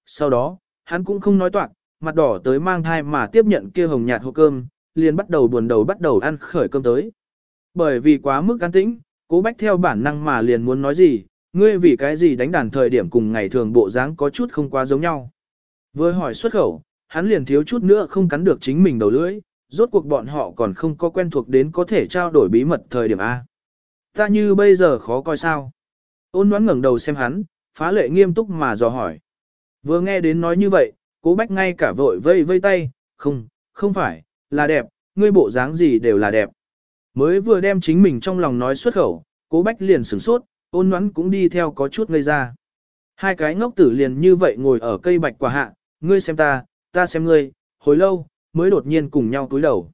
Sau đó, hắn cũng không nói toạc, mặt đỏ tới mang thai mà tiếp nhận kia hồng nhạt hộp cơm, liền bắt đầu buồn đầu bắt đầu ăn khởi cơm tới. Bởi vì quá mức an tĩnh, Cố Bách theo bản năng mà liền muốn nói gì, ngươi vì cái gì đánh đàn thời điểm cùng ngày thường bộ dáng có chút không quá giống nhau. Vừa hỏi xuất khẩu, hắn liền thiếu chút nữa không cắn được chính mình đầu lưỡi, rốt cuộc bọn họ còn không có quen thuộc đến có thể trao đổi bí mật thời điểm A. Ta như bây giờ khó coi sao. Ôn Ngoãn ngẩng đầu xem hắn, phá lệ nghiêm túc mà dò hỏi. Vừa nghe đến nói như vậy, Cố Bách ngay cả vội vây vây tay, không phải, là đẹp, ngươi bộ dáng gì đều là đẹp. Mới vừa đem chính mình trong lòng nói xuất khẩu, Cố Bách liền sửng sốt, Ôn Ngoãn cũng đi theo có chút ngây ra. Hai cái ngốc tử liền như vậy ngồi ở cây bạch quả hạ, ngươi xem ta xem ngươi, hồi lâu, mới đột nhiên cùng nhau cúi đầu.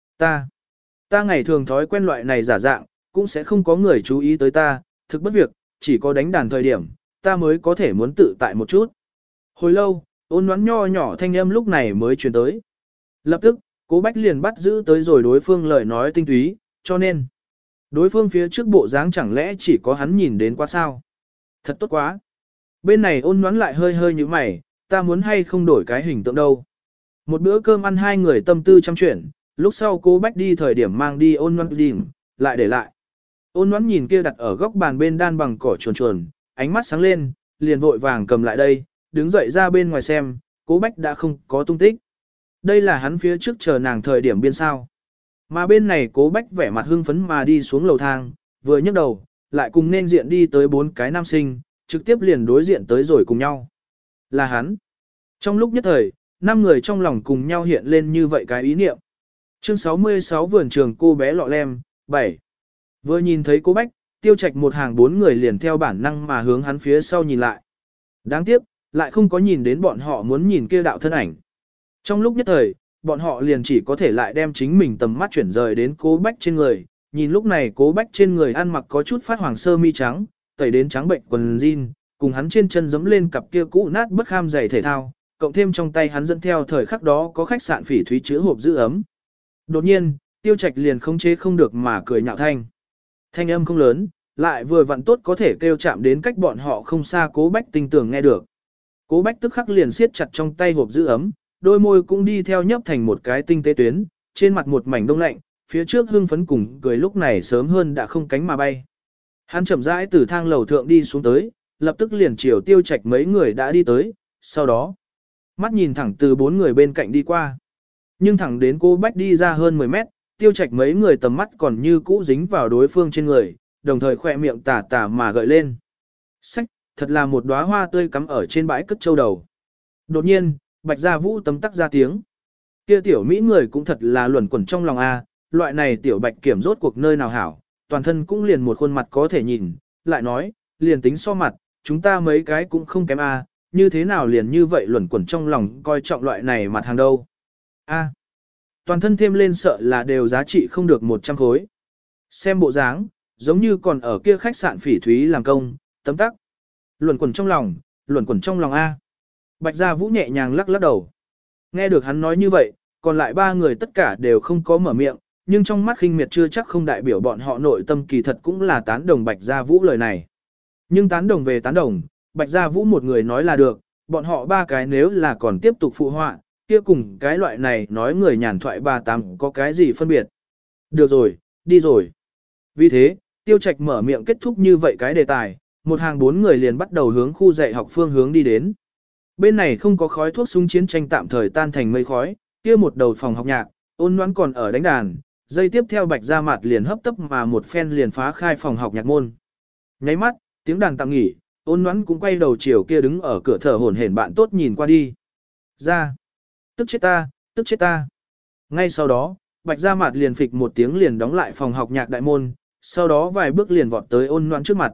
Ta ngày thường thói quen loại này giả dạng, cũng sẽ không có người chú ý tới ta, thực bất việc, chỉ có đánh đàn thời điểm, ta mới có thể muốn tự tại một chút. Hồi lâu, Ôn Ngoãn nho nhỏ thanh âm lúc này mới truyền tới. Lập tức, Cố Bách liền bắt giữ tới rồi đối phương lời nói tinh túy, cho nên, đối phương phía trước bộ dáng chẳng lẽ chỉ có hắn nhìn đến quá sao? Thật tốt quá. Bên này Ôn Ngoãn lại hơi hơi như mày, ta muốn hay không đổi cái hình tượng đâu. Một bữa cơm ăn hai người tâm tư chăm chuyển, lúc sau Cố Bách đi thời điểm mang đi Ôn Ngoãn đi, lại để lại. Ôn Ngoãn nhìn kia đặt ở góc bàn bên đan bằng cỏ chuồn chuồn, ánh mắt sáng lên, liền vội vàng cầm lại đây, đứng dậy ra bên ngoài xem, Cố Bách đã không có tung tích. Đây là hắn phía trước chờ nàng thời điểm biên sao. Mà bên này Cố Bách vẻ mặt hưng phấn mà đi xuống lầu thang, vừa nhấc đầu, lại cùng nên diện đi tới bốn cái nam sinh, trực tiếp liền đối diện tới rồi cùng nhau. Là hắn. Trong lúc nhất thời, năm người trong lòng cùng nhau hiện lên như vậy cái ý niệm. Chương 66 vườn trường cô bé lọ lem, 7. Vừa nhìn thấy Cố Bách, Tiêu Trạch một hàng bốn người liền theo bản năng mà hướng hắn phía sau nhìn lại. Đáng tiếc, lại không có nhìn đến bọn họ muốn nhìn kia đạo thân ảnh. Trong lúc nhất thời, bọn họ liền chỉ có thể lại đem chính mình tầm mắt chuyển rời đến Cố Bách trên người, nhìn lúc này Cố Bách trên người ăn mặc có chút phát hoàng sơ mi trắng, tẩy đến trắng bệnh quần jean, cùng hắn trên chân giẫm lên cặp kia cũ nát bất kham giày thể thao, cộng thêm trong tay hắn dẫn theo thời khắc đó có khách sạn phỉ thúy chứa hộp giữ ấm. Đột nhiên, Tiêu Trạch liền khống chế không được mà cười nhạo thanh. Thanh âm không lớn, lại vừa vặn tốt có thể kêu chạm đến cách bọn họ không xa Cố Bách tinh tường nghe được. Cố Bách tức khắc liền siết chặt trong tay hộp giữ ấm, đôi môi cũng đi theo nhấp thành một cái tinh tế tuyến, trên mặt một mảnh đông lạnh, phía trước hưng phấn cùng cười lúc này sớm hơn đã không cánh mà bay. Hắn chậm rãi từ thang lầu thượng đi xuống tới, lập tức liền chiều Tiêu Trạch mấy người đã đi tới, sau đó, mắt nhìn thẳng từ bốn người bên cạnh đi qua. Nhưng thẳng đến Cố Bách đi ra hơn 10 mét, Tiêu Trạch mấy người tầm mắt còn như cũ dính vào đối phương trên người, đồng thời khỏe miệng tà tà mà gợi lên. Sách, thật là một đóa hoa tươi cắm ở trên bãi cất châu đầu. Đột nhiên, Bạch Gia Vũ tấm tắc ra tiếng. Kia tiểu mỹ người cũng thật là luẩn quẩn trong lòng a, loại này tiểu Bạch Kiểm rốt cuộc nơi nào hảo, toàn thân cũng liền một khuôn mặt có thể nhìn, lại nói, liền tính so mặt, chúng ta mấy cái cũng không kém a, như thế nào liền như vậy luẩn quẩn trong lòng coi trọng loại này mặt hàng đâu. A, toàn thân thêm lên sợ là đều giá trị không được 100 khối. Xem bộ dáng, giống như còn ở kia khách sạn phỉ thúy làm công, tấm tắc. Luẩn quẩn trong lòng a. Bạch Gia Vũ nhẹ nhàng lắc lắc đầu. Nghe được hắn nói như vậy, còn lại ba người tất cả đều không có mở miệng, nhưng trong mắt khinh miệt chưa chắc không đại biểu bọn họ nội tâm kỳ thật cũng là tán đồng Bạch Gia Vũ lời này. Nhưng tán đồng về tán đồng, Bạch Gia Vũ một người nói là được, bọn họ ba cái nếu là còn tiếp tục phụ họa, kia cùng cái loại này nói người nhàn thoại bà tám có cái gì phân biệt. Được rồi, đi rồi. Vì thế, Tiêu Trạch mở miệng kết thúc như vậy cái đề tài, một hàng bốn người liền bắt đầu hướng khu dạy học phương hướng đi đến. Bên này không có khói thuốc súng chiến tranh tạm thời tan thành mây khói, kia một đầu phòng học nhạc, Ôn Ngoãn còn ở đánh đàn, dây tiếp theo Bạch Gia Mạt liền hấp tấp mà một phen liền phá khai phòng học nhạc môn. Nháy mắt, tiếng đàn tạm nghỉ, Ôn Ngoãn cũng quay đầu chiều kia đứng ở cửa thở hổn hển bạn tốt nhìn qua đi. Ra, tức chết ta. Ngay sau đó, Bạch Gia Mạt liền phịch một tiếng liền đóng lại phòng học nhạc đại môn, sau đó vài bước liền vọt tới Ôn Ngoãn trước mặt.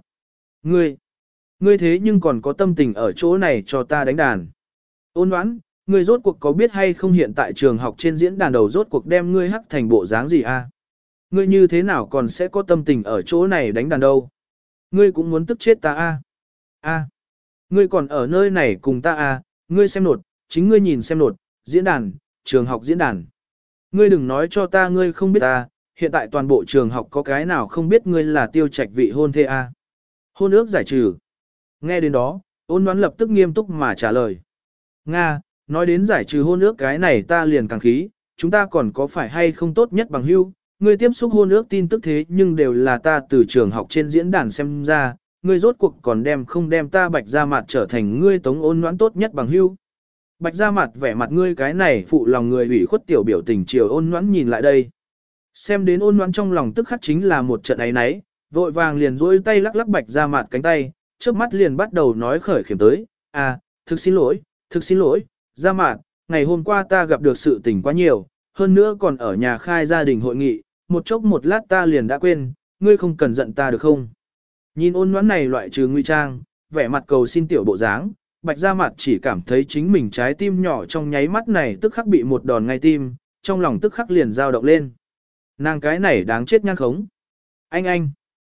Ngươi thế nhưng còn có tâm tình ở chỗ này cho ta đánh đàn. Ôn Ngoãn, ngươi rốt cuộc có biết hay không hiện tại trường học trên diễn đàn đầu rốt cuộc đem ngươi hắc thành bộ dáng gì a? Ngươi như thế nào còn sẽ có tâm tình ở chỗ này đánh đàn đâu? Ngươi cũng muốn tức chết ta a? A, ngươi còn ở nơi này cùng ta a? Ngươi xem nột, chính ngươi nhìn xem nột, diễn đàn, trường học diễn đàn. Ngươi đừng nói cho ta ngươi không biết ta, hiện tại toàn bộ trường học có cái nào không biết ngươi là Tiêu Trạch vị hôn thê a? Hôn ước giải trừ. Nghe đến đó, Ôn Ngoãn lập tức nghiêm túc mà trả lời. Nga, nói đến giải trừ hôn ước cái này ta liền càng khí, chúng ta còn có phải hay không tốt nhất bằng hữu, ngươi tiếp xúc hôn ước tin tức thế nhưng đều là ta từ trường học trên diễn đàn xem ra, ngươi rốt cuộc còn đem không đem ta Bạch Gia Mạt trở thành ngươi Tống Ôn Noãn tốt nhất bằng hữu. Bạch Gia Mạt vẻ mặt ngươi cái này phụ lòng người ủy khuất tiểu biểu tình chiều Ôn Noãn nhìn lại đây. Xem đến Ôn Noãn trong lòng tức khắc chính là một trận áy náy, vội vàng liền duỗi tay lắc lắc Bạch Gia Mạt cánh tay, chớp mắt liền bắt đầu nói khởi khiểm tới, thực xin lỗi, Gia Mạt, ngày hôm qua ta gặp được sự tình quá nhiều, hơn nữa còn ở nhà khai gia đình hội nghị, một chốc một lát ta liền đã quên, ngươi không cần giận ta được không? Nhìn Ôn Noãn này loại trừ nguy trang, vẻ mặt cầu xin tiểu bộ dáng, Bạch Gia Mạt chỉ cảm thấy chính mình trái tim nhỏ trong nháy mắt này tức khắc bị một đòn ngay tim, trong lòng tức khắc liền dao động lên. Nàng cái này đáng chết nhan khống. Anh,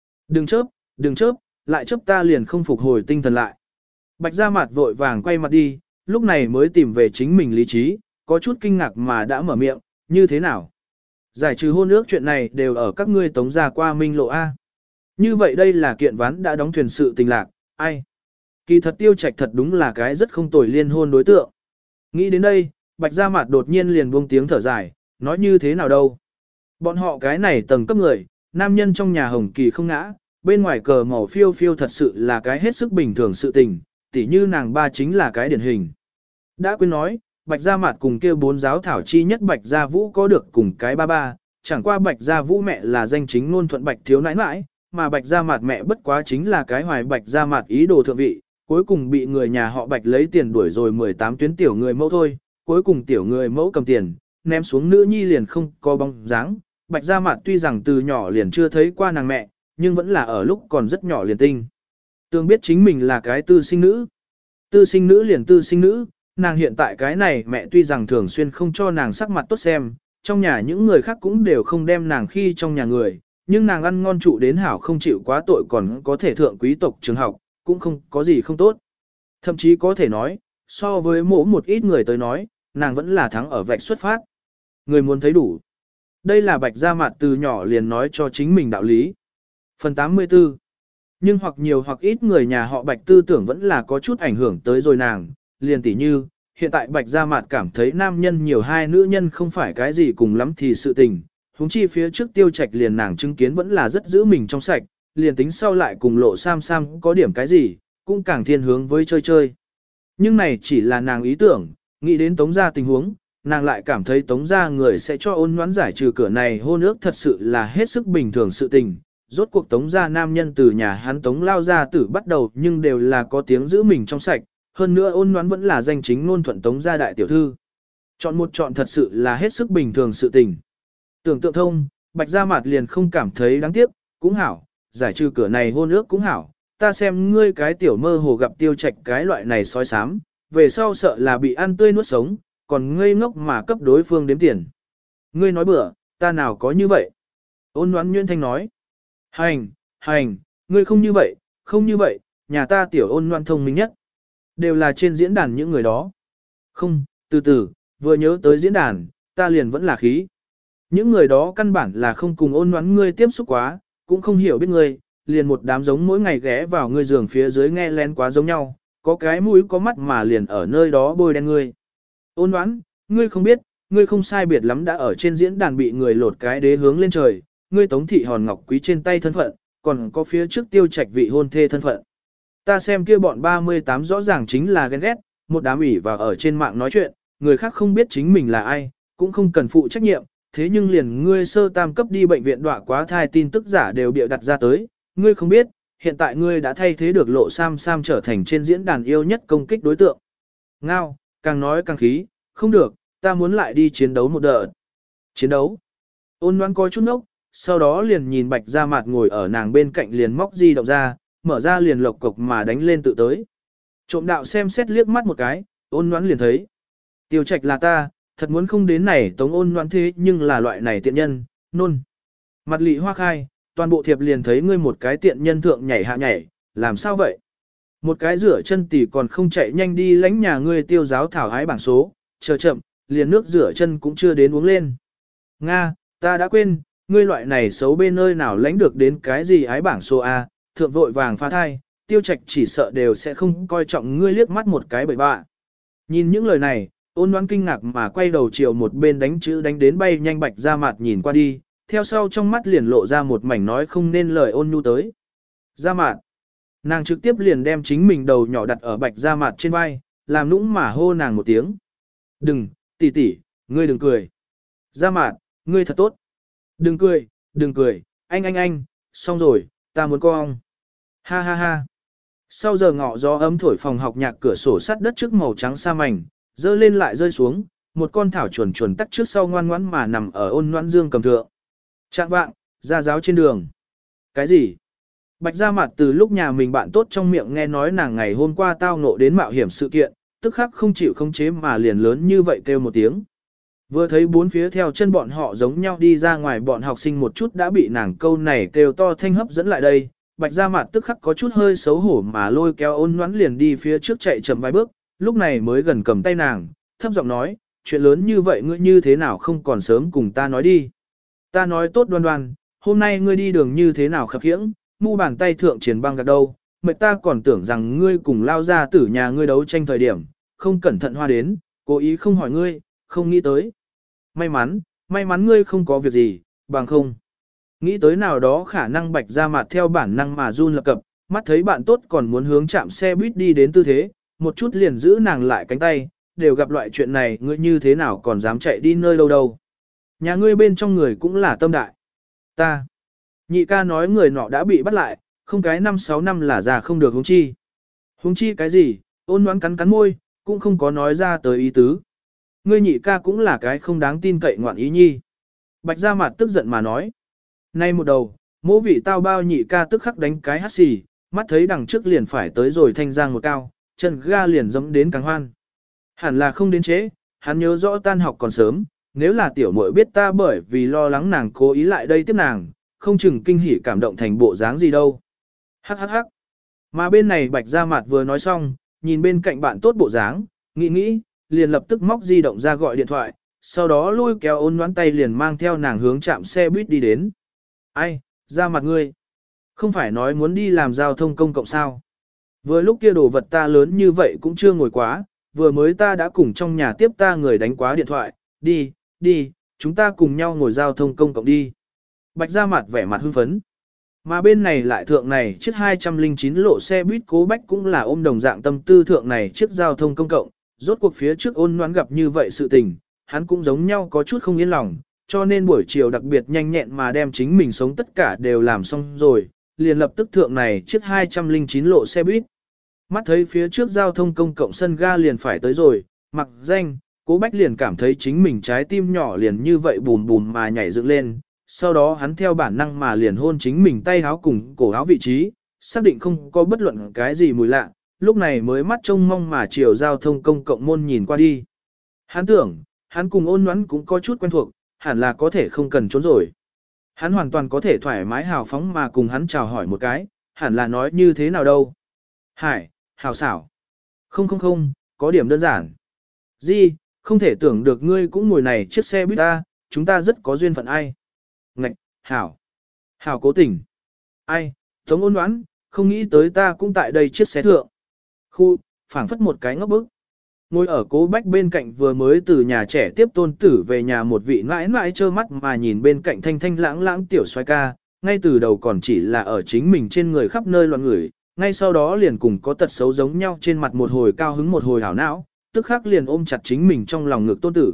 đừng chớp, lại chớp ta liền không phục hồi tinh thần lại. Bạch Gia Mạt vội vàng quay mặt đi, lúc này mới tìm về chính mình lý trí, có chút kinh ngạc mà đã mở miệng, như thế nào? Giải trừ hôn ước chuyện này đều ở các ngươi Tống gia qua minh lộ A. Như vậy đây là kiện ván đã đóng thuyền sự tình lạc, ai? Kỳ thật Tiêu Trạch thật đúng là cái rất không tồi liên hôn đối tượng. Nghĩ đến đây, Bạch Gia Mạt đột nhiên liền buông tiếng thở dài, nói như thế nào đâu? Bọn họ cái này tầng cấp người, nam nhân trong nhà hồng kỳ không ngã, bên ngoài cờ màu phiêu phiêu thật sự là cái hết sức bình thường sự tình, tỉ như nàng ba chính là cái điển hình. Đã quên nói, Bạch Gia Mạt cùng kia bốn giáo thảo chi nhất Bạch Gia Vũ có được cùng cái ba ba, chẳng qua Bạch Gia Vũ mẹ là danh chính ngôn thuận Bạch thiếu nãi nãi, mà Bạch Gia Mạt mẹ bất quá chính là cái hoài Bạch Gia Mạt ý đồ thượng vị, cuối cùng bị người nhà họ Bạch lấy tiền đuổi rồi 18 tuyến tiểu người mẫu thôi, cuối cùng tiểu người mẫu cầm tiền, ném xuống nữ nhi liền không có bóng dáng. Bạch Gia Mạt tuy rằng từ nhỏ liền chưa thấy qua nàng mẹ, nhưng vẫn là ở lúc còn rất nhỏ liền tinh. Tương biết chính mình là cái tư sinh nữ. Tư sinh nữ liền tư sinh nữ, nàng hiện tại cái này mẹ tuy rằng thường xuyên không cho nàng sắc mặt tốt xem, trong nhà những người khác cũng đều không đem nàng khi trong nhà người, nhưng nàng ăn ngon trụ đến hảo không chịu quá tội còn có thể thượng quý tộc trường học, cũng không có gì không tốt. Thậm chí có thể nói, so với mỗi một ít người tới nói, nàng vẫn là thắng ở vạch xuất phát. Người muốn thấy đủ. Đây là Bạch Gia Mạt từ nhỏ liền nói cho chính mình đạo lý. Phần 84. Nhưng hoặc nhiều hoặc ít người nhà họ Bạch tư tưởng vẫn là có chút ảnh hưởng tới rồi nàng, liền tỉ như, hiện tại Bạch Gia Mạt cảm thấy nam nhân nhiều hai nữ nhân không phải cái gì cùng lắm thì sự tình, huống chi phía trước Tiêu Trạch liền nàng chứng kiến vẫn là rất giữ mình trong sạch, liền tính sau lại cùng Lộ Sam Sam có điểm cái gì, cũng càng thiên hướng với chơi chơi. Nhưng này chỉ là nàng ý tưởng, nghĩ đến Tống gia tình huống, nàng lại cảm thấy Tống gia người sẽ cho Ôn Noãn giải trừ cửa này hôn ước thật sự là hết sức bình thường sự tình. Rốt cuộc Tống gia nam nhân từ nhà hắn Tống lao gia tử bắt đầu nhưng đều là có tiếng giữ mình trong sạch, hơn nữa Ôn Noãn vẫn là danh chính ngôn thuận Tống gia đại tiểu thư. Chọn một chọn thật sự là hết sức bình thường sự tình. Tưởng tượng thông, Bạch Gia Mạt liền không cảm thấy đáng tiếc, cũng hảo, giải trừ cửa này hôn ước cũng hảo, ta xem ngươi cái tiểu mơ hồ gặp Tiêu Trạch cái loại này sói xám, về sau sợ là bị ăn tươi nuốt sống, còn ngây ngốc mà cấp đối phương đếm tiền. Ngươi nói bừa, ta nào có như vậy? Ôn Noãn nhuyễn thanh nói. Hành, ngươi không như vậy, nhà ta tiểu Ôn Noãn thông minh nhất. Đều là trên diễn đàn những người đó. Không, từ từ, vừa nhớ tới diễn đàn, ta liền vẫn là khí. Những người đó căn bản là không cùng Ôn Noãn ngươi tiếp xúc quá, cũng không hiểu biết ngươi, liền một đám giống mỗi ngày ghé vào ngươi giường phía dưới nghe lén quá giống nhau, có cái mũi có mắt mà liền ở nơi đó bôi đen ngươi. Ôn Noãn, ngươi không biết, ngươi không sai biệt lắm đã ở trên diễn đàn bị người lột cái đế hướng lên trời, ngươi Tống thị hòn ngọc quý trên tay thân phận, còn có phía trước Tiêu Trạch vị hôn thê thân phận. Ta xem kia bọn 38 rõ ràng chính là ghen ghét, một đám ủy vào ở trên mạng nói chuyện, người khác không biết chính mình là ai, cũng không cần phụ trách nhiệm, thế nhưng liền ngươi sơ tam cấp đi bệnh viện đọa quá thai tin tức giả đều bịa đặt ra tới, ngươi không biết, hiện tại ngươi đã thay thế được Lộ Sam Sam trở thành trên diễn đàn yêu nhất công kích đối tượng. Ngao, càng nói càng khí, không được, ta muốn lại đi chiến đấu một đợt. Chiến đấu? Ôn Noãn coi chút nốc, sau đó liền nhìn Bạch Gia Mạt ngồi ở nàng bên cạnh liền móc di động ra, mở ra liền lộc cộc mà đánh lên tự tới. Trộm đạo xem xét liếc mắt một cái, Ôn Noãn liền thấy. Tiêu Trạch là ta, thật muốn không đến này Tống Ôn Noãn thế nhưng là loại này tiện nhân, nôn. Mặt lị hoa khai, toàn bộ thiệp liền thấy ngươi một cái tiện nhân thượng nhảy hạ nhảy, làm sao vậy? Một cái rửa chân tỉ còn không chạy nhanh đi lánh nhà ngươi Tiêu giáo thảo hái bảng số, chờ chậm, liền nước rửa chân cũng chưa đến uống lên. Nga, ta đã quên, ngươi loại này xấu bên nơi nào lánh được đến cái gì ái bảng số A, thượng vội vàng phá thai, Tiêu Trạch chỉ sợ đều sẽ không coi trọng ngươi liếc mắt một cái bậy bạ. Nhìn những lời này, ôn đoán kinh ngạc mà quay đầu chiều một bên đánh chữ đánh đến bay nhanh Bạch Gia Mạt nhìn qua đi, theo sau trong mắt liền lộ ra một mảnh nói không nên lời ôn nhu tới. Gia Mạt. Nàng trực tiếp liền đem chính mình đầu nhỏ đặt ở Bạch Gia Mạt trên vai, làm nũng mà hô nàng một tiếng. Đừng, tỷ tỷ, ngươi đừng cười. Gia Mạt, ngươi thật tốt. Đừng cười, anh, xong rồi, ta muốn con. Ha ha ha. Sau giờ ngọ gió ấm thổi phòng học nhạc cửa sổ sắt đất trước màu trắng sa mảnh, dơ lên lại rơi xuống, một con thảo chuồn chuồn tắt trước sau ngoan ngoãn mà nằm ở ôn noãn dương cầm thượng. Trạng vạng, ra giáo trên đường. Cái gì? Bạch Gia Mạt từ lúc nhà mình bạn tốt trong miệng nghe nói nàng ngày hôm qua tao ngộ đến mạo hiểm sự kiện, tức khắc không chịu khống chế mà liền lớn như vậy kêu một tiếng. Vừa thấy bốn phía theo chân bọn họ giống nhau đi ra ngoài, bọn học sinh một chút đã bị nàng câu này kêu to thanh hấp dẫn lại đây. Bạch Gia Mạt tức khắc có chút hơi xấu hổ mà lôi kéo ôn noãn liền đi phía trước chạy chậm vài bước, lúc này mới gần cầm tay nàng, thấp giọng nói, chuyện lớn như vậy ngươi như thế nào không còn sớm cùng ta nói đi. Ta nói tốt Đoan Đoan, hôm nay ngươi đi đường như thế nào khập khiễng, mu bàn tay thượng triển băng gạt đâu, mệt ta còn tưởng rằng ngươi cùng lao ra tử nhà ngươi đấu tranh thời điểm, không cẩn thận hoa đến, cố ý không hỏi ngươi, không nghĩ tới. May mắn ngươi không có việc gì, bằng không. Nghĩ tới nào đó khả năng Bạch Gia Mạt theo bản năng mà run lập cập, mắt thấy bạn tốt còn muốn hướng chạm xe buýt đi đến tư thế, một chút liền giữ nàng lại cánh tay, đều gặp loại chuyện này ngươi như thế nào còn dám chạy đi nơi đâu đâu. Nhà ngươi bên trong người cũng là tâm đại. Ta. Nhị ca nói người nọ đã bị bắt lại, không cái 5-6 năm là già không được huống chi. Huống chi cái gì, ôn đoán cắn môi, cũng không có nói ra tới ý tứ. Ngươi nhị ca cũng là cái không đáng tin cậy ngoạn ý nhi. Bạch Gia Mạt tức giận mà nói. Nay một đầu, mỗ vị tao bao nhị ca tức khắc đánh cái hắt xì, mắt thấy đằng trước liền phải tới rồi thanh giang một cao, chân ga liền dẫm đến càng hoan. Hẳn là không đến chế, hắn nhớ rõ tan học còn sớm, nếu là tiểu muội biết ta bởi vì lo lắng nàng cố ý lại đây tiếp nàng, không chừng kinh hỉ cảm động thành bộ dáng gì đâu. Hắc hắc hắc. Mà bên này Bạch Gia Mạt vừa nói xong, nhìn bên cạnh bạn tốt bộ dáng, nghĩ, liền lập tức móc di động ra gọi điện thoại, sau đó lôi kéo ôn noãn tay liền mang theo nàng hướng chạm xe buýt đi đến. Ai, Gia Mạt ngươi, không phải nói muốn đi làm giao thông công cộng sao? Vừa lúc kia đồ vật ta lớn như vậy cũng chưa ngồi quá, vừa mới ta đã cùng trong nhà tiếp ta người đánh quá điện thoại, đi, chúng ta cùng nhau ngồi giao thông công cộng đi. Bạch Gia Mạt vẻ mặt hưng phấn. Mà bên này lại thượng này chiếc 209 lộ xe buýt Cố Bách cũng là ôm đồng dạng tâm tư thượng này chiếc giao thông công cộng, rốt cuộc phía trước ôn noãn gặp như vậy sự tình, hắn cũng giống nhau có chút không yên lòng, cho nên buổi chiều đặc biệt nhanh nhẹn mà đem chính mình sống tất cả đều làm xong rồi, liền lập tức thượng này chiếc 209 lộ xe buýt. Mắt thấy phía trước giao thông công cộng sân ga liền phải tới rồi, mặc danh, Cố Bách liền cảm thấy chính mình trái tim nhỏ liền như vậy bùm bùm mà nhảy dựng lên, sau đó hắn theo bản năng mà liền hôn chính mình tay áo cùng cổ áo vị trí, xác định không có bất luận cái gì mùi lạ, lúc này mới mắt trông mong mà chiều giao thông công cộng môn nhìn qua đi. Hắn tưởng, hắn cùng ôn noãn cũng có chút quen thuộc, hẳn là có thể không cần trốn rồi. Hắn hoàn toàn có thể thoải mái hào phóng mà cùng hắn chào hỏi một cái, hẳn là nói như thế nào đâu. Hải, hào xảo. Không, có điểm đơn giản. Di, không thể tưởng được ngươi cũng ngồi này chiếc xe buýt ta, chúng ta rất có duyên phận ai. Ngạch, hảo. Hảo cố tình. Ai, Tống ôn đoán, không nghĩ tới ta cũng tại đây chiếc xe thượng. Khu, phảng phất một cái ngốc bức. Ngồi ở Cố Bách bên cạnh vừa mới từ nhà trẻ tiếp tôn tử về nhà một vị mãi mãi trơ mắt mà nhìn bên cạnh thanh thanh lãng lãng tiểu xoay ca, ngay từ đầu còn chỉ là ở chính mình trên người khắp nơi loạn ngửi, ngay sau đó liền cùng có tật xấu giống nhau trên mặt một hồi cao hứng một hồi hảo não, tức khắc liền ôm chặt chính mình trong lòng ngực tôn tử.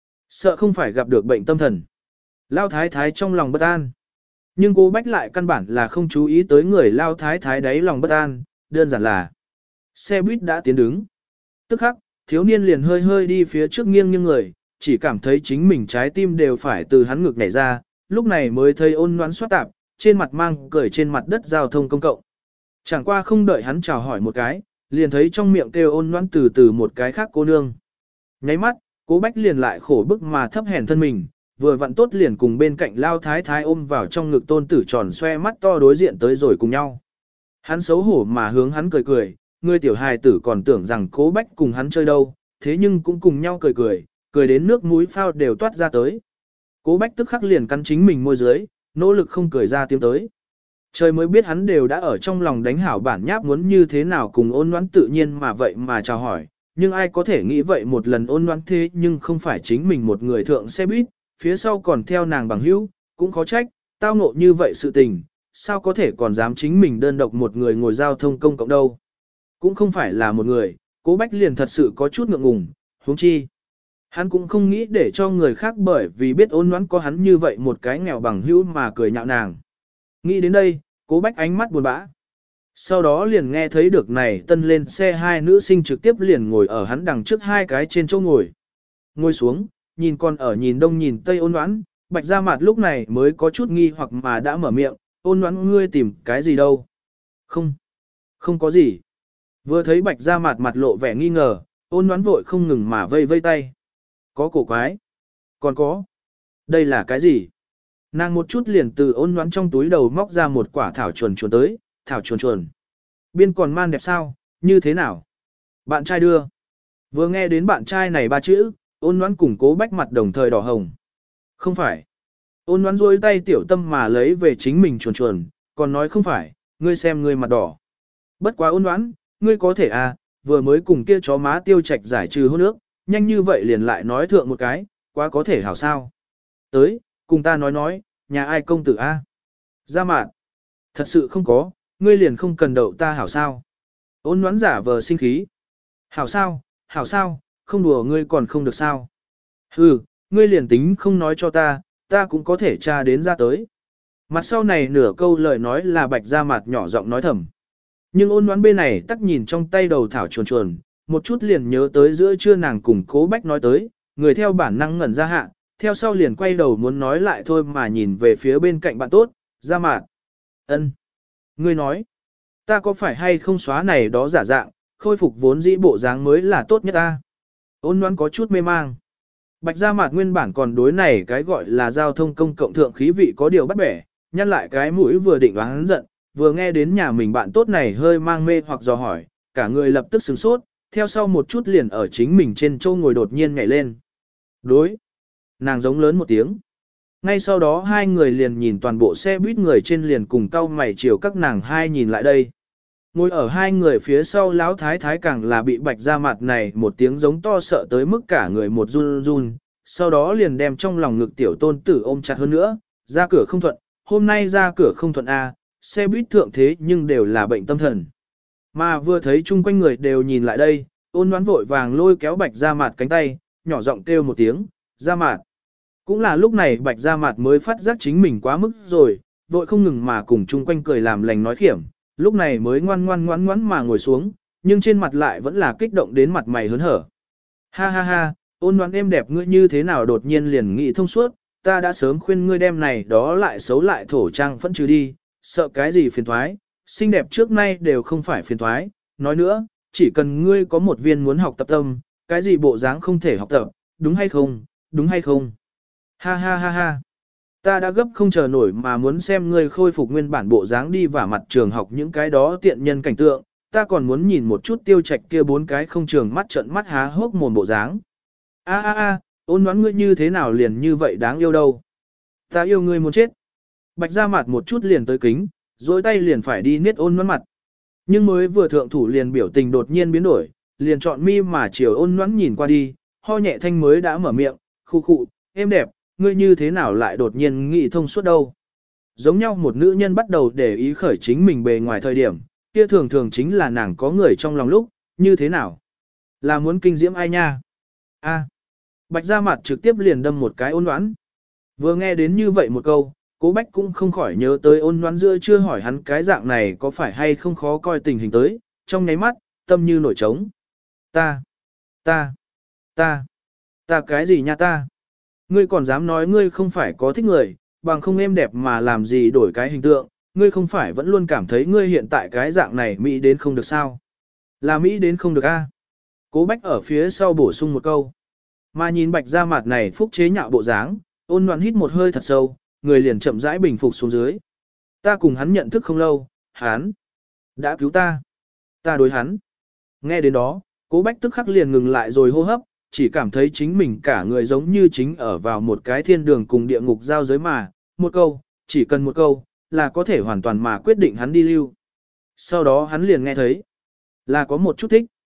Sợ không phải gặp được bệnh tâm thần. Lao thái thái trong lòng bất an. Nhưng Cố Bách lại căn bản là không chú ý tới người Lao thái thái đấy lòng bất an, đơn giản là xe buýt đã tiến đứng. Tức khắc, thiếu niên liền hơi hơi đi phía trước nghiêng nghiêng người, chỉ cảm thấy chính mình trái tim đều phải từ hắn ngực nhảy ra, lúc này mới thấy ôn noãn xoát tạp, trên mặt mang cười trên mặt đất giao thông công cộng. Chẳng qua không đợi hắn chào hỏi một cái, liền thấy trong miệng kêu ôn noãn từ từ một cái khác cô nương. Nháy mắt, Cố Bách liền lại khổ bức mà thấp hèn thân mình, vừa vặn tốt liền cùng bên cạnh Lao thái thái ôm vào trong ngực tôn tử tròn xoe mắt to đối diện tới rồi cùng nhau. Hắn xấu hổ mà hướng hắn cười, người tiểu hài tử còn tưởng rằng Cố Bách cùng hắn chơi đâu, thế nhưng cũng cùng nhau cười đến nước mũi phao đều toát ra tới. Cố Bách tức khắc liền cắn chính mình môi dưới, nỗ lực không cười ra tiếng tới. Trời mới biết hắn đều đã ở trong lòng đánh hảo bản nháp muốn như thế nào cùng ôn noãn tự nhiên mà vậy mà chào hỏi, nhưng ai có thể nghĩ vậy một lần ôn nhoãn thế nhưng không phải chính mình một người thượng xe buýt, phía sau còn theo nàng bằng hữu, cũng khó trách, tao ngộ như vậy sự tình, sao có thể còn dám chính mình đơn độc một người ngồi giao thông công cộng đâu. Cũng không phải là một người, Cố Bách liền thật sự có chút ngượng ngùng, huống chi. Hắn cũng không nghĩ để cho người khác bởi vì biết ôn nhoãn có hắn như vậy một cái nghèo bằng hữu mà cười nhạo nàng. Nghĩ đến đây, Cố Bách ánh mắt buồn bã. Sau đó liền nghe thấy được này tân lên xe hai nữ sinh trực tiếp liền ngồi ở hắn đằng trước hai cái trên chỗ ngồi. Ngồi xuống, nhìn con ở nhìn đông nhìn tây ôn nhoãn, Bạch Gia Mạt lúc này mới có chút nghi hoặc mà đã mở miệng, ôn nhoãn ngươi tìm cái gì đâu? Không, không có gì. Vừa thấy Bạch Gia Mạt mặt lộ vẻ nghi ngờ, ôn nhoãn vội không ngừng mà vây vây tay. Có cổ quái. Còn có. Đây là cái gì? Nàng một chút liền từ ôn nhoãn trong túi đầu móc ra một quả thảo chuồn chuồn tới, thảo chuồn chuồn. Biên còn man đẹp sao, như thế nào? Bạn trai đưa. Vừa nghe đến bạn trai này ba chữ, ôn nhoãn cùng Cố Bách mặt đồng thời đỏ hồng. Không phải. Ôn nhoãn rôi tay tiểu tâm mà lấy về chính mình chuồn chuồn, còn nói không phải, ngươi xem ngươi mặt đỏ. Bất quá ôn nhoãn, ngươi có thể à, vừa mới cùng kia chó má Tiêu Trạch giải trừ hôn ước, nhanh như vậy liền lại nói thượng một cái, quá có thể hảo sao. Tới, cùng ta nói, nhà ai công tử a? Gia Mạt. Thật sự không có, ngươi liền không cần đậu ta hảo sao. Ôn nhoãn giả vờ sinh khí. Hảo sao, không đùa ngươi còn không được sao. Hừ, ngươi liền tính không nói cho ta cũng có thể tra đến ra tới. Mặt sau này nửa câu lời nói là Bạch Gia Mạt nhỏ giọng nói thầm. Nhưng ôn nhoãn bên này tắc nhìn trong tay đầu thảo chuồn chuồn, một chút liền nhớ tới giữa trưa nàng cùng Cố Bách nói tới, người theo bản năng ngẩn ra hạ, theo sau liền quay đầu muốn nói lại thôi mà nhìn về phía bên cạnh bạn tốt, Gia Mạt. Ân, ngươi nói, ta có phải hay không xóa này đó giả dạng, khôi phục vốn dĩ bộ dáng mới là tốt nhất ta. Ôn nhoãn có chút mê mang. Bạch Gia Mạt nguyên bản còn đối này cái gọi là giao thông công cộng thượng khí vị có điều bắt bẻ, nhăn lại cái mũi vừa định đoán giận, vừa nghe đến nhà mình bạn tốt này hơi mang mê hoặc dò hỏi, cả người lập tức sửng sốt, theo sau một chút liền ở chính mình trên châu ngồi đột nhiên nhảy lên. Đối. Nàng giống lớn một tiếng. Ngay sau đó hai người liền nhìn toàn bộ xe buýt người trên liền cùng cau mày chiều các nàng hai nhìn lại đây. Ngồi ở hai người phía sau lão thái thái càng là bị Bạch Gia Mạt này một tiếng giống to sợ tới mức cả người một run run, sau đó liền đem trong lòng ngực tiểu tôn tử ôm chặt hơn nữa, ra cửa không thuận, hôm nay ra cửa không thuận a, xe buýt thượng thế nhưng đều là bệnh tâm thần. Mà vừa thấy chung quanh người đều nhìn lại đây, ôn nhoãn vội vàng lôi kéo Bạch Gia Mạt cánh tay, nhỏ giọng kêu một tiếng, Gia Mạt. Cũng là lúc này Bạch Gia Mạt mới phát giác chính mình quá mức rồi, vội không ngừng mà cùng chung quanh cười làm lành nói khiểm, lúc này mới ngoan ngoãn mà ngồi xuống, nhưng trên mặt lại vẫn là kích động đến mặt mày hớn hở. Ha ha ha, ôn nhoãn em đẹp ngươi như thế nào đột nhiên liền nghĩ thông suốt, ta đã sớm khuyên ngươi đem này đó lại xấu lại thổ trang phẫn trừ đi, sợ cái gì phiền thoái, xinh đẹp trước nay đều không phải phiền thoái, nói nữa, chỉ cần ngươi có một viên muốn học tập tâm, cái gì bộ dáng không thể học tập, đúng hay không, đúng hay không. Ha ha ha ha. Ta đã gấp không chờ nổi mà muốn xem ngươi khôi phục nguyên bản bộ dáng đi vào mặt trường học những cái đó tiện nhân cảnh tượng, ta còn muốn nhìn một chút Tiêu Trạch kia bốn cái không trường mắt trợn mắt há hốc mồm bộ dáng. A a a, ôn nhoãn ngươi như thế nào liền như vậy đáng yêu đâu. Ta yêu ngươi muốn chết. Bạch Gia Mạt một chút liền tới kính, dối tay liền phải đi niết ôn nhoãn mặt. Nhưng mới vừa thượng thủ liền biểu tình đột nhiên biến đổi, liền chọn mi mà chiều ôn nhoãn nhìn qua đi, ho nhẹ thanh mới đã mở miệng, khu khụ, em đẹp, ngươi như thế nào lại đột nhiên nghĩ thông suốt đâu. Giống nhau một nữ nhân bắt đầu để ý khởi chính mình bề ngoài thời điểm, kia thường thường chính là nàng có người trong lòng lúc, như thế nào? Là muốn kinh diễm ai nha? A. Bạch Gia Mạt trực tiếp liền đâm một cái ôn nhoãn. Vừa nghe đến như vậy một câu, Cố Bách cũng không khỏi nhớ tới ôn nhoãn giữa chưa hỏi hắn cái dạng này có phải hay không khó coi tình hình tới, trong nháy mắt, tâm như nổi trống. Ta cái gì nha ta? Ngươi còn dám nói ngươi không phải có thích người, bằng không êm đẹp mà làm gì đổi cái hình tượng, ngươi không phải vẫn luôn cảm thấy ngươi hiện tại cái dạng này Mỹ đến không được sao? Là Mỹ đến không được a? Cố Bách ở phía sau bổ sung một câu. Mà nhìn Bạch Gia Mạt này phúc chế nhạo bộ dáng, ôn nhoãn hít một hơi thật sâu, người liền chậm rãi bình phục xuống dưới. Ta cùng hắn nhận thức không lâu, hắn đã cứu ta. Ta đối hắn. Nghe đến đó, Cố Bách tức khắc liền ngừng lại rồi hô hấp, chỉ cảm thấy chính mình cả người giống như chính ở vào một cái thiên đường cùng địa ngục giao giới mà, một câu, chỉ cần một câu, là có thể hoàn toàn mà quyết định hắn đi lưu. Sau đó hắn liền nghe thấy, là có một chút thích.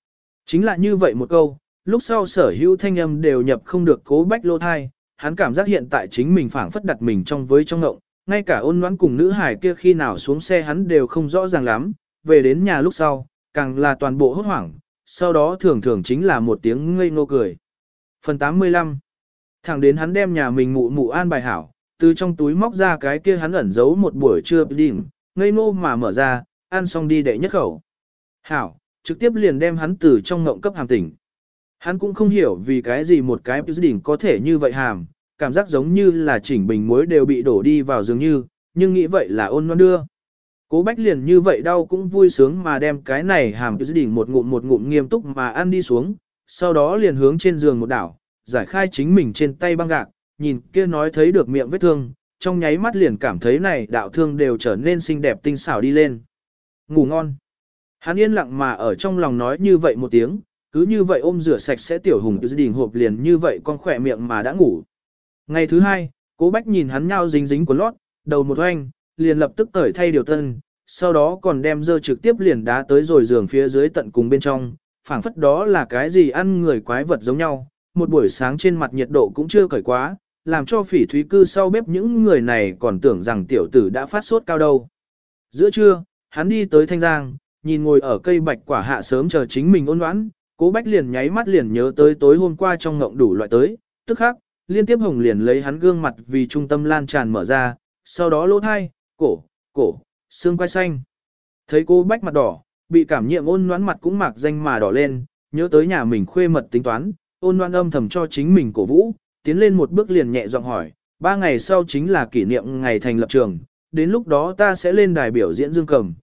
Chính là như vậy một câu, lúc sau sở hữu thanh âm đều nhập không được Cố Bách lô thai, hắn cảm giác hiện tại chính mình phảng phất đặt mình trong với trong ngộng, ngay cả Ôn Ngoãn cùng nữ hải kia khi nào xuống xe hắn đều không rõ ràng lắm, về đến nhà lúc sau, càng là toàn bộ hốt hoảng, sau đó thường thường chính là một tiếng ngây ngô cười. Phần 85. Thẳng đến hắn đem nhà mình mụ mụ an bài hảo, từ trong túi móc ra cái kia hắn ẩn giấu một buổi trưa đỉnh, ngây ngô mà mở ra, ăn xong đi đệ nhất khẩu. Hảo, trực tiếp liền đem hắn từ trong ngộng cấp hàm tỉnh. Hắn cũng không hiểu vì cái gì một cái đỉnh có thể như vậy hàm, cảm giác giống như là chỉnh bình muối đều bị đổ đi vào dường như, nhưng nghĩ vậy là Ôn Ngoãn đưa. Cố Bách liền như vậy đau cũng vui sướng mà đem cái này hàm đỉnh một ngụm nghiêm túc mà ăn đi xuống, sau đó liền hướng trên giường một đảo, giải khai chính mình trên tay băng gạc, nhìn kia nói thấy được miệng vết thương, trong nháy mắt liền cảm thấy này đạo thương đều trở nên xinh đẹp tinh xảo đi lên. Ngủ ngon. Hắn yên lặng mà ở trong lòng nói như vậy một tiếng, cứ như vậy ôm rửa sạch sẽ tiểu hùng đỉnh hộp liền như vậy con khỏe miệng mà đã ngủ. Ngày thứ hai, Cố Bách nhìn hắn nhau dính dính của lót, đầu một oanh, liền lập tức cởi thay điều tân, sau đó còn đem dơ trực tiếp liền đá tới rồi giường phía dưới tận cùng bên trong, phảng phất đó là cái gì ăn người quái vật giống nhau, một buổi sáng trên mặt nhiệt độ cũng chưa cởi quá, làm cho Phỉ Thúy cư sau bếp những người này còn tưởng rằng tiểu tử đã phát sốt cao đâu. Giữa trưa, hắn đi tới Thanh Giang, nhìn ngồi ở cây bạch quả hạ sớm chờ chính mình Ôn Ngoãn, Cố Bách liền nháy mắt liền nhớ tới tối hôm qua trong ngộng đủ loại tới, tức khắc, liên tiếp hồng liền lấy hắn gương mặt vì trung tâm lan tràn mở ra, sau đó lỗ thai, cổ, xương quai xanh. Thấy Cố Bách mặt đỏ, bị cảm nhiễm Ôn Ngoãn mặt cũng mạc danh mà đỏ lên, nhớ tới nhà mình khuê mật tính toán, Ôn Ngoãn âm thầm cho chính mình cổ vũ, tiến lên một bước liền nhẹ giọng hỏi, 3 ngày sau chính là kỷ niệm ngày thành lập trường, đến lúc đó ta sẽ lên đài biểu diễn dương cầm,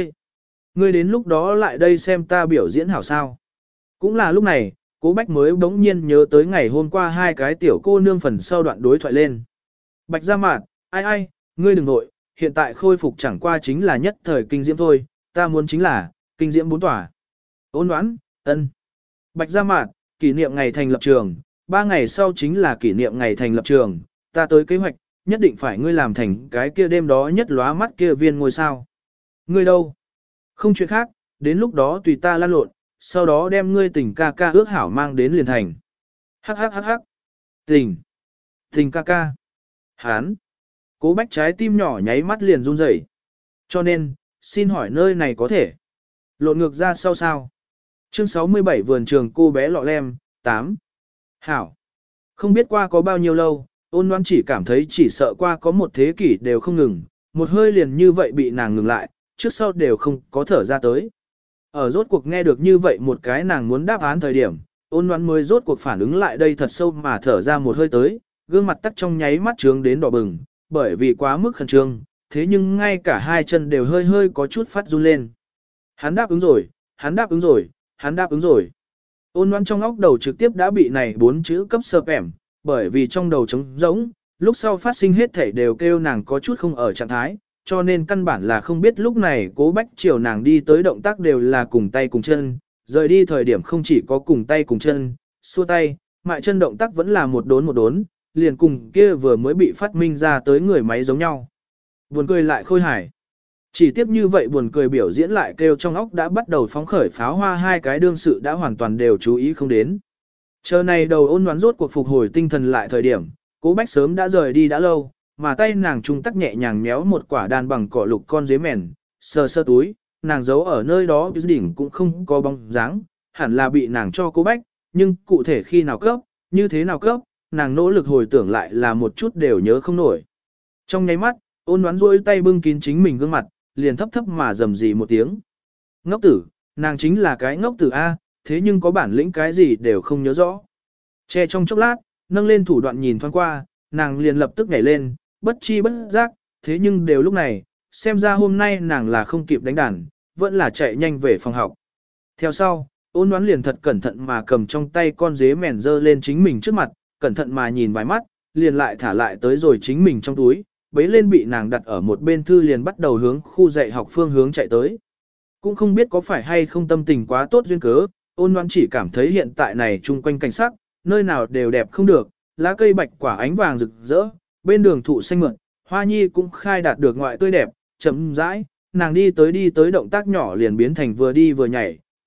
ngươi đến lúc đó lại đây xem ta biểu diễn hảo sao. Cũng là lúc này, Cố Bách mới bỗng nhiên nhớ tới ngày hôm qua hai cái tiểu cô nương phần sau đoạn đối thoại lên. Bạch Gia Mạt, ai, ngươi đừng nội, hiện tại khôi phục chẳng qua chính là nhất thời kinh diễm thôi, ta muốn chính là, kinh diễm 4 tòa. Ôn Ngoãn, ân. Bạch Gia Mạt, kỷ niệm ngày thành lập trường, 3 ngày sau chính là kỷ niệm ngày thành lập trường, ta tới kế hoạch, nhất định phải ngươi làm thành cái kia đêm đó nhất lóa mắt kia viên ngôi sao. Ngươi đâu? Không chuyện khác, đến lúc đó tùy ta lan lộn, sau đó đem ngươi tình ca ca ước hảo mang đến liền thành. Hắc. Tình ca ca. Hán. Cố Bách trái tim nhỏ nháy mắt liền run rẩy. Cho nên, xin hỏi nơi này có thể lộn ngược ra sau sao? Chương 67 vườn trường cô bé lọ lem, 8. Hảo. Không biết qua có bao nhiêu lâu, Ôn Ngoãn chỉ cảm thấy chỉ sợ qua có một thế kỷ đều không ngừng, một hơi liền như vậy bị nàng ngừng lại, trước sau đều không có thở ra tới. Ở rốt cuộc nghe được như vậy một cái nàng muốn đáp án thời điểm, Ôn Ngoãn mới rốt cuộc phản ứng lại đây thật sâu mà thở ra một hơi tới, gương mặt tắc trong nháy mắt trướng đến đỏ bừng, bởi vì quá mức khẩn trương, thế nhưng ngay cả hai chân đều hơi có chút phát run lên. Hắn đáp ứng rồi. Ôn Ngoãn trong óc đầu trực tiếp đã bị này 4 chữ cấp sợp ẻm, bởi vì trong đầu trống rỗng, lúc sau phát sinh hết thể đều kêu nàng có chút không ở trạng thái, cho nên căn bản là không biết lúc này Cố Bách chiều nàng đi tới động tác đều là cùng tay cùng chân, rời đi thời điểm không chỉ có cùng tay cùng chân, xua tay, mại chân động tác vẫn là một đốn, liền cùng kia vừa mới bị phát minh ra tới người máy giống nhau. Buồn cười lại khôi hài. Chỉ tiếp như vậy buồn cười biểu diễn lại kêu trong óc đã bắt đầu phóng khởi pháo hoa, hai cái đương sự đã hoàn toàn đều chú ý không đến. Chờ này đầu Ôn Ngoãn rốt cuộc phục hồi tinh thần lại thời điểm, Cố Bách sớm đã rời đi đã lâu, mà tay nàng trung tắc nhẹ nhàng méo một quả đàn bằng cỏ lục con dế mèn, sờ túi, nàng giấu ở nơi đó đỉnh cũng không có bóng dáng, hẳn là bị nàng cho Cố Bách, nhưng cụ thể khi nào cấp, như thế nào cấp, nàng nỗ lực hồi tưởng lại là một chút đều nhớ không nổi. Trong nháy mắt, Ôn Ngoãn rôi tay bưng kín chính mình gương mặt, liền thấp mà rầm rì một tiếng. Ngốc tử, nàng chính là cái ngốc tử A, thế nhưng có bản lĩnh cái gì đều không nhớ rõ. Che trong chốc lát, nâng lên thủ đoạn nhìn thoáng qua, nàng liền lập tức nhảy lên, bất chi bất giác, thế nhưng đều lúc này, xem ra hôm nay nàng là không kịp đánh đàn, vẫn là chạy nhanh về phòng học. Theo sau, Ôn Ngoãn liền thật cẩn thận mà cầm trong tay con dế mèn dơ lên chính mình trước mặt, cẩn thận mà nhìn vài mắt, liền lại thả lại tới rồi chính mình trong túi, bấy lên bị nàng đặt ở một bên thư liền bắt đầu hướng khu dạy học phương hướng chạy tới. Cũng không biết có phải hay không tâm tình quá tốt duyên cớ, Ôn Ngoãn chỉ cảm thấy hiện tại này chung quanh cảnh sắc, nơi nào đều đẹp không được, lá cây bạch quả ánh vàng rực rỡ, bên đường thụ xanh mượn, hoa nhi cũng khai đạt được ngoại tươi đẹp, chậm rãi, nàng đi tới động tác nhỏ liền biến thành vừa đi vừa nhảy,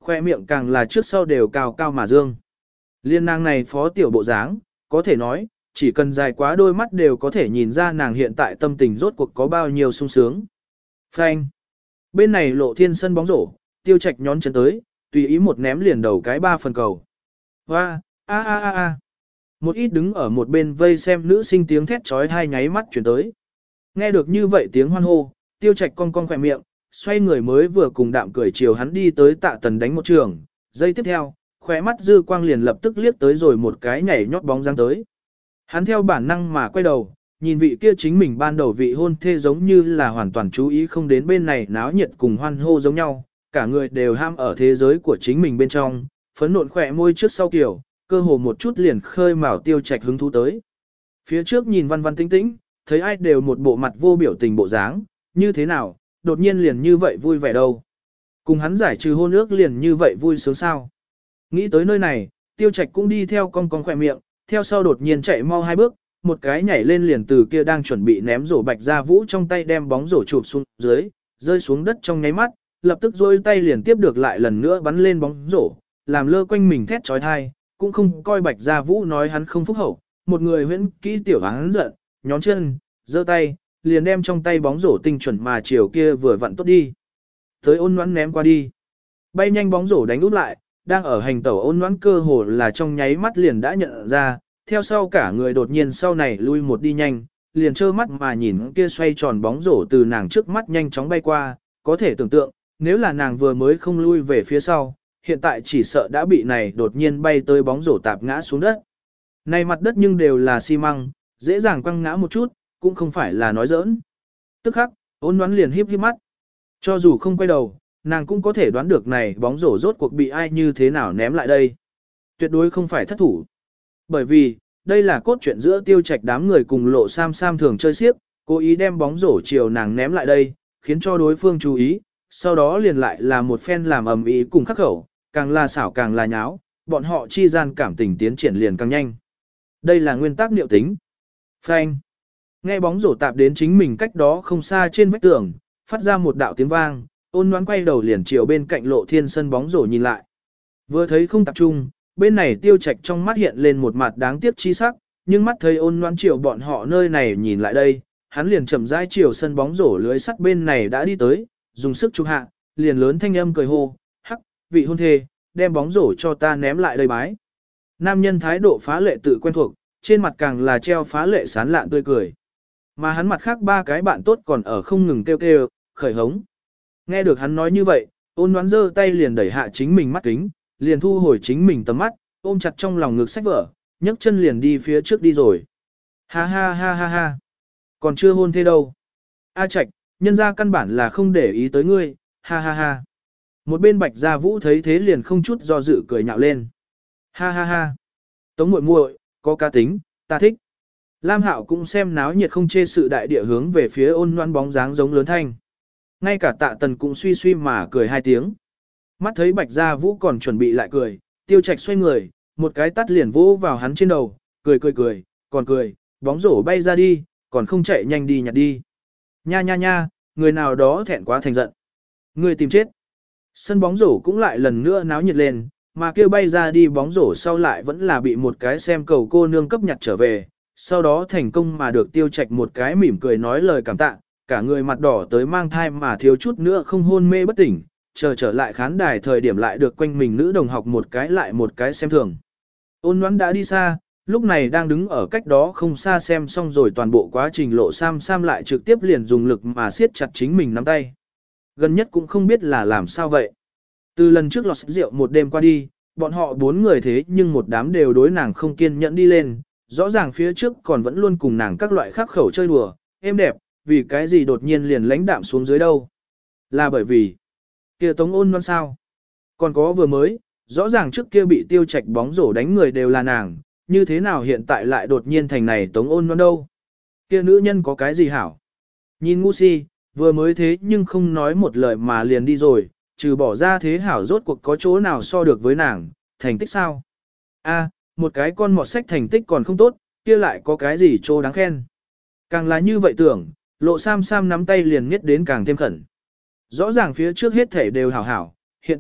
khoe miệng càng là trước sau đều cao cao mà dương. Liên nàng này phó tiểu bộ dáng, có thể nói, chỉ cần dài quá đôi mắt đều có thể nhìn ra nàng hiện tại tâm tình rốt cuộc có bao nhiêu sung sướng. Phanh. Bên này Lộ Thiên sân bóng rổ, Tiêu Trạch nhón chân tới, tùy ý một ném liền đầu cái 3 phần cầu. Hoa, a a a a. Một ít đứng ở một bên vây xem nữ sinh tiếng thét chói tai nháy mắt chuyển tới. Nghe được như vậy tiếng hoan hô, Tiêu Trạch cong cong khỏe miệng, xoay người mới vừa cùng đạm cười chiều hắn đi tới Tạ Tần đánh một trường. Giây tiếp theo, khỏe mắt dư quang liền lập tức liếc tới rồi một cái nhảy nhót bóng dáng tới. Hắn theo bản năng mà quay đầu, nhìn vị kia chính mình ban đầu vị hôn thê giống như là hoàn toàn chú ý không đến bên này náo nhiệt cùng hoan hô giống nhau, cả người đều ham ở thế giới của chính mình bên trong, phấn nộn khỏe môi trước sau kiểu, cơ hồ một chút liền khơi mào Tiêu Trạch hứng thú tới. Phía trước nhìn văn văn tĩnh tĩnh, thấy ai đều một bộ mặt vô biểu tình bộ dáng, như thế nào, đột nhiên liền như vậy vui vẻ đâu. Cùng hắn giải trừ hôn ước liền như vậy vui sướng sao. Nghĩ tới nơi này, Tiêu Trạch cũng đi theo cong cong khỏe miệng, theo sau đột nhiên chạy mau 2 bước, một cái nhảy lên liền từ kia đang chuẩn bị ném rổ Bạch Gia Vũ trong tay đem bóng rổ chụp xuống dưới, rơi xuống đất trong nháy mắt, lập tức duỗi tay liền tiếp được lại lần nữa bắn lên bóng rổ, làm lơ quanh mình thét chói tai, cũng không coi Bạch Gia Vũ nói hắn không phúc hậu, một người huyễn kỹ tiểu hắn giận, nhón chân, giơ tay, liền đem trong tay bóng rổ tinh chuẩn mà chiều kia vừa vặn tốt đi. Tới Ôn Ngoãn ném qua đi. Bay nhanh bóng rổ đánh úp lại, đang ở hành tẩu Ôn Ngoãn cơ hồ là trong nháy mắt liền đã nhận ra, theo sau cả người đột nhiên sau này lui một đi nhanh, liền trơ mắt mà nhìn kia xoay tròn bóng rổ từ nàng trước mắt nhanh chóng bay qua, có thể tưởng tượng, nếu là nàng vừa mới không lui về phía sau, hiện tại chỉ sợ đã bị này đột nhiên bay tới bóng rổ tạp ngã xuống đất. Này mặt đất nhưng đều là xi măng, dễ dàng quăng ngã một chút, cũng không phải là nói giỡn. Tức khắc, Ôn Ngoãn liền híp híp mắt. Cho dù không quay đầu, nàng cũng có thể đoán được này bóng rổ rốt cuộc bị ai như thế nào ném lại đây. Tuyệt đối không phải thất thủ. Bởi vì, đây là cốt truyện giữa Tiêu Trạch đám người cùng Lộ Sam Sam thường chơi xiếc, cố ý đem bóng rổ chiều nàng ném lại đây, khiến cho đối phương chú ý, sau đó liền lại là một phen làm ầm ĩ cùng khắc khẩu, càng là xảo càng là nháo, bọn họ chi gian cảm tình tiến triển liền càng nhanh. Đây là nguyên tắc niệu tính. Phanh. Nghe bóng rổ tạp đến chính mình cách đó không xa trên vách tường, phát ra một đạo tiếng vang, Ôn Ngoãn quay đầu liền chiều bên cạnh Lộ Thiên sân bóng rổ nhìn lại. Vừa thấy không tập trung, bên này Tiêu Trạch trong mắt hiện lên một mặt đáng tiếc chi sắc, nhưng mắt thấy Ôn Ngoãn chiều bọn họ nơi này nhìn lại đây, hắn liền chậm rãi chiều sân bóng rổ lưới sắt bên này đã đi tới, dùng sức chụp hạ, liền lớn thanh âm cười hô, hắc, vị hôn thê, đem bóng rổ cho ta ném lại đây bái. Nam nhân thái độ phá lệ tự quen thuộc, trên mặt càng là treo phá lệ sán lạn tươi cười. Mà hắn mặt khác 3 cái bạn tốt còn ở không ngừng kêu kêu, khởi hống. Nghe được hắn nói như vậy, Ôn Ngoãn giơ tay liền đẩy hạ chính mình mắt kính, liền thu hồi chính mình tầm mắt, ôm chặt trong lòng ngực sách vở, nhấc chân liền đi phía trước đi rồi. Ha ha ha ha ha. Còn chưa hôn thế đâu. A Trạch, nhân ra căn bản là không để ý tới ngươi, ha ha ha. Một bên Bạch Gia Vũ thấy thế liền không chút do dự cười nhạo lên. Ha ha ha. Tống muội muội, có cá tính, ta thích. Lam Hạo cũng xem náo nhiệt không chê sự đại địa hướng về phía Ôn Ngoãn bóng dáng giống lớn thanh. Ngay cả Tạ Tần cũng suy suy mà cười 2 tiếng. Mắt thấy Bạch Gia Vũ còn chuẩn bị lại cười, Tiêu Trạch xoay người, một cái tắt liền vỗ vào hắn trên đầu, cười, còn cười, bóng rổ bay ra đi, còn không chạy nhanh đi nhặt đi. Nha nha nha, người nào đó thẹn quá thành giận. Người tìm chết. Sân bóng rổ cũng lại lần nữa náo nhiệt lên, mà kêu bay ra đi bóng rổ sau lại vẫn là bị một cái xem cầu cô nương cấp nhặt trở về, sau đó thành công mà được Tiêu Trạch một cái mỉm cười nói lời cảm tạ, cả người mặt đỏ tới mang thai mà thiếu chút nữa không hôn mê bất tỉnh, chờ trở lại khán đài thời điểm lại được quanh mình nữ đồng học một cái lại một cái xem thường. Ôn Ngoãn đã đi xa, lúc này đang đứng ở cách đó không xa xem xong rồi toàn bộ quá trình Lộ Sam Sam lại trực tiếp liền dùng lực mà siết chặt chính mình nắm tay. Gần nhất cũng không biết là làm sao vậy. Từ lần trước lọt rượu một đêm qua đi, bọn họ 4 người thế nhưng một đám đều đối nàng không kiên nhẫn đi lên, rõ ràng phía trước còn vẫn luôn cùng nàng các loại khắc khẩu chơi đùa, êm đẹp, vì cái gì đột nhiên liền lãnh đạm xuống dưới đâu. Là bởi vì, kia Tống Ôn Ngoãn sao? Còn có vừa mới, rõ ràng trước kia bị Tiêu Trạch bóng rổ đánh người đều là nàng, như thế nào hiện tại lại đột nhiên thành này Tống Ôn Ngoãn đâu? Kia nữ nhân có cái gì hảo? Nhìn ngu si, vừa mới thế nhưng không nói một lời mà liền đi rồi, trừ bỏ ra thế hảo rốt cuộc có chỗ nào so được với nàng, thành tích sao? A, một cái con mọt sách thành tích còn không tốt, kia lại có cái gì chỗ đáng khen? Càng là như vậy tưởng, Lộ Sam Sam nắm tay liền miết đến càng thêm khẩn. Rõ ràng phía trước hết thể đều hảo hảo, hiện tại,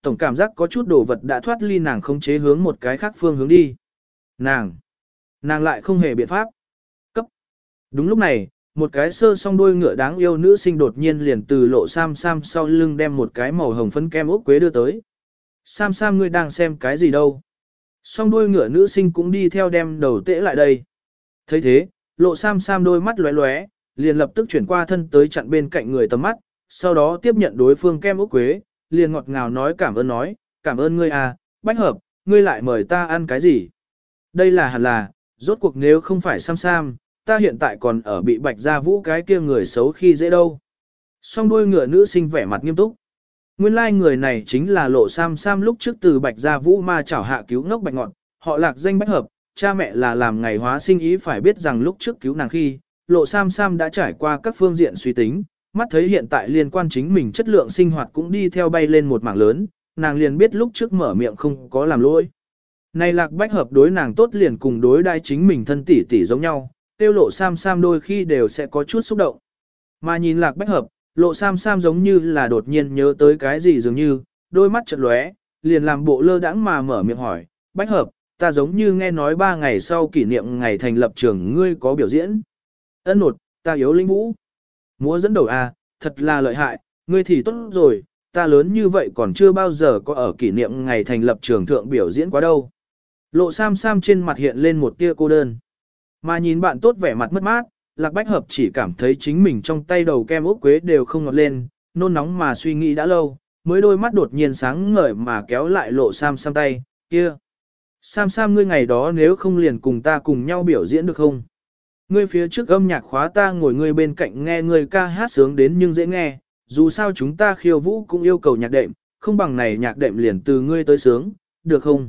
tổng cảm giác có chút đồ vật đã thoát ly nàng khống chế hướng một cái khác phương hướng đi. Nàng lại không hề biện pháp. Cấp. Đúng lúc này, một cái sơ song đuôi ngựa đáng yêu nữ sinh đột nhiên liền từ Lộ Sam Sam sau lưng đem một cái màu hồng phấn kem ốc quế đưa tới. Sam Sam ngươi đang xem cái gì đâu? Song đuôi ngựa nữ sinh cũng đi theo đem đầu tễ lại đây. Thấy thế, Lộ Sam Sam đôi mắt lóe lóe, liền lập tức chuyển qua thân tới chặn bên cạnh người tầm mắt, sau đó tiếp nhận đối phương kem ốc quế, liền ngọt ngào nói, cảm ơn ngươi à, Bách Hợp, ngươi lại mời ta ăn cái gì? Đây là hẳn là, rốt cuộc nếu không phải Sam Sam, ta hiện tại còn ở bị Bạch Gia Vũ cái kia người xấu khi dễ đâu. Song đuôi ngựa nữ sinh vẻ mặt nghiêm túc. Nguyên lai người này chính là Lộ Sam Sam lúc trước từ Bạch Gia Vũ ma chảo hạ cứu ngốc Bạch Ngọn, họ Lạc danh Bách Hợp, cha mẹ là làm ngày hóa sinh ý phải biết rằng lúc trước cứu nàng khi, Lộ Sam Sam đã trải qua các phương diện suy tính, mắt thấy hiện tại liên quan chính mình chất lượng sinh hoạt cũng đi theo bay lên một mảng lớn, nàng liền biết lúc trước mở miệng không có làm lỗi. Này Lạc Bách Hợp đối nàng tốt liền cùng đối đai chính mình thân tỷ tỷ giống nhau, tiêu Lộ Sam Sam đôi khi đều sẽ có chút xúc động. Mà nhìn Lạc Bách Hợp, Lộ Sam Sam giống như là đột nhiên nhớ tới cái gì dường như, đôi mắt chợt lóe, liền làm bộ lơ đãng mà mở miệng hỏi, Bách Hợp, ta giống như nghe nói 3 ngày sau kỷ niệm ngày thành lập trường ngươi có biểu diễn. Ân nột, ta yếu linh vũ. Múa dẫn đầu à, thật là lợi hại, ngươi thì tốt rồi, ta lớn như vậy còn chưa bao giờ có ở kỷ niệm ngày thành lập trường thượng biểu diễn quá đâu. Lộ Sam Sam trên mặt hiện lên một tia cô đơn. Mà nhìn bạn tốt vẻ mặt mất mát, Lạc Bách Hợp chỉ cảm thấy chính mình trong tay đầu kem ốc quế đều không ngọt lên, nôn nóng mà suy nghĩ đã lâu, mới đôi mắt đột nhiên sáng ngời mà kéo lại Lộ Sam Sam tay, kia. Sam Sam ngươi ngày đó nếu không liền cùng ta cùng nhau biểu diễn được không? Ngươi phía trước âm nhạc khóa ta ngồi ngươi bên cạnh nghe ngươi ca hát sướng đến nhưng dễ nghe, dù sao chúng ta khiêu vũ cũng yêu cầu nhạc đệm, không bằng này nhạc đệm liền từ ngươi tới sướng, được không?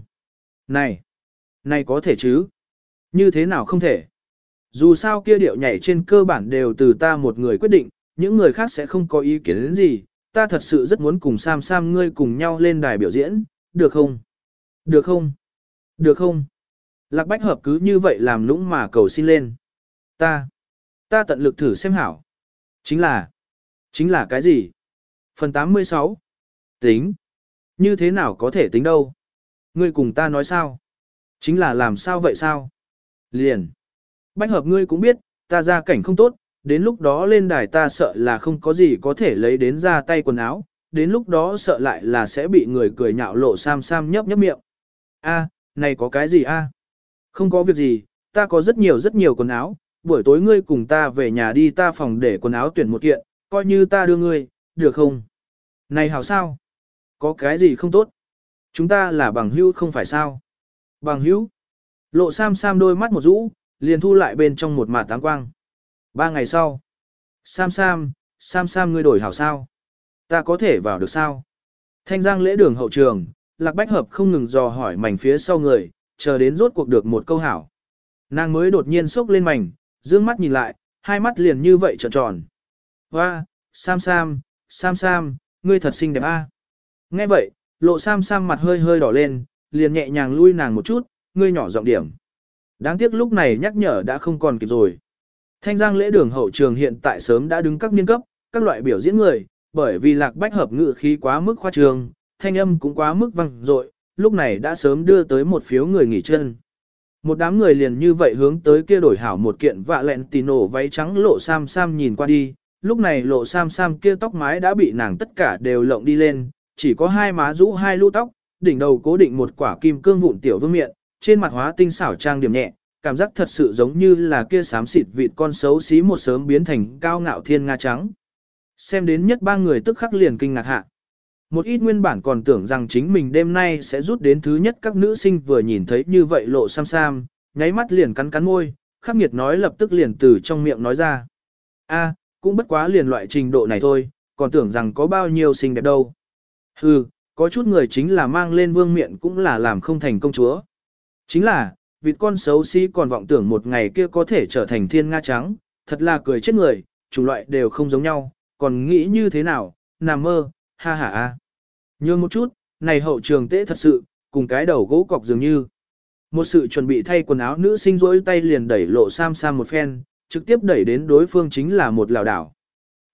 Này có thể chứ? Như thế nào không thể? Dù sao kia điệu nhảy trên cơ bản đều từ ta một người quyết định, những người khác sẽ không có ý kiến đến gì, ta thật sự rất muốn cùng Sam Sam ngươi cùng nhau lên đài biểu diễn, được không? Được không? Được không? Lạc Bách Hợp cứ như vậy làm nũng mà cầu xin lên. Ta tận lực thử xem hảo. Chính là cái gì? Phần 86. Tính. Như thế nào có thể tính đâu? Ngươi cùng ta nói sao? Chính là làm sao vậy sao? Liền. Bách Hợp ngươi cũng biết, ta gia cảnh không tốt, đến lúc đó lên đài ta sợ là không có gì có thể lấy đến ra tay quần áo, đến lúc đó sợ lại là sẽ bị người cười nhạo. Lộ Sam Sam nhấp miệng. A, này có cái gì a? Không có việc gì, ta có rất nhiều quần áo, buổi tối ngươi cùng ta về nhà đi ta phòng để quần áo tuyển một kiện, coi như ta đưa ngươi, được không? Này hảo sao? Có cái gì không tốt? Chúng ta là bằng hữu không phải sao? Bằng hữu? Lộ Sam Sam đôi mắt một rũ, liền thu lại bên trong một mạt táng quang. 3 ngày sau. Sam Sam ngươi đổi hảo sao? Ta có thể vào được sao? Thanh Giang lễ đường hậu trường, Lạc Bách Hợp không ngừng dò hỏi mảnh phía sau người, chờ đến rốt cuộc được một câu hảo. Nàng mới đột nhiên sốc lên mảnh, dương mắt nhìn lại, hai mắt liền như vậy tròn tròn. Hoa, Sam, ngươi thật xinh đẹp a. Nghe vậy, Lộ Sam Sam mặt hơi hơi đỏ lên, liền nhẹ nhàng lui nàng một chút, ngươi nhỏ giọng điểm. Đáng tiếc lúc này nhắc nhở đã không còn kịp rồi. Thanh Giang lễ đường hậu trường hiện tại sớm đã đứng các niên cấp, các loại biểu diễn người, bởi vì Lạc Bách Hợp ngữ khí quá mức khoa trương, thanh âm cũng quá mức vang dội, lúc này đã sớm đưa tới một phiếu người nghỉ chân. Một đám người liền như vậy hướng tới kia đổi hảo một kiện vạ lẹn tì nổ váy trắng Lộ Sam Sam nhìn qua đi, lúc này Lộ Sam Sam kia tóc mái đã bị nàng tất cả đều lộng đi lên, chỉ có hai má rũ hai lũ tóc, đỉnh đầu cố định một quả kim cương vụn tiểu vương miện, trên mặt hóa tinh xảo trang điểm nhẹ, cảm giác thật sự giống như là kia xám xịt vịt con xấu xí một sớm biến thành cao ngạo thiên nga trắng. Xem đến nhất ba người tức khắc liền kinh ngạc hạ. Một ít nguyên bản còn tưởng rằng chính mình đêm nay sẽ rút đến thứ nhất, các nữ sinh vừa nhìn thấy như vậy Lộ Sam Sam, nháy mắt liền cắn môi, khắc nghiệt nói lập tức liền từ trong miệng nói ra. A, cũng bất quá liền loại trình độ này thôi, còn tưởng rằng có bao nhiêu xinh đẹp đâu. Hừ, có chút người chính là mang lên vương miện cũng là làm không thành công chúa. Chính là, vịt con xấu xí còn vọng tưởng một ngày kia có thể trở thành thiên nga trắng, thật là cười chết người, chủng loại đều không giống nhau, còn nghĩ như thế nào, nằm mơ, ha ha a. Nhường một chút, này hậu trường tễ thật sự, cùng cái đầu gỗ cọc dường như. Một sự chuẩn bị thay quần áo nữ sinh rỗi tay liền đẩy Lộ Sam Sam một phen, trực tiếp đẩy đến đối phương chính là một lảo đảo. Ai,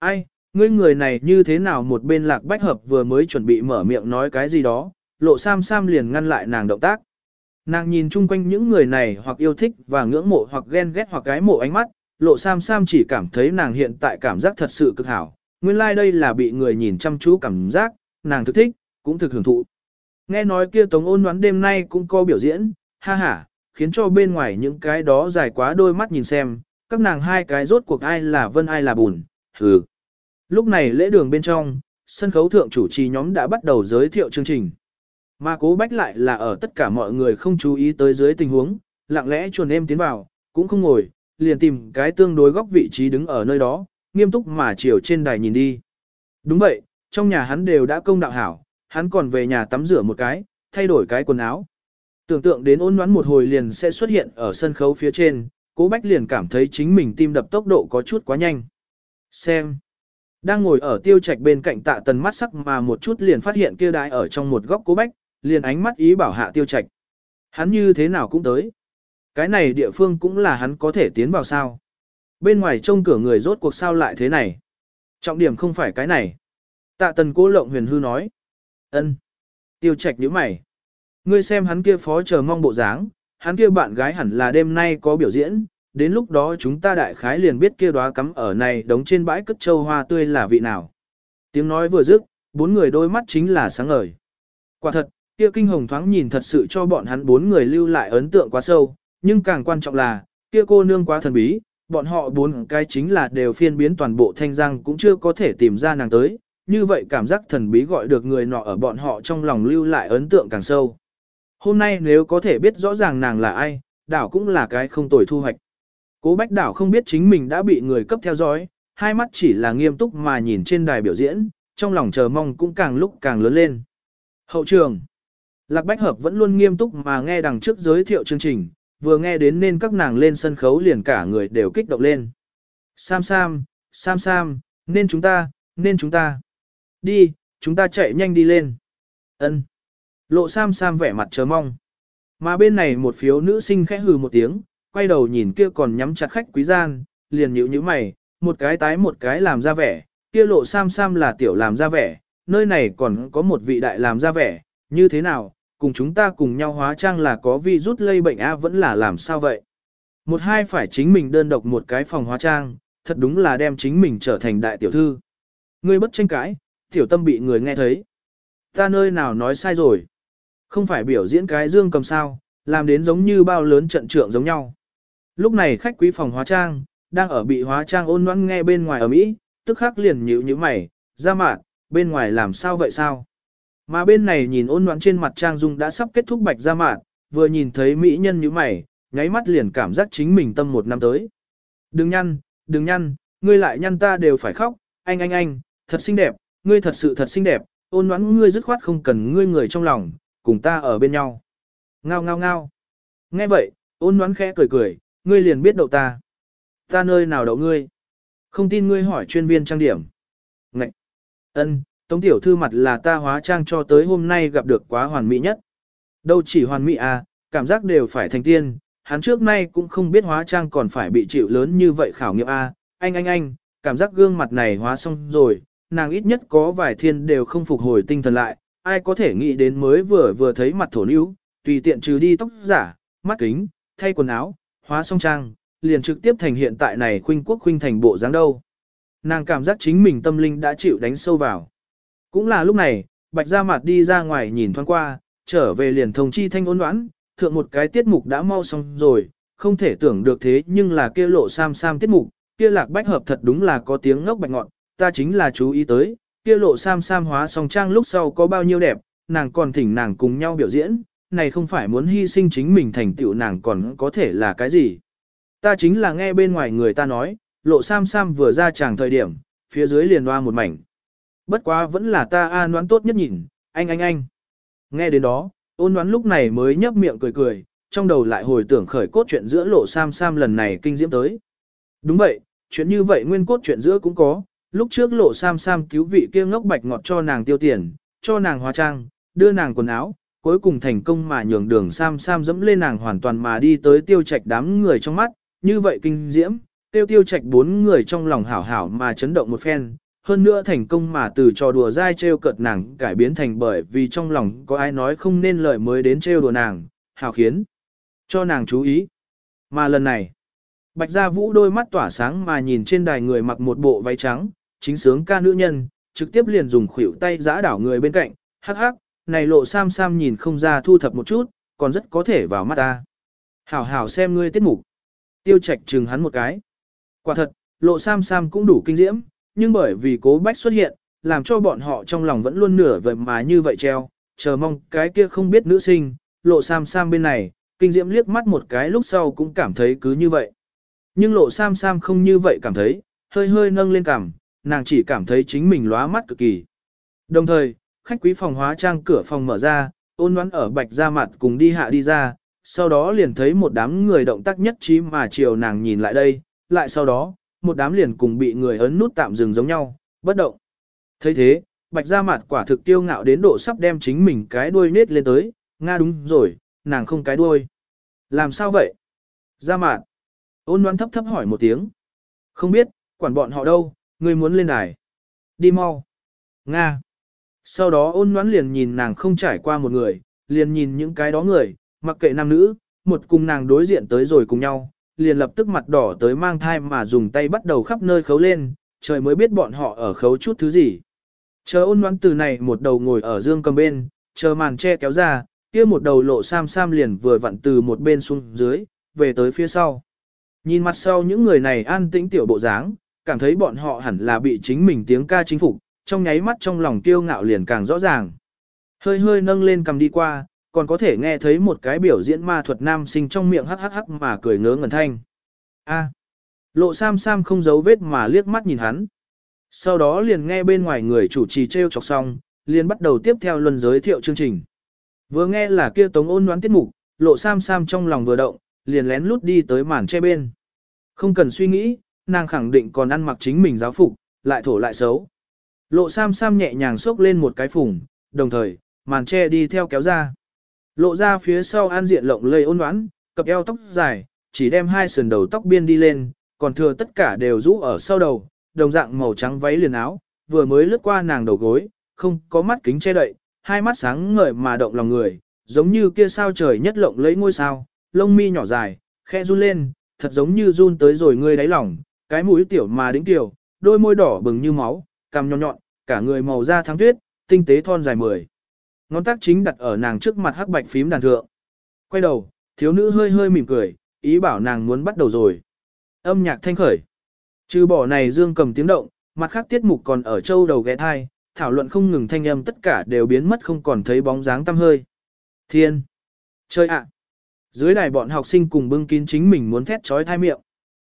Ngươi người này như thế nào? Một bên Lạc Bách Hợp vừa mới chuẩn bị mở miệng nói cái gì đó, Lộ Sam Sam liền ngăn lại nàng động tác. Nàng nhìn chung quanh những người này hoặc yêu thích và ngưỡng mộ hoặc ghen ghét hoặc gái mộ ánh mắt, Lộ Sam Sam chỉ cảm thấy nàng hiện tại cảm giác thật sự cực hảo. Nguyên lai đây là bị người nhìn chăm chú cảm giác, nàng thực thích, cũng thực hưởng thụ. Nghe nói kia Tống Ôn Ngoãn đêm nay cũng có biểu diễn, ha ha, khiến cho bên ngoài những cái đó dài quá đôi mắt nhìn xem, các nàng hai cái rốt cuộc ai là vân ai là bùn, hừ. Lúc này lễ đường bên trong, sân khấu thượng chủ trì nhóm đã bắt đầu giới thiệu chương trình. Mà Cố Bách lại là ở tất cả mọi người không chú ý tới dưới tình huống, lặng lẽ chuồn em tiến vào, cũng không ngồi, liền tìm cái tương đối góc vị trí đứng ở nơi đó, nghiêm túc mà chiều trên đài nhìn đi. Đúng vậy, trong nhà hắn đều đã công đạo hảo, hắn còn về nhà tắm rửa một cái, thay đổi cái quần áo. Tưởng tượng đến Ôn Ngoãn một hồi liền sẽ xuất hiện ở sân khấu phía trên, Cố Bách liền cảm thấy chính mình tim đập tốc độ có chút quá nhanh. Xem. Đang ngồi ở Tiêu Trạch bên cạnh Tạ Tần mắt sắc mà một chút liền phát hiện kia đái ở trong một góc Cố Bách, liền ánh mắt ý bảo hạ Tiêu Trạch. Hắn như thế nào cũng tới. Cái này địa phương cũng là hắn có thể tiến vào sao. Bên ngoài trông cửa người rốt cuộc sao lại thế này. Trọng điểm không phải cái này. Tạ Tần Cố Lộng Huyền hư nói. Ân. Tiêu Trạch nhíu mày. Ngươi xem hắn kia phó chờ mong bộ dáng, hắn kia bạn gái hẳn là đêm nay có biểu diễn, đến lúc đó chúng ta đại khái liền biết kia đóa cắm ở này đống trên bãi cất châu hoa tươi là vị nào. Tiếng nói vừa dứt, bốn người đôi mắt chính là sáng ngời. Quả thật, kia kinh hồng thoáng nhìn thật sự cho bọn hắn bốn người lưu lại ấn tượng quá sâu, nhưng càng quan trọng là, kia cô nương quá thần bí, bọn họ bốn cái chính là đều phiên biến toàn bộ Thanh Giang cũng chưa có thể tìm ra nàng tới, như vậy cảm giác thần bí gọi được người nọ ở bọn họ trong lòng lưu lại ấn tượng càng sâu. Hôm nay nếu có thể biết rõ ràng nàng là ai, đảo cũng là cái không tồi thu hoạch. Cố Bách đảo không biết chính mình đã bị người cấp theo dõi, hai mắt chỉ là nghiêm túc mà nhìn trên đài biểu diễn, trong lòng chờ mong cũng càng lúc càng lớn lên. Hậu trường. Lạc Bách Hợp vẫn luôn nghiêm túc mà nghe đằng trước giới thiệu chương trình, vừa nghe đến nên các nàng lên sân khấu liền cả người đều kích động lên. Sam Sam, Sam Sam, nên chúng ta. Đi, chúng ta chạy nhanh đi lên. Ân. Lộ Sam Sam vẻ mặt chờ mong. Mà bên này một phiếu nữ sinh khẽ hừ một tiếng, quay đầu nhìn kia còn nhắm chặt khách quý gian, liền nhíu nhíu mày, một cái tái một cái làm ra vẻ, kia Lộ Sam Sam là tiểu làm ra vẻ, nơi này còn có một vị đại làm ra vẻ, như thế nào, cùng chúng ta cùng nhau hóa trang là có virus lây bệnh A vẫn là làm sao vậy? Một hai phải chính mình đơn độc một cái phòng hóa trang, thật đúng là đem chính mình trở thành đại tiểu thư. Ngươi bất tranh cãi, tiểu tâm bị người nghe thấy. Ta nơi nào nói sai rồi? Không phải biểu diễn cái dương cầm sao, làm đến giống như bao lớn trận trượng giống nhau. Lúc này khách quý phòng hóa trang, đang ở bị hóa trang Ôn Ngoãn nghe bên ngoài ở Mỹ, tức khắc liền nhíu nhíu mày, ra mạn, bên ngoài làm sao vậy sao? Mà bên này nhìn Ôn Ngoãn trên mặt trang dung đã sắp kết thúc bạch ra mạn, vừa nhìn thấy mỹ nhân nhíu mày, nháy mắt liền cảm giác chính mình tâm một năm tới. Đừng nhăn, ngươi lại nhăn ta đều phải khóc, anh, thật xinh đẹp, ngươi thật sự thật xinh đẹp, Ôn Ngoãn ngươi dứt khoát không cần ngươi người trong lòng, cùng ta ở bên nhau. Ngao ngao ngao. Nghe vậy, Ôn Ngoãn khẽ cười cười, ngươi liền biết đậu ta. Ta nơi nào đậu ngươi? Không tin ngươi hỏi chuyên viên trang điểm. Ngậy. Ân, Tống tiểu thư mặt là ta hóa trang cho tới hôm nay gặp được quá hoàn mỹ nhất. Đâu chỉ hoàn mỹ à, cảm giác đều phải thành tiên. Hắn trước nay cũng không biết hóa trang còn phải bị chịu lớn như vậy khảo nghiệm à. Anh, cảm giác gương mặt này hóa xong rồi, nàng ít nhất có vài thiên đều không phục hồi tinh thần lại. Ai có thể nghĩ đến mới vừa thấy mặt thổ níu, tùy tiện trừ đi tóc giả, mắt kính, thay quần áo, hóa xong trang, liền trực tiếp thành hiện tại này khuynh quốc khuynh thành bộ dáng đâu. Nàng cảm giác chính mình tâm linh đã chịu đánh sâu vào. Cũng là lúc này, Bạch Gia Mạt đi ra ngoài nhìn thoáng qua, trở về liền thông chi Thanh Ôn Ngoãn, thượng một cái tiết mục đã mau xong rồi, không thể tưởng được thế nhưng là kia Lộ Sam Sam tiết mục, kia Lạc Bách Hợp thật đúng là có tiếng ngốc bạch ngọn, ta chính là chú ý tới, kia Lộ Sam Sam hóa xong trang lúc sau có bao nhiêu đẹp, nàng còn thỉnh nàng cùng nhau biểu diễn, này không phải muốn hy sinh chính mình thành tựu nàng còn có thể là cái gì. Ta chính là nghe bên ngoài người ta nói, Lộ Sam Sam vừa ra tràng thời điểm, phía dưới liền hoa một mảnh. Bất quá vẫn là ta An Ngoãn tốt nhất nhìn, anh. Nghe đến đó, Ôn Ngoãn lúc này mới nhấp miệng cười, trong đầu lại hồi tưởng khởi cốt truyện giữa Lộ Sam Sam lần này kinh diễm tới. Đúng vậy, chuyện như vậy nguyên cốt truyện giữa cũng có, lúc trước Lộ Sam Sam cứu vị kia ngốc bạch ngọt cho nàng tiêu tiền, cho nàng hóa trang, đưa nàng quần áo, cuối cùng thành công mà nhường đường Sam Sam dẫm lên nàng hoàn toàn mà đi tới Tiêu Trạch đám người trong mắt, như vậy kinh diễm, Tiêu Trạch bốn người trong lòng hảo hảo mà chấn động một phen, hơn nữa thành công mà từ trò đùa dai trêu cợt nàng cải biến thành bởi vì trong lòng có ai nói không nên lời mới đến trêu đùa nàng, hào khiến cho nàng chú ý. Mà lần này, Bạch Gia Vũ đôi mắt tỏa sáng mà nhìn trên đài người mặc một bộ váy trắng, chính sướng ca nữ nhân, trực tiếp liền dùng khuỷu tay giã đảo người bên cạnh, hắc hắc, này Lộ Sam Sam nhìn không ra thu thập một chút, còn rất có thể vào mắt ta. Hảo hảo xem ngươi tiết mục. Tiêu Trạch chừng hắn một cái. Quả thật, Lộ Sam Sam cũng đủ kinh diễm, nhưng bởi vì Cố Bách xuất hiện, làm cho bọn họ trong lòng vẫn luôn nửa vậy mà như vậy treo, chờ mong cái kia không biết nữ sinh, Lộ Sam Sam bên này, kinh diễm liếc mắt một cái lúc sau cũng cảm thấy cứ như vậy. Nhưng Lộ Sam Sam không như vậy cảm thấy, hơi hơi nâng lên cằm, nàng chỉ cảm thấy chính mình lóa mắt cực kỳ. Đồng thời, khách quý phòng hóa trang cửa phòng mở ra, Ôn Ngoãn ở Bạch Gia mặt cùng đi hạ đi ra, sau đó liền thấy một đám người động tác nhất trí mà chiều nàng nhìn lại đây, lại sau đó, một đám liền cùng bị người ấn nút tạm dừng giống nhau, bất động. Thấy thế, Bạch Gia mặt quả thực tiêu ngạo đến độ sắp đem chính mình cái đuôi nết lên tới, Nga đúng rồi, nàng không cái đuôi. Làm sao vậy? Gia mặt. Ôn Ngoãn thấp thấp hỏi một tiếng. Không biết, quản bọn họ đâu, ngươi muốn lên đài. Đi mau. Nga. Sau đó Ôn Ngoãn liền nhìn nàng không trải qua một người, liền nhìn những cái đó người, mặc kệ nam nữ, một cùng nàng đối diện tới rồi cùng nhau, liền lập tức mặt đỏ tới mang thai mà dùng tay bắt đầu khắp nơi khấu lên, trời mới biết bọn họ ở khấu chút thứ gì. Chờ Ôn Ngoãn từ này một đầu ngồi ở dương cầm bên, chờ màn che kéo ra, kia một đầu Lộ Sam Sam liền vừa vặn từ một bên xuống dưới, về tới phía sau. Nhìn mặt sau những người này an tĩnh tiểu bộ dáng, cảm thấy bọn họ hẳn là bị chính mình tiếng ca chính phục, trong nháy mắt trong lòng kiêu ngạo liền càng rõ ràng. Hơi hơi nâng lên cầm đi qua, còn có thể nghe thấy một cái biểu diễn ma thuật nam sinh trong miệng hắc hắc hắc mà cười ngớ ngẩn thanh. A. Lộ Sam Sam không giấu vết mà liếc mắt nhìn hắn. Sau đó liền nghe bên ngoài người chủ trì trêu chọc xong, liền bắt đầu tiếp theo luân giới thiệu chương trình. Vừa nghe là kia Tống Ôn Ngoãn tiết mục, Lộ Sam Sam trong lòng vừa động, liền lén lút đi tới màn che bên. Không cần suy nghĩ, nàng khẳng định còn ăn mặc chính mình giáo phục, lại thổ lại xấu. Lộ Sam Sam nhẹ nhàng xốc lên một cái phủng, đồng thời, màn che đi theo kéo ra. Lộ ra phía sau an diện lộng lây Ôn Ngoãn, cặp eo tóc dài, chỉ đem hai sườn đầu tóc biên đi lên, còn thừa tất cả đều rũ ở sau đầu, đồng dạng màu trắng váy liền áo, vừa mới lướt qua nàng đầu gối, không có mắt kính che đậy, hai mắt sáng ngời mà động lòng người, giống như kia sao trời nhất lộng lẫy ngôi sao, lông mi nhỏ dài, khẽ run lên, thật giống như run tới rồi ngươi đáy lòng, cái mũi tiểu mà đĩnh tiểu, đôi môi đỏ bừng như máu, cằm nhọn nhọn, cả người màu da thắng tuyết, tinh tế thon dài mười. Ngón tác chính đặt ở nàng trước mặt hắc bạch phím đàn thượng. Quay đầu, thiếu nữ hơi hơi mỉm cười, ý bảo nàng muốn bắt đầu rồi. Âm nhạc thanh khởi. Trừ bỏ này dương cầm tiếng động, mặt khác tiết mục còn ở châu đầu ghé thai, thảo luận không ngừng thanh âm tất cả đều biến mất không còn thấy bóng dáng tăm hơi. Thiên! Chơi ạ! Dưới đài bọn học sinh cùng bưng kín chính mình muốn thét trói thai miệng.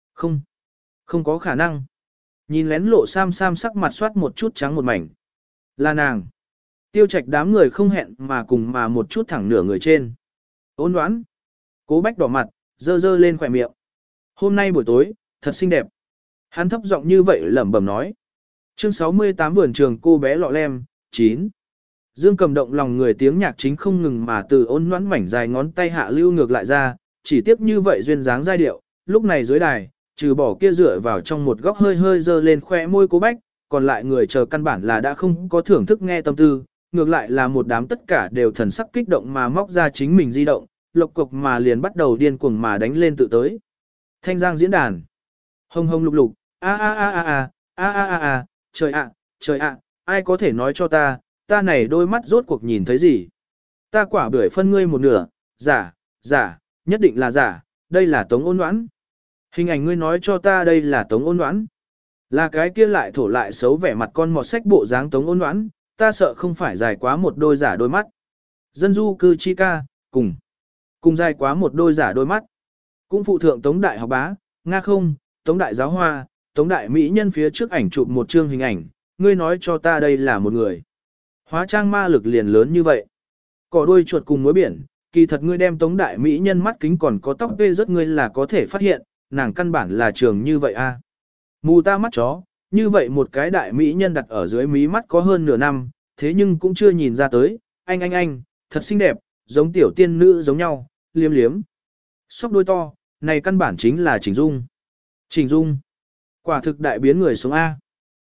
Không có khả năng. Nhìn lén Lộ Sam Sam sắc mặt soát một chút trắng một mảnh. Là nàng. Tiêu Trạch đám người không hẹn mà cùng mà một chút thẳng nửa người trên. Ôn Ngoãn. Cố Bách đỏ mặt, dơ dơ lên khỏe miệng. Hôm nay buổi tối, thật xinh đẹp. Hắn thấp giọng như vậy lẩm bẩm nói. Chương 68 vườn trường cô bé lọ lem, 9. Dương cầm động lòng người tiếng nhạc chính không ngừng mà từ Ôn Ngoãn mảnh dài ngón tay hạ lưu ngược lại ra, chỉ tiếp như vậy duyên dáng giai điệu, lúc này dưới đài, trừ bỏ kia dựa vào trong một góc hơi hơi dơ lên khoe môi Cố Bách, còn lại người chờ căn bản là đã không có thưởng thức nghe tâm tư, ngược lại là một đám tất cả đều thần sắc kích động mà móc ra chính mình di động, lộc cục mà liền bắt đầu điên cuồng mà đánh lên tự tới. Thanh giang diễn đàn. Hông hông lục lục, a a a a a, a a a a, trời ạ, ai có thể nói cho ta này đôi mắt rốt cuộc nhìn thấy gì? Ta quả bưởi phân ngươi một nửa, giả, nhất định là giả, đây là Tống Ôn Ngoãn. Hình ảnh ngươi nói cho ta đây là Tống Ôn Ngoãn. Là cái kia lại thổ lại xấu vẻ mặt con mọt sách bộ dáng Tống Ôn Ngoãn, ta sợ không phải dài quá một đôi giả đôi mắt. Dân du cư chi ca, cùng dài quá một đôi giả đôi mắt. Cũng phụ thượng Tống Đại học bá, Nga không, Tống Đại giáo hoa, Tống Đại mỹ nhân phía trước ảnh chụp một chương hình ảnh, ngươi nói cho ta đây là một người. Hóa trang ma lực liền lớn như vậy. Cỏ đuôi chuột cùng muối biển, kỳ thật ngươi đem Tống Đại mỹ nhân mắt kính còn có tóc vê rất ngươi là có thể phát hiện, nàng căn bản là trường như vậy a. Mù ta mắt chó, như vậy một cái đại mỹ nhân đặt ở dưới mí mắt có hơn nửa năm, thế nhưng cũng chưa nhìn ra tới, anh, thật xinh đẹp, giống tiểu tiên nữ giống nhau, liếm liếm. Sóc đôi to, này căn bản chính là Chỉnh Dung. Chỉnh Dung, quả thực đại biến người sống A.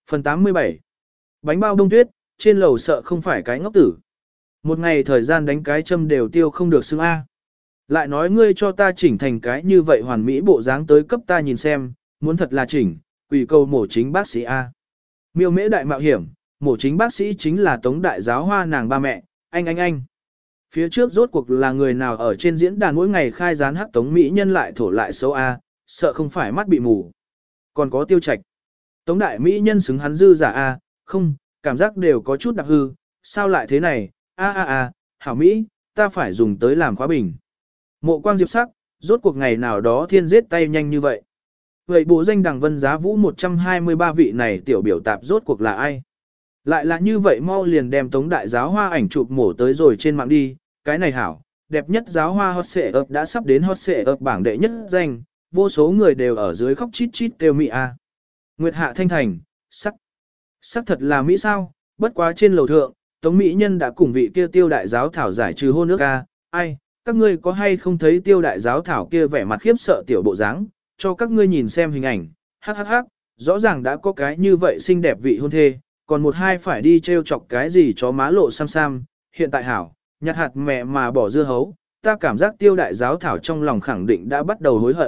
Phần 87. Bánh bao bông tuyết, trên lầu sợ không phải cái ngốc tử. Một ngày thời gian đánh cái châm đều tiêu không được xưng A. Lại nói ngươi cho ta chỉnh thành cái như vậy hoàn mỹ bộ dáng tới cấp ta nhìn xem, muốn thật là chỉnh, quỷ cầu mổ chính bác sĩ A. Miêu mễ đại mạo hiểm, mổ chính bác sĩ chính là Tống đại giáo hoa nàng ba mẹ, anh. Phía trước rốt cuộc là người nào ở trên diễn đàn mỗi ngày khai gián hắc Tống Mỹ nhân lại thổ lại xấu A, sợ không phải mắt bị mù. Còn có Tiêu Trạch. Tống đại Mỹ nhân xứng hắn dư giả A, không, cảm giác đều có chút đặc hư, sao lại thế này, hảo Mỹ, ta phải dùng tới làm khóa bình. Mộ quang diệp sắc, rốt cuộc ngày nào đó thiên giết tay nhanh như vậy. Vậy bộ danh đằng vân giá vũ 123 vị này tiểu biểu tạp rốt cuộc là ai? Lại là như vậy mau liền đem Tống đại giáo hoa ảnh chụp mổ tới rồi trên mạng đi, cái này hảo, đẹp nhất giáo hoa hot xệ ập đã sắp đến hot xệ ập bảng đệ nhất danh, vô số người đều ở dưới khóc chít chít kêu Mỹ A. Nguyệt hạ thanh thành, sắc thật là Mỹ sao, bất quá trên lầu thượng, Tống Mỹ nhân đã cùng vị kia Tiêu đại giáo thảo giải trừ hôn ước A, ai, các ngươi có hay không thấy Tiêu đại giáo thảo kia vẻ mặt khiếp sợ tiểu bộ dáng, cho các ngươi nhìn xem hình ảnh, hắc, rõ ràng đã có cái như vậy xinh đẹp vị hôn thê, còn một hai phải đi trêu chọc cái gì chó má lộ sam, hiện tại hảo, nhặt hạt mẹ mà bỏ dưa hấu, ta cảm giác Tiêu đại giáo thảo trong lòng khẳng định đã bắt đầu hối hận.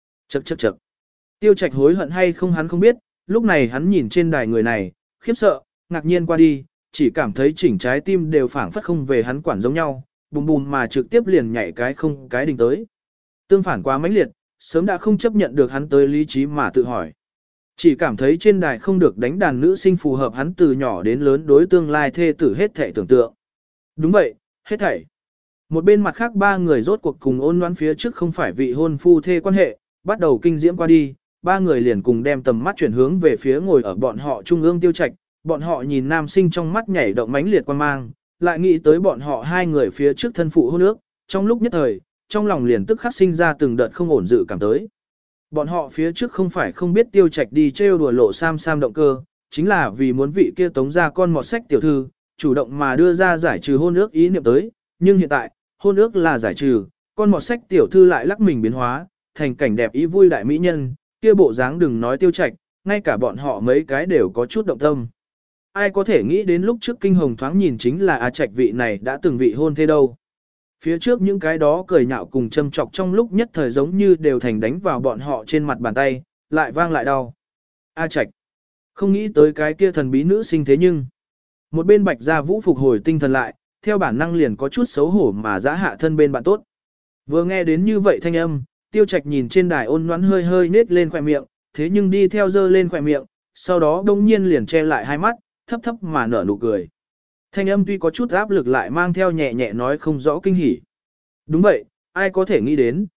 Chậc. Tiêu Trạch hối hận hay không hắn không biết, lúc này hắn nhìn trên đài người này, khiếp sợ, ngạc nhiên qua đi, chỉ cảm thấy chỉnh trái tim đều phảng phất không về hắn quản giống nhau, bùm mà trực tiếp liền nhảy cái không cái đình tới. Tương phản quá mãnh liệt, sớm đã không chấp nhận được hắn tới lý trí mà tự hỏi. Chỉ cảm thấy trên đài không được đánh đàn nữ sinh phù hợp hắn từ nhỏ đến lớn đối tương lai thê tử hết thảy tưởng tượng. Đúng vậy, hết thảy. Một bên mặt khác ba người rốt cuộc cùng ôn đoán phía trước không phải vị hôn phu thê quan hệ, bắt đầu kinh diễm qua đi, ba người liền cùng đem tầm mắt chuyển hướng về phía ngồi ở bọn họ trung ương Tiêu Trạch, bọn họ nhìn nam sinh trong mắt nhảy động mãnh liệt quan mang, lại nghĩ tới bọn họ hai người phía trước thân phụ hôn ước, trong lúc nhất thời, trong lòng liền tức khắc sinh ra từng đợt không ổn dự cảm tới. Bọn họ phía trước không phải không biết Tiêu Trạch đi trêu đùa lộ sam động cơ, chính là vì muốn vị kia tống ra con mọt sách tiểu thư, chủ động mà đưa ra giải trừ hôn ước ý niệm tới, nhưng hiện tại, hôn ước là giải trừ, con mọt sách tiểu thư lại lắc mình biến hóa, thành cảnh đẹp ý vui đại mỹ nhân, kia bộ dáng đừng nói Tiêu Trạch, ngay cả bọn họ mấy cái đều có chút động tâm. Ai có thể nghĩ đến lúc trước kinh hồng thoáng nhìn chính là Trạch vị này đã từng vị hôn thế đâu. Phía trước những cái đó cười nhạo cùng châm chọc trong lúc nhất thời giống như đều thành đánh vào bọn họ trên mặt bàn tay, lại vang lại đau. Trạch. Không nghĩ tới cái kia thần bí nữ sinh thế nhưng. Một bên Bạch Gia Vũ phục hồi tinh thần lại, theo bản năng liền có chút xấu hổ mà giã hạ thân bên bạn tốt. Vừa nghe đến như vậy thanh âm, Tiêu Trạch nhìn trên đài ôn nhoắn hơi nết lên khỏe miệng, thế nhưng đi theo dơ lên khỏe miệng, sau đó đông nhiên liền che lại hai mắt, thấp mà nở nụ cười. Thanh âm tuy có chút áp lực lại mang theo nhẹ nhẹ nói không rõ kinh hỉ. Đúng vậy, ai có thể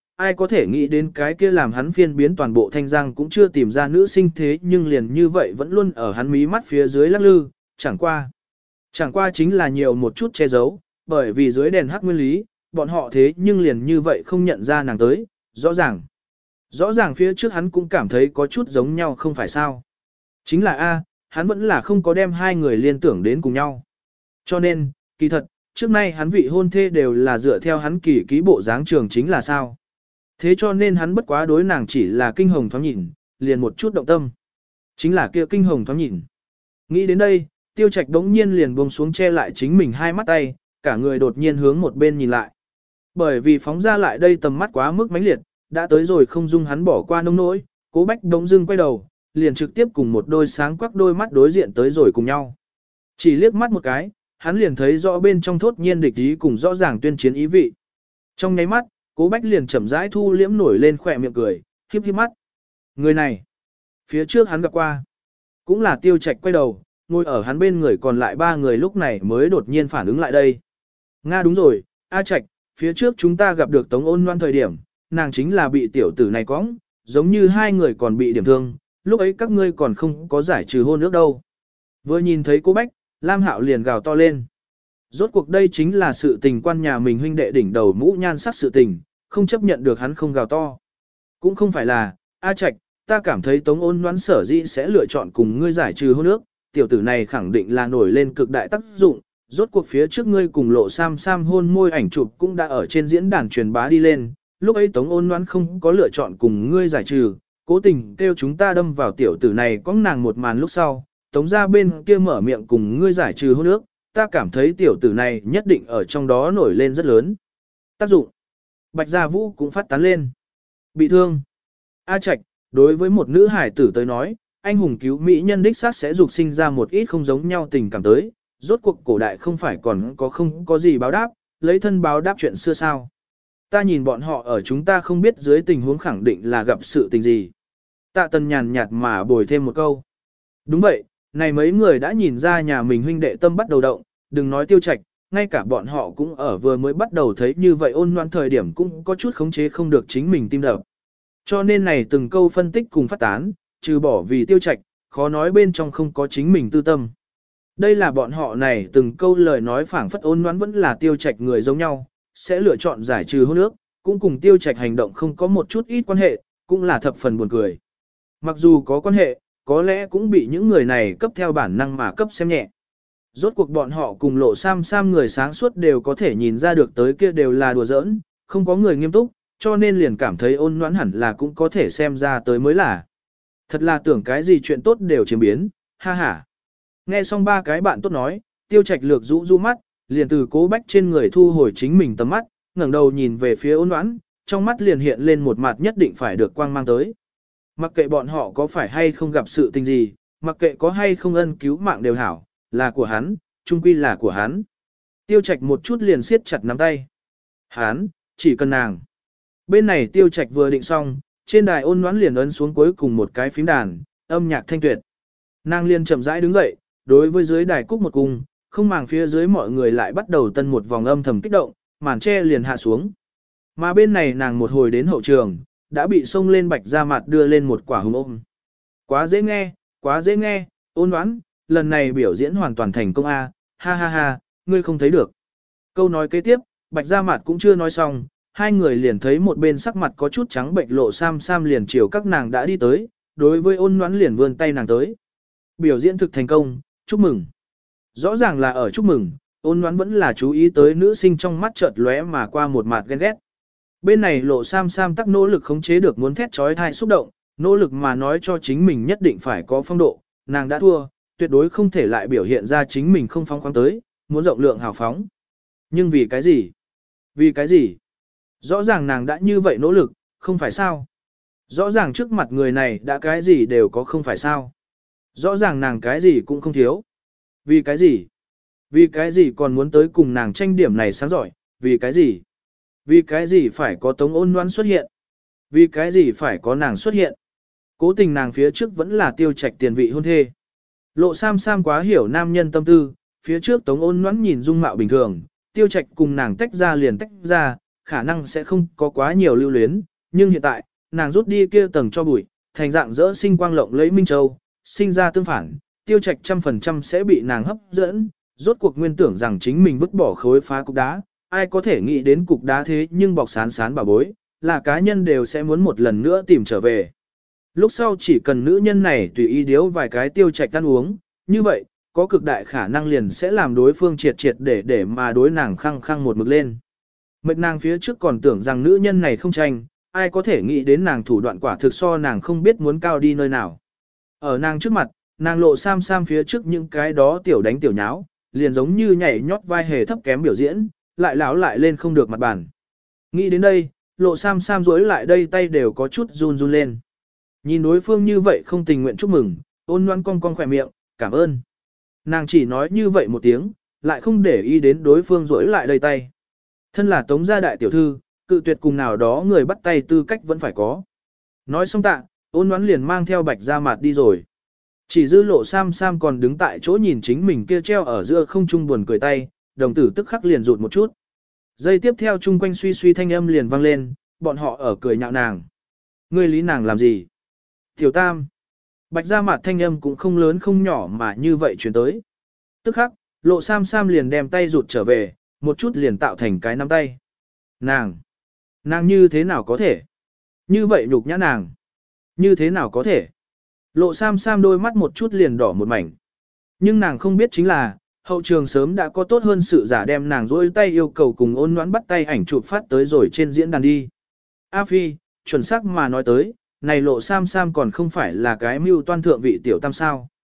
nghĩ đến cái kia làm hắn phiên biến toàn bộ thanh giang cũng chưa tìm ra nữ sinh thế nhưng liền như vậy vẫn luôn ở hắn mí mắt phía dưới lắc lư, chẳng qua chính là nhiều một chút che giấu, bởi vì dưới đèn hắc nguyên lý, bọn họ thế nhưng liền như vậy không nhận ra nàng tới, rõ ràng phía trước hắn cũng cảm thấy có chút giống nhau không phải sao. Chính là hắn vẫn là không có đem hai người liên tưởng đến cùng nhau. Cho nên, kỳ thật, trước nay hắn vị hôn thê đều là dựa theo hắn kỳ ký bộ dáng trường chính là sao. Thế cho nên hắn bất quá đối nàng chỉ là kinh hồng thoáng nhìn, liền một chút động tâm. Chính là kia kinh hồng thoáng nhìn. Nghĩ đến đây, Tiêu Trạch đống nhiên liền buông xuống che lại chính mình hai mắt tay, cả người đột nhiên hướng một bên nhìn lại. Bởi vì phóng ra lại đây tầm mắt quá mức mãnh liệt, đã tới rồi không dung hắn bỏ qua nông nỗi, Cố Bách đống dưng quay đầu, liền trực tiếp cùng một đôi sáng quắc đôi mắt đối diện tới rồi cùng nhau. Chỉ liếc mắt một cái, hắn liền thấy rõ bên trong thốt nhiên địch ý cùng rõ ràng tuyên chiến ý vị. Trong nháy mắt, Cố Bách liền chậm rãi thu liễm nổi lên khỏe miệng cười, híp mắt. Người này, phía trước hắn gặp qua, cũng là Tiêu Trạch quay đầu, ngồi ở hắn bên người còn lại ba người lúc này mới đột nhiên phản ứng lại đây. Nga đúng rồi, Trạch, phía trước chúng ta gặp được Tống Ôn Loan thời điểm, nàng chính là bị tiểu tử này cõng, giống như hai người còn bị điểm thương, lúc ấy các ngươi còn không có giải trừ hôn ước đâu. Vừa nhìn thấy Cố Bách, Lam Hạo liền gào to lên. Rốt cuộc đây chính là sự tình quan nhà mình huynh đệ đỉnh đầu mũ nhan sắc sự tình, không chấp nhận được hắn không gào to. Cũng không phải là, Trạch, ta cảm thấy Tống Ôn Loan sở dĩ sẽ lựa chọn cùng ngươi giải trừ hôn ước, tiểu tử này khẳng định là nổi lên cực đại tác dụng, rốt cuộc phía trước ngươi cùng lộ sam hôn môi ảnh chụp cũng đã ở trên diễn đàn truyền bá đi lên, lúc ấy Tống Ôn Loan không có lựa chọn cùng ngươi giải trừ, cố tình kêu chúng ta đâm vào tiểu tử này có nàng một màn lúc sau, tống ra bên kia mở miệng cùng ngươi giải trừ hôn ước, ta cảm thấy tiểu tử này nhất định ở trong đó nổi lên rất lớn. Tác dụng. Bạch Gia Vũ cũng phát tán lên. Bị thương. A Trạch, đối với một nữ hải tử tới nói, anh hùng cứu mỹ nhân đích xác sẽ dục sinh ra một ít không giống nhau tình cảm tới, rốt cuộc cổ đại không phải còn không có gì báo đáp, lấy thân báo đáp chuyện xưa sao. Ta nhìn bọn họ ở chúng ta không biết dưới tình huống khẳng định là gặp sự tình gì. Tạ Tần nhàn nhạt mà bồi thêm một câu. Đúng vậy, này mấy người đã nhìn ra nhà mình huynh đệ tâm bắt đầu động, đừng nói Tiêu Trạch, ngay cả bọn họ cũng ở vừa mới bắt đầu thấy như vậy ôn loan thời điểm cũng có chút khống chế không được chính mình tim đập. Cho nên này từng câu phân tích cùng phát tán, trừ bỏ vì Tiêu Trạch, khó nói bên trong không có chính mình tư tâm. Đây là bọn họ này từng câu lời nói phảng phất ôn loan vẫn là Tiêu Trạch người giống nhau, sẽ lựa chọn giải trừ hôn ước, cũng cùng Tiêu Trạch hành động không có một chút ít quan hệ, cũng là thập phần buồn cười. Mặc dù có quan hệ, có lẽ cũng bị những người này cấp theo bản năng mà cấp xem nhẹ. Rốt cuộc bọn họ cùng Lộ Sam Sam người sáng suốt đều có thể nhìn ra được tới kia đều là đùa giỡn, không có người nghiêm túc, cho nên liền cảm thấy ôn noãn hẳn là cũng có thể xem ra tới mới là. Thật là tưởng cái gì chuyện tốt đều chiếm biến, ha ha. Nghe xong ba cái bạn tốt nói, Tiêu Trạch lược rũ rũ mắt, liền từ Cố Bách trên người thu hồi chính mình tầm mắt, ngẩng đầu nhìn về phía ôn noãn, trong mắt liền hiện lên một mặt nhất định phải được quang mang tới. Mặc kệ bọn họ có phải hay không gặp sự tình gì, mặc kệ có hay không ân cứu mạng đều hảo, là của hắn, chung quy là của hắn. Tiêu Trạch một chút liền siết chặt nắm tay. Hắn, chỉ cần nàng. Bên này Tiêu Trạch vừa định xong, trên đài ôn noãn liền ấn xuống cuối cùng một cái phím đàn, âm nhạc thanh tuyệt. Nàng liền chậm rãi đứng dậy, đối với dưới đài cúc một cung, không màng phía dưới mọi người lại bắt đầu tân một vòng âm thầm kích động, màn che liền hạ xuống. Mà bên này nàng một hồi đến hậu trường, đã bị xông lên Bạch Gia Mạt đưa lên một quả hùng ôm. Quá dễ nghe, ôn noãn, lần này biểu diễn hoàn toàn thành công a, ha ha ha, ngươi không thấy được. Câu nói kế tiếp, Bạch Gia Mạt cũng chưa nói xong, hai người liền thấy một bên sắc mặt có chút trắng bệnh Lộ Sam Sam liền chiều các nàng đã đi tới, đối với ôn noãn liền vươn tay nàng tới. Biểu diễn thực thành công, chúc mừng. Rõ ràng là ở chúc mừng, ôn noãn vẫn là chú ý tới nữ sinh trong mắt chợt lóe mà qua một mặt ghen ghét. Bên này Lộ Sam Sam tắc nỗ lực khống chế được muốn thét trói thai xúc động, nỗ lực mà nói cho chính mình nhất định phải có phong độ, nàng đã thua, tuyệt đối không thể lại biểu hiện ra chính mình không phóng khoáng tới, muốn rộng lượng hào phóng. Nhưng vì cái gì? Vì cái gì? Rõ ràng nàng đã như vậy nỗ lực, không phải sao? Rõ ràng trước mặt người này đã cái gì đều có không phải sao? Rõ ràng nàng cái gì cũng không thiếu. Vì cái gì? Vì cái gì còn muốn tới cùng nàng tranh điểm này sáng giỏi? Vì cái gì? Vì cái gì phải có Tống Ôn Loan xuất hiện? Vì cái gì phải có nàng xuất hiện? Cố tình nàng phía trước vẫn là Tiêu Trạch tiền vị hôn thê. Lộ Sam Sam quá hiểu nam nhân tâm tư, phía trước Tống Ôn Loan nhìn dung mạo bình thường, Tiêu Trạch cùng nàng tách ra liền tách ra, khả năng sẽ không có quá nhiều lưu luyến, nhưng hiện tại, nàng rút đi kia tầng cho bụi, thành dạng dỡ sinh quang lộng lấy Minh Châu, sinh ra tương phản, Tiêu Trạch 100% sẽ bị nàng hấp dẫn, rốt cuộc nguyên tưởng rằng chính mình vứt bỏ khối phá cục đá, ai có thể nghĩ đến cục đá thế nhưng bọc sán sán bà bối, là cá nhân đều sẽ muốn một lần nữa tìm trở về. Lúc sau chỉ cần nữ nhân này tùy ý điếu vài cái Tiêu Trạch ăn uống, như vậy, có cực đại khả năng liền sẽ làm đối phương triệt triệt để mà đối nàng khăng khăng một mực lên. Mệt nàng phía trước còn tưởng rằng nữ nhân này không tranh, ai có thể nghĩ đến nàng thủ đoạn quả thực so nàng không biết muốn cao đi nơi nào. Ở nàng trước mặt, nàng Lộ Sam Sam phía trước những cái đó tiểu đánh tiểu nháo, liền giống như nhảy nhót vai hề thấp kém biểu diễn, lại láo lại lên không được mặt bàn. Nghĩ đến đây, Lộ Sam Sam rối lại đây tay đều có chút run run lên. Nhìn đối phương như vậy không tình nguyện chúc mừng, ôn loan cong cong khỏe miệng, cảm ơn. Nàng chỉ nói như vậy một tiếng, lại không để ý đến đối phương rối lại đây tay. Thân là Tống gia đại tiểu thư, cự tuyệt cùng nào đó người bắt tay tư cách vẫn phải có. Nói xong tạ, ôn loan liền mang theo Bạch Gia Mạt đi rồi. Chỉ dư Lộ Sam Sam còn đứng tại chỗ nhìn chính mình kia treo ở giữa không trung buồn cười tay, đồng tử tức khắc liền rụt một chút. Giây tiếp theo chung quanh suy suy thanh âm liền vang lên, bọn họ ở cười nhạo nàng. Ngươi lý nàng làm gì? Tiểu Tam. Bạch Gia Mạt thanh âm cũng không lớn không nhỏ mà như vậy chuyển tới. Tức khắc, Lộ Sam Sam liền đem tay rụt trở về, một chút liền tạo thành cái nắm tay. Nàng như thế nào có thể? Như vậy nhục nhã nàng. Như thế nào có thể? Lộ Sam Sam đôi mắt một chút liền đỏ một mảnh. Nhưng nàng không biết chính là, hậu trường sớm đã có tốt hơn sự giả đem nàng dỗi tay yêu cầu cùng ôn noãn bắt tay ảnh chụp phát tới rồi trên diễn đàn đi. A Phi, chuẩn xác mà nói tới, này Lộ Sam Sam còn không phải là cái mưu toan thượng vị tiểu tam sao.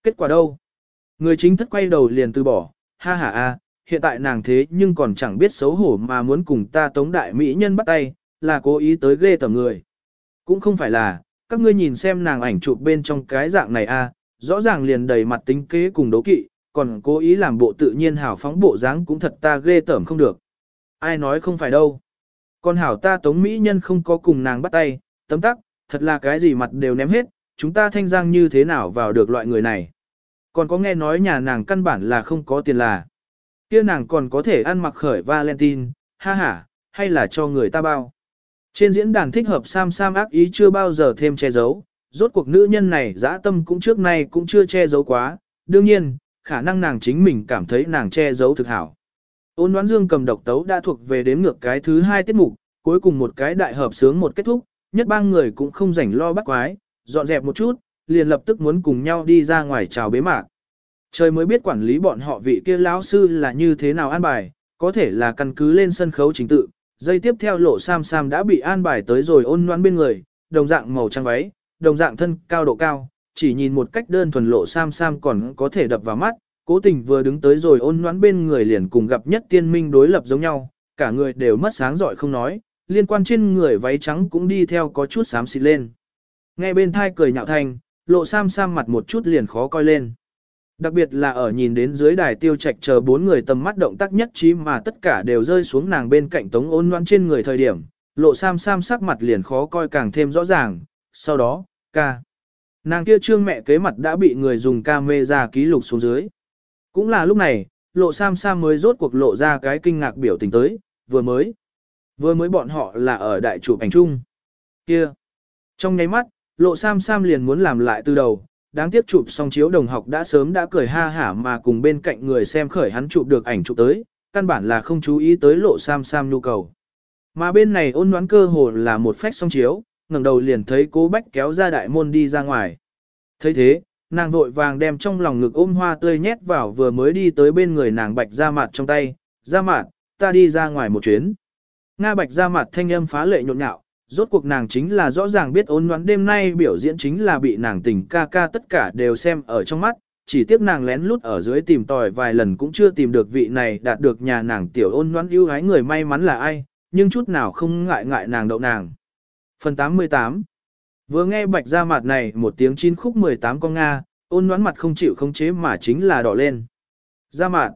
Kết quả đâu? Người chính thất quay đầu liền từ bỏ, ha ha a, hiện tại nàng thế nhưng còn chẳng biết xấu hổ mà muốn cùng ta tống đại mỹ nhân bắt tay, là cố ý tới ghê tởm người. Cũng không phải là, các ngươi nhìn xem nàng ảnh chụp bên trong cái dạng này a, rõ ràng liền đầy mặt tính kế cùng đố kỵ, còn cố ý làm bộ tự nhiên hào phóng bộ dáng cũng thật ta ghê tởm không được. Ai nói không phải đâu. Còn hảo ta tống mỹ nhân không có cùng nàng bắt tay, tấm tắc, thật là cái gì mặt đều ném hết, chúng ta thanh giang như thế nào vào được loại người này. Còn có nghe nói nhà nàng căn bản là không có tiền là. Kia nàng còn có thể ăn mặc khởi Valentine, ha ha, hay là cho người ta bao. Trên diễn đàn thích hợp Sam Sam ác ý chưa bao giờ thêm che giấu, rốt cuộc nữ nhân này dã tâm cũng trước nay cũng chưa che giấu quá, đương nhiên, khả năng nàng chính mình cảm thấy nàng che giấu thực hảo. Ôn Đoán Dương cầm độc tấu đã thuộc về đếm ngược cái thứ 2 tiết mục, cuối cùng một cái đại hợp sướng một kết thúc, nhất ba người cũng không rảnh lo bắt quái, dọn dẹp một chút, liền lập tức muốn cùng nhau đi ra ngoài chào bế mạc. Trời mới biết quản lý bọn họ vị kia lão sư là như thế nào an bài, có thể là căn cứ lên sân khấu chính tự. Giây tiếp theo Lộ Sam Sam đã bị an bài tới rồi Ôn Đoán bên người, đồng dạng màu trắng váy, đồng dạng thân cao độ cao, chỉ nhìn một cách đơn thuần Lộ Sam Sam còn có thể đập vào mắt, cố tình vừa đứng tới rồi Ôn Đoán bên người liền cùng gặp nhất tiên minh đối lập giống nhau, cả người đều mất sáng giỏi không nói, liên quan trên người váy trắng cũng đi theo có chút xám xịt lên. Nghe bên thai cười nhạo thanh, Lộ Sam Sam mặt một chút liền khó coi lên. Đặc biệt là ở nhìn đến dưới đài Tiêu Trạch chờ 4 người tầm mắt động tác nhất trí mà tất cả đều rơi xuống nàng bên cạnh Tống Ôn Loan trên người thời điểm, Lộ Sam Sam sắc mặt liền khó coi càng thêm rõ ràng, sau đó, nàng kia trương mẹ kế mặt đã bị người dùng camera ký lục xuống dưới. Cũng là lúc này, Lộ Sam Sam mới rốt cuộc lộ ra cái kinh ngạc biểu tình tới, vừa mới bọn họ là ở đại chụp ảnh chung. Kia, trong nháy mắt, Lộ Sam Sam liền muốn làm lại từ đầu, đáng tiếc chụp xong chiếu đồng học đã sớm đã cười ha hả mà cùng bên cạnh người xem khởi hắn chụp được ảnh chụp tới, căn bản là không chú ý tới Lộ Sam Sam nhu cầu. Mà bên này Ôn Đoán cơ hồ là một phách xong chiếu, ngẩng đầu liền thấy Cố Bách kéo ra đại môn đi ra ngoài. Thấy thế, nàng vội vàng đem trong lòng ngực ôm hoa tươi nhét vào vừa mới đi tới bên người nàng Bạch Gia Mạt trong tay, Gia Mạt, ta đi ra ngoài một chuyến. Nga Bạch Gia Mạt thanh âm phá lệ nhộn nhạo, rốt cuộc nàng chính là rõ ràng biết Ôn Đoán đêm nay biểu diễn chính là bị nàng tình ca ca tất cả đều xem ở trong mắt, chỉ tiếc nàng lén lút ở dưới tìm tòi vài lần cũng chưa tìm được vị này đạt được nhà nàng tiểu Ôn Đoán ưu ái người may mắn là ai, nhưng chút nào không ngại nàng đậu nàng. Phần 88 Vừa nghe Bạch Gia Mạt này một tiếng 9 khúc 18 con Nga, Ôn Đoán mặt không chịu khống chế mà chính là đỏ lên. Gia Mạt,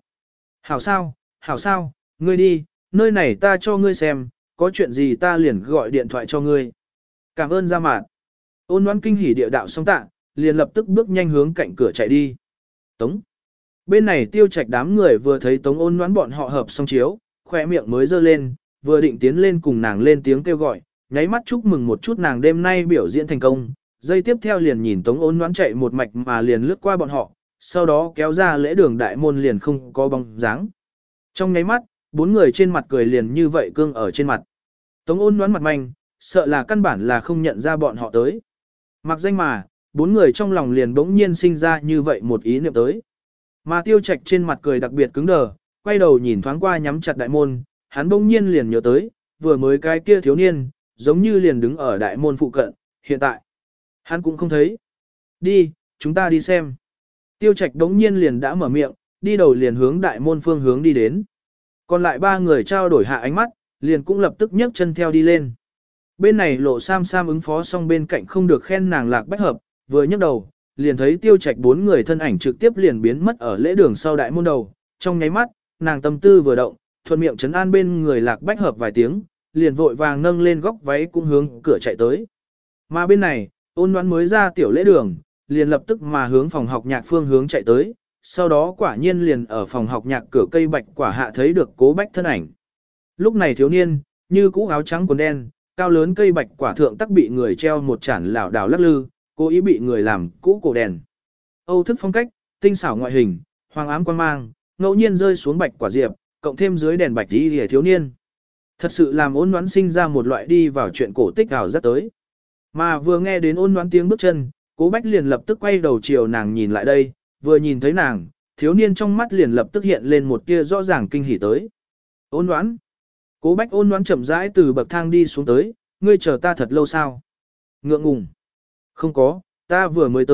hảo sao, ngươi đi, nơi này ta cho ngươi xem, có chuyện gì ta liền gọi điện thoại cho ngươi. Cảm ơn Gia Mạt. Ôn Đoán kinh hỉ địa đạo xong tạ, liền lập tức bước nhanh hướng cạnh cửa chạy đi. Tống. Bên này Tiêu Trạch đám người vừa thấy Tống Ôn Đoán bọn họ hợp xong chiếu, khỏe miệng mới giơ lên, vừa định tiến lên cùng nàng lên tiếng kêu gọi, nháy mắt chúc mừng một chút nàng đêm nay biểu diễn thành công. Giây tiếp theo liền nhìn Tống Ôn Đoán chạy một mạch mà liền lướt qua bọn họ, sau đó kéo ra lễ đường đại môn liền không có bóng dáng. Trong nháy mắt, 4 người trên mặt cười liền như vậy cương ở trên mặt. Tống Ôn Đoán mặt manh, sợ là căn bản là không nhận ra bọn họ tới. Mặc danh mà, 4 người trong lòng liền bỗng nhiên sinh ra như vậy một ý niệm tới. Mà Tiêu Trạch trên mặt cười đặc biệt cứng đờ, quay đầu nhìn thoáng qua nhắm chặt đại môn, hắn bỗng nhiên liền nhớ tới, vừa mới cái kia thiếu niên, giống như liền đứng ở đại môn phụ cận, hiện tại. Hắn cũng không thấy. Đi, chúng ta đi xem. Tiêu Trạch bỗng nhiên liền đã mở miệng, đi đầu liền hướng đại môn phương hướng đi đến. Còn lại 3 người trao đổi hạ ánh mắt, liền cũng lập tức nhấc chân theo đi lên. Bên này Lộ Sam Sam ứng phó xong bên cạnh không được khen nàng Lạc Bách Hợp, vừa nhấc đầu, liền thấy Tiêu Trạch 4 người thân ảnh trực tiếp liền biến mất ở lễ đường sau đại môn đầu, trong nháy mắt, nàng tâm tư vừa động, thuận miệng trấn an bên người Lạc Bách Hợp vài tiếng, liền vội vàng nâng lên góc váy cũng hướng cửa chạy tới. Mà bên này, Ôn Đoán mới ra tiểu lễ đường, liền lập tức mà hướng phòng học nhạc phương hướng chạy tới, sau đó quả nhiên liền ở phòng học nhạc cửa cây bạch quả hạ thấy được Cố Bách thân ảnh. Lúc này thiếu niên, như cũ áo trắng quần đen, cao lớn cây bạch quả thượng tắc bị người treo một chản lảo đảo lắc lư, cố ý bị người làm cũ cổ đèn. Âu thức phong cách, tinh xảo ngoại hình, hoàng ám quan mang, ngẫu nhiên rơi xuống bạch quả diệp, cộng thêm dưới đèn bạch tí hề thiếu niên. Thật sự làm Ôn Đoán sinh ra một loại đi vào chuyện cổ tích ảo rất tới. Mà vừa nghe đến Ôn Đoán tiếng bước chân, Cố Bách liền lập tức quay đầu chiều nàng nhìn lại đây, vừa nhìn thấy nàng, thiếu niên trong mắt liền lập tức hiện lên một tia rõ ràng kinh hỉ tới. Ôn Đoán. Cố Bách Ôn Đoán chậm rãi từ bậc thang đi xuống tới, ngươi chờ ta thật lâu sao? Ngượng ngùng. Không có, ta vừa mới tới,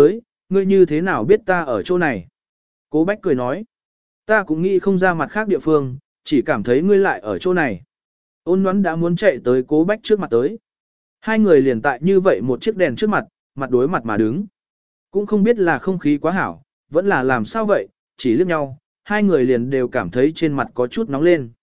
ngươi như thế nào biết ta ở chỗ này? Cố Bách cười nói, ta cũng nghĩ không ra mặt khác địa phương, chỉ cảm thấy ngươi lại ở chỗ này. Ôn Ngoãn đã muốn chạy tới Cố Bách trước mặt tới. Hai người liền tại như vậy một chiếc đèn trước mặt, mặt đối mặt mà đứng. Cũng không biết là không khí quá hảo, vẫn là làm sao vậy, chỉ liếc nhau, hai người liền đều cảm thấy trên mặt có chút nóng lên.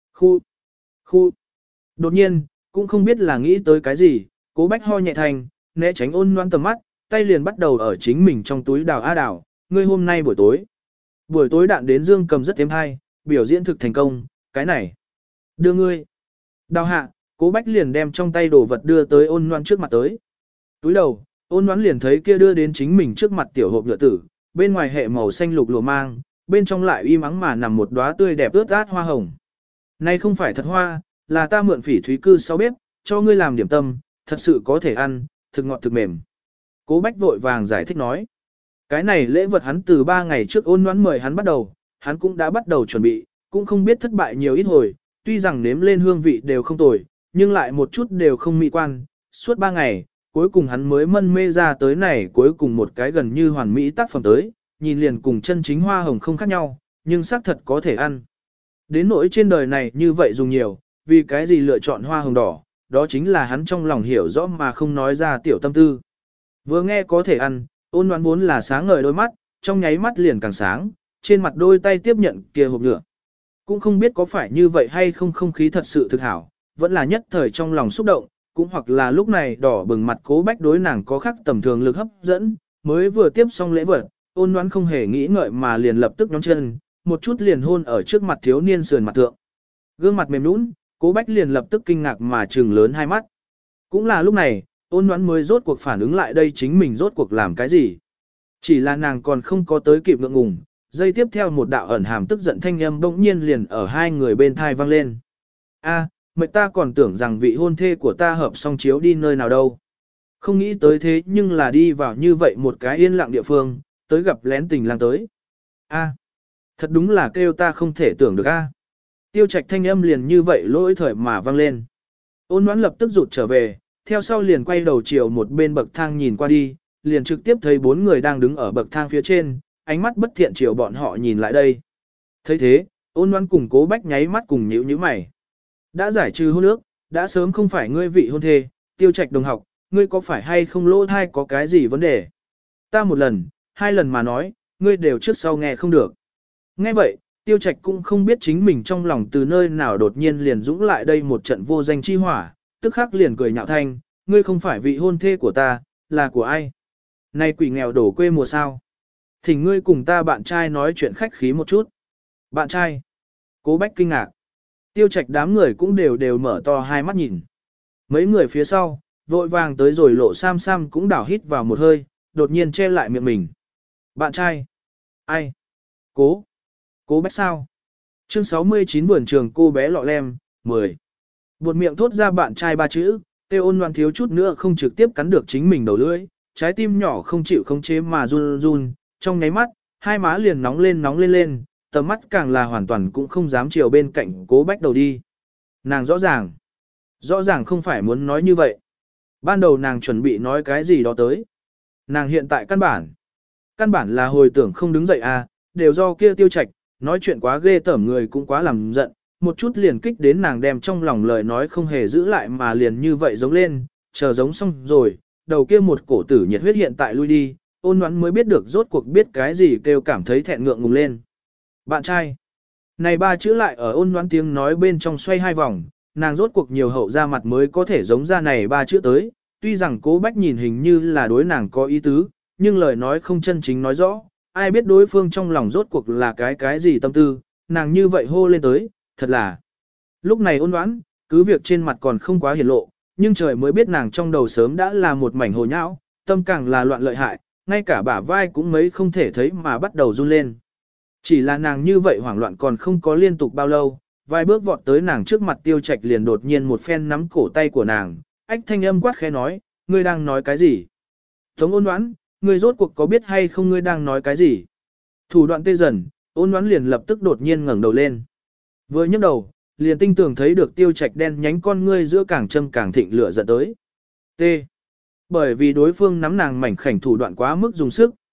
Khu. Đột nhiên, cũng không biết là nghĩ tới cái gì, Cố Bách ho nhẹ thành, né tránh Ôn Ngoãn tầm mắt, tay liền bắt đầu ở chính mình trong túi đào a đào, ngươi hôm nay buổi tối. Buổi tối đạn đến Dương Cầm rất êm hay, biểu diễn thực thành công, cái này. Đưa ngươi. Đào hạ, Cố Bách liền đem trong tay đồ vật đưa tới Ôn Ngoãn trước mặt tới. Túi đầu, Ôn Ngoãn liền thấy kia đưa đến chính mình trước mặt tiểu hộp nhựa tử, bên ngoài hệ màu xanh lục lùa mang, bên trong lại im ắng mà nằm một đóa tươi đẹp ướt át hoa hồng. Này không phải thật hoa, là ta mượn Phỉ Thúy cư sau bếp, cho ngươi làm điểm tâm, thật sự có thể ăn, thực ngọt thực mềm. Cố Bách vội vàng giải thích nói. Cái này lễ vật hắn từ 3 ngày trước Ôn Ngoãn mời hắn bắt đầu, hắn cũng đã bắt đầu chuẩn bị, cũng không biết thất bại nhiều ít hồi, tuy rằng nếm lên hương vị đều không tồi, nhưng lại một chút đều không mỹ quan. Suốt 3 ngày, cuối cùng hắn mới mân mê ra tới này cuối cùng một cái gần như hoàn mỹ tác phẩm tới, nhìn liền cùng chân chính hoa hồng không khác nhau, nhưng xác thật có thể ăn. Đến nỗi trên đời này như vậy dùng nhiều, vì cái gì lựa chọn hoa hồng đỏ, đó chính là hắn trong lòng hiểu rõ mà không nói ra tiểu tâm tư. Vừa nghe có thể ăn, Ôn Ngoãn vốn là sáng ngời đôi mắt, trong nháy mắt liền càng sáng, trên mặt đôi tay tiếp nhận kia hộp nhựa. Cũng không biết có phải như vậy hay không, không khí thật sự thực hảo, vẫn là nhất thời trong lòng xúc động, cũng hoặc là lúc này đỏ bừng mặt Cố Bách đối nàng có khác tầm thường lực hấp dẫn, mới vừa tiếp xong lễ vật, Ôn Ngoãn không hề nghĩ ngợi mà liền lập tức nhón chân, một chút liền hôn ở trước mặt thiếu niên sườn mặt thượng. Gương mặt mềm nũng, Cố Bách liền lập tức kinh ngạc mà trừng lớn hai mắt. Cũng là lúc này, Ôn Ngoãn mới rốt cuộc phản ứng lại đây chính mình rốt cuộc làm cái gì. Chỉ là nàng còn không có tới kịp ngượng ngùng, giây tiếp theo một đạo ẩn hàm tức giận thanh âm bỗng nhiên liền ở hai người bên thai vang lên. A, mệt ta còn tưởng rằng vị hôn thê của ta hợp xong chiếu đi nơi nào đâu. Không nghĩ tới thế nhưng là đi vào như vậy một cái yên lặng địa phương, tới gặp lén tình lang tới. A, thật đúng là kêu ta không thể tưởng được a. Tiêu Trạch thanh âm liền như vậy lỗi thời mà vang lên. Ôn Ngoãn lập tức rụt trở về, theo sau liền quay đầu chiều một bên bậc thang nhìn qua đi, liền trực tiếp thấy 4 người đang đứng ở bậc thang phía trên, ánh mắt bất thiện chiều bọn họ nhìn lại đây. Thấy thế, Ôn Ngoãn cùng Cố Bách nháy mắt cùng nhíu nhíu mày. Đã giải trừ hôn ước, đã sớm không phải ngươi vị hôn thê, Tiêu Trạch đồng học, ngươi có phải hay không lỗ thai có cái gì vấn đề? Ta một lần, 2 lần mà nói, ngươi đều trước sau nghe không được. Nghe vậy, Tiêu Trạch cũng không biết chính mình trong lòng từ nơi nào đột nhiên liền dũng lại đây một trận vô danh chi hỏa, tức khắc liền cười nhạo thanh, ngươi không phải vị hôn thê của ta, là của ai? Này quỷ nghèo đổ quê mùa sao? Thỉnh ngươi cùng ta bạn trai nói chuyện khách khí một chút. Bạn trai? Cố Bách kinh ngạc. Tiêu Trạch đám người cũng đều mở to hai mắt nhìn. Mấy người phía sau, vội vàng tới rồi Lộ Sam Sam cũng đảo hít vào một hơi, đột nhiên che lại miệng mình. Bạn trai? Ai? Cố Bách sao? Chương 69 vườn trường cô bé lọ lem, 10. Buột miệng thốt ra bạn trai 3 chữ, Tiêu Ôn Loan thiếu chút nữa không trực tiếp cắn được chính mình đầu lưỡi, trái tim nhỏ không chịu khống chế mà run run, trong nháy mắt, hai má liền nóng lên, tầm mắt càng là hoàn toàn cũng không dám chiều bên cạnh Cố Bách đầu đi. Nàng rõ ràng không phải muốn nói như vậy. Ban đầu nàng chuẩn bị nói cái gì đó tới. Nàng hiện tại căn bản là hồi tưởng không đứng dậy à, đều do kia Tiêu Trạch, nói chuyện quá ghê tởm người cũng quá làm giận, một chút liền kích đến nàng đem trong lòng lời nói không hề giữ lại mà liền như vậy giống lên, chờ giống xong rồi, đầu kia một cổ tử nhiệt huyết hiện tại lui đi, Ôn Ngoãn mới biết được rốt cuộc biết cái gì kêu cảm thấy thẹn ngượng ngùng lên. Bạn trai. Này 3 chữ lại ở Ôn Ngoãn tiếng nói bên trong xoay 2 vòng, nàng rốt cuộc nhiều hậu ra mặt mới có thể giống ra này 3 chữ tới, tuy rằng Cố Bách nhìn hình như là đối nàng có ý tứ, nhưng lời nói không chân chính nói rõ, ai biết đối phương trong lòng rốt cuộc là cái gì tâm tư, nàng như vậy hô lên tới, thật là. Lúc này Ôn Ngoãn, cứ việc trên mặt còn không quá hiển lộ, nhưng trời mới biết nàng trong đầu sớm đã là một mảnh hồ nhão, tâm càng là loạn lợi hại, ngay cả bả vai cũng mấy không thể thấy mà bắt đầu run lên. Chỉ là nàng như vậy hoảng loạn còn không có liên tục bao lâu, vài bước vọt tới nàng trước mặt Tiêu Trạch liền đột nhiên một phen nắm cổ tay của nàng, ách thanh âm quát khẽ nói, ngươi đang nói cái gì? Tống Ôn Ngoãn, ngươi rốt cuộc có biết hay không ngươi đang nói cái gì? Thủ đoạn tê dần, Ôn Ngoãn liền lập tức đột nhiên ngẩng đầu lên. Vừa nhấc đầu, liền tinh tường thấy được Tiêu Trạch đen nhánh con ngươi giữa càng châm càng thịnh lửa giận tới. T. Bởi vì đối phương nắm nàng mảnh khảnh thủ đoạn quá mức dùng sức,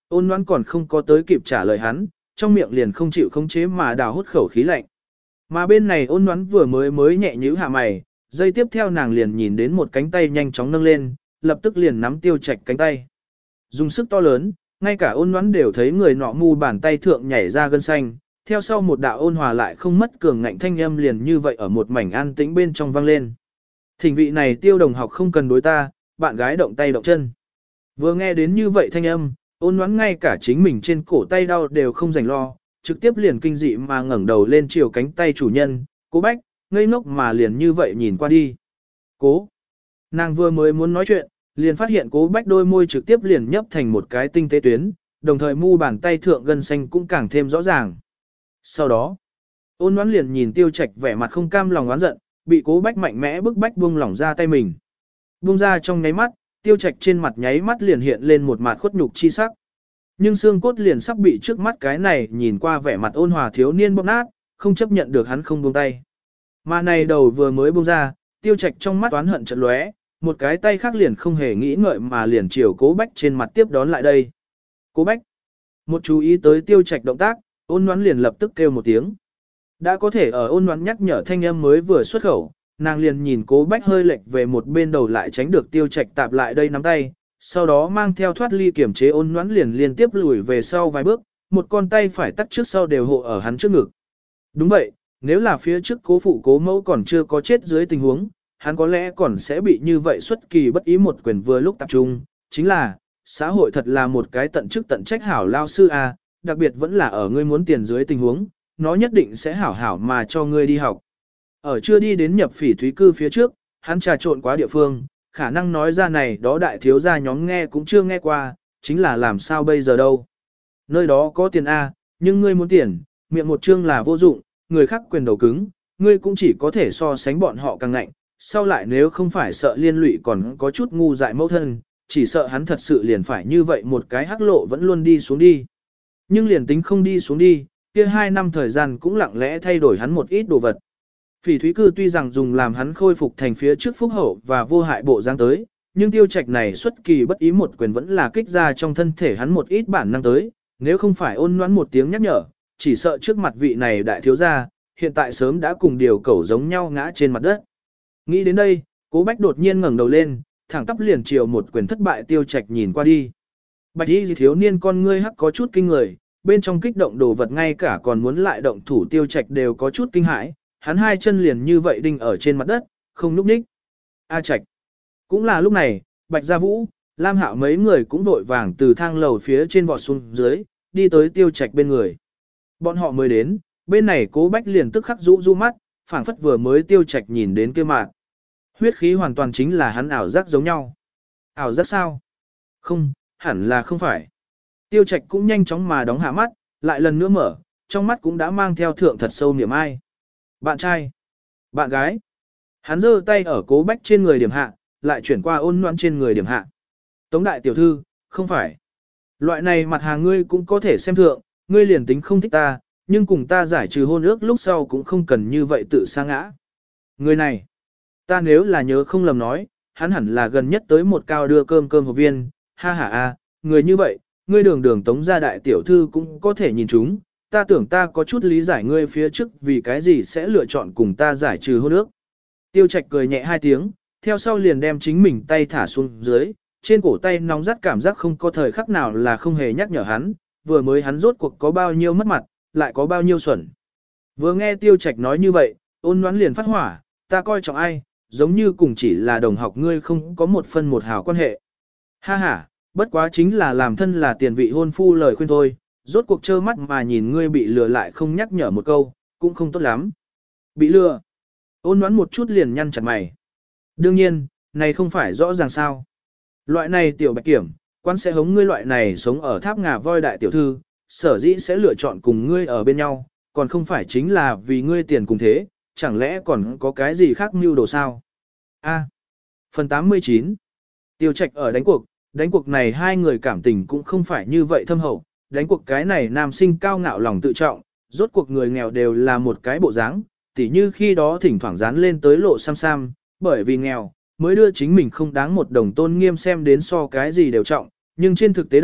Ôn Ngoãn còn không có tới kịp trả lời hắn, trong miệng liền không chịu khống chế mà đào hút khẩu khí lạnh. Mà bên này Ôn Ngoãn vừa mới nhẹ nhíu hạ mày, giây tiếp theo nàng liền nhìn đến một cánh tay nhanh chóng nâng lên, lập tức liền nắm Tiêu Trạch cánh tay. Dùng sức to lớn, ngay cả Ôn Ngoãn đều thấy người nọ mu bàn tay thượng nhảy ra gân xanh, theo sau một đạo ôn hòa lại không mất cường ngạnh thanh âm liền như vậy ở một mảnh an tĩnh bên trong vang lên. Thỉnh vị này Tiêu đồng học không cần đối ta, bạn gái động tay động chân. Vừa nghe đến như vậy thanh âm, Ôn Ngoãn ngay cả chính mình trên cổ tay đau đều không dành lo, trực tiếp liền kinh dị mà ngẩng đầu lên chiều cánh tay chủ nhân, Cố Bách, ngây ngốc mà liền như vậy nhìn qua đi. Cố. Nàng vừa mới muốn nói chuyện, liền phát hiện Cố Bách đôi môi trực tiếp liền nhấp thành một cái tinh tế tuyến, đồng thời mu bàn tay thượng gân xanh cũng càng thêm rõ ràng. Sau đó, Ôn Ngoãn liền nhìn Tiêu Trạch vẻ mặt không cam lòng oán giận, bị Cố Bách mạnh mẽ bức bách buông lỏng ra tay mình. Buông ra trong nháy mắt, Tiêu Trạch trên mặt nháy mắt liền hiện lên một mặt khuất nhục chi sắc. Nhưng xương cốt liền sắp bị trước mắt cái này nhìn qua vẻ mặt ôn hòa thiếu niên bóp nát, không chấp nhận được hắn không buông tay. Mà này đầu vừa mới buông ra, Tiêu Trạch trong mắt oán hận chợt lóe, một cái tay khác liền không hề nghĩ ngợi mà liền chiều Cố Bách trên mặt tiếp đón lại đây. Cố Bách. Một chú ý tới Tiêu Trạch động tác, Ôn Ngoãn liền lập tức kêu một tiếng. Đã có thể ở Ôn Ngoãn nhắc nhở thanh âm mới vừa xuất khẩu, nàng liền nhìn Cố Bách hơi lệch về một bên đầu lại tránh được Tiêu Trạch tạp lại đây nắm tay, sau đó mang theo thoát ly kiểm chế Ôn Ngoãn liền liên tiếp lùi về sau vài bước, một con tay phải tắt trước sau đều hộ ở hắn trước ngực. Đúng vậy, nếu là phía trước Cố phụ Cố mẫu còn chưa có chết dưới tình huống, hắn có lẽ còn sẽ bị như vậy xuất kỳ bất ý một quyền vừa lúc tập trung, chính là, xã hội thật là một cái tận chức tận trách hảo lao sư a, đặc biệt vẫn là ở ngươi muốn tiền dưới tình huống, nó nhất định sẽ hảo hảo mà cho ngươi đi học. Ở chưa đi đến nhập phỉ thúy cư phía trước, hắn trà trộn quá địa phương, khả năng nói ra này đó đại thiếu gia nhóm nghe cũng chưa nghe qua, chính là làm sao bây giờ đâu. Nơi đó có tiền A, nhưng ngươi muốn tiền, miệng một chương là vô dụng, người khác quyền đầu cứng, ngươi cũng chỉ có thể so sánh bọn họ càng ngạnh, sau lại nếu không phải sợ liên lụy còn có chút ngu dại mẫu thân, chỉ sợ hắn thật sự liền phải như vậy một cái hắc lộ vẫn luôn đi xuống đi. Nhưng liền tính không đi xuống đi, kia 2 năm thời gian cũng lặng lẽ thay đổi hắn một ít đồ vật. Phỉ thúy cư tuy rằng dùng làm hắn khôi phục thành phía trước phúc hậu và vô hại bộ dáng tới, nhưng Tiêu Trạch này xuất kỳ bất ý một quyền vẫn là kích ra trong thân thể hắn một ít bản năng tới, nếu không phải Ôn Ngoãn một tiếng nhắc nhở, chỉ sợ trước mặt vị này đại thiếu gia, hiện tại sớm đã cùng điều cẩu giống nhau ngã trên mặt đất. Nghĩ đến đây, Cố Bách đột nhiên ngẩng đầu lên, thẳng tắp liền chiều một quyền thất bại Tiêu Trạch nhìn qua đi. Bạch y thiếu niên con ngươi hắc có chút kinh người, bên trong kích động đồ vật ngay cả còn muốn lại động thủ Tiêu Trạch đều có chút kinh hãi, hắn hai chân liền như vậy đinh ở trên mặt đất, không núp ních. A Trạch. Cũng là lúc này, Bạch Gia Vũ, Lam Hạo mấy người cũng vội vàng từ thang lầu phía trên vọt xuống dưới, đi tới Tiêu Trạch bên người. Bọn họ mới đến, bên này Cố Bách liền tức khắc rũ rũ mắt, phảng phất vừa mới Tiêu Trạch nhìn đến kia mạn. Huyết khí hoàn toàn chính là hắn ảo giác giống nhau. Ảo giác sao? Không, hẳn là không phải. Tiêu Trạch cũng nhanh chóng mà đóng hạ mắt, lại lần nữa mở, trong mắt cũng đã mang theo thượng thật sâu niềm ai. Bạn trai, bạn gái. Hắn giơ tay ở Cố Bách trên người điểm hạ, lại chuyển qua Ôn Ngoãn trên người điểm hạ. Tống đại tiểu thư, không phải. Loại này mặt hàng ngươi cũng có thể xem thượng, ngươi liền tính không thích ta, nhưng cùng ta giải trừ hôn ước lúc sau cũng không cần như vậy tự sa ngã. Người này, ta nếu là nhớ không lầm nói, hắn hẳn là gần nhất tới một cao đưa cơm hộp viên, ha ha a, người như vậy, ngươi đường Tống gia đại tiểu thư cũng có thể nhìn chúng, ta tưởng ta có chút lý giải ngươi phía trước vì cái gì sẽ lựa chọn cùng ta giải trừ hôn ước. Tiêu Trạch cười nhẹ 2 tiếng, theo sau liền đem chính mình tay thả xuống dưới, trên cổ tay nóng rát cảm giác không có thời khắc nào là không hề nhắc nhở hắn, vừa mới hắn rốt cuộc có bao nhiêu mất mặt, lại có bao nhiêu xuẩn. Vừa nghe Tiêu Trạch nói như vậy, Ôn Ngoãn liền phát hỏa, ta coi trọng ai, giống như cùng chỉ là đồng học ngươi không có một phân một hào quan hệ. Ha ha, bất quá chính là làm thân là tiền vị hôn phu lời khuyên thôi, rốt cuộc trơ mắt mà nhìn ngươi bị lừa lại không nhắc nhở một câu, cũng không tốt lắm. Bị lừa. Ôn Ngoãn một chút liền nhăn chặt mày. Đương nhiên, này không phải rõ ràng sao. Loại này tiểu bạch kiểm, quan sẽ hống ngươi loại này sống ở tháp ngà voi đại tiểu thư, sở dĩ sẽ lựa chọn cùng ngươi ở bên nhau, còn không phải chính là vì ngươi tiền cùng thế, chẳng lẽ còn có cái gì khác mưu đồ sao? A. Phần 89. Tiêu Trạch ở đánh cuộc này hai người cảm tình cũng không phải như vậy thâm hậu, đánh cuộc cái này nam sinh cao ngạo lòng tự trọng, rốt cuộc người nghèo đều là một cái bộ dáng, tỉ như khi đó thỉnh thoảng dán lên tới lộ sam sam, bởi vì nghèo, mới đưa chính mình không đáng một đồng tôn nghiêm xem đến so cái gì đều trọng, nhưng trên thực tế đâu,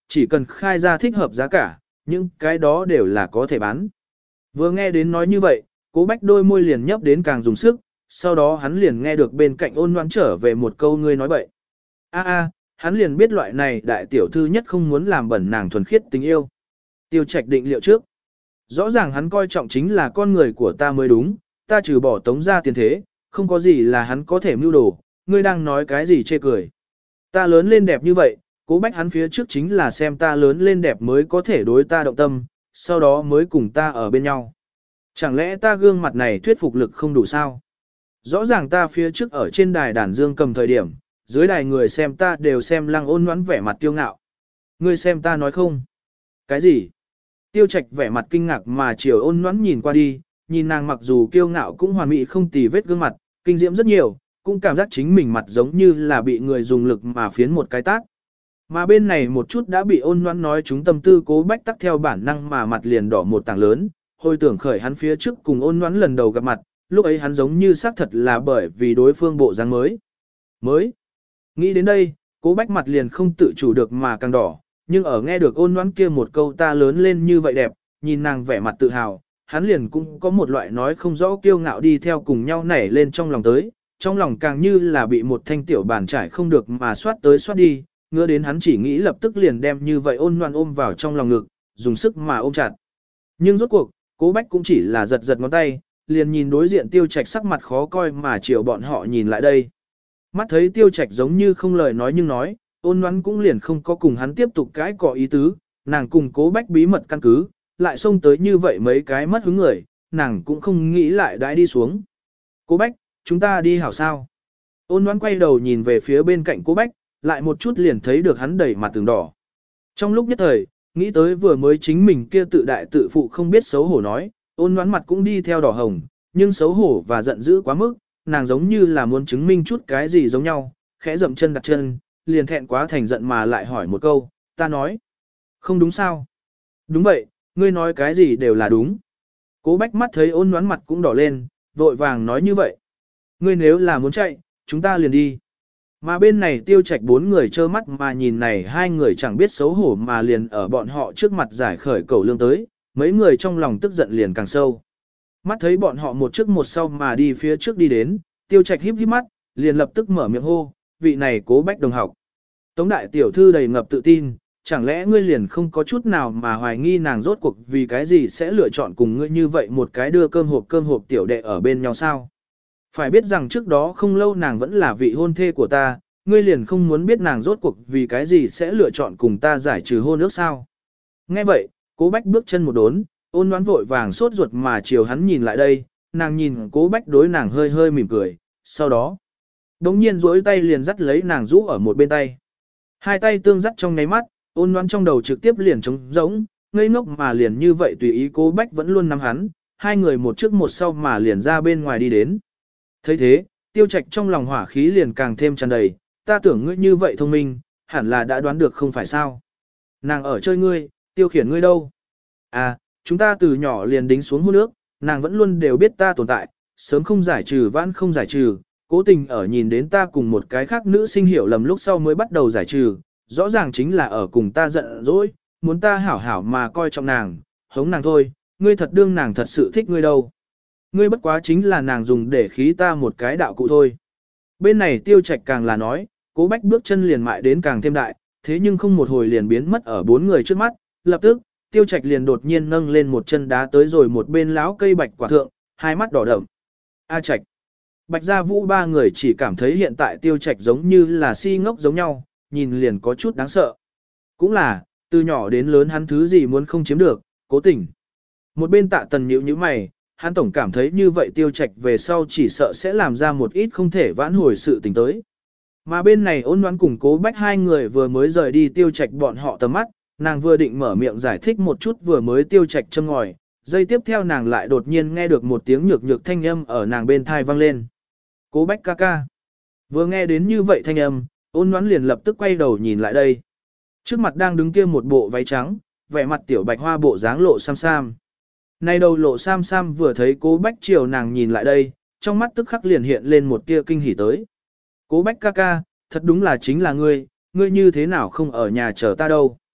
chỉ cần khai ra thích hợp giá cả, những cái đó đều là có thể bán. Vừa nghe đến nói như vậy, Cố Bách đôi môi liền nhấp đến càng dùng sức, sau đó hắn liền nghe được bên cạnh Ôn Loan trở về một câu ngươi nói bậy. Hắn liền biết loại này đại tiểu thư nhất không muốn làm bẩn nàng thuần khiết tình yêu. Tiêu Trạch định liệu trước. Rõ ràng hắn coi trọng chính là con người của ta mới đúng, ta trừ bỏ tống ra tiền thế, không có gì là hắn có thể mưu đồ, ngươi đang nói cái gì chê cười. Ta lớn lên đẹp như vậy, Cố Bách hắn phía trước chính là xem ta lớn lên đẹp mới có thể đối ta động tâm, sau đó mới cùng ta ở bên nhau. Chẳng lẽ ta gương mặt này thuyết phục lực không đủ sao? Rõ ràng ta phía trước ở trên đài đàn dương cầm thời điểm, dưới đài người xem ta đều xem Lăng Ôn Ngoãn vẻ mặt kiêu ngạo. Ngươi xem ta nói không? Cái gì? Tiêu Trạch vẻ mặt kinh ngạc mà chiều Ôn Ngoãn nhìn qua đi, nhìn nàng mặc dù kiêu ngạo cũng hoàn mỹ không tì vết gương mặt, kinh diễm rất nhiều, cũng cảm giác chính mình mặt giống như là bị người dùng lực mà phiến một cái tát. Mà bên này một chút đã bị Ôn Ngoãn nói chúng tâm tư Cố Bách tắc theo bản năng mà mặt liền đỏ một tảng lớn, hồi tưởng khởi hắn phía trước cùng Ôn Ngoãn lần đầu gặp mặt, lúc ấy hắn giống như xác thật là bởi vì đối phương bộ dáng mới. Nghĩ đến đây, Cố Bách mặt liền không tự chủ được mà càng đỏ, nhưng ở nghe được Ôn Ngoãn kia một câu ta lớn lên như vậy đẹp, nhìn nàng vẻ mặt tự hào, hắn liền cũng có một loại nói không rõ kiêu ngạo đi theo cùng nhau nảy lên trong lòng tới, trong lòng càng như là bị một thanh tiểu bàn trải không được mà xoát tới xoát đi, ngứa đến hắn chỉ nghĩ lập tức liền đem như vậy Ôn Ngoãn ôm vào trong lòng ngực, dùng sức mà ôm chặt. Nhưng rốt cuộc, Cố Bách cũng chỉ là giật giật ngón tay, liền nhìn đối diện Tiêu Trạch sắc mặt khó coi mà chiều bọn họ nhìn lại đây. Mắt thấy Tiêu Trạch giống như không lời nói nhưng nói, Ôn Ngoãn cũng liền không có cùng hắn tiếp tục cãi cọ ý tứ, nàng cùng Cố Bách bí mật căn cứ, lại xông tới như vậy mấy cái mất hứng người, nàng cũng không nghĩ lại đãi đi xuống. Cố Bách, chúng ta đi hảo sao? Ôn Ngoãn quay đầu nhìn về phía bên cạnh Cố Bách, lại một chút liền thấy được hắn đẩy mặt tường đỏ. Trong lúc nhất thời, nghĩ tới vừa mới chính mình kia tự đại tự phụ không biết xấu hổ nói, Ôn Ngoãn mặt cũng đi theo đỏ hồng, nhưng xấu hổ và giận dữ quá mức, nàng giống như là muốn chứng minh chút cái gì giống nhau, khẽ dậm chân đặt chân, liền thẹn quá thành giận mà lại hỏi một câu, ta nói, không đúng sao? Đúng vậy, ngươi nói cái gì đều là đúng. Cố Bách mắt thấy Ôn Ngoãn mặt cũng đỏ lên, vội vàng nói như vậy. Ngươi nếu là muốn chạy, chúng ta liền đi. Mà bên này Tiêu Trạch bốn người trơ mắt mà nhìn này hai người chẳng biết xấu hổ mà liền ở bọn họ trước mặt giải khởi cầu lương tới, mấy người trong lòng tức giận liền càng sâu. Mắt thấy bọn họ một trước một sau mà đi phía trước đi đến, Tiêu Trạch híp híp mắt, liền lập tức mở miệng hô, vị này Cố Bách đồng học. Tống đại tiểu thư đầy ngập tự tin, chẳng lẽ ngươi liền không có chút nào mà hoài nghi nàng rốt cuộc vì cái gì sẽ lựa chọn cùng ngươi như vậy một cái đưa cơm hộp tiểu đệ ở bên nhau sao? Phải biết rằng trước đó không lâu nàng vẫn là vị hôn thê của ta, ngươi liền không muốn biết nàng rốt cuộc vì cái gì sẽ lựa chọn cùng ta giải trừ hôn ước sao? Nghe vậy, Cố Bách bước chân một đốn, Ôn Ngoãn vội vàng sốt ruột mà chiều hắn nhìn lại đây, nàng nhìn Cố Bách đối nàng hơi hơi mỉm cười, sau đó, đống nhiên duỗi tay liền dắt lấy nàng rũ ở một bên tay. Hai tay tương dắt trong nháy mắt, Ôn Ngoãn trong đầu trực tiếp liền trống rỗng, ngây ngốc mà liền như vậy tùy ý Cố Bách vẫn luôn nắm hắn, hai người một trước một sau mà liền ra bên ngoài đi đến. Thấy thế, Tiêu Trạch trong lòng hỏa khí liền càng thêm tràn đầy, ta tưởng ngươi như vậy thông minh, hẳn là đã đoán được không phải sao. Nàng ở chơi ngươi, Tiêu Khiển ngươi đâu? À, chúng ta từ nhỏ liền đính xuống hôn ước, nàng vẫn luôn đều biết ta tồn tại, sớm không giải trừ vãn không giải trừ, cố tình ở nhìn đến ta cùng một cái khác nữ sinh hiểu lầm lúc sau mới bắt đầu giải trừ, rõ ràng chính là ở cùng ta giận dỗi, muốn ta hảo hảo mà coi trọng nàng, hống nàng thôi, ngươi thật đương nàng thật sự thích ngươi đâu. Ngươi bất quá chính là nàng dùng để khí ta một cái đạo cụ thôi. Bên này Tiêu Trạch càng là nói, Cố Bách bước chân liền mại đến càng thêm đại, thế nhưng không một hồi liền biến mất ở bốn người trước mắt, lập tức, Tiêu Trạch liền đột nhiên nâng lên một chân đá tới rồi một bên láo cây bạch quả thượng, hai mắt đỏ đậm. A Trạch. Bạch Gia Vũ ba người chỉ cảm thấy hiện tại Tiêu Trạch giống như là si ngốc giống nhau, nhìn liền có chút đáng sợ. Cũng là, từ nhỏ đến lớn hắn thứ gì muốn không chiếm được, cố tình. Một bên Tạ Tần nhíu nhíu mày, hắn tổng cảm thấy như vậy Tiêu Trạch về sau chỉ sợ sẽ làm ra một ít không thể vãn hồi sự tình tới. Mà bên này Ôn Ngoãn cùng Cố Bách hai người vừa mới rời đi Tiêu Trạch bọn họ tầm mắt, nàng vừa định mở miệng giải thích một chút vừa mới Tiêu Trạch châm ngòi, giây tiếp theo nàng lại đột nhiên nghe được một tiếng nhược nhược thanh âm ở nàng bên thai vang lên. Cố Bách ca ca. Vừa nghe đến như vậy thanh âm, Ôn Ngoãn liền lập tức quay đầu nhìn lại đây. Trước mặt đang đứng kia một bộ váy trắng, vẻ mặt tiểu bạch hoa bộ dáng lộ sam sam. Nay đầu lộ sam sam vừa thấy Cố Bách chiều nàng nhìn lại đây, trong mắt tức khắc liền hiện lên một tia kinh hỉ tới. Cố Bách ca ca, thật đúng là chính là ngươi như thế nào không ở nhà chờ ta đâu.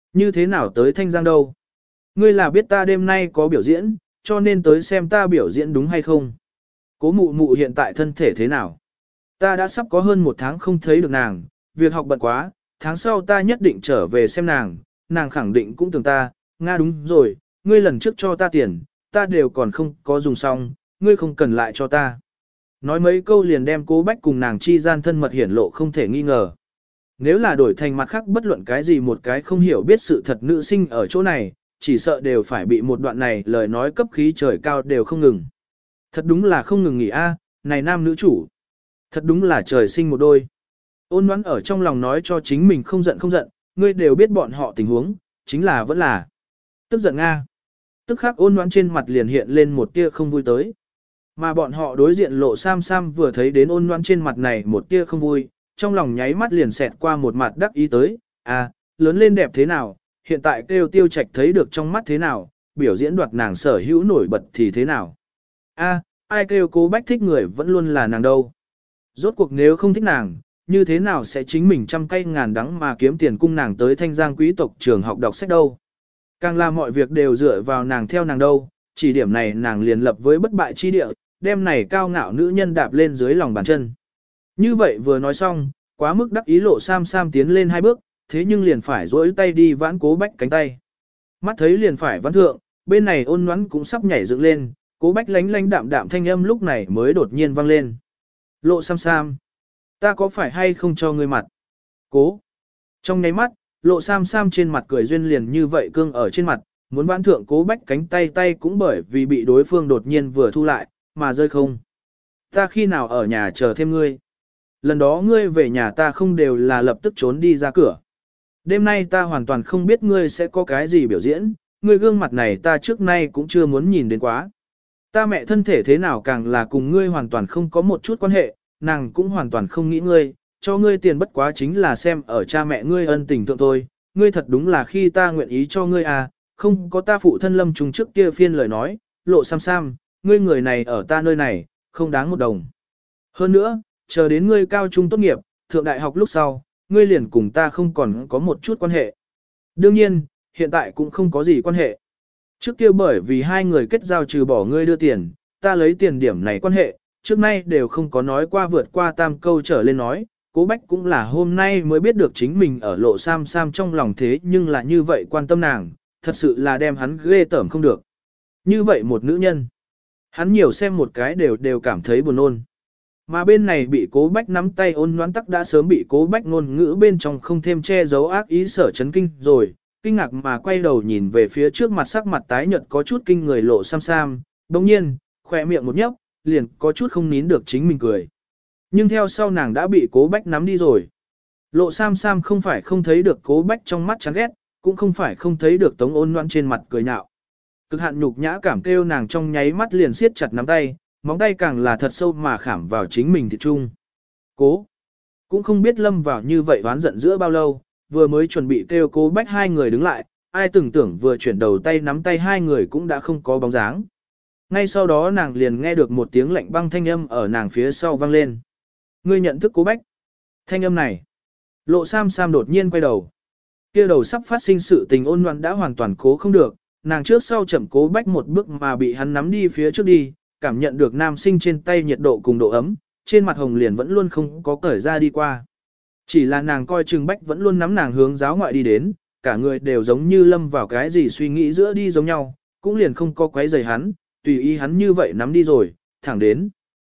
Như thế nào tới Thanh Giang đâu? Ngươi là biết ta đêm nay có biểu diễn, cho nên tới xem ta biểu diễn đúng hay không? Cố mụ mụ hiện tại thân thể thế nào? Ta đã sắp có hơn 1 tháng không thấy được nàng, việc học bận quá, tháng sau ta nhất định trở về xem nàng, nàng khẳng định cũng tưởng ta, Nga đúng rồi, ngươi lần trước cho ta tiền, ta đều còn không có dùng xong, ngươi không cần lại cho ta. Nói mấy câu liền đem Cố Bách cùng nàng chi gian thân mật hiển lộ không thể nghi ngờ. Nếu là đổi thành mặt khác bất luận cái gì một cái không hiểu biết sự thật nữ sinh ở chỗ này, chỉ sợ đều phải bị một đoạn này lời nói cấp khí trời cao đều không ngừng. Thật đúng là không ngừng nghỉ a, này nam nữ chủ. Thật đúng là trời sinh một đôi. Ôn Ngoãn ở trong lòng nói cho chính mình không giận, ngươi đều biết bọn họ tình huống, chính là vẫn là. Tức giận Nga. Tức khắc Ôn Ngoãn trên mặt liền hiện lên một tia không vui tới. Mà bọn họ đối diện Lộ Sam Sam vừa thấy đến Ôn Ngoãn trên mặt này một tia không vui, trong lòng nháy mắt liền xẹt qua một mặt đắc ý tới, à, lớn lên đẹp thế nào, hiện tại kêu Tiêu Trạch thấy được trong mắt thế nào, biểu diễn đoạt nàng sở hữu nổi bật thì thế nào. A, ai kêu Cố Bách thích người vẫn luôn là nàng đâu. Rốt cuộc nếu không thích nàng, như thế nào sẽ chính mình trăm cây ngàn đắng mà kiếm tiền cung nàng tới Thanh Giang quý tộc trường học đọc sách đâu. Càng làm mọi việc đều dựa vào nàng theo nàng đâu, chỉ điểm này nàng liền lập với bất bại chi địa, đem này cao ngạo nữ nhân đạp lên dưới lòng bàn chân. Như vậy vừa nói xong, quá mức đắc ý Lộ Sam Sam tiến lên 2 bước, thế nhưng liền phải duỗi tay đi vãn Cố Bách cánh tay. Mắt thấy liền phải vãn thượng, bên này Ôn Ngoãn cũng sắp nhảy dựng lên, Cố Bách lánh lánh đạm đạm thanh âm lúc này mới đột nhiên vang lên. Lộ Sam Sam, ta có phải hay không cho ngươi mặt? Cố. Trong nháy mắt, Lộ Sam Sam trên mặt cười duyên liền như vậy cương ở trên mặt, muốn vãn thượng Cố Bách cánh tay cũng bởi vì bị đối phương đột nhiên vừa thu lại, mà rơi không. Ta khi nào ở nhà chờ thêm ngươi? Lần đó ngươi về nhà ta không đều là lập tức trốn đi ra cửa. Đêm nay ta hoàn toàn không biết ngươi sẽ có cái gì biểu diễn, ngươi gương mặt này ta trước nay cũng chưa muốn nhìn đến quá. Ta mẹ thân thể thế nào càng là cùng ngươi hoàn toàn không có một chút quan hệ, nàng cũng hoàn toàn không nghĩ ngươi, cho ngươi tiền bất quá chính là xem ở cha mẹ ngươi ân tình thượng thôi, ngươi thật đúng là khi ta nguyện ý cho ngươi à, không có ta phụ thân Lâm Trung trước kia phiên lời nói, Lộ Sam Sam, ngươi người này ở ta nơi này, không đáng một đồng. Hơn nữa, chờ đến ngươi cao trung tốt nghiệp, thượng đại học lúc sau, ngươi liền cùng ta không còn có một chút quan hệ. Đương nhiên, hiện tại cũng không có gì quan hệ. Trước kia bởi vì hai người kết giao trừ bỏ ngươi đưa tiền, ta lấy tiền điểm này quan hệ, trước nay đều không có nói qua vượt qua tam câu trở lên nói, Cố Bách cũng là hôm nay mới biết được chính mình ở Lộ Sam Sam trong lòng thế nhưng là như vậy quan tâm nàng, thật sự là đem hắn ghê tởm không được. Như vậy một nữ nhân, hắn nhiều xem một cái đều cảm thấy buồn nôn. Mà bên này bị Cố Bách nắm tay Ôn Ngoãn tắc đã sớm bị Cố Bách ngôn ngữ bên trong không thêm che giấu ác ý sở chấn kinh rồi, kinh ngạc mà quay đầu nhìn về phía trước mặt sắc mặt tái nhợt có chút kinh người Lộ Sam Sam, đồng nhiên, khỏe miệng một nhấp, liền có chút không nín được chính mình cười. Nhưng theo sau nàng đã bị Cố Bách nắm đi rồi. Lộ Sam Sam không phải không thấy được Cố Bách trong mắt chán ghét, cũng không phải không thấy được Tống Ôn Ngoãn trên mặt cười nhạo. Cực hạn nhục nhã cảm kêu nàng trong nháy mắt liền siết chặt nắm tay, móng tay càng là thật sâu mà khảm vào chính mình thịt trung. Cố. Cũng không biết lâm vào như vậy oán giận giữa bao lâu, vừa mới chuẩn bị kêu Cố Bách hai người đứng lại, ai từng tưởng vừa chuyển đầu tay nắm tay hai người cũng đã không có bóng dáng. Ngay sau đó nàng liền nghe được một tiếng lạnh băng thanh âm ở nàng phía sau vang lên. Ngươi nhận thức Cố Bách. Thanh âm này. Lộ Sam Sam đột nhiên quay đầu. Kia đầu sắp phát sinh sự tình Ôn Ngoãn đã hoàn toàn cố không được, nàng trước sau chậm Cố Bách một bước mà bị hắn nắm đi phía trước đi, cảm nhận được nam sinh trên tay nhiệt độ cùng độ ấm, trên mặt hồng liền vẫn luôn không có cởi ra đi qua. Chỉ là nàng coi Trừng Bách vẫn luôn nắm nàng hướng giáo ngoại đi đến, cả người đều giống như lâm vào cái gì suy nghĩ giữa đi giống nhau, cũng liền không có quấy rầy hắn, tùy ý hắn như vậy nắm đi rồi, thẳng đến.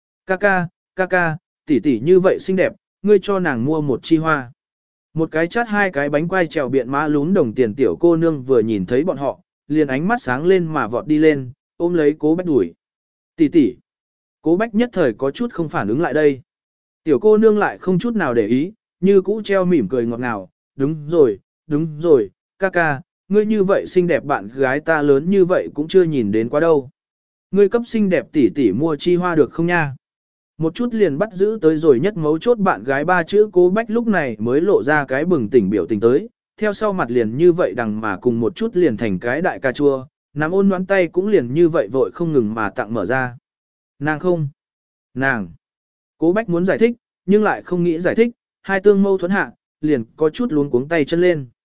Ca, tỷ tỷ như vậy xinh đẹp, ngươi cho nàng mua một chi hoa. Một cái chát hai cái bánh quai trèo biện mã lún đồng tiền tiểu cô nương vừa nhìn thấy bọn họ, liền ánh mắt sáng lên mà vọt đi lên, ôm lấy Cố Bách đuổi. Tỷ tỷ. Cố Bách nhất thời có chút không phản ứng lại đây. Tiểu cô nương lại không chút nào để ý, như cũ treo mỉm cười ngọt ngào, đúng rồi, ca, ngươi như vậy xinh đẹp bạn gái ta lớn như vậy cũng chưa nhìn đến quá đâu. Ngươi cấp xinh đẹp tỷ tỷ mua chi hoa được không nha? Một chút liền bắt giữ tới rồi nhất mấu chốt bạn gái ba chữ Cố Bách lúc này mới lộ ra cái bừng tỉnh biểu tình tới, theo sau mặt liền như vậy đằng mà cùng một chút liền thành cái đại cà chua, nắm Ôn Ngoãn tay cũng liền như vậy vội không ngừng mà tặng mở ra. Nàng. Cố Bách muốn giải thích, nhưng lại không nghĩ giải thích, hai tương mâu thuẫn hạ, liền có chút luống cuống tay chân lên.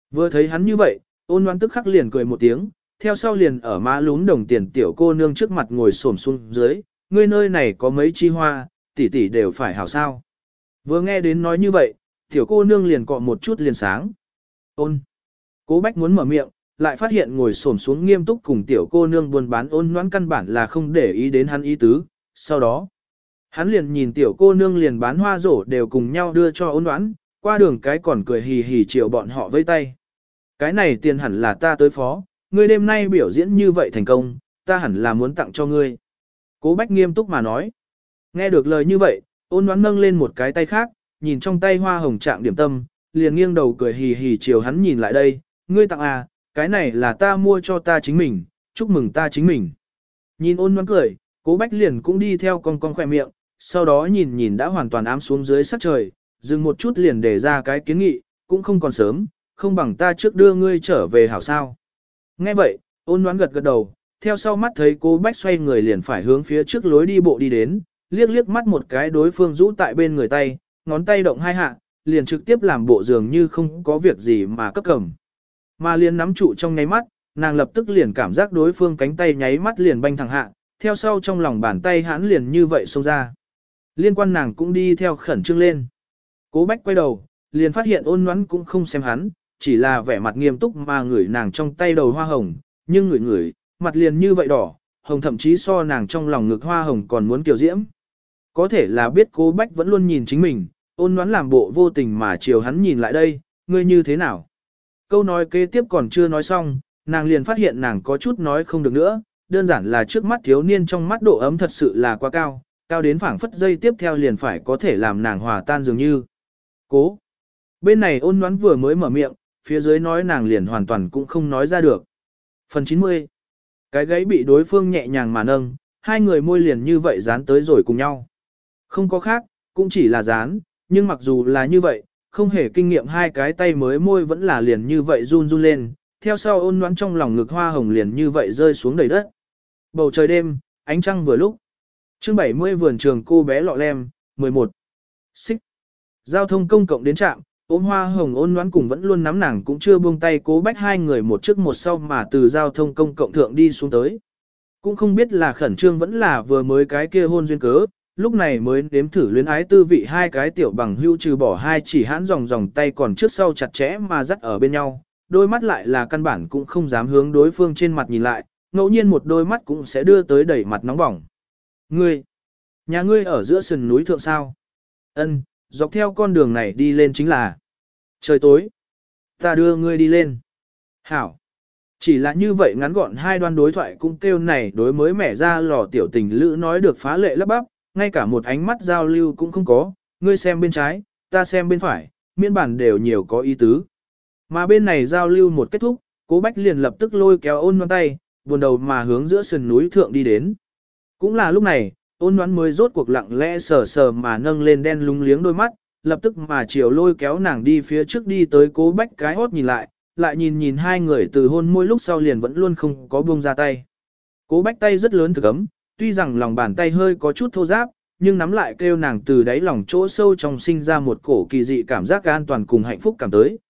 Vừa thấy hắn như vậy, ôn đoán tức khắc liền cười một tiếng, theo sau liền ở má lún đồng tiền tiểu cô nương trước mặt ngồi xổm xuống dưới, ngươi nơi này có mấy chi hoa, tỷ tỷ đều phải hảo sao. Vừa nghe đến nói như vậy, tiểu cô nương liền cọ một chút liền sáng. Ôn. Cố Bách muốn mở miệng, lại phát hiện ngồi xổm xuống nghiêm túc cùng tiểu cô nương buôn bán ôn noãn căn bản là không để ý đến hắn ý tứ. Sau đó, hắn liền nhìn tiểu cô nương liền bán hoa rổ đều cùng nhau đưa cho ôn noãn, qua đường cái còn cười hì hì chiều bọn họ vây tay. Cái này tiền hẳn là ta tới phó, ngươi đêm nay biểu diễn như vậy thành công, ta hẳn là muốn tặng cho ngươi. Cố Bách nghiêm túc mà nói. Nghe được lời như vậy, ôn noãn nâng lên một cái tay khác, nhìn trong tay hoa hồng trạng điểm tâm, liền nghiêng đầu cười hì hì chiều hắn nhìn lại đây, ngươi tặng à, cái này là ta mua cho ta chính mình, chúc mừng ta chính mình. Nhìn ôn noãn cười, Cố Bách liền cũng đi theo con khỏe miệng, sau đó nhìn nhìn đã hoàn toàn ám xuống dưới sắc trời, dừng một chút liền để ra cái kiến nghị, cũng không còn sớm, không bằng ta trước đưa ngươi trở về hảo sao. Nghe vậy, ôn noãn gật gật đầu, theo sau mắt thấy Cố Bách xoay người liền phải hướng phía trước lối đi bộ đi đến, liếc liếc mắt một cái đối phương rũ tại bên người tay, ngón tay động hai hạ, liền trực tiếp làm bộ dường như không có việc gì mà cấp cầm. Mà liền nắm trụ trong nháy mắt, nàng lập tức liền cảm giác đối phương cánh tay nháy mắt liền banh thẳng hạ, theo sau trong lòng bàn tay hắn liền như vậy xông ra. Liên quan nàng cũng đi theo khẩn trương lên. Cố Bách quay đầu, liền phát hiện ôn noãn cũng không xem hắn, chỉ là vẻ mặt nghiêm túc mà ngửi nàng trong tay đầu hoa hồng, nhưng ngửi, mặt liền như vậy đỏ, hồng thậm chí so nàng trong lòng ngực hoa hồng còn muốn kiều diễm. Có thể là biết Cố Bách vẫn luôn nhìn chính mình, ôn noãn làm bộ vô tình mà chiều hắn nhìn lại đây, ngươi như thế nào? Câu nói kế tiếp còn chưa nói xong, nàng liền phát hiện nàng có chút nói không được nữa, đơn giản là trước mắt thiếu niên trong mắt độ ấm thật sự là quá cao, cao đến phảng phất giây tiếp theo liền phải có thể làm nàng hòa tan dường như. Cố. Bên này ôn noãn vừa mới mở miệng, phía dưới nói nàng liền hoàn toàn cũng không nói ra được. Phần 90. Cái gáy bị đối phương nhẹ nhàng mà nâng, hai người môi liền như vậy dán tới rồi cùng nhau. Không có khác, cũng chỉ là dán, nhưng mặc dù là như vậy, không hề kinh nghiệm hai cái tay mới môi vẫn là liền như vậy run run lên, theo sau ôn noãn trong lòng ngực hoa hồng liền như vậy rơi xuống đầy đất. Bầu trời đêm, ánh trăng vừa lúc. Chương 70 vườn trường cô bé lọ lem, 11. Xích. Giao thông công cộng đến trạm, ôm hoa hồng ôn noãn cùng vẫn luôn nắm nàng cũng chưa buông tay Cố Bách hai người một trước một sau mà từ giao thông công cộng thượng đi xuống tới. Cũng không biết là khẩn trương vẫn là vừa mới cái kia hôn duyên cớ, lúc này mới đếm thử luyến ái tư vị hai cái tiểu bằng hưu trừ bỏ hai chỉ hãn dòng tay còn trước sau chặt chẽ mà dắt ở bên nhau, đôi mắt lại là căn bản cũng không dám hướng đối phương trên mặt nhìn lại, ngẫu nhiên một đôi mắt cũng sẽ đưa tới đẩy mặt nóng bỏng. Ngươi, nhà ngươi ở giữa sườn núi thượng sao? Ân, dọc theo con đường này đi lên chính là trời tối. Ta đưa ngươi đi lên. Hảo. Chỉ là như vậy ngắn gọn hai đoan đối thoại cũng kêu này đối mới mẻ ra lò tiểu tình lữ nói được phá lệ lắp bắp, ngay cả một ánh mắt giao lưu cũng không có, ngươi xem bên trái, ta xem bên phải, miễn bản đều nhiều có ý tứ. Mà bên này giao lưu một kết thúc, Cố Bách liền lập tức lôi kéo ôn noãn tay, buồn đầu mà hướng giữa sườn núi thượng đi đến. Cũng là lúc này, ôn noãn mới rốt cuộc lặng lẽ sờ sờ mà nâng lên đen lúng liếng đôi mắt, lập tức mà chiều lôi kéo nàng đi phía trước đi tới Cố Bách cái hốt nhìn lại nhìn nhìn hai người từ hôn môi lúc sau liền vẫn luôn không có buông ra tay. Cố Bách tay rất lớn thực ấm, tuy rằng lòng bàn tay hơi có chút thô ráp, nhưng nắm lại kêu nàng từ đáy lòng chỗ sâu trong sinh ra một cổ kỳ dị cảm giác an toàn cùng hạnh phúc cảm tới,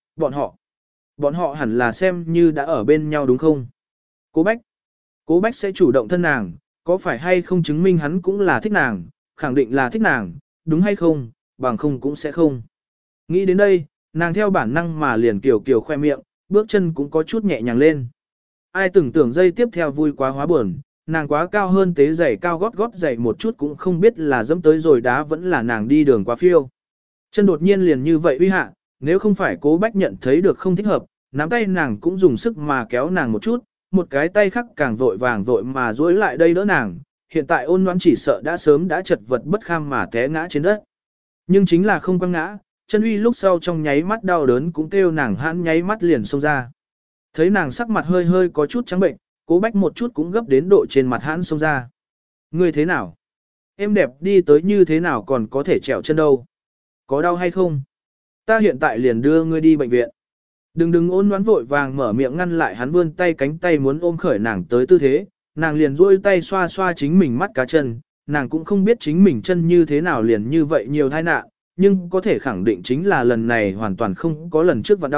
bọn họ hẳn là xem như đã ở bên nhau đúng không? Cố Bách sẽ chủ động thân nàng, có phải hay không chứng minh hắn cũng là thích nàng, khẳng định là thích nàng, đúng hay không, bằng không cũng sẽ không. Nghĩ đến đây, nàng theo bản năng mà liền kiều khoe miệng, bước chân cũng có chút nhẹ nhàng lên. Ai từng tưởng dây tiếp theo vui quá hóa buồn, nàng quá cao hơn tế giày cao gót giày một chút cũng không biết là dẫm tới rồi đá vẫn là nàng đi đường quá phiêu. Chân đột nhiên liền như vậy uy hạ, nếu không phải Cố Bách nhận thấy được không thích hợp, nắm tay nàng cũng dùng sức mà kéo nàng một chút, một cái tay khác càng vội mà duỗi lại đây đỡ nàng, hiện tại ôn noãn chỉ sợ đã sớm đã chật vật bất kham mà té ngã trên đất. Nhưng chính là không quăng ngã, chân uy lúc sau trong nháy mắt đau đớn cũng kêu nàng hãn nháy mắt liền xông ra. Thấy nàng sắc mặt hơi có chút trắng bệnh, Cố Bách một chút cũng gấp đến độ trên mặt hãn xông ra. Ngươi thế nào? Em đẹp đi tới như thế nào còn có thể trèo chân đâu? Có đau hay không? Ta hiện tại liền đưa ngươi đi bệnh viện. Đừng ôn noãn vội vàng mở miệng ngăn lại hắn vươn tay cánh tay muốn ôm khởi nàng tới tư thế, nàng liền duỗi tay xoa xoa chính mình mắt cá chân, nàng cũng không biết chính mình chân như thế nào liền như vậy nhiều tai nạn, nhưng có thể khẳng định chính là lần này hoàn toàn không có lần trước vặn đau,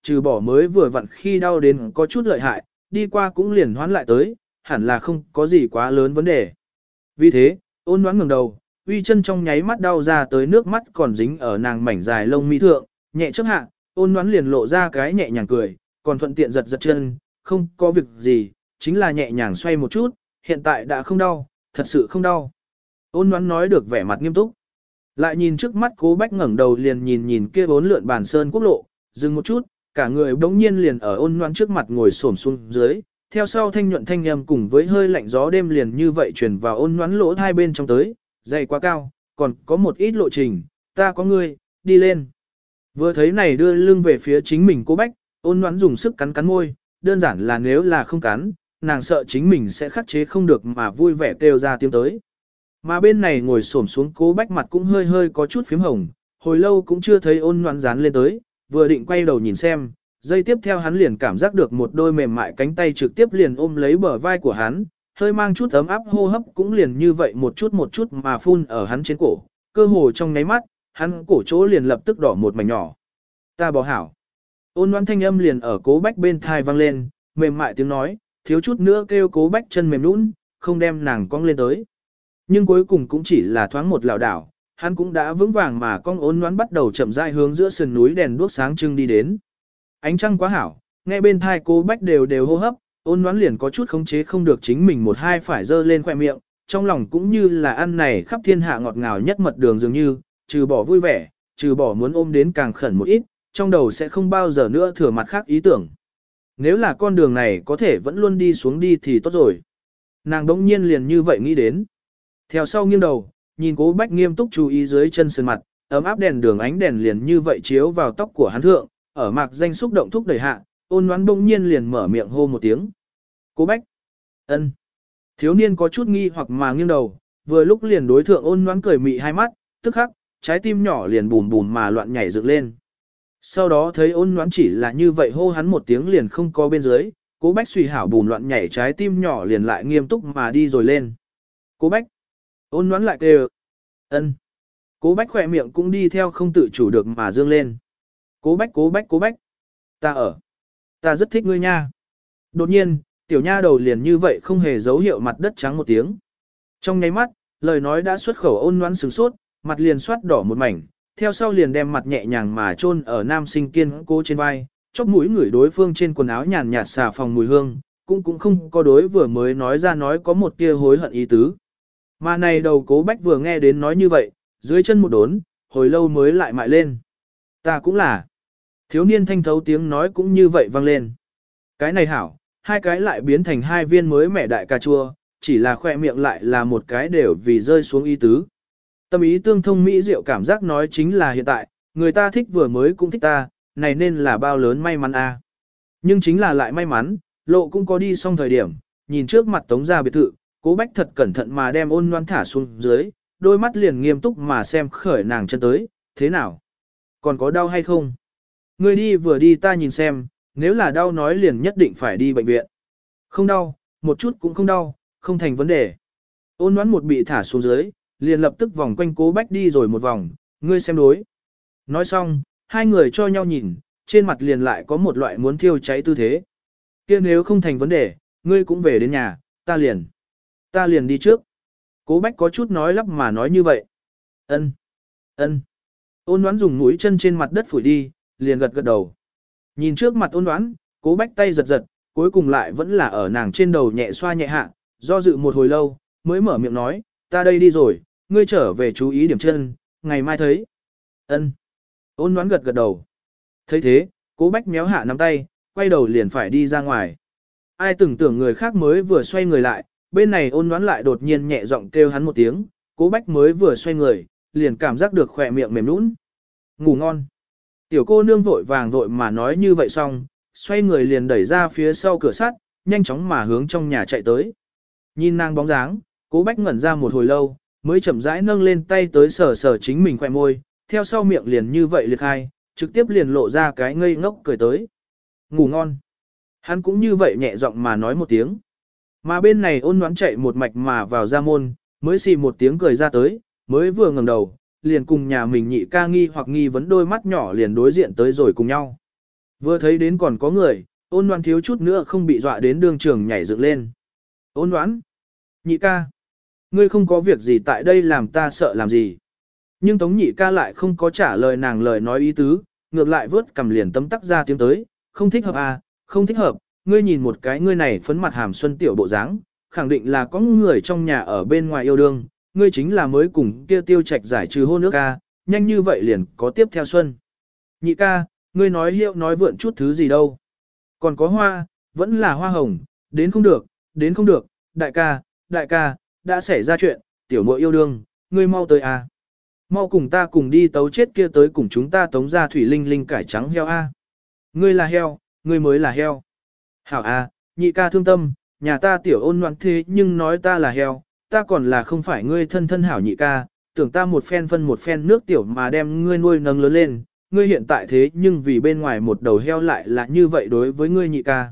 trừ bỏ mới vừa vặn khi đau đến có chút lợi hại, đi qua cũng liền hoán lại tới, hẳn là không có gì quá lớn vấn đề. Vì thế, ôn đoán ngẩng đầu, uy chân trong nháy mắt đau ra tới nước mắt còn dính ở nàng mảnh dài lông mi thượng, nhẹ chớp hạ, ôn đoán liền lộ ra cái nhẹ nhàng cười, còn thuận tiện giật giật chân, không có việc gì, chính là nhẹ nhàng xoay một chút, hiện tại đã không đau, thật sự không đau. Ôn đoán nói được vẻ mặt nghiêm túc. Lại nhìn trước mắt Cố Bách ngẩng đầu liền nhìn kia bốn lượn bản sơn quốc lộ, dừng một chút, cả người bỗng nhiên liền ở ôn đoán trước mặt ngồi xổm xuống dưới, theo sau thanh nhuận thanh âm cùng với hơi lạnh gió đêm liền như vậy truyền vào ôn đoán lỗ hai bên trong tới, dày quá cao, còn có một ít lộ trình, ta có ngươi, đi lên. Vừa thấy này đưa lưng về phía chính mình Cố Bách, ôn đoán dùng sức cắn cắn môi, đơn giản là nếu là không cắn, nàng sợ chính mình sẽ khắc chế không được mà vui vẻ kêu ra tiếng tới. Mà bên này ngồi xổm xuống Cố Bách mặt cũng hơi hơi có chút phím hồng, hồi lâu cũng chưa thấy ôn đoán dán lên tới, vừa định quay đầu nhìn xem, giây tiếp theo hắn liền cảm giác được một đôi mềm mại cánh tay trực tiếp liền ôm lấy bờ vai của hắn, hơi mang chút ấm áp hô hấp cũng liền như vậy một chút mà phun ở hắn trên cổ, cơ hồ trong nháy mắt, hắn cổ chỗ liền lập tức đỏ một mảnh nhỏ. Ta bỏ hảo. Ôn đoán thanh âm liền ở Cố Bách bên thai vang lên, mềm mại tiếng nói, thiếu chút nữa kêu Cố Bách chân mềm nũng, không đem nàng cong lên tới. Nhưng cuối cùng cũng chỉ là thoáng một lảo đảo, hắn cũng đã vững vàng mà cong ôn đoán bắt đầu chậm rãi hướng giữa sườn núi đèn đuốc sáng trưng đi đến. Ánh trăng quá hảo, nghe bên thai Cố Bách đều hô hấp, ôn đoán liền có chút khống chế không được chính mình một hai phải dơ lên khoe miệng, trong lòng cũng như là ăn này khắp thiên hạ ngọt ngào nhất mật đường dường như, trừ bỏ vui vẻ, trừ bỏ muốn ôm đến càng khẩn một ít, trong đầu sẽ không bao giờ nữa thừa mặt khác ý tưởng. Nếu là con đường này có thể vẫn luôn đi xuống đi thì tốt rồi. Nàng đống nhiên liền như vậy nghĩ đến. Theo sau nghiêng đầu, nhìn Cố Bách nghiêm túc chú ý dưới chân sườn mặt, ấm áp đèn đường ánh đèn liền như vậy chiếu vào tóc của hắn thượng, ở mạc danh xúc động thúc đẩy hạ, ôn đoán bỗng nhiên liền mở miệng hô một tiếng. Cố Bách. Ân. Thiếu niên có chút nghi hoặc mà nghiêng đầu, vừa lúc liền đối thượng ôn đoán cười mị hai mắt, tức khắc, trái tim nhỏ liền bùm bùm mà loạn nhảy dựng lên. Sau đó thấy ôn đoán chỉ là như vậy hô hắn một tiếng liền không có bên dưới, Cố Bách suy hảo bùm loạn nhảy trái tim nhỏ liền lại nghiêm túc mà đi rồi lên. Cố Bách. Ôn đoán lại kêu. Ân. Cố Bách khỏe miệng cũng đi theo không tự chủ được mà dương lên. Cố Bách, Cố Bách, Cố Bách. Ta ở. Ta rất thích ngươi nha. Đột nhiên, tiểu nha đầu liền như vậy không hề dấu hiệu mặt đất trắng một tiếng. Trong nháy mắt, lời nói đã xuất khẩu ôn đoán sửng sốt, mặt liền soát đỏ một mảnh, theo sau liền đem mặt nhẹ nhàng mà chôn ở nam sinh kiên cố trên vai, chóp mũi ngửi đối phương trên quần áo nhàn nhạt xà phòng mùi hương, cũng không có đối vừa mới nói ra nói có một tia hối hận ý tứ. Mà này đầu Cố Bách vừa nghe đến nói như vậy, dưới chân một đốn, hồi lâu mới lại mại lên. Ta cũng là. Thiếu niên thanh thấu tiếng nói cũng như vậy vang lên. Cái này hảo, hai cái lại biến thành hai viên mới mẻ đại cà chua, chỉ là khoe miệng lại là một cái đều vì rơi xuống ý tứ. Tâm ý tương thông mỹ diệu cảm giác nói chính là hiện tại, người ta thích vừa mới cũng thích ta, này nên là bao lớn may mắn a. Nhưng chính là lại may mắn, lộ cũng có đi xong thời điểm, nhìn trước mặt Tống gia biệt thự, Cố Bách thật cẩn thận mà đem ôn loan thả xuống dưới, đôi mắt liền nghiêm túc mà xem khởi nàng chân tới, thế nào? Còn có đau hay không? Ngươi đi vừa đi ta nhìn xem, nếu là đau nói liền nhất định phải đi bệnh viện. Không đau, một chút cũng không đau, không thành vấn đề. Ôn đoán một bị thả xuống dưới, liền lập tức vòng quanh Cố Bách đi rồi một vòng, ngươi xem đối. Nói xong, hai người cho nhau nhìn, trên mặt liền lại có một loại muốn thiêu cháy tư thế. Kia nếu không thành vấn đề, ngươi cũng về đến nhà, ta liền đi trước. Cố Bách có chút nói lắp mà nói như vậy. Ân, ân. Ôn đoán dùng mũi chân trên mặt đất phủi đi, liền gật gật đầu. Nhìn trước mặt ôn đoán, Cố Bách tay giật giật, cuối cùng lại vẫn là ở nàng trên đầu nhẹ xoa nhẹ hạ, do dự một hồi lâu, mới mở miệng nói, ta đây đi rồi, ngươi trở về chú ý điểm chân, ngày mai thấy. Ân. Ôn đoán gật gật đầu. Thấy thế, Cố Bách méo hạ nắm tay, quay đầu liền phải đi ra ngoài. Ai từng tưởng người khác mới vừa xoay người lại, bên này ôn đoán lại đột nhiên nhẹ giọng kêu hắn một tiếng, Cố Bách mới vừa xoay người, liền cảm giác được khỏe miệng mềm nũng. Ngủ ngon. Tiểu cô nương vội vàng vội mà nói như vậy xong, xoay người liền đẩy ra phía sau cửa sắt, nhanh chóng mà hướng trong nhà chạy tới. Nhìn nàng bóng dáng, Cố Bách ngẩn ra một hồi lâu, mới chậm rãi nâng lên tay tới sờ sờ chính mình khỏe môi, theo sau miệng liền như vậy liệt hai, trực tiếp liền lộ ra cái ngây ngốc cười tới. Ngủ ngon. Hắn cũng như vậy nhẹ giọng mà nói một tiếng. Mà bên này ôn đoán chạy một mạch mà vào ra môn, mới xì một tiếng cười ra tới, mới vừa ngẩng đầu, liền cùng nhà mình nhị ca nghi hoặc nghi vấn đôi mắt nhỏ liền đối diện tới rồi cùng nhau. Vừa thấy đến còn có người, Ôn Loan thiếu chút nữa không bị dọa đến đường trường nhảy dựng lên. Ôn Loan, nhị ca, ngươi không có việc gì tại đây làm ta sợ làm gì. Nhưng Tống nhị ca lại không có trả lời nàng lời nói ý tứ, ngược lại vớt cầm liền tấm tắc ra tiếng tới, không thích hợp à, không thích hợp, ngươi nhìn một cái ngươi này phấn mặt hàm xuân tiểu bộ dáng, khẳng định là có người trong nhà ở bên ngoài yêu đương, ngươi chính là mới cùng kia Tiêu Trạch giải trừ hôn ước ca, nhanh như vậy liền có tiếp theo xuân. Nhị ca, ngươi nói hiệu nói vượn chút thứ gì đâu. Còn có hoa, vẫn là hoa hồng, đến không được, đến không được, đại ca, đã xảy ra chuyện, tiểu muội yêu đương, ngươi mau tới à. Mau cùng ta cùng đi tấu chết kia tới cùng chúng ta tống ra thủy linh linh cải trắng heo a. Ngươi là heo, ngươi mới là heo. Hảo a, nhị ca thương tâm, nhà ta tiểu Ôn Loan thế nhưng nói ta là heo, ta còn là không phải ngươi thân thân hảo nhị ca, tưởng ta một phen phân một phen nước tiểu mà đem ngươi nuôi nấng lớn lên, ngươi hiện tại thế nhưng vì bên ngoài một đầu heo lại là như vậy đối với ngươi nhị ca.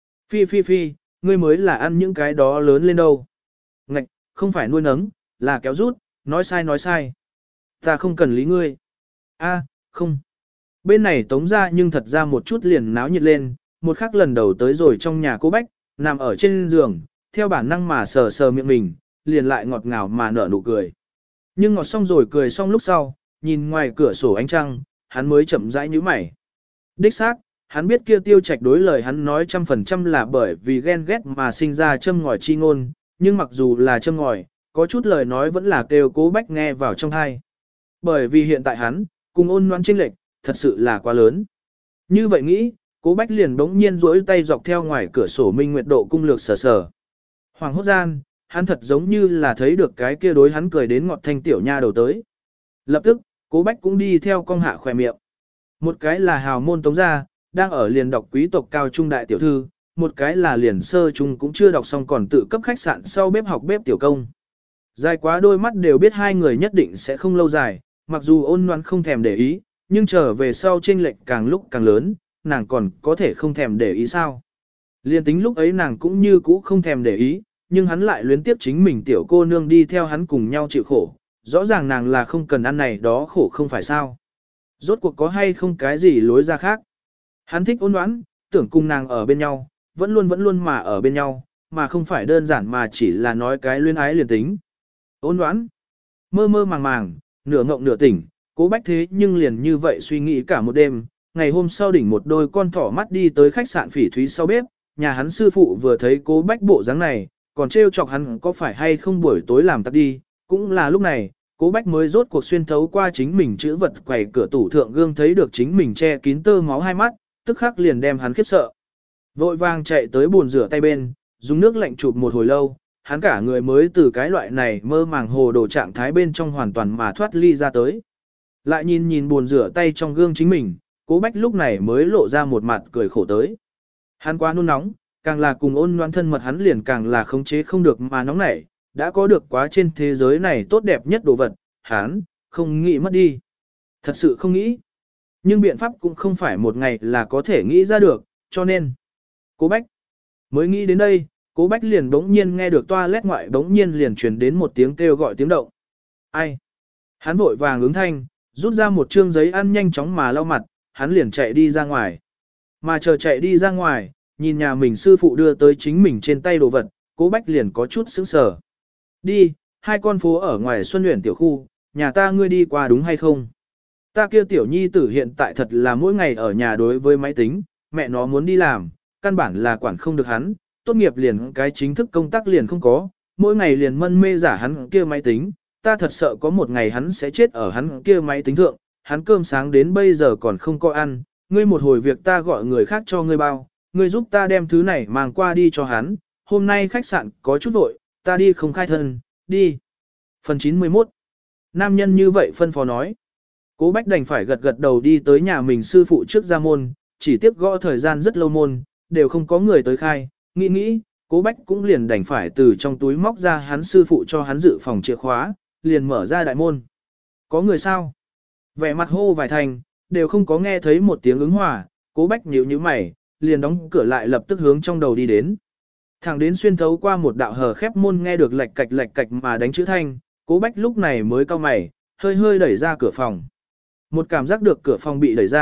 Phi, ngươi mới là ăn những cái đó lớn lên đâu. Ngạch, không phải nuôi nấng, là kéo rút, nói sai. Ta không cần lý ngươi. A, không. Bên này tống ra nhưng thật ra một chút liền náo nhiệt lên, một khắc lần đầu tới rồi trong nhà cô Bách, nằm ở trên giường, theo bản năng mà sờ sờ miệng mình, liền lại ngọt ngào mà nở nụ cười. Nhưng ngọt xong rồi cười xong lúc sau, nhìn ngoài cửa sổ ánh trăng, hắn mới chậm rãi nhíu mày. Đích xác, hắn biết kia Tiêu Trạch đối lời hắn nói 100% là bởi vì ghen ghét mà sinh ra châm ngòi chi ngôn, nhưng mặc dù là châm ngòi, có chút lời nói vẫn là kêu cố Bách nghe vào trong tai. Bởi vì hiện tại hắn, cùng Ôn Loan chênh lệch, thật sự là quá lớn. Như vậy nghĩ, cố Bách liền bỗng nhiên duỗi tay dọc theo ngoài cửa sổ minh nguyệt độ cung lược sờ sờ. Hoàng hốt gian, hắn thật giống như là thấy được cái kia đối hắn cười đến ngọt thanh tiểu nha đầu tới. Lập tức, cố Bách cũng đi theo con hạ khỏe miệng. Một cái là hào môn tống gia, đang ở liền đọc quý tộc cao trung đại tiểu thư, một cái là liền sơ trung cũng chưa đọc xong còn tự cấp khách sạn sau bếp học bếp tiểu công. Dài quá đôi mắt đều biết hai người nhất định sẽ không lâu dài, mặc dù Ôn Loan không thèm để ý, nhưng trở về sau chênh lệch càng lúc càng lớn, nàng còn có thể không thèm để ý sao. Liên tính lúc ấy nàng cũng như cũ không thèm để ý, nhưng hắn lại luyến tiếp chính mình tiểu cô nương đi theo hắn cùng nhau chịu khổ, rõ ràng nàng là không cần ăn này đó khổ không phải sao. Rốt cuộc có hay không cái gì lối ra khác. Hắn thích Ôn Loan, tưởng cùng nàng ở bên nhau, vẫn luôn mà ở bên nhau, mà không phải đơn giản mà chỉ là nói cái luyến ái liền tính. Ôn Loan, mơ mơ màng màng, nửa ngộng nửa tỉnh, cố Bách thế nhưng liền như vậy suy nghĩ cả một đêm, ngày hôm sau đỉnh một đôi con thỏ mắt đi tới khách sạn Phỉ Thúy sau bếp, nhà hắn sư phụ vừa thấy cố Bách bộ dáng này, còn trêu chọc hắn có phải hay không buổi tối làm tắt đi, cũng là lúc này, cố Bách mới rốt cuộc xuyên thấu qua chính mình chữ vật quầy cửa tủ thượng gương thấy được chính mình che kín tơ máu hai mắt, tức khắc liền đem hắn khiếp sợ. Vội vàng chạy tới bồn rửa tay bên, dùng nước lạnh chụp một hồi lâu, hắn cả người mới từ cái loại này mơ màng hồ đồ trạng thái bên trong hoàn toàn mà thoát ly ra tới. Lại nhìn bồn rửa tay trong gương chính mình, cố Bách lúc này mới lộ ra một mặt cười khổ tới. Hắn quá nôn nóng, càng là cùng Ôn Loan thân mật hắn liền càng là khống chế không được mà nóng nảy, đã có được quá trên thế giới này tốt đẹp nhất đồ vật, hắn không nghĩ mất đi. Thật sự không nghĩ. Nhưng biện pháp cũng không phải một ngày là có thể nghĩ ra được, cho nên cố Bách mới nghĩ đến đây, cố Bách liền bỗng nhiên nghe được toilet ngoại bỗng nhiên liền truyền đến một tiếng kêu gọi tiếng động. Ai? Hắn vội vàng ứng thanh, rút ra một trương giấy ăn nhanh chóng mà lau mặt, hắn liền chạy đi ra ngoài. Mà chờ chạy đi ra ngoài, nhìn nhà mình sư phụ đưa tới chính mình trên tay đồ vật, cố Bách liền có chút sững sờ. Đi, hai con phố ở ngoài Xuân Uyển tiểu khu, nhà ta ngươi đi qua đúng hay không? Ta kia tiểu nhi tử hiện tại thật là mỗi ngày ở nhà đối với máy tính, mẹ nó muốn đi làm, căn bản là quản không được hắn, tốt nghiệp liền cái chính thức công tác liền không có, mỗi ngày liền mân mê giả hắn kia máy tính, ta thật sợ có một ngày hắn sẽ chết ở hắn kia máy tính thượng, hắn cơm sáng đến bây giờ còn không có ăn, ngươi một hồi việc ta gọi người khác cho ngươi bao, ngươi giúp ta đem thứ này mang qua đi cho hắn, hôm nay khách sạn có chút vội, ta đi không khai thân, đi. Phần 91. Nam nhân như vậy phân phó nói. Cố Bách đành phải gật gật đầu đi tới nhà mình sư phụ trước ra môn, chỉ tiếp gõ thời gian rất lâu môn, đều không có người tới khai, nghĩ, Cố Bách cũng liền đành phải từ trong túi móc ra hắn sư phụ cho hắn dự phòng chìa khóa, liền mở ra đại môn. Có người sao? Vẻ mặt hô vài thành, đều không có nghe thấy một tiếng ứng hòa, Cố Bách nhíu nhíu mày, liền đóng cửa lại lập tức hướng trong đầu đi đến. Thẳng đến xuyên thấu qua một đạo hờ khép môn nghe được lạch cạch mà đánh chữ thanh, Cố Bách lúc này mới cau mày, hơi đẩy ra cửa phòng. Một cảm giác được cửa phòng bị đẩy ra,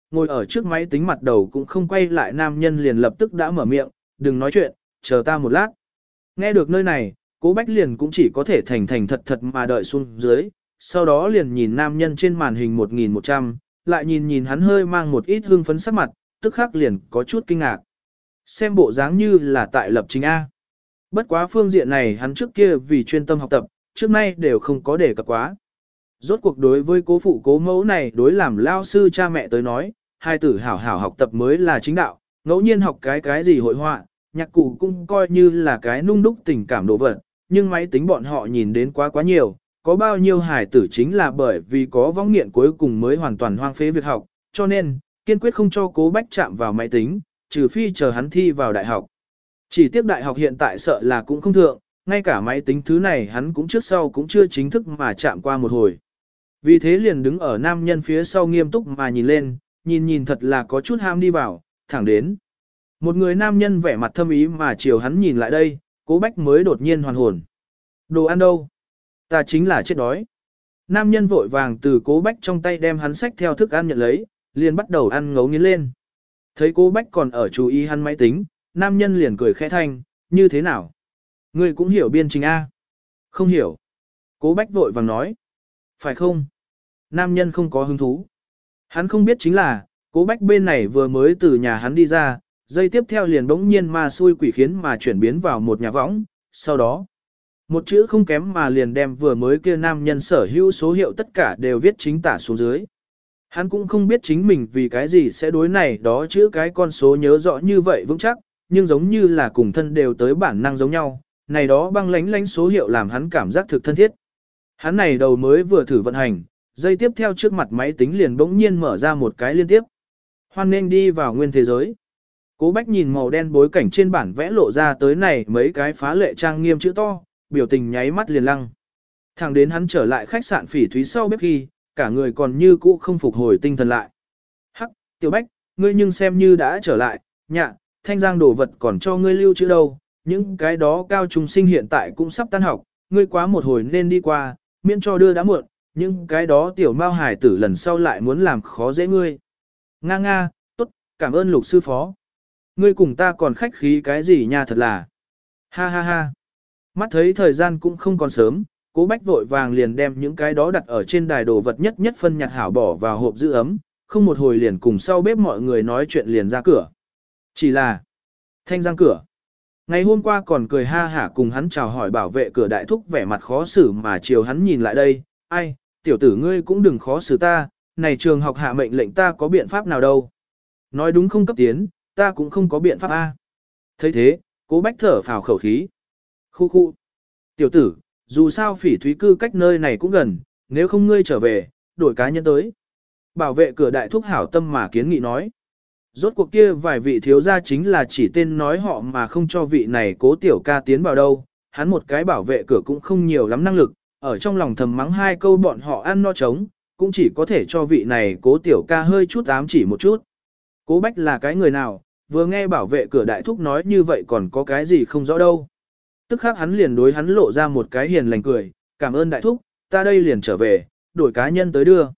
ngồi ở trước máy tính mặt đầu cũng không quay lại nam nhân liền lập tức đã mở miệng, đừng nói chuyện, chờ ta một lát. Nghe được nơi này, Cố Bách liền cũng chỉ có thể thành thành thật thật mà đợi xuống dưới, sau đó liền nhìn nam nhân trên màn hình 1100, lại nhìn hắn hơi mang một ít hương phấn sắc mặt, tức khắc liền có chút kinh ngạc. Xem bộ dáng như là tại lập trình A. Bất quá phương diện này hắn trước kia vì chuyên tâm học tập, trước nay đều không có đề cập quá. Rốt cuộc đối với cố phụ cố mẫu này đối làm lao sư cha mẹ tới nói, hai tử hảo hảo học tập mới là chính đạo, ngẫu nhiên học cái gì hội họa, nhạc cụ cũng coi như là cái nung đúc tình cảm đồ vật, nhưng máy tính bọn họ nhìn đến quá nhiều, có bao nhiêu hài tử chính là bởi vì có võng nghiện cuối cùng mới hoàn toàn hoang phế việc học, cho nên, kiên quyết không cho Cố Bách chạm vào máy tính, trừ phi chờ hắn thi vào đại học. Chỉ tiếc đại học hiện tại sợ là cũng không thượng, ngay cả máy tính thứ này hắn cũng trước sau cũng chưa chính thức mà chạm qua một hồi. Vì thế liền đứng ở nam nhân phía sau nghiêm túc mà nhìn lên, nhìn thật là có chút ham đi vào, thẳng đến. Một người nam nhân vẻ mặt thâm ý mà chiều hắn nhìn lại đây, Cố Bách mới đột nhiên hoàn hồn. Đồ ăn đâu? Ta chính là chết đói. Nam nhân vội vàng từ Cố Bách trong tay đem hắn xách theo thức ăn nhận lấy, liền bắt đầu ăn ngấu nghiến lên. Thấy Cố Bách còn ở chú ý hắn máy tính, nam nhân liền cười khẽ thanh, như thế nào? Ngươi cũng hiểu biên trình A. Không hiểu. Cố Bách vội vàng nói. Phải không? Nam nhân không có hứng thú. Hắn không biết chính là, Cố Bách bên này vừa mới từ nhà hắn đi ra, giây tiếp theo liền bỗng nhiên ma xui quỷ khiến mà chuyển biến vào một nhà võng, sau đó. Một chữ không kém mà liền đem vừa mới kia nam nhân sở hữu số hiệu tất cả đều viết chính tả xuống dưới. Hắn cũng không biết chính mình vì cái gì sẽ đối này đó chữ cái con số nhớ rõ như vậy vững chắc, nhưng giống như là cùng thân đều tới bản năng giống nhau, này đó băng lánh số hiệu làm hắn cảm giác thực thân thiết. Hắn này đầu mới vừa thử vận hành, giây tiếp theo trước mặt máy tính liền bỗng nhiên mở ra một cái liên tiếp. Hoan nên đi vào nguyên thế giới. Cố Bách nhìn màu đen bối cảnh trên bản vẽ lộ ra tới này mấy cái phá lệ trang nghiêm chữ to, biểu tình nháy mắt liền lăng. Thẳng đến hắn trở lại khách sạn Phỉ Thúy sau bếp khi, cả người còn như cũ không phục hồi tinh thần lại. Hắc, Tiểu Bách, ngươi nhưng xem như đã trở lại, nhạ, thanh giang đồ vật còn cho ngươi lưu trữ đâu, những cái đó cao trung sinh hiện tại cũng sắp tan học, ngươi quá một hồi nên đi qua, miễn cho đưa đã muộn, những cái đó tiểu mao hải tử lần sau lại muốn làm khó dễ ngươi. Nga nga, tốt, cảm ơn Lục sư phó. Ngươi cùng ta còn khách khí cái gì nha, thật là. Ha ha ha. Mắt thấy thời gian cũng không còn sớm, Cố Bách vội vàng liền đem những cái đó đặt ở trên đài đồ vật nhất nhất phân nhặt hảo bỏ vào hộp giữ ấm, không một hồi liền cùng sau bếp mọi người nói chuyện liền ra cửa. Chỉ là thanh giang cửa. Ngày hôm qua còn cười ha hả cùng hắn chào hỏi bảo vệ cửa đại thúc vẻ mặt khó xử mà chiều hắn nhìn lại đây, ai, tiểu tử ngươi cũng đừng khó xử ta, này trường học hạ mệnh lệnh ta có biện pháp nào đâu. Nói đúng không cấp tiến, ta cũng không có biện pháp A. Thấy thế, Cố Bách thở phào khẩu khí. Khu khu. Tiểu tử, dù sao Phỉ Thúy cư cách nơi này cũng gần, nếu không ngươi trở về, đổi cá nhân tới. Bảo vệ cửa đại thúc hảo tâm mà kiến nghị nói. Rốt cuộc kia vài vị thiếu gia chính là chỉ tên nói họ mà không cho vị này Cố tiểu ca tiến vào đâu, hắn một cái bảo vệ cửa cũng không nhiều lắm năng lực, ở trong lòng thầm mắng hai câu bọn họ ăn no trống, cũng chỉ có thể cho vị này Cố tiểu ca hơi chút ám chỉ một chút. Cố Bách là cái người nào, vừa nghe bảo vệ cửa đại thúc nói như vậy còn có cái gì không rõ đâu. Tức khắc hắn liền đối hắn lộ ra một cái hiền lành cười, cảm ơn đại thúc, ta đây liền trở về, đổi cá nhân tới đưa.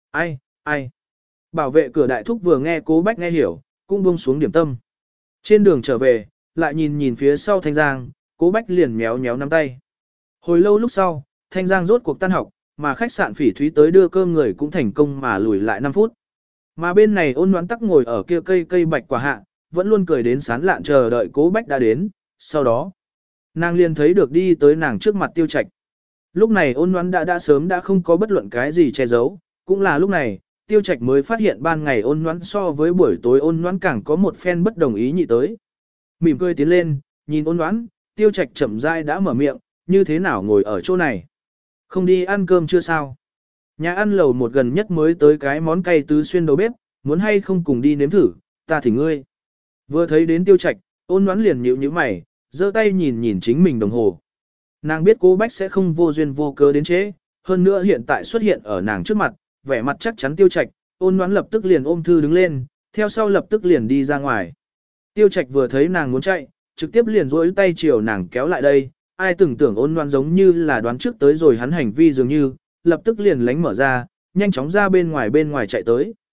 Ai. Bảo vệ cửa đại thúc vừa nghe Cố Bách nghe hiểu, cũng buông xuống điểm tâm. Trên đường trở về, lại nhìn phía sau Thanh Giang, Cố Bách liền méo nắm tay. Hồi lâu lúc sau, Thanh Giang rốt cuộc tan học, mà khách sạn Phỉ Thúy tới đưa cơm người cũng thành công mà lùi lại 5 phút. Mà bên này Ôn Noãn tắc ngồi ở kia cây bạch quả hạ, vẫn luôn cười đến sán lạn chờ đợi Cố Bách đã đến, sau đó nàng liền thấy được đi tới nàng trước mặt Tiêu Trạch. Lúc này Ôn Noãn đã sớm đã không có bất luận cái gì che giấu, cũng là lúc này, Tiêu Trạch mới phát hiện ban ngày Ôn Noãn so với buổi tối Ôn Noãn càng có một phen bất đồng ý nhị tới. Mỉm cười tiến lên, nhìn Ôn Noãn, Tiêu Trạch chậm rãi đã mở miệng, như thế nào ngồi ở chỗ này? Không đi ăn cơm chưa sao? Nhà ăn lầu một gần nhất mới tới cái món cay tứ xuyên đầu bếp, muốn hay không cùng đi nếm thử, ta thỉnh ngươi. Vừa thấy đến Tiêu Trạch, Ôn Noãn liền nhíu mày, giơ tay nhìn chính mình đồng hồ. Nàng biết Cố Bách sẽ không vô duyên vô cớ đến trễ, hơn nữa hiện tại xuất hiện ở nàng trước mặt, vẻ mặt chắc chắn Tiêu Trạch, Ôn Noãn lập tức liền ôm thư đứng lên, theo sau lập tức liền đi ra ngoài. Tiêu Trạch vừa thấy nàng muốn chạy, trực tiếp liền duỗi tay chiều nàng kéo lại đây, ai từng tưởng Ôn Noãn giống như là đoán trước tới rồi hắn hành vi dường như, lập tức liền lánh mở ra, nhanh chóng ra bên ngoài chạy tới.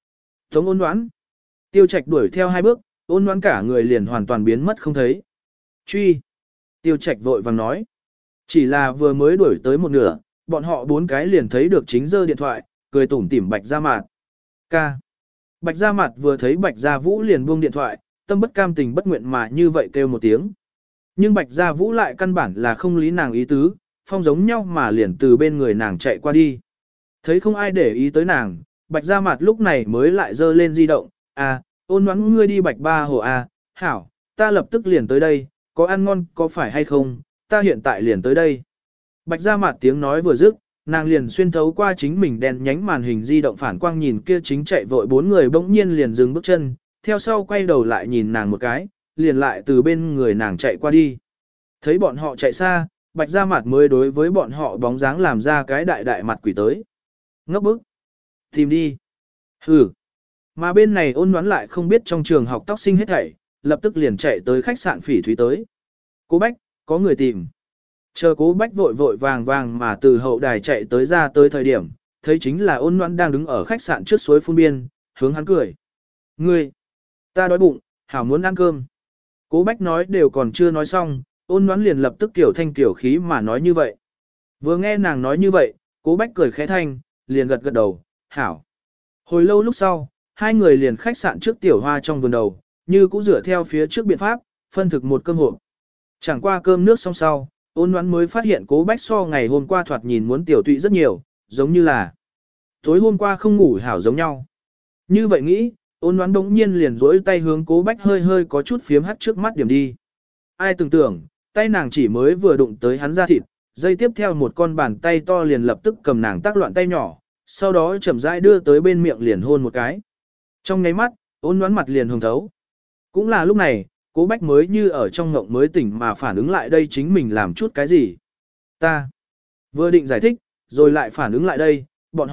Tống Ôn Ngoãn. Tiêu Trạch đuổi theo 2 bước, Ôn Ngoãn cả người liền hoàn toàn biến mất không thấy. Truy. Tiêu Trạch vội vàng nói. Chỉ là vừa mới đuổi tới một nửa, bọn họ 4 cái liền thấy được chính giơ điện thoại, cười tủm tỉm Bạch Gia Mạt. Ca. Bạch Gia Mạt vừa thấy Bạch Gia Vũ liền buông điện thoại, tâm bất cam tình bất nguyện mà như vậy kêu một tiếng. Nhưng Bạch Gia Vũ lại căn bản là không lý nàng ý tứ, phong giống nhau mà liền từ bên người nàng chạy qua đi. Thấy không ai để ý tới nàng, Bạch Gia Mạt lúc này mới lại giơ lên di động, à, Ôn Ngoãn ngươi đi Bạch Ba Hồ à, hảo, ta lập tức liền tới đây, có ăn ngon có phải hay không, ta hiện tại liền tới đây. Bạch Gia Mạt tiếng nói vừa dứt, nàng liền xuyên thấu qua chính mình đèn nhánh màn hình di động phản quang nhìn kia chính chạy vội 4 người bỗng nhiên liền dừng bước chân, theo sau quay đầu lại nhìn nàng một cái, liền lại từ bên người nàng chạy qua đi. Thấy bọn họ chạy xa, Bạch Gia Mạt mới đối với bọn họ bóng dáng làm ra cái đại đại mặt quỷ tới. Ngốc bức. Tìm đi. Hừ. Mà bên này Ôn Ngoãn lại không biết trong trường học tóc sinh hết thảy, lập tức liền chạy tới khách sạn Phỉ Thúy tới. Cố Bách, có người tìm. Chờ Cố Bách vội vội vàng vàng mà từ hậu đài chạy tới ra tới thời điểm, thấy chính là Ôn Ngoãn đang đứng ở khách sạn trước suối phun biên, hướng hắn cười. Ngươi, ta đói bụng, hảo muốn ăn cơm. Cố Bách nói đều còn chưa nói xong, Ôn Ngoãn liền lập tức kiểu thanh kiểu khí mà nói như vậy. Vừa nghe nàng nói như vậy, Cố Bách cười khẽ thanh, liền gật gật đầu, hảo. Hồi lâu lúc sau, hai người liền khách sạn trước tiểu hoa trong vườn đầu, như cũng dựa theo phía trước biện pháp, phân thực một cơm hộp. Chẳng qua cơm nước xong sau, Ôn Ngoãn mới phát hiện Cố Bách so ngày hôm qua thoạt nhìn muốn tiểu tụy rất nhiều, giống như là tối hôm qua không ngủ hảo giống nhau. Như vậy nghĩ, Ôn Ngoãn đống nhiên liền rỗi tay hướng Cố Bách hơi hơi có chút phiếm hắt trước mắt điểm đi. Ai tưởng tưởng, tay nàng chỉ mới vừa đụng tới hắn da thịt, dây tiếp theo một con bàn tay to liền lập tức cầm nàng tác loạn tay nhỏ, sau đó chậm rãi đưa tới bên miệng liền hôn một cái. Trong nháy mắt, Ôn Ngoãn mặt liền hồng thấu. Cũng là lúc này, Cố Bách mới như ở trong ngộng mới tỉnh mà phản ứng lại đây chính mình làm chút cái gì. Ta vừa định giải thích, rồi lại phản ứng lại đây,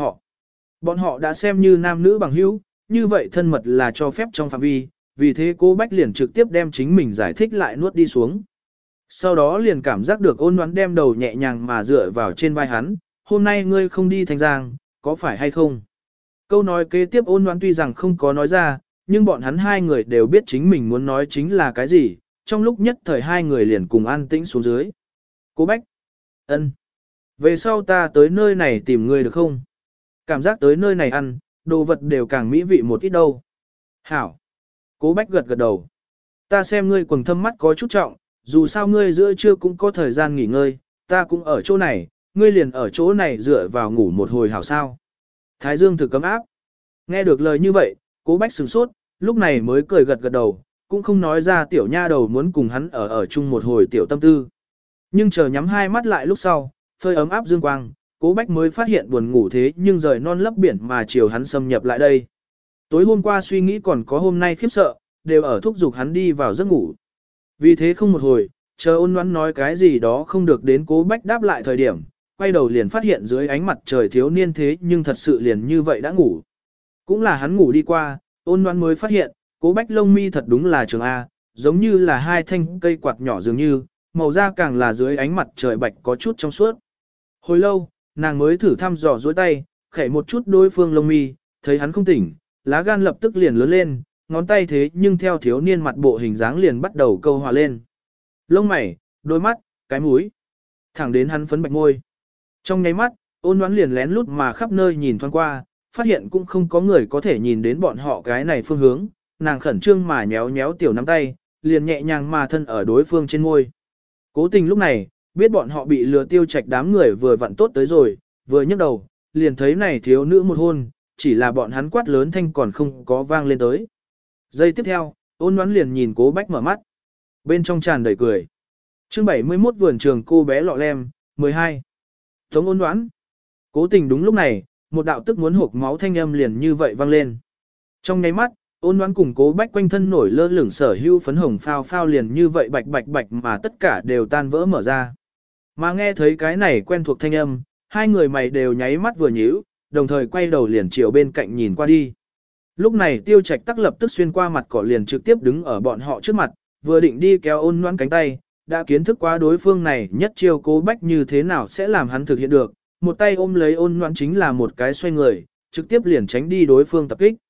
bọn họ đã xem như nam nữ bằng hữu, như vậy thân mật là cho phép trong phạm vi, vì thế Cố Bách liền trực tiếp đem chính mình giải thích lại nuốt đi xuống. Sau đó liền cảm giác được Ôn Ngoãn đem đầu nhẹ nhàng mà dựa vào trên vai hắn, hôm nay ngươi không đi Thanh Giang, có phải hay không? Câu nói kế tiếp Ôn Ngoãn tuy rằng không có nói ra, nhưng bọn hắn hai người đều biết chính mình muốn nói chính là cái gì, trong lúc nhất thời hai người liền cùng an tĩnh xuống dưới. Cố Bách. Ân. Về sau ta tới nơi này tìm ngươi được không? Cảm giác tới nơi này ăn, đồ vật đều càng mỹ vị một ít đâu. Hảo. Cố Bách gật gật đầu. Ta xem ngươi quầng thâm mắt có chút trọng, dù sao ngươi giữa trưa cũng có thời gian nghỉ ngơi, ta cũng ở chỗ này, ngươi liền ở chỗ này dựa vào ngủ một hồi hảo sao. Thái Dương thực cấm áp. Nghe được lời như vậy, Cố Bách sửng sốt, lúc này mới cười gật gật đầu, cũng không nói ra tiểu nha đầu muốn cùng hắn ở chung một hồi tiểu tâm tư. Nhưng chờ nhắm hai mắt lại lúc sau, phơi ấm áp dương quang, Cố Bách mới phát hiện buồn ngủ thế nhưng rời non lấp biển mà chiều hắn xâm nhập lại đây. Tối hôm qua suy nghĩ còn có hôm nay khiếp sợ, đều ở thúc giục hắn đi vào giấc ngủ. Vì thế không một hồi, chờ Ôn Ngoãn nói cái gì đó không được đến Cố Bách đáp lại thời điểm, quay đầu liền phát hiện dưới ánh mặt trời thiếu niên thế nhưng thật sự liền như vậy đã ngủ. Cũng là hắn ngủ đi qua, Ôn Ngoãn mới phát hiện, Cố Bách lông mi thật đúng là trường A, giống như là hai thanh cây quạt nhỏ dường như, màu da càng là dưới ánh mặt trời bạch có chút trong suốt. Hồi lâu, nàng mới thử thăm dò dối tay, khẽ một chút đối phương lông mi, thấy hắn không tỉnh, lá gan lập tức liền lớn lên, ngón tay thế nhưng theo thiếu niên mặt bộ hình dáng liền bắt đầu câu hòa lên. Lông mày, đôi mắt, cái mũi, thẳng đến hắn phấn bạch môi. Trong nháy mắt, Ôn Ngoãn liền lén lút mà khắp nơi nhìn thoáng qua, phát hiện cũng không có người có thể nhìn đến bọn họ cái này phương hướng, nàng khẩn trương mà nhéo nhéo tiểu nắm tay, liền nhẹ nhàng mà thân ở đối phương trên môi. Cố Tình lúc này, biết bọn họ bị lừa Tiêu Trạch đám người vừa vặn tốt tới rồi, vừa nhấc đầu, liền thấy này thiếu nữ một hôn, chỉ là bọn hắn quát lớn thanh còn không có vang lên tới. Giây tiếp theo, Ôn Ngoãn liền nhìn Cố Bách mở mắt. Bên trong tràn đầy cười. Chương 71 vườn trường cô bé lọ lem, 12. Tống Ôn Ngoãn. Cố Tình đúng lúc này, một đạo tức muốn hộc máu thanh âm liền như vậy vang lên. Trong nháy mắt, Ôn Ngoãn cùng Cố Bách quanh thân nổi lơ lửng sở hữu phấn hồng phao phao liền như vậy bạch bạch bạch mà tất cả đều tan vỡ mở ra. Mà nghe thấy cái này quen thuộc thanh âm, hai người mày đều nháy mắt vừa nhíu, đồng thời quay đầu liền chiều bên cạnh nhìn qua đi. Lúc này Tiêu Trạch tắc lập tức xuyên qua mặt cỏ liền trực tiếp đứng ở bọn họ trước mặt, vừa định đi kéo Ôn Ngoãn cánh tay, đã kiến thức qua đối phương này nhất chiêu Cố Bách như thế nào sẽ làm hắn thực hiện được, một tay ôm lấy Ôn Ngoãn chính là một cái xoay người, trực tiếp liền tránh đi đối phương tập kích.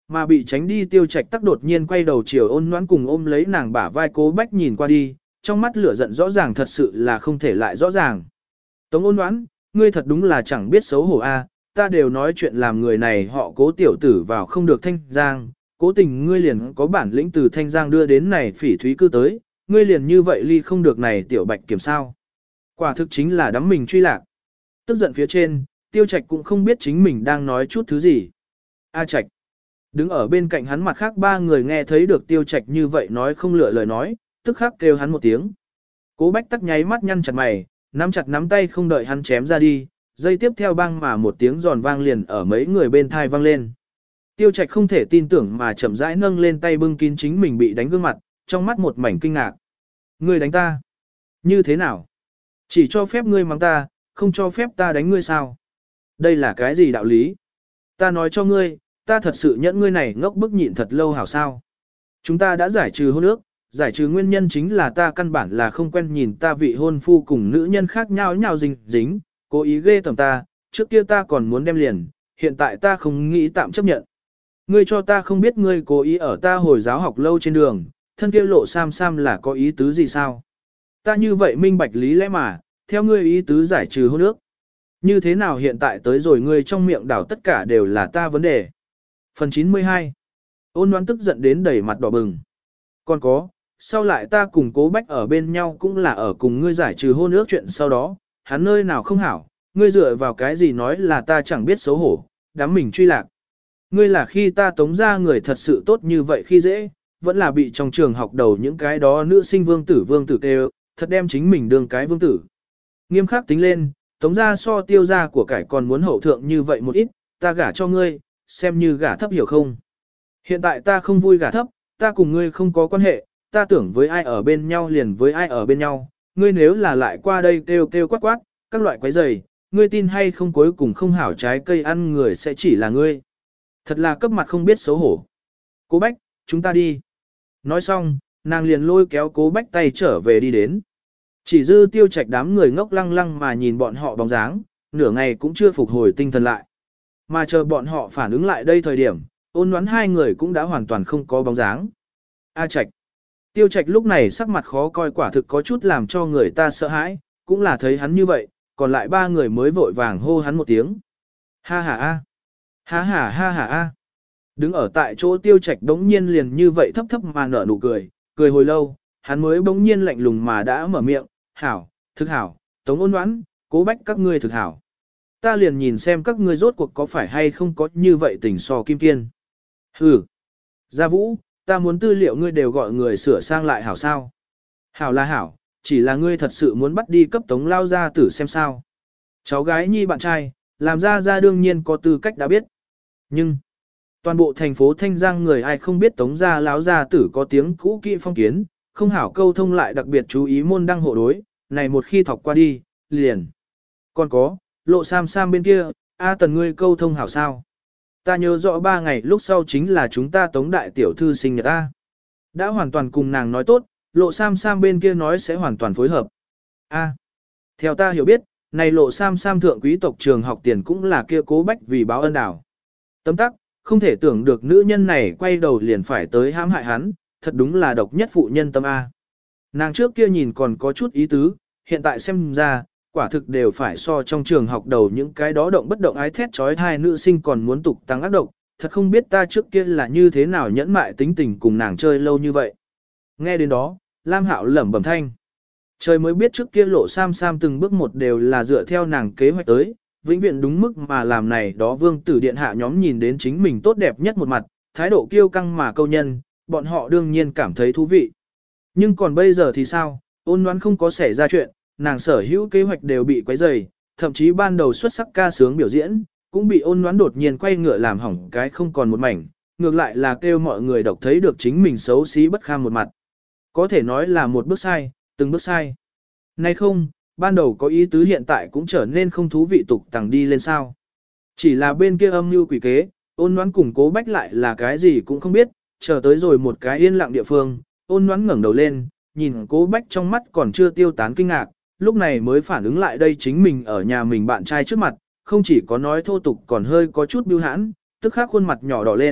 mà bị tránh đi Tiêu Trạch tắc đột nhiên quay đầu chiều Ôn Noãn cùng ôm lấy nàng bả vai Cố Bách nhìn qua đi, trong mắt lửa giận rõ ràng thật sự là không thể lại rõ ràng. Tống Ôn Noãn, ngươi thật đúng là chẳng biết xấu hổ a, ta đều nói chuyện làm người này họ Cố tiểu tử vào không được Thanh Giang, cố tình ngươi liền có bản lĩnh từ Thanh Giang đưa đến này Phỉ Thúy cư tới, ngươi liền như vậy ly không được này tiểu Bạch Kiểm sao? Quả thực chính là đắm mình truy lạc. Tức giận phía trên, Tiêu Trạch cũng không biết chính mình đang nói chút thứ gì. A Trạch. Đứng ở bên cạnh hắn mặt khác ba người nghe thấy được Tiêu Trạch như vậy nói không lựa lời nói, tức khắc kêu hắn một tiếng. Cố Bách tắc nháy mắt nhăn chặt mày, nắm chặt nắm tay không đợi hắn chém ra đi, dây tiếp theo băng mà một tiếng giòn vang liền ở mấy người bên thai vang lên. Tiêu Trạch không thể tin tưởng mà chậm rãi nâng lên tay bưng kín chính mình bị đánh gương mặt, trong mắt một mảnh kinh ngạc. Ngươi đánh ta? Như thế nào? Chỉ cho phép ngươi mắng ta, không cho phép ta đánh ngươi sao? Đây là cái gì đạo lý? Ta nói cho ngươi, ta thật sự nhẫn ngươi này ngốc bức nhịn thật lâu hảo sao? Chúng ta đã giải trừ hôn ước, giải trừ nguyên nhân chính là ta căn bản là không quen nhìn ta vị hôn phu cùng nữ nhân khác nhau dính, cố ý ghê tởm ta, trước kia ta còn muốn đem liền, hiện tại ta không nghĩ tạm chấp nhận. Ngươi cho ta không biết ngươi cố ý ở ta hồi giáo học lâu trên đường, thân kia lộ sam là có ý tứ gì sao? Ta như vậy minh bạch lý lẽ mà, theo ngươi ý tứ giải trừ hôn ước. Như thế nào hiện tại tới rồi ngươi trong miệng đảo tất cả đều là ta vấn đề. Phần 92. Ôn Noãn tức giận đến đầy mặt đỏ bừng. Còn có, sau lại ta cùng Cố Bách ở bên nhau cũng là ở cùng ngươi giải trừ hôn ước chuyện sau đó, hắn nơi nào không hảo, ngươi dựa vào cái gì nói là ta chẳng biết xấu hổ, đám mình truy lạc. Ngươi là khi ta tống ra người thật sự tốt như vậy khi dễ, vẫn là bị trong trường học đầu những cái đó nữ sinh vương tử kêu, thật đem chính mình đương cái vương tử. Nghiêm khắc tính lên, tống ra so tiêu ra của cải còn muốn hậu thượng như vậy một ít, ta gả cho ngươi, xem như gả thấp hiểu không. Hiện tại ta không vui gả thấp, ta cùng ngươi không có quan hệ, ta tưởng với ai ở bên nhau liền với ai ở bên nhau, ngươi nếu là lại qua đây kêu quát quát, các loại quái giày, ngươi tin hay không cuối cùng không hảo trái cây ăn người sẽ chỉ là ngươi. Thật là cấp mặt không biết xấu hổ. Cố Bách, chúng ta đi. Nói xong, nàng liền lôi kéo Cố Bách tay trở về đi đến. Chỉ dư Tiêu Trạch đám người ngốc lăng lăng mà nhìn bọn họ bóng dáng, nửa ngày cũng chưa phục hồi tinh thần lại. Mà chờ bọn họ phản ứng lại đây thời điểm, Ôn Noãn hai người cũng đã hoàn toàn không có bóng dáng. A Trạch. Tiêu Trạch lúc này sắc mặt khó coi quả thực có chút làm cho người ta sợ hãi, cũng là thấy hắn như vậy, còn lại ba người mới vội vàng hô hắn một tiếng. Ha ha a. Ha ha ha ha a. Đứng ở tại chỗ Tiêu Trạch đống nhiên liền như vậy thấp thấp mà nở nụ cười, cười hồi lâu, hắn mới bỗng nhiên lạnh lùng mà đã mở miệng, hảo, thực hảo, Tống Ôn Noãn, Cố Bách các ngươi thực hảo. Ta liền nhìn xem các ngươi rốt cuộc có phải hay không có như vậy tình so kim kiên. Hừ. Gia Vũ, ta muốn tư liệu ngươi đều gọi người sửa sang lại hảo sao. Hảo là hảo, chỉ là ngươi thật sự muốn bắt đi cấp Tống lao gia tử xem sao. Cháu gái nhi bạn trai, làm ra đương nhiên có tư cách đã biết. Nhưng, toàn bộ thành phố Thanh Giang người ai không biết Tống gia láo gia tử có tiếng cũ kỹ phong kiến, không hảo câu thông lại đặc biệt chú ý môn đăng hộ đối, này một khi thọc qua đi, liền. Còn có, lộ sam bên kia, A Tần ngươi câu thông hảo sao. Ta nhớ rõ 3 ngày lúc sau chính là chúng ta Tống đại tiểu thư sinh nhật ta. Đã hoàn toàn cùng nàng nói tốt, lộ sam bên kia nói sẽ hoàn toàn phối hợp. A. Theo ta hiểu biết, này lộ sam thượng quý tộc trường học tiền cũng là kia Cố Bách vì báo ân đảo. Tấm tắc, không thể tưởng được nữ nhân này quay đầu liền phải tới hãm hại hắn, thật đúng là độc nhất phụ nhân tâm A. Nàng trước kia nhìn còn có chút ý tứ, hiện tại xem ra, quả thực đều phải so trong trường học đầu những cái đó động bất động ái thét trói thai nữ sinh còn muốn tục tăng ác độc, thật không biết ta trước kia là như thế nào nhẫn mại tính tình cùng nàng chơi lâu như vậy. Nghe đến đó, Lam Hạo lẩm bẩm thanh. Trời mới biết trước kia lộ sam từng bước một đều là dựa theo nàng kế hoạch tới, vĩnh viễn đúng mức mà làm này đó vương tử điện hạ nhóm nhìn đến chính mình tốt đẹp nhất một mặt, thái độ kiêu căng mà câu nhân, bọn họ đương nhiên cảm thấy thú vị. Nhưng còn bây giờ thì sao, Ôn Noãn không có xảy ra chuyện, nàng sở hữu kế hoạch đều bị quấy rầy, thậm chí ban đầu xuất sắc ca sướng biểu diễn, cũng bị Ôn Noãn đột nhiên quay ngựa làm hỏng cái không còn một mảnh, ngược lại là kêu mọi người độc thấy được chính mình xấu xí bất kham một mặt. Có thể nói là một bước sai, từng bước sai. Nay không, ban đầu có ý tứ hiện tại cũng trở nên không thú vị tục tằng đi lên sao. Chỉ là bên kia âm mưu quỷ kế, Ôn Noãn cùng Cố Bách lại là cái gì cũng không biết, chờ tới rồi một cái yên lặng địa phương, Ôn Noãn ngẩng đầu lên, nhìn Cố Bách trong mắt còn chưa tiêu tán kinh ngạc, lúc này mới phản ứng lại đây chính mình ở nhà mình bạn trai trước mặt, không chỉ có nói thô tục còn hơi có chút bưu hãn, tức khắc khuôn mặt nhỏ đỏ lên,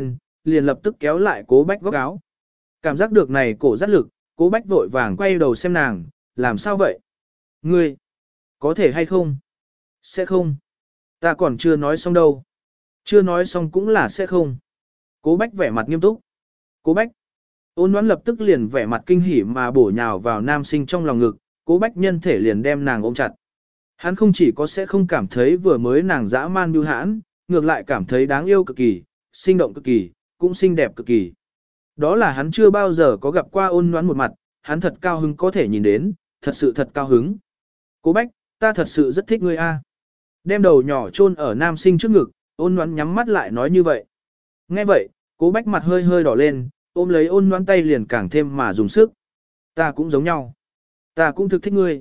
liền lập tức kéo lại Cố Bách góc áo. Cảm giác được này cổ dắt lực, Cố Bách vội vàng quay đầu xem nàng, làm sao vậy? Ngươi, có thể hay không? Sẽ không. Ta còn chưa nói xong đâu. Chưa nói xong cũng là sẽ không. Cố Bách vẻ mặt nghiêm túc. Cố Bách. Ôn Ngoãn lập tức liền vẻ mặt kinh hỉ mà bổ nhào vào nam sinh trong lòng ngực, Cố Bách nhân thể liền đem nàng ôm chặt. Hắn không chỉ có sẽ không cảm thấy vừa mới nàng dã man bưu hãn, ngược lại cảm thấy đáng yêu cực kỳ, sinh động cực kỳ, cũng xinh đẹp cực kỳ. Đó là hắn chưa bao giờ có gặp qua Ôn Ngoãn một mặt, hắn thật cao hứng có thể nhìn đến, thật sự thật cao hứng. Cố Bách, ta thật sự rất thích ngươi a. Đem đầu nhỏ chôn ở nam sinh trước ngực, Ôn Ngoãn nhắm mắt lại nói như vậy. Nghe vậy, Cố Bách mặt hơi hơi đỏ lên, ôm lấy Ôn Ngoãn tay liền càng thêm mà dùng sức. Ta cũng giống nhau. Ta cũng thực thích ngươi.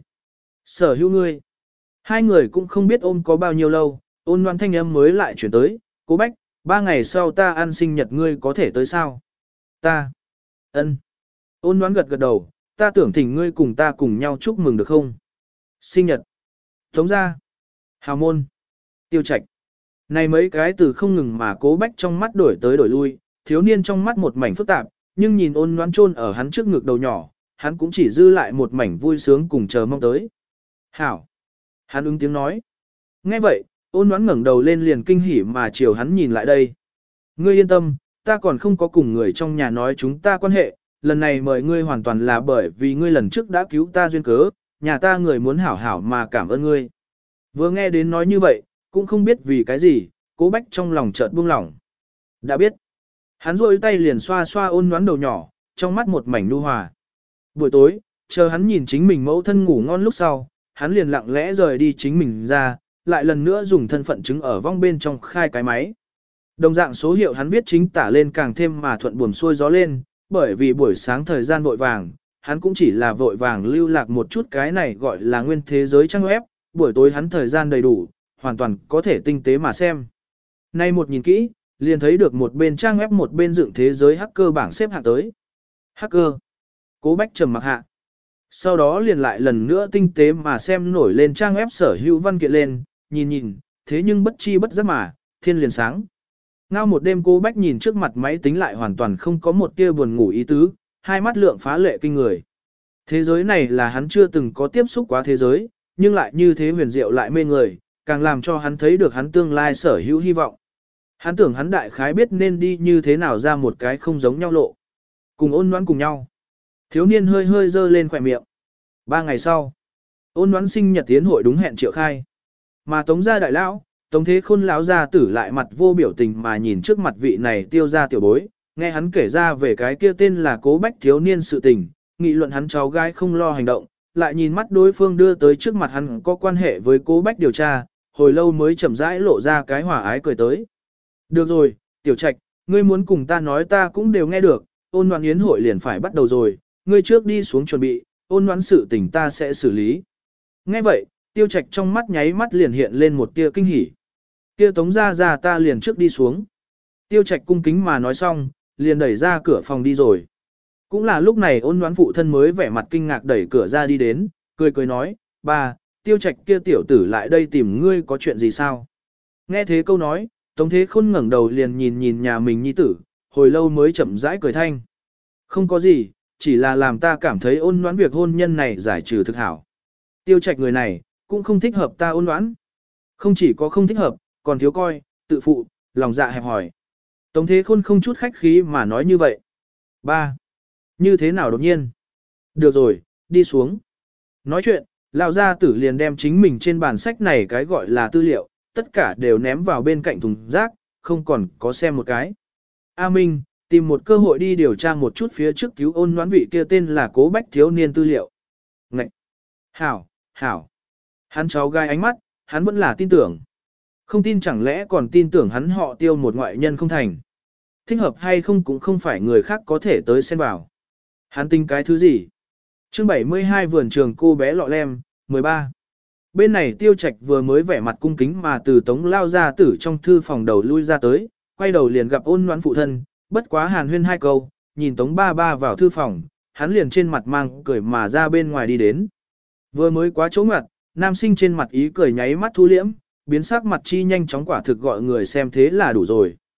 Sở hữu ngươi. Hai người cũng không biết ôm có bao nhiêu lâu, Ôn Ngoãn thanh âm mới lại chuyển tới. Cố Bách, 3 ngày sau ta ăn sinh nhật ngươi có thể tới sao? Ta. Ân. Ôn Ngoãn gật gật đầu, ta tưởng thỉnh ngươi cùng ta cùng nhau chúc mừng được không? Sinh nhật. Tống gia. Hào môn. Tiêu Trạch. Này mấy cái từ không ngừng mà Cố Bách trong mắt đổi tới đổi lui, thiếu niên trong mắt một mảnh phức tạp, nhưng nhìn Ôn Ngoãn chôn ở hắn trước ngực đầu nhỏ, hắn cũng chỉ dư lại một mảnh vui sướng cùng chờ mong tới. Hảo. Hắn ứng tiếng nói. Nghe vậy, Ôn Ngoãn ngẩng đầu lên liền kinh hỉ mà chiều hắn nhìn lại đây. Ngươi yên tâm, ta còn không có cùng người trong nhà nói chúng ta quan hệ, lần này mời ngươi hoàn toàn là bởi vì ngươi lần trước đã cứu ta duyên cớ, nhà ta người muốn hảo hảo mà cảm ơn ngươi. Vừa nghe đến nói như vậy, cũng không biết vì cái gì, Cố Bách trong lòng chợt buông lỏng. Đã biết. Hắn rôi tay liền xoa xoa Ôn Ngoãn đầu nhỏ, trong mắt một mảnh nhu hòa. Buổi tối, chờ hắn nhìn chính mình mẫu thân ngủ ngon lúc sau, hắn liền lặng lẽ rời đi chính mình ra, lại lần nữa dùng thân phận chứng ở vong bên trong khai cái máy. Đồng dạng số hiệu hắn viết chính tả lên càng thêm mà thuận buồm xuôi gió lên, bởi vì buổi sáng thời gian vội vàng, hắn cũng chỉ là vội vàng lưu lạc một chút cái này gọi là nguyên thế giới trang web, buổi tối hắn thời gian đầy đủ, hoàn toàn có thể tinh tế mà xem. Nay một nhìn kỹ, liền thấy được một bên trang web một bên dựng thế giới hacker bảng xếp hạng tới. Hacker. Cố Bách trầm mặc hạ. Sau đó liền lại lần nữa tinh tế mà xem nổi lên trang web sở hữu văn kiện lên, nhìn, thế nhưng bất chi bất giác mà, thiên liền sáng. Ngao một đêm Cố Bách nhìn trước mặt máy tính lại hoàn toàn không có một tia buồn ngủ ý tứ, hai mắt lượng phá lệ kinh người. Thế giới này là hắn chưa từng có tiếp xúc quá thế giới, nhưng lại như thế huyền diệu lại mê người, càng làm cho hắn thấy được hắn tương lai sở hữu hy vọng. Hắn tưởng hắn đại khái biết nên đi như thế nào ra một cái không giống nhau lộ. Cùng Ôn Ngoãn cùng nhau. Thiếu niên hơi hơi dơ lên khỏe miệng. 3 ngày sau, Ôn Ngoãn sinh nhật tiến hội đúng hẹn triệu khai. Mà Tống gia đại lão, Tống Thế Khôn lão gia tử lại mặt vô biểu tình mà nhìn trước mặt vị này tiêu gia tiểu bối, nghe hắn kể ra về cái kia tên là Cố Bách thiếu niên sự tình, nghị luận hắn cháu gái không lo hành động, lại nhìn mắt đối phương đưa tới trước mặt hắn có quan hệ với Cố Bách điều tra, hồi lâu mới chậm rãi lộ ra cái hòa ái cười tới. Được rồi, Tiểu Trạch, ngươi muốn cùng ta nói ta cũng đều nghe được, Ôn Ngoãn yến hội liền phải bắt đầu rồi, ngươi trước đi xuống chuẩn bị, Ôn Ngoãn sự tình ta sẽ xử lý. Nghe vậy, Tiêu Trạch trong mắt nháy mắt liền hiện lên một tia kinh hỉ. Kia Tống gia ta liền trước đi xuống. Tiêu Trạch cung kính mà nói xong, liền đẩy ra cửa phòng đi rồi. Cũng là lúc này Ôn Ngoãn phụ thân mới vẻ mặt kinh ngạc đẩy cửa ra đi đến, cười nói, bà, Tiêu Trạch kia tiểu tử lại đây tìm ngươi có chuyện gì sao? Nghe thế câu nói, Tống Thế Khôn ngẩng đầu liền nhìn nhà mình nhi tử, hồi lâu mới chậm rãi cười thanh. Không có gì, chỉ là làm ta cảm thấy Ôn Ngoãn việc hôn nhân này giải trừ thực hảo. Tiêu Trạch người này, cũng không thích hợp ta Ôn Ngoãn. Không chỉ có không thích hợp, còn thiếu coi, tự phụ, lòng dạ hẹp hỏi. Tống Thế Khôn không chút khách khí mà nói như vậy. 3. Như thế nào đột nhiên? Được rồi, đi xuống. Nói chuyện, lão gia tử liền đem chính mình trên bàn sách này cái gọi là tư liệu, tất cả đều ném vào bên cạnh thùng rác, không còn có xem một cái. A Minh, tìm một cơ hội đi điều tra một chút phía trước cứu Ôn Ngoãn vị kia tên là Cố Bách thiếu niên tư liệu. Ngậy! Hảo! Hắn cháu gai ánh mắt, hắn vẫn là tin tưởng. Không tin chẳng lẽ còn tin tưởng hắn họ Tiêu một ngoại nhân không thành. Thích hợp hay không cũng không phải người khác có thể tới xen vào. Hắn tin cái thứ gì? Chương 72 vườn trường cô bé lọ lem, 13. Bên này Tiêu Trạch vừa mới vẻ mặt cung kính mà từ Tống lao ra tử trong thư phòng đầu lui ra tới, quay đầu liền gặp Ôn Ngoãn phụ thân, bất quá hàn huyên 2 câu, nhìn Tống ba vào thư phòng, hắn liền trên mặt mang cười mà ra bên ngoài đi đến. Vừa mới quá chỗ ngặt, nam sinh trên mặt ý cười nháy mắt thu liễm, biến sắc mặt chi nhanh chóng quả thực gọi người xem thế là đủ rồi.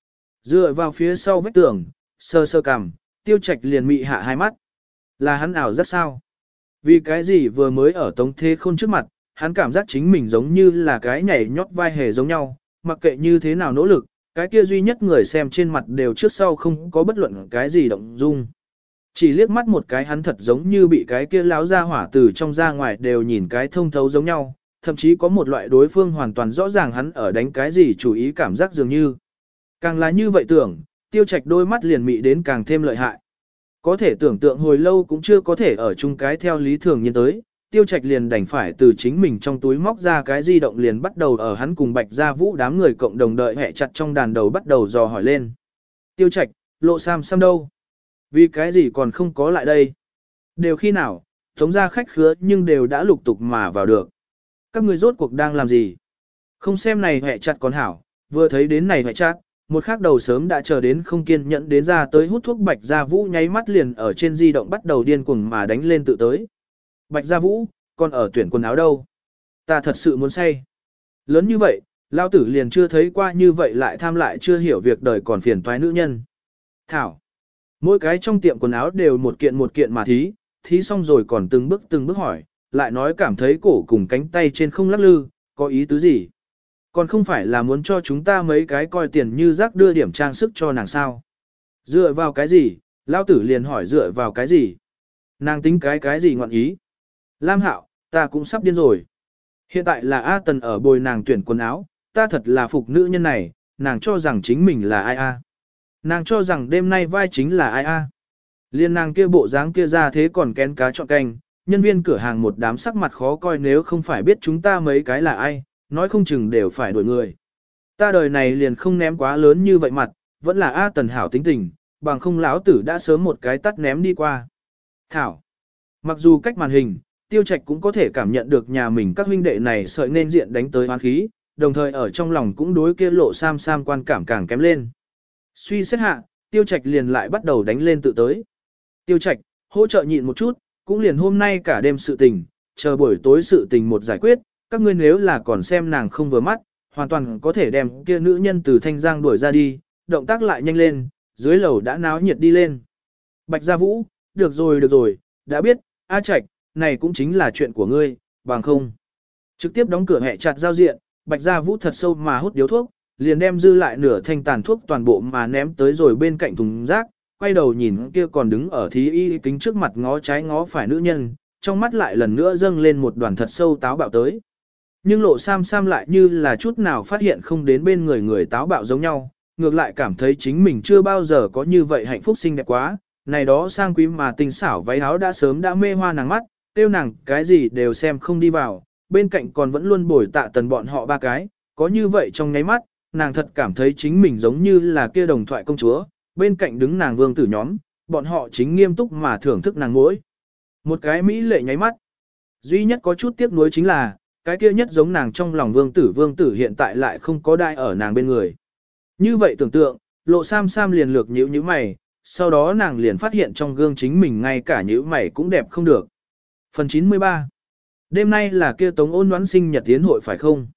Dựa vào phía sau vách tường, sơ sơ cằm, Tiêu Trạch liền mị hạ hai mắt. Là hắn ảo rất sao? Vì cái gì vừa mới ở Tống Thế Khôn trước mặt, hắn cảm giác chính mình giống như là cái nhảy nhót vai hề giống nhau, mặc kệ như thế nào nỗ lực, cái kia duy nhất người xem trên mặt đều trước sau không có bất luận cái gì động dung. Chỉ liếc mắt một cái hắn thật giống như bị cái kia láo ra hỏa từ trong ra ngoài đều nhìn cái thông thấu giống nhau, thậm chí có một loại đối phương hoàn toàn rõ ràng hắn ở đánh cái gì chủ ý cảm giác dường như. Càng là như vậy tưởng, Tiêu Trạch đôi mắt liền mị đến càng thêm lợi hại. Có thể tưởng tượng hồi lâu cũng chưa có thể ở chung cái theo lý thường nhiên tới, Tiêu Trạch liền đành phải từ chính mình trong túi móc ra cái di động liền bắt đầu ở hắn cùng Bạch Gia Vũ đám người cộng đồng đợi hẹ chặt trong đàn đầu bắt đầu dò hỏi lên. Tiêu Trạch, Lộ Sam Sam đâu? Vì cái gì còn không có lại đây? Đều khi nào, tống ra khách khứa nhưng đều đã lục tục mà vào được. Các người rốt cuộc đang làm gì? Không xem này hẹ chặt còn hảo, vừa thấy đến này hẹ chặt, một khắc đầu sớm đã chờ đến không kiên nhẫn đến ra tới hút thuốc Bạch Gia Vũ nháy mắt liền ở trên di động bắt đầu điên cuồng mà đánh lên tự tới. Bạch Gia Vũ, còn ở tuyển quần áo đâu? Ta thật sự muốn say. Lớn như vậy, lao tử liền chưa thấy qua như vậy lại tham lại chưa hiểu việc đời còn phiền toái nữ nhân. Thảo. Mỗi cái trong tiệm quần áo đều một kiện mà thí xong rồi còn từng bước hỏi, lại nói cảm thấy cổ cùng cánh tay trên không lắc lư, có ý tứ gì? Còn không phải là muốn cho chúng ta mấy cái coi tiền như rác đưa điểm trang sức cho nàng sao? Dựa vào cái gì? Lao tử liền hỏi dựa vào cái gì? Nàng tính cái gì ngọn ý? Lam Hạo, ta cũng sắp điên rồi. Hiện tại là A Tần ở bồi nàng tuyển quần áo, ta thật là phục nữ nhân này, nàng cho rằng chính mình là ai a? Nàng cho rằng đêm nay vai chính là ai a? Liên nàng kia bộ dáng kia ra thế còn kén cá chọn canh, nhân viên cửa hàng một đám sắc mặt khó coi nếu không phải biết chúng ta mấy cái là ai, nói không chừng đều phải đổi người. Ta đời này liền không ném quá lớn như vậy mặt, vẫn là A Tần hảo tính tình, bằng không lão tử đã sớm một cái tắt ném đi qua. Thảo. Mặc dù cách màn hình, Tiêu Trạch cũng có thể cảm nhận được nhà mình các huynh đệ này sợi nên diện đánh tới oán khí, đồng thời ở trong lòng cũng đối kia Lộ Sam Sam quan cảm càng kém lên. Suy xét hạ, Tiêu Trạch liền lại bắt đầu đánh lên tự tới. Tiêu Trạch, hỗ trợ nhịn một chút, cũng liền hôm nay cả đêm sự tình, chờ buổi tối sự tình một giải quyết, các ngươi nếu là còn xem nàng không vừa mắt, hoàn toàn có thể đem kia nữ nhân từ Thanh Giang đuổi ra đi, động tác lại nhanh lên, dưới lầu đã náo nhiệt đi lên. Bạch Gia Vũ, được rồi, đã biết, A Trạch, này cũng chính là chuyện của ngươi, bằng không. Trực tiếp đóng cửa hẹ chặt giao diện, Bạch Gia Vũ thật sâu mà hút điếu thuốc, liền đem dư lại nửa thanh tàn thuốc toàn bộ mà ném tới rồi bên cạnh thùng rác, quay đầu nhìn kia còn đứng ở thí y kính trước mặt ngó trái ngó phải nữ nhân, trong mắt lại lần nữa dâng lên một đoàn thật sâu táo bạo tới. Nhưng Lộ Sam Sam lại như là chút nào phát hiện không đến bên người táo bạo giống nhau, ngược lại cảm thấy chính mình chưa bao giờ có như vậy hạnh phúc xinh đẹp quá, này đó sang quý mà tinh xảo váy áo đã sớm đã mê hoa nàng mắt, tiêu nàng cái gì đều xem không đi vào, bên cạnh còn vẫn luôn bồi tạ tần bọn họ ba cái, có như vậy trong nháy mắt, nàng thật cảm thấy chính mình giống như là kia đồng thoại công chúa, bên cạnh đứng nàng vương tử nhóm, bọn họ chính nghiêm túc mà thưởng thức nàng mỗi. Một cái mỹ lệ nháy mắt. Duy nhất có chút tiếc nuối chính là, cái kia nhất giống nàng trong lòng vương tử hiện tại lại không có đai ở nàng bên người. Như vậy tưởng tượng, Lộ Sam Sam liền lược nhíu mày, sau đó nàng liền phát hiện trong gương chính mình ngay cả nhíu mày cũng đẹp không được. Phần 93. Đêm nay là kia Tống Ôn Ngoãn sinh nhật tiến hội phải không?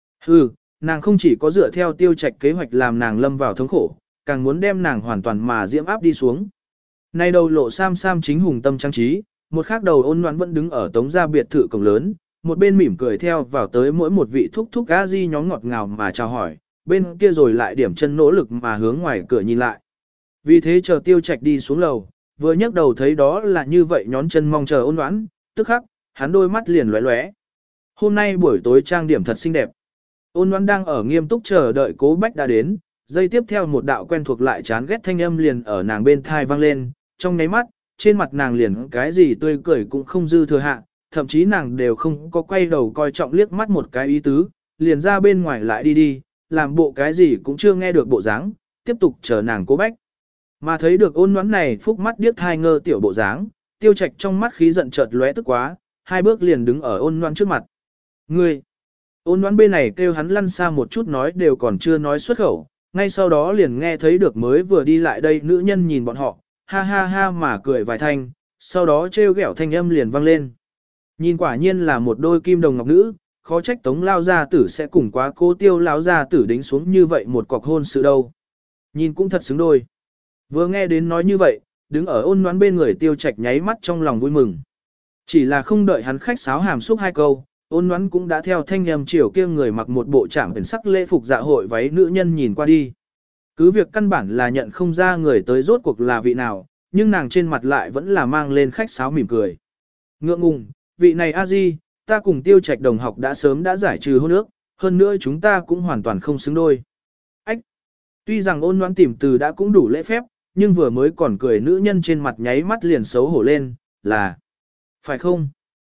Nàng không chỉ có dựa theo Tiêu Trạch kế hoạch làm nàng lâm vào thống khổ, càng muốn đem nàng hoàn toàn mà diễm áp đi xuống. Nay đầu Lộ Sam Sam chính hùng tâm trang trí, một khác đầu Ôn Ngoãn vẫn đứng ở Tống gia biệt thự cổng lớn, một bên mỉm cười theo vào tới mỗi một vị thúc a di nhóm ngọt ngào mà chào hỏi, bên kia rồi lại điểm chân nỗ lực mà hướng ngoài cửa nhìn lại. Vì thế chờ Tiêu Trạch đi xuống lầu, vừa nhấc đầu thấy đó là như vậy nhón chân mong chờ Ôn Ngoãn, tức khắc, hắn đôi mắt liền lóe lóe. Hôm nay buổi tối trang điểm thật xinh đẹp. Ôn Ngoãn đang ở nghiêm túc chờ đợi Cố Bách đã đến, giây tiếp theo một đạo quen thuộc lại chán ghét thanh âm liền ở nàng bên thai vang lên, trong nháy mắt, trên mặt nàng liền cái gì tươi cười cũng không dư thừa hạ, thậm chí nàng đều không có quay đầu coi trọng liếc mắt một cái ý tứ, liền ra bên ngoài lại đi, làm bộ cái gì cũng chưa nghe được bộ dáng, tiếp tục chờ nàng Cố Bách. Mà thấy được Ôn Ngoãn này phúc mắt điếc thai ngơ tiểu bộ dáng, Tiêu Trạch trong mắt khí giận chợt lóe tức quá, hai bước liền đứng ở Ôn Ngoãn trước mặt. Ngươi! Ôn Ngoãn bên này kêu hắn lăn xa một chút nói đều còn chưa nói xuất khẩu, ngay sau đó liền nghe thấy được mới vừa đi lại đây nữ nhân nhìn bọn họ, ha ha ha mà cười vài thanh, sau đó trêu ghẹo thanh âm liền vang lên. Nhìn quả nhiên là một đôi kim đồng ngọc nữ, khó trách Tống lao gia tử sẽ cùng quá Cố Tiêu lão gia tử đính xuống như vậy một cọc hôn sự đâu. Nhìn cũng thật xứng đôi. Vừa nghe đến nói như vậy, đứng ở Ôn Ngoãn bên người Tiêu Trạch nháy mắt trong lòng vui mừng. Chỉ là không đợi hắn khách sáo hàm xúc hai câu, Ôn Ngoãn cũng đã theo thanh âm chiều kia người mặc một bộ trảm ẩn sắc lễ phục dạ hội váy nữ nhân nhìn qua đi. Cứ việc căn bản là nhận không ra người tới rốt cuộc là vị nào, nhưng nàng trên mặt lại vẫn là mang lên khách sáo mỉm cười. Ngượng ngùng, vị này a di, ta cùng Tiêu Trạch đồng học đã sớm đã giải trừ hôn ước, hơn nữa chúng ta cũng hoàn toàn không xứng đôi. Ách! Tuy rằng Ôn Ngoãn tìm từ đã cũng đủ lễ phép, nhưng vừa mới còn cười nữ nhân trên mặt nháy mắt liền xấu hổ lên, là: phải không?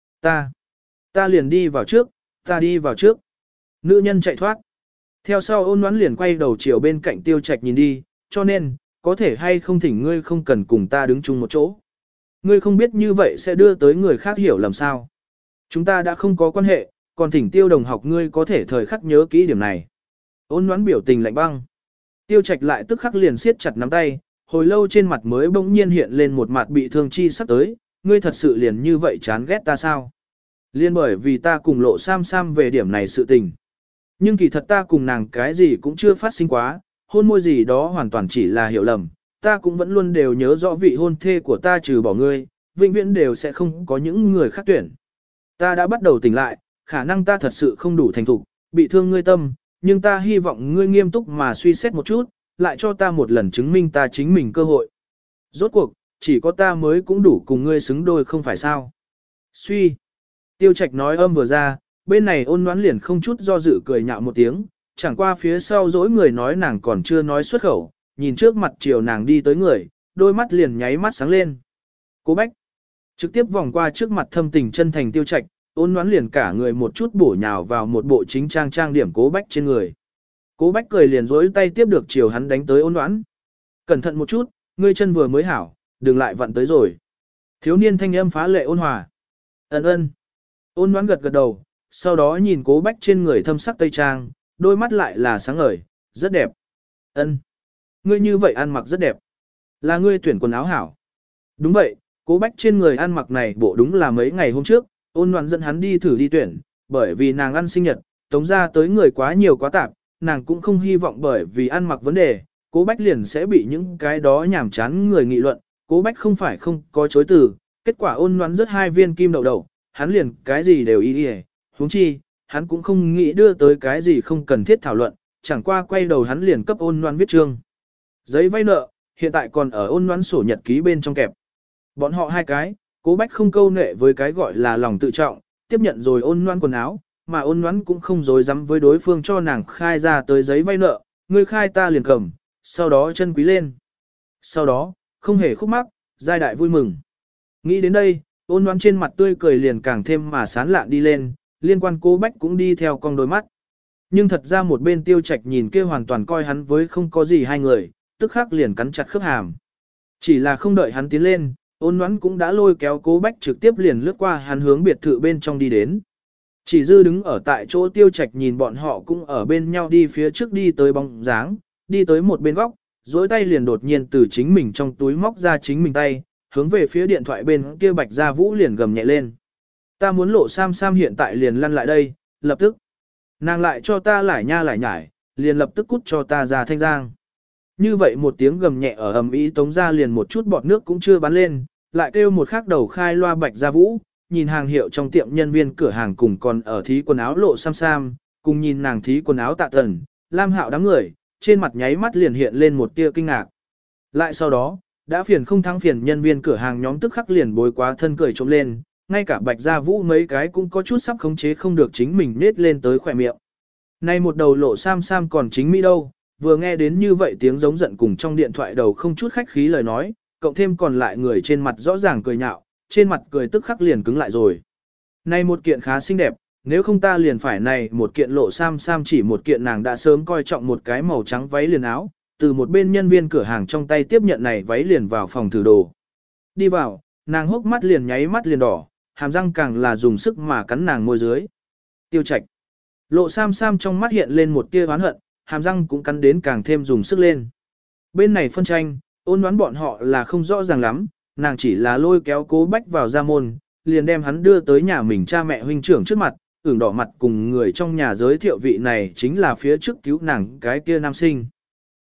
Ta liền đi vào trước, ta đi vào trước. Nữ nhân chạy thoát. Theo sau Ôn Ngoãn liền quay đầu chiều bên cạnh Tiêu Trạch nhìn đi, cho nên, có thể hay không thỉnh ngươi không cần cùng ta đứng chung một chỗ. Ngươi không biết như vậy sẽ đưa tới người khác hiểu lầm sao. Chúng ta đã không có quan hệ, còn thỉnh Tiêu đồng học ngươi có thể thời khắc nhớ kỹ điểm này. Ôn Ngoãn biểu tình lạnh băng. Tiêu Trạch lại tức khắc liền siết chặt nắm tay, hồi lâu trên mặt mới bỗng nhiên hiện lên một mặt bị thương chi sắp tới, ngươi thật sự liền như vậy chán ghét ta sao? Liên bởi vì ta cùng Lộ Sam Sam về điểm này sự tình. Nhưng kỳ thật ta cùng nàng cái gì cũng chưa phát sinh quá, hôn môi gì đó hoàn toàn chỉ là hiểu lầm, ta cũng vẫn luôn đều nhớ rõ vị hôn thê của ta trừ bỏ ngươi, vĩnh viễn đều sẽ không có những người khác tuyển. Ta đã bắt đầu tỉnh lại, khả năng ta thật sự không đủ thành thục, bị thương ngươi tâm, nhưng ta hy vọng ngươi nghiêm túc mà suy xét một chút, lại cho ta một lần chứng minh ta chính mình cơ hội. Rốt cuộc, chỉ có ta mới cũng đủ cùng ngươi xứng đôi không phải sao. Suy. Tiêu Trạch nói âm vừa ra, bên này Ôn Ngoãn liền không chút do dự cười nhạo một tiếng, chẳng qua phía sau dỗi người nói nàng còn chưa nói xuất khẩu, nhìn trước mặt chiều nàng đi tới người, đôi mắt liền nháy mắt sáng lên. Cố Bách. Trực tiếp vòng qua trước mặt thâm tình chân thành Tiêu Trạch, Ôn Ngoãn liền cả người một chút bổ nhào vào một bộ chính trang trang điểm Cố Bách trên người. Cố Bách cười liền dối tay tiếp được chiều hắn đánh tới Ôn Ngoãn. Cẩn thận một chút, ngươi chân vừa mới hảo, đừng lại vặn tới rồi. Thiếu niên thanh âm phá lệ ôn hòa. Ân ân. Ôn Ngoãn gật gật đầu, sau đó nhìn Cố Bách trên người thâm sắc tây trang, đôi mắt lại là sáng ngời, rất đẹp. Ân. Ngươi như vậy ăn mặc rất đẹp. Là ngươi tuyển quần áo hảo. Đúng vậy, Cố Bách trên người ăn mặc này bộ đúng là mấy ngày hôm trước, Ôn Ngoãn dẫn hắn đi thử đi tuyển, bởi vì nàng ăn sinh nhật, tống ra tới người quá nhiều quá tạp, nàng cũng không hy vọng bởi vì ăn mặc vấn đề, Cố Bách liền sẽ bị những cái đó nhảm chán người nghị luận, Cố Bách không phải không có chối từ, kết quả Ôn Ngoãn rớt 2 viên kim đậu đậu, hắn liền cái gì đều ý đi, huống chi, hắn cũng không nghĩ đưa tới cái gì không cần thiết thảo luận, chẳng qua quay đầu hắn liền cấp Ôn Ngoãn viết chương. Giấy vay nợ, hiện tại còn ở Ôn Ngoãn sổ nhật ký bên trong kẹp. Bọn họ hai cái, Cố Bách không câu nệ với cái gọi là lòng tự trọng, tiếp nhận rồi Ôn Ngoãn quần áo, mà Ôn Ngoãn cũng không dối dám với đối phương cho nàng khai ra tới giấy vay nợ, ngươi khai ta liền cầm, sau đó chân quý lên. Sau đó, không hề khúc mắc, giai đại vui mừng. Nghĩ đến đây, Ôn Ngoãn trên mặt tươi cười liền càng thêm mà sán lạn đi lên, liên quan Cố Bách cũng đi theo con đôi mắt. Nhưng thật ra một bên Tiêu Trạch nhìn kia hoàn toàn coi hắn với không có gì hai người, tức khắc liền cắn chặt khớp hàm. Chỉ là không đợi hắn tiến lên, Ôn Ngoãn cũng đã lôi kéo Cố Bách trực tiếp liền lướt qua hắn hướng biệt thự bên trong đi đến. Chỉ dư đứng ở tại chỗ Tiêu Trạch nhìn bọn họ cũng ở bên nhau đi phía trước đi tới bóng dáng, đi tới một bên góc, dối tay liền đột nhiên từ chính mình trong túi móc ra chính mình tay, hướng về phía điện thoại bên kia Bạch Gia Vũ liền gầm nhẹ lên. Ta muốn Lộ Sam Sam hiện tại liền lăn lại đây, lập tức. Nàng lại cho ta lải nha lải nhải, liền lập tức cút cho ta ra thanh giang. Như vậy một tiếng gầm nhẹ ở ầm ĩ tống ra liền một chút bọt nước cũng chưa bắn lên, lại kêu một khắc đầu khai loa Bạch Gia Vũ, nhìn hàng hiệu trong tiệm nhân viên cửa hàng cùng còn ở thí quần áo Lộ Sam Sam, cùng nhìn nàng thí quần áo Tạ Thần, Lam Hạo đám người, trên mặt nháy mắt liền hiện lên một tia kinh ngạc. Lại sau đó, đã phiền không thắng phiền nhân viên cửa hàng nhóm tức khắc liền bối quá thân cười trộm lên, ngay cả Bạch Gia Vũ mấy cái cũng có chút sắp khống chế không được chính mình nết lên tới khỏe miệng. Nay một đầu Lộ Sam Sam còn chính mỹ đâu, vừa nghe đến như vậy tiếng giống giận cùng trong điện thoại đầu không chút khách khí lời nói, cộng thêm còn lại người trên mặt rõ ràng cười nhạo, trên mặt cười tức khắc liền cứng lại rồi. Này một kiện khá xinh đẹp, nếu không ta liền phải này một kiện Lộ Sam Sam chỉ một kiện nàng đã sớm coi trọng một cái màu trắng váy liền áo, từ một bên nhân viên cửa hàng trong tay tiếp nhận này váy liền vào phòng thử đồ. Đi vào, nàng hốc mắt liền nháy mắt liền đỏ, hàm răng càng là dùng sức mà cắn nàng môi dưới. Tiêu Trạch. Lộ Sam Sam trong mắt hiện lên một tia oán hận, hàm răng cũng cắn đến càng thêm dùng sức lên. Bên này phân tranh, Ôn Ngoãn bọn họ là không rõ ràng lắm, nàng chỉ là lôi kéo Cố Bách vào ra môn, liền đem hắn đưa tới nhà mình cha mẹ huynh trưởng trước mặt, ửng đỏ mặt cùng người trong nhà giới thiệu vị này chính là phía trước cứu nàng cái kia nam sinh.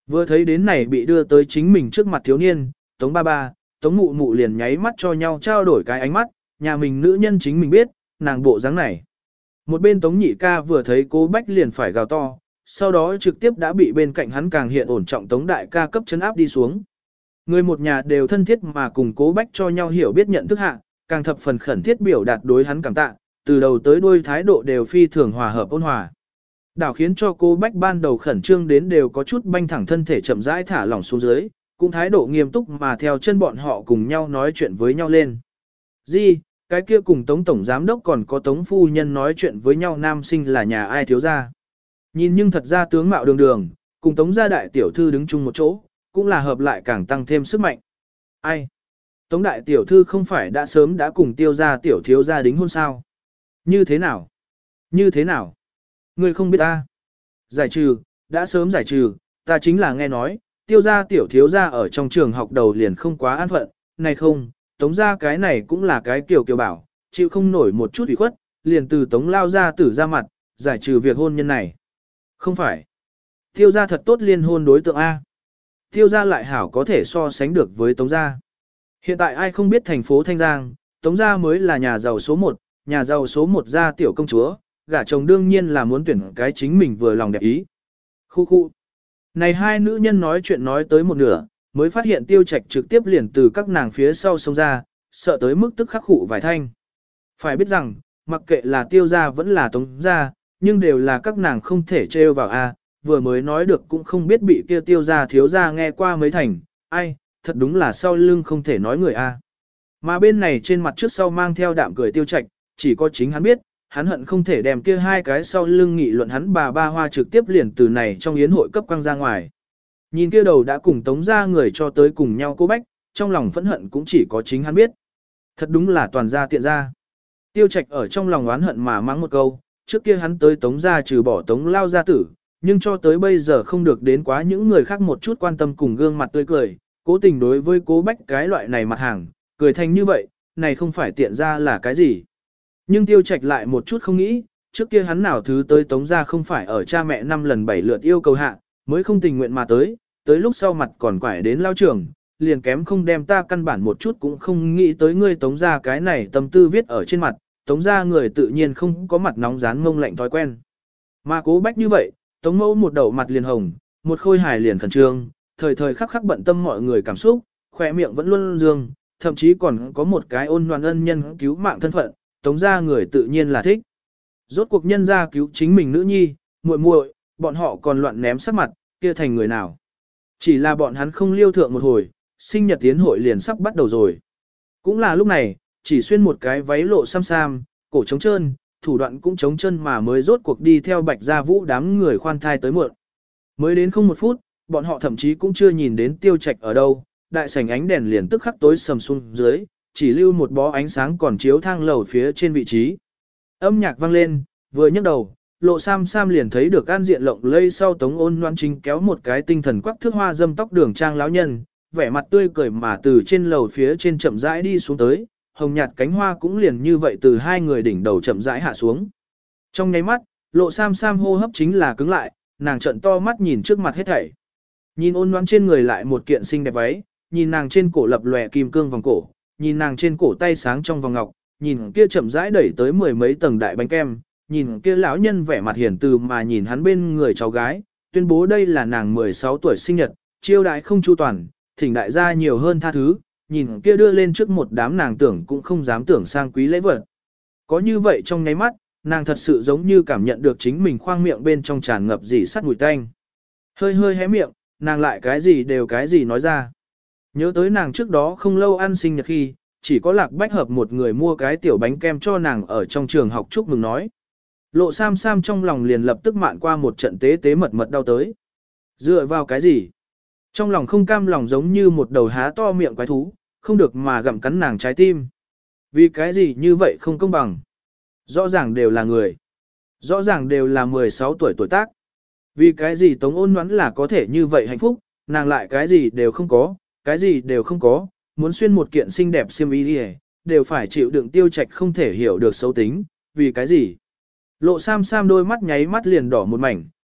Vừa thấy đến này bị đưa tới chính mình trước mặt thiếu niên, Tống ba ba, Tống mụ mụ liền nháy mắt cho nhau trao đổi cái ánh mắt, nhà mình nữ nhân chính mình biết, nàng bộ dáng này. Một bên Tống nhị ca vừa thấy Cố Bách liền phải gào to, sau đó trực tiếp đã bị bên cạnh hắn càng hiện ổn trọng Tống đại ca cấp chấn áp đi xuống. Người một nhà đều thân thiết mà cùng Cố Bách cho nhau hiểu biết nhận thức hạ, càng thập phần khẩn thiết biểu đạt đối hắn cảm tạ, từ đầu tới đuôi thái độ đều phi thường hòa hợp ôn hòa. Đảo khiến cho Cố Bách ban đầu khẩn trương đến đều có chút banh thẳng thân thể chậm rãi thả lỏng xuống dưới, cũng thái độ nghiêm túc mà theo chân bọn họ cùng nhau nói chuyện với nhau lên. Gì, cái kia cùng Tống Tổng Giám Đốc còn có Tống Phu Nhân nói chuyện với nhau nam sinh là nhà ai thiếu gia. Nhìn nhưng thật ra tướng mạo đường đường, cùng Tống gia đại tiểu thư đứng chung một chỗ, cũng là hợp lại càng tăng thêm sức mạnh. Ai? Tống đại tiểu thư không phải đã sớm đã cùng Tiêu gia tiểu thiếu gia đính hôn sao? Như thế nào? Như thế nào? Ngươi không biết ta? Giải trừ, đã sớm giải trừ, ta chính là nghe nói, Tiêu gia tiểu thiếu gia ở trong trường học đầu liền không quá an phận, này không, Tống gia cái này cũng là cái kiểu kiều bảo, chịu không nổi một chút ủy khuất, liền từ Tống lao gia tử ra mặt, giải trừ việc hôn nhân này. Không phải. Tiêu gia thật tốt liên hôn đối tượng A. Tiêu gia lại hảo có thể so sánh được với Tống gia. Hiện tại ai không biết thành phố Thanh Giang, Tống gia mới là nhà giàu số 1, nhà giàu số 1 gia tiểu công chúa, gả chồng đương nhiên là muốn tuyển cái chính mình vừa lòng đẹp ý. Khu khu. Này hai nữ nhân nói chuyện nói tới một nửa, mới phát hiện Tiêu Trạch trực tiếp liền từ các nàng phía sau xông ra, sợ tới mức tức khắc khụ vài thanh. Phải biết rằng, mặc kệ là Tiêu gia vẫn là Tống gia, nhưng đều là các nàng không thể trêu vào a. Vừa mới nói được cũng không biết bị kia Tiêu gia thiếu gia nghe qua mấy thành, ai, thật đúng là sau lưng không thể nói người a. Mà bên này trên mặt trước sau mang theo đạm cười Tiêu Trạch, chỉ có chính hắn biết, hắn hận không thể đem kia hai cái sau lưng nghị luận hắn bà ba hoa trực tiếp liền từ này trong yến hội cấp quăng ra ngoài. Nhìn kia đầu đã cùng Tống gia người cho tới cùng nhau Cố Bách, trong lòng phẫn hận cũng chỉ có chính hắn biết. Thật đúng là toàn gia tiện gia. Tiêu Trạch ở trong lòng oán hận mà mắng một câu, trước kia hắn tới Tống gia trừ bỏ Tống lao gia tử, nhưng cho tới bây giờ không được đến quá những người khác một chút quan tâm cùng gương mặt tươi cười, cố tình đối với Cố Bách cái loại này mặt hàng, cười thành như vậy, này không phải tiện gia là cái gì. Nhưng Tiêu Trạch lại một chút không nghĩ, trước kia hắn nào thứ tới Tống gia không phải ở cha mẹ 5 lần 7 lượt yêu cầu hạ, mới không tình nguyện mà tới lúc sau mặt còn quải đến lao trường, liền kém không đem ta căn bản một chút cũng không nghĩ tới ngươi Tống gia cái này tâm tư viết ở trên mặt, Tống gia người tự nhiên không có mặt nóng rán ngông lạnh thói quen. Mà Cố Bách như vậy, Tống mẫu một đầu mặt liền hồng, một khôi hài liền khẩn trương, thời thời khắc khắc bận tâm mọi người cảm xúc, khỏe miệng vẫn luôn dương, thậm chí còn có một cái ôn nhoan ân nhân cứu mạng thân phận, Tống gia người tự nhiên là thích. Rốt cuộc nhân gia cứu chính mình nữ nhi, muội muội, bọn họ còn loạn ném sắc mặt, kia thành người nào. Chỉ là bọn hắn không liêu thượng một hồi, sinh nhật tiến hội liền sắp bắt đầu rồi. Cũng là lúc này, chỉ xuyên một cái váy lộ sam sam, cổ trống trơn, thủ đoạn cũng trống chân mà mới rốt cuộc đi theo Bạch Gia Vũ đám người khoan thai tới muộn. Mới đến không một phút, bọn họ thậm chí cũng chưa nhìn đến Tiêu Trạch ở đâu, đại sảnh ánh đèn liền tức khắc tối sầm xuống dưới, chỉ lưu một bó ánh sáng còn chiếu thang lầu phía trên vị trí. Âm nhạc vang lên, vừa nhấc đầu, Lộ Sam Sam liền thấy được an diện lộng lây sau Tống Ôn Loan Chính kéo một cái tinh thần quắc thước hoa dâm tóc đường trang lão nhân, vẻ mặt tươi cười mà từ trên lầu phía trên chậm rãi đi xuống tới, hồng nhạt cánh hoa cũng liền như vậy từ hai người đỉnh đầu chậm rãi hạ xuống. Trong nháy mắt, Lộ Sam Sam hô hấp chính là cứng lại, nàng trợn to mắt nhìn trước mặt hết thảy. Nhìn Ôn Loan trên người lại một kiện xinh đẹp váy, nhìn nàng trên cổ lập lòe kim cương vòng cổ, nhìn nàng trên cổ tay sáng trong vòng ngọc, nhìn kia chậm rãi đẩy tới mười mấy tầng đại bánh kem, nhìn kia lão nhân vẻ mặt hiền từ mà nhìn hắn bên người cháu gái, tuyên bố đây là nàng 16 tuổi sinh nhật, chiêu đại không chu toàn, thỉnh đại gia nhiều hơn tha thứ, nhìn kia đưa lên trước một đám nàng tưởng cũng không dám tưởng sang quý lễ vật. Có như vậy trong nháy mắt, nàng thật sự giống như cảm nhận được chính mình khoang miệng bên trong tràn ngập dỉ sắt mùi tanh. Hơi hơi hé miệng, nàng lại cái gì nói ra. Nhớ tới nàng trước đó không lâu ăn sinh nhật khi, chỉ có Lạc Bách Hợp một người mua cái tiểu bánh kem cho nàng ở trong trường học chúc mừng nói. Lộ Sam Sam trong lòng liền lập tức mạn qua một trận tế tế mật đau tới. Dựa vào cái gì? Trong lòng không cam lòng giống như một đầu há to miệng quái thú, không được mà gặm cắn nàng trái tim. Vì cái gì như vậy không công bằng? Rõ ràng đều là người. Rõ ràng đều là 16 tuổi tuổi tác. Vì cái gì Tống Ôn Ngoãn là có thể như vậy hạnh phúc, nàng lại cái gì đều không có, cái gì đều không có, muốn xuyên một kiện xinh đẹp xiêm y đi, đều phải chịu đựng Tiêu Trạch không thể hiểu được xấu tính, vì cái gì? Lộ Sam Sam đôi mắt nháy mắt liền đỏ một mảnh,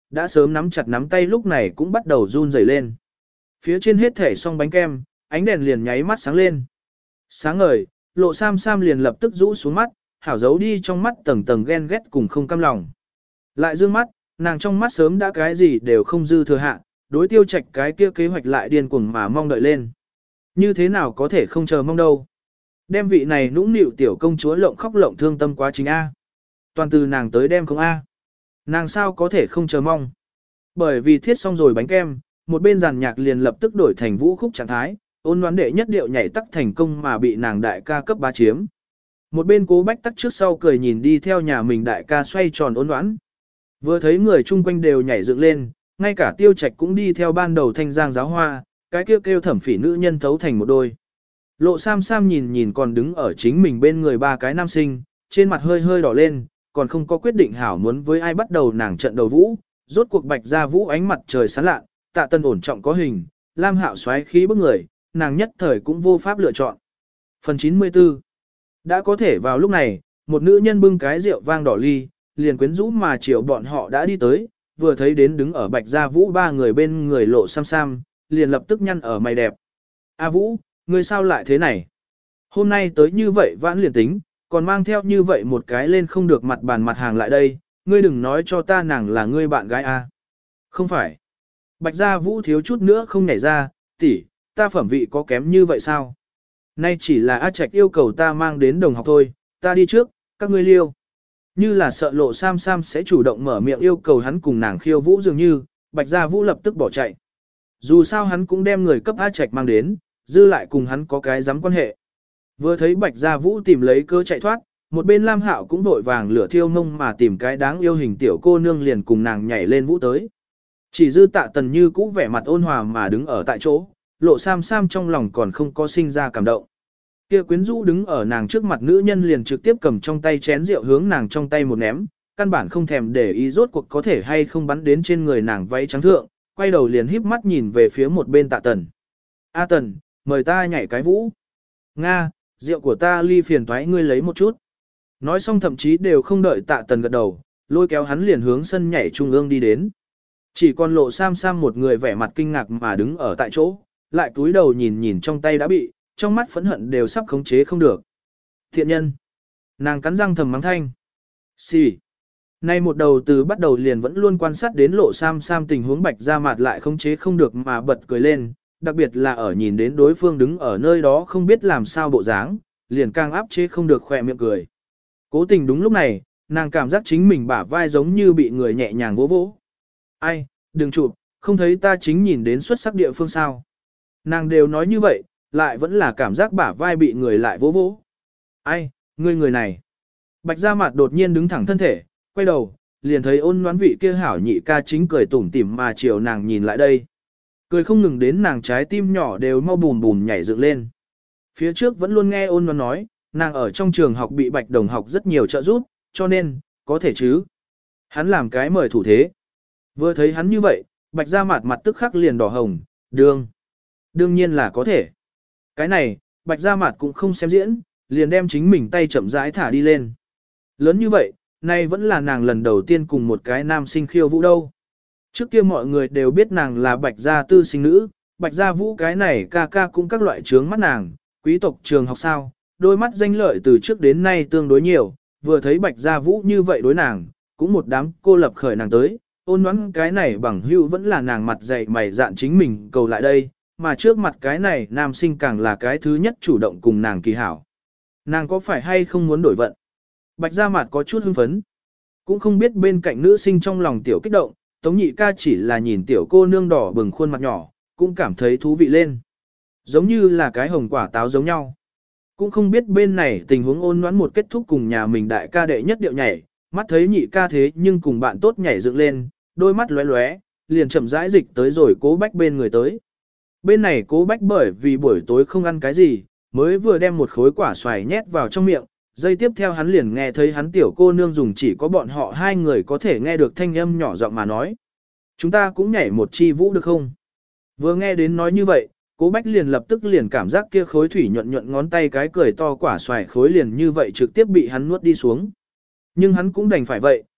đã sớm nắm chặt nắm tay lúc này cũng bắt đầu run rẩy lên. Phía trên hết thể xong bánh kem, ánh đèn liền nháy mắt sáng lên. Sáng ngời, Lộ Sam Sam liền lập tức rũ xuống mắt, hảo giấu đi trong mắt tầng tầng ghen ghét cùng không cam lòng. Lại dương mắt, nàng trong mắt sớm đã cái gì đều không dư thừa hạ, đối Tiêu Trạch cái kia kế hoạch lại điên cuồng mà mong đợi lên. Như thế nào có thể không chờ mong đâu. Đem vị này nũng nịu tiểu công chúa lộng khóc lộng thương tâm quá chính A. Toàn từ nàng tới đem không A. Nàng sao có thể không chờ mong. Bởi vì thiết xong rồi bánh kem, một bên giàn nhạc liền lập tức đổi thành vũ khúc trạng thái, ôn đoán đệ nhất điệu nhảy tắc thành công mà bị nàng đại ca cấp bá chiếm. Một bên Cố Bách tắc trước sau cười nhìn đi theo nhà mình đại ca xoay tròn ôn đoán. Vừa thấy người chung quanh đều nhảy dựng lên, ngay cả Tiêu Trạch cũng đi theo ban đầu thanh giang giáo hoa, cái kêu thẩm phỉ nữ nhân thấu thành một đôi. Lộ Sam Sam nhìn còn đứng ở chính mình bên người ba cái nam sinh, trên mặt hơi hơi đỏ lên, còn không có quyết định hảo muốn với ai bắt đầu nàng trận đầu vũ, rốt cuộc Bạch Gia Vũ ánh mặt trời sáng lạ, Tạ Tân ổn trọng có hình, Lam Hạo xoáy khí bức người, nàng nhất thời cũng vô pháp lựa chọn. Phần 94. Đã có thể vào lúc này, một nữ nhân bưng cái rượu vang đỏ ly, liền quyến rũ mà chiều bọn họ đã đi tới, vừa thấy đến đứng ở Bạch Gia Vũ ba người bên người Lộ Sam Sam, liền lập tức nhăn ở mày đẹp. A Vũ, ngươi sao lại thế này? Hôm nay tới như vậy vãn liền tính, còn mang theo như vậy một cái lên không được mặt bàn mặt hàng lại đây, ngươi đừng nói cho ta nàng là ngươi bạn gái A. Không phải. Bạch Gia Vũ thiếu chút nữa không nhảy ra, tỷ, ta phẩm vị có kém như vậy sao? Nay chỉ là A Trạch yêu cầu ta mang đến đồng học thôi, ta đi trước, các ngươi liêu. Như là sợ Lộ Sam Sam sẽ chủ động mở miệng yêu cầu hắn cùng nàng khiêu vũ dường như, Bạch Gia Vũ lập tức bỏ chạy. Dù sao hắn cũng đem người cấp A Trạch mang đến, dư lại cùng hắn có cái dám quan hệ. Vừa thấy Bạch Gia Vũ tìm lấy cơ chạy thoát, một bên Lam Hạo cũng vội vàng lửa thiêu mông mà tìm cái đáng yêu hình tiểu cô nương liền cùng nàng nhảy lên vũ tới. Chỉ dư Tạ Tần như cũ vẻ mặt ôn hòa mà đứng ở tại chỗ, Lộ Sam Sam trong lòng còn không có sinh ra cảm động. Kia quyến rũ đứng ở nàng trước mặt nữ nhân liền trực tiếp cầm trong tay chén rượu hướng nàng trong tay một ném, căn bản không thèm để ý rốt cuộc có thể hay không bắn đến trên người nàng váy trắng thượng, quay đầu liền híp mắt nhìn về phía một bên Tạ Tần. A Tần, mời ta nhảy cái vũ. Nga, rượu của ta ly phiền toái ngươi lấy một chút. Nói xong thậm chí đều không đợi Tạ Tần gật đầu, lôi kéo hắn liền hướng sân nhảy trung ương đi đến. Chỉ còn Lộ Sam Sam một người vẻ mặt kinh ngạc mà đứng ở tại chỗ, lại cúi đầu nhìn trong tay đã bị, trong mắt phẫn hận đều sắp khống chế không được. Thiện nhân. Nàng cắn răng thầm mắng thanh. Xì. Nay một đầu từ bắt đầu liền vẫn luôn quan sát đến Lộ Sam Sam tình huống Bạch Gia Mạt lại khống chế không được mà bật cười lên, đặc biệt là ở nhìn đến đối phương đứng ở nơi đó không biết làm sao bộ dáng, liền càng áp chế không được khỏe miệng cười. Cố tình đúng lúc này, nàng cảm giác chính mình bả vai giống như bị người nhẹ nhàng vỗ vỗ. Ai, đừng chụp, không thấy ta chính nhìn đến xuất sắc địa phương sao. Nàng đều nói như vậy, lại vẫn là cảm giác bả vai bị người lại vỗ vỗ. Ai, người này. Bạch Gia Mạt đột nhiên đứng thẳng thân thể, quay đầu, liền thấy ôn noán vị kia hảo nhị ca chính cười tủm tỉm mà chiều nàng nhìn lại đây. Cười không ngừng đến nàng trái tim nhỏ đều mau bùm bùm nhảy dựng lên. Phía trước vẫn luôn nghe ôn noán nói, nàng ở trong trường học bị Bạch đồng học rất nhiều trợ giúp, cho nên, có thể chứ. Hắn làm cái mời thủ thế. Vừa thấy hắn như vậy, Bạch Gia Mạt mặt tức khắc liền đỏ hồng, đương nhiên là có thể. Cái này, Bạch Gia Mạt cũng không xem diễn, liền đem chính mình tay chậm rãi thả đi lên. Lớn như vậy, nay vẫn là nàng lần đầu tiên cùng một cái nam sinh khiêu vũ đâu. Trước kia mọi người đều biết nàng là Bạch Gia tư sinh nữ, Bạch Gia Vũ cái này ca ca cũng các loại trướng mắt nàng, quý tộc trường học sao, đôi mắt danh lợi từ trước đến nay tương đối nhiều, vừa thấy Bạch Gia Vũ như vậy đối nàng, cũng một đám cô lập khởi nàng tới, ôn đoán cái này bằng hữu vẫn là nàng mặt dày mày dạn chính mình cầu lại đây, mà trước mặt cái này nam sinh càng là cái thứ nhất chủ động cùng nàng kỳ hảo. Nàng có phải hay không muốn đổi vận? Bạch Gia Mạt có chút hưng phấn, cũng không biết bên cạnh nữ sinh trong lòng tiểu kích động, Tống Nhị ca chỉ là nhìn tiểu cô nương đỏ bừng khuôn mặt nhỏ, cũng cảm thấy thú vị lên. Giống như là cái hồng quả táo giống nhau. Cũng không biết bên này tình huống ôn noãn một kết thúc cùng nhà mình đại ca đệ nhất điệu nhảy, mắt thấy nhị ca thế nhưng cùng bạn tốt nhảy dựng lên, đôi mắt lóe lóe, liền chậm rãi dịch tới rồi Cố Bách bên người tới. Bên này Cố Bách bởi vì buổi tối không ăn cái gì, mới vừa đem một khối quả xoài nhét vào trong miệng, giây tiếp theo hắn liền nghe thấy hắn tiểu cô nương dùng chỉ có bọn họ hai người có thể nghe được thanh âm nhỏ giọng mà nói. Chúng ta cũng nhảy một chi vũ được không? Vừa nghe đến nói như vậy, Cố Bách liền lập tức liền cảm giác kia khối thủy nhuận nhuận ngón tay cái cười to quả xoài khối liền như vậy trực tiếp bị hắn nuốt đi xuống. Nhưng hắn cũng đành phải vậy,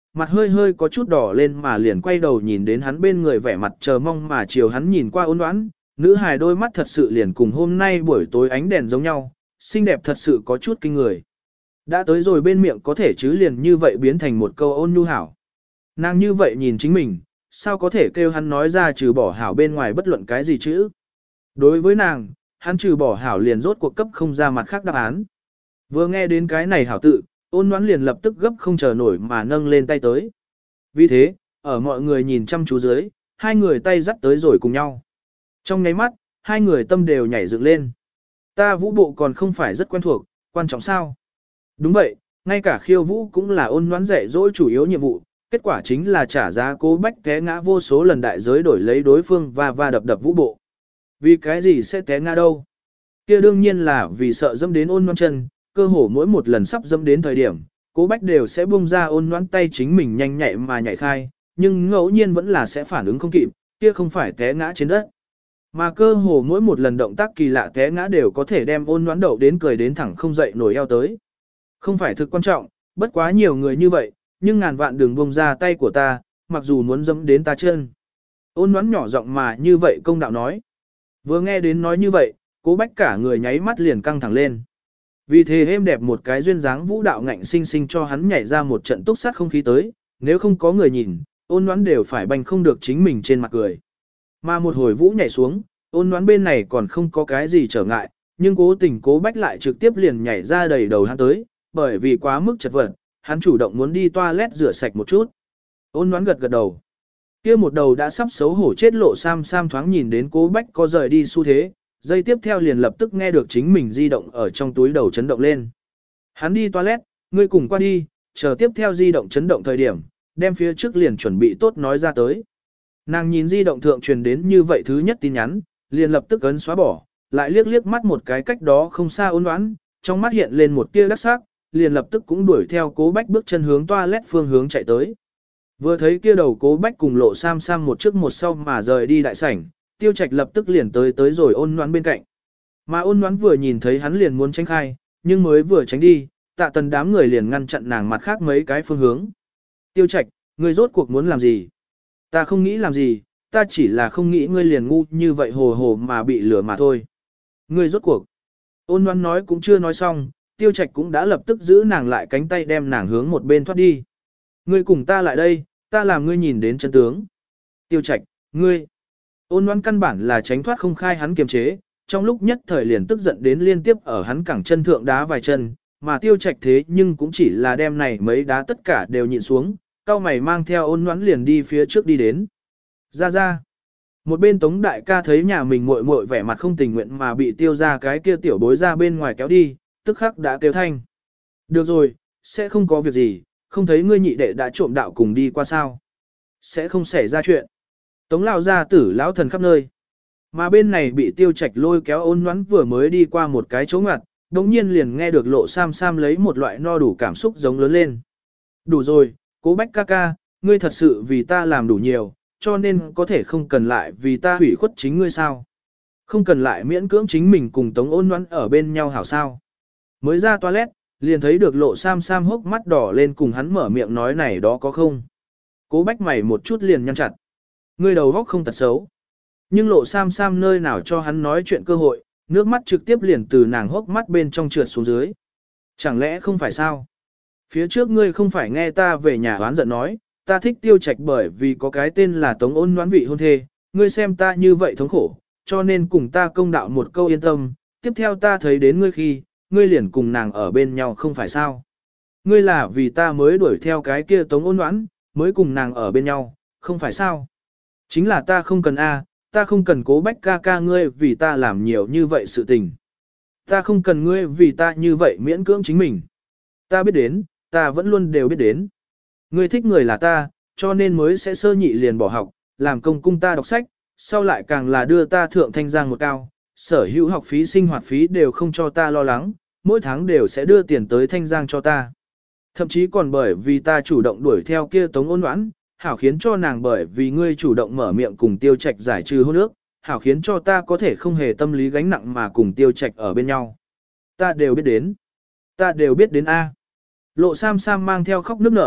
mặt hơi hơi có chút đỏ lên mà liền quay đầu nhìn đến hắn bên người vẻ mặt chờ mong mà chiều hắn nhìn qua ôn đoán, nữ hài đôi mắt thật sự liền cùng hôm nay buổi tối ánh đèn giống nhau, xinh đẹp thật sự có chút kinh người. Đã tới rồi bên miệng có thể chứ liền như vậy biến thành một câu ôn nhu hảo. Nàng như vậy nhìn chính mình, sao có thể kêu hắn nói ra trừ bỏ hảo bên ngoài bất luận cái gì chứ? Đối với nàng, hắn trừ bỏ hảo liền rốt cuộc cấp không ra mặt khác đáp án. Vừa nghe đến cái này hảo tự, ôn đoán liền lập tức gấp không chờ nổi mà nâng lên tay tới. Vì thế, ở mọi người nhìn chăm chú dưới, hai người tay dắt tới rồi cùng nhau. Trong nháy mắt, hai người tâm đều nhảy dựng lên. Ta vũ bộ còn không phải rất quen thuộc, quan trọng sao? Đúng vậy, ngay cả khiêu vũ cũng là ôn đoán dạy dỗ chủ yếu nhiệm vụ, kết quả chính là trả giá Cố Bách té ngã vô số lần đại giới đổi lấy đối phương và đập đập vũ bộ. Vì cái gì sẽ té ngã đâu? Kia đương nhiên là vì sợ dẫm đến ôn đoán chân, cơ hồ mỗi một lần sắp dẫm đến thời điểm, Cố Bách đều sẽ buông ra ôn đoán tay chính mình nhanh nhạy mà nhảy khai, nhưng ngẫu nhiên vẫn là sẽ phản ứng không kịp, kia không phải té ngã trên đất. Mà cơ hồ mỗi một lần động tác kỳ lạ té ngã đều có thể đem ôn đoán đậu đến cười đến thẳng không dậy nổi eo tới. Không phải thực quan trọng, bất quá nhiều người như vậy, nhưng ngàn vạn đừng buông ra tay của ta, mặc dù muốn dẫm đến ta chân. Ôn đoán nhỏ giọng mà như vậy công đạo nói. Vừa nghe đến nói như vậy, Cố Bách cả người nháy mắt liền căng thẳng lên. Vì thế êm đẹp một cái duyên dáng vũ đạo ngạnh sinh sinh cho hắn nhảy ra một trận túc sát không khí tới, nếu không có người nhìn, ôn đoán đều phải bành không được chính mình trên mặt cười. Mà một hồi vũ nhảy xuống, ôn đoán bên này còn không có cái gì trở ngại, nhưng cố tình Cố Bách lại trực tiếp liền nhảy ra đầy đầu hắn tới, bởi vì quá mức chật vật, hắn chủ động muốn đi toilet rửa sạch một chút. Ôn đoán gật gật đầu. Kia một đầu đã sắp xấu hổ chết lộ Sam Sam thoáng nhìn đến Cố Bách có rời đi xu thế, giây tiếp theo liền lập tức nghe được chính mình di động ở trong túi đầu chấn động lên. Hắn đi toilet, ngươi cùng qua đi, chờ tiếp theo di động chấn động thời điểm, đem phía trước liền chuẩn bị tốt nói ra tới. Nàng nhìn di động thượng truyền đến như vậy thứ nhất tin nhắn, liền lập tức ấn xóa bỏ, lại liếc liếc mắt một cái cách đó không xa ôn đoán, trong mắt hiện lên một tia đắc sắc, liền lập tức cũng đuổi theo Cố Bách bước chân hướng toilet phương hướng chạy tới. Vừa thấy kia đầu Cố Bách cùng lộ Sam Sam một trước một sau mà rời đi đại sảnh, Tiêu Trạch lập tức liền tới rồi ôn đoán bên cạnh. Mà ôn đoán vừa nhìn thấy hắn liền muốn tránh khai, nhưng mới vừa tránh đi, Tạ Tần đám người liền ngăn chặn nàng mặt khác mấy cái phương hướng. Tiêu Trạch, ngươi rốt cuộc muốn làm gì? Ta không nghĩ làm gì, ta chỉ là không nghĩ ngươi liền ngu như vậy hồ hồ mà bị lừa mà thôi. Ngươi rốt cuộc. Ôn đoán nói cũng chưa nói xong, Tiêu Trạch cũng đã lập tức giữ nàng lại cánh tay đem nàng hướng một bên thoát đi. Ngươi cùng ta lại đây, ta làm ngươi nhìn đến chân tướng. Tiêu Trạch, ngươi. Ôn đoán căn bản là tránh thoát không khai hắn kiềm chế, trong lúc nhất thời liền tức giận đến liên tiếp ở hắn cẳng chân thượng đá vài chân, mà Tiêu Trạch thế nhưng cũng chỉ là đem này mấy đá tất cả đều nhịn xuống, cao mày mang theo ôn đoán liền đi phía trước đi đến. Ra ra. Một bên Tống đại ca thấy nhà mình muội muội vẻ mặt không tình nguyện mà bị Tiêu ra cái kia tiểu bối ra bên ngoài kéo đi, tức khắc đã kêu thanh. Được rồi, sẽ không có việc gì, không thấy ngươi nhị đệ đã trộm đạo cùng đi qua sao. Sẽ không xảy ra chuyện. Tống lao ra tử lão thần khắp nơi. Mà bên này bị Tiêu Trạch lôi kéo ôn ngoãn vừa mới đi qua một cái chỗ ngặt, đồng nhiên liền nghe được lộ Sam Sam lấy một loại no đủ cảm xúc giống lớn lên. Đủ rồi, Cố Bách ca ca, ngươi thật sự vì ta làm đủ nhiều, cho nên có thể không cần lại vì ta hủy khuất chính ngươi sao. Không cần lại miễn cưỡng chính mình cùng Tống ôn ngoãn ở bên nhau hảo sao. Mới ra toilet, liền thấy được lộ Sam Sam hốc mắt đỏ lên cùng hắn mở miệng nói này đó có không. Cố Bách mày một chút liền nhăn chặt. Ngươi đầu góc không tật xấu. Nhưng lộ Sam Sam nơi nào cho hắn nói chuyện cơ hội, nước mắt trực tiếp liền từ nàng hốc mắt bên trong trượt xuống dưới. Chẳng lẽ không phải sao? Phía trước ngươi không phải nghe ta về nhà oán giận nói, ta thích Tiêu Trạch bởi vì có cái tên là Tống ôn ngoãn vị hôn thê, ngươi xem ta như vậy thống khổ, cho nên cùng ta công đạo một câu yên tâm, tiếp theo ta thấy đến ngươi khi, ngươi liền cùng nàng ở bên nhau không phải sao? Ngươi là vì ta mới đuổi theo cái kia Tống ôn ngoãn, mới cùng nàng ở bên nhau, không phải sao? Chính là ta không cần ta không cần Cố Bách ca ca ngươi vì ta làm nhiều như vậy sự tình. Ta không cần ngươi vì ta như vậy miễn cưỡng chính mình. Ta biết đến, ta vẫn luôn đều biết đến. Ngươi thích người là ta, cho nên mới sẽ sơ nhị liền bỏ học, làm công cung ta đọc sách, sau lại càng là đưa ta thượng thanh giang một cao, sở hữu học phí sinh hoạt phí đều không cho ta lo lắng, mỗi tháng đều sẽ đưa tiền tới thanh giang cho ta. Thậm chí còn bởi vì ta chủ động đuổi theo kia Tống ôn ngoãn, hảo khiến cho nàng bởi vì ngươi chủ động mở miệng cùng Tiêu Trạch giải trừ hôn ước, hảo khiến cho ta có thể không hề tâm lý gánh nặng mà cùng Tiêu Trạch ở bên nhau. Ta đều biết đến. Ta đều biết đến A. Lộ Sam Sam mang theo khóc nức nở,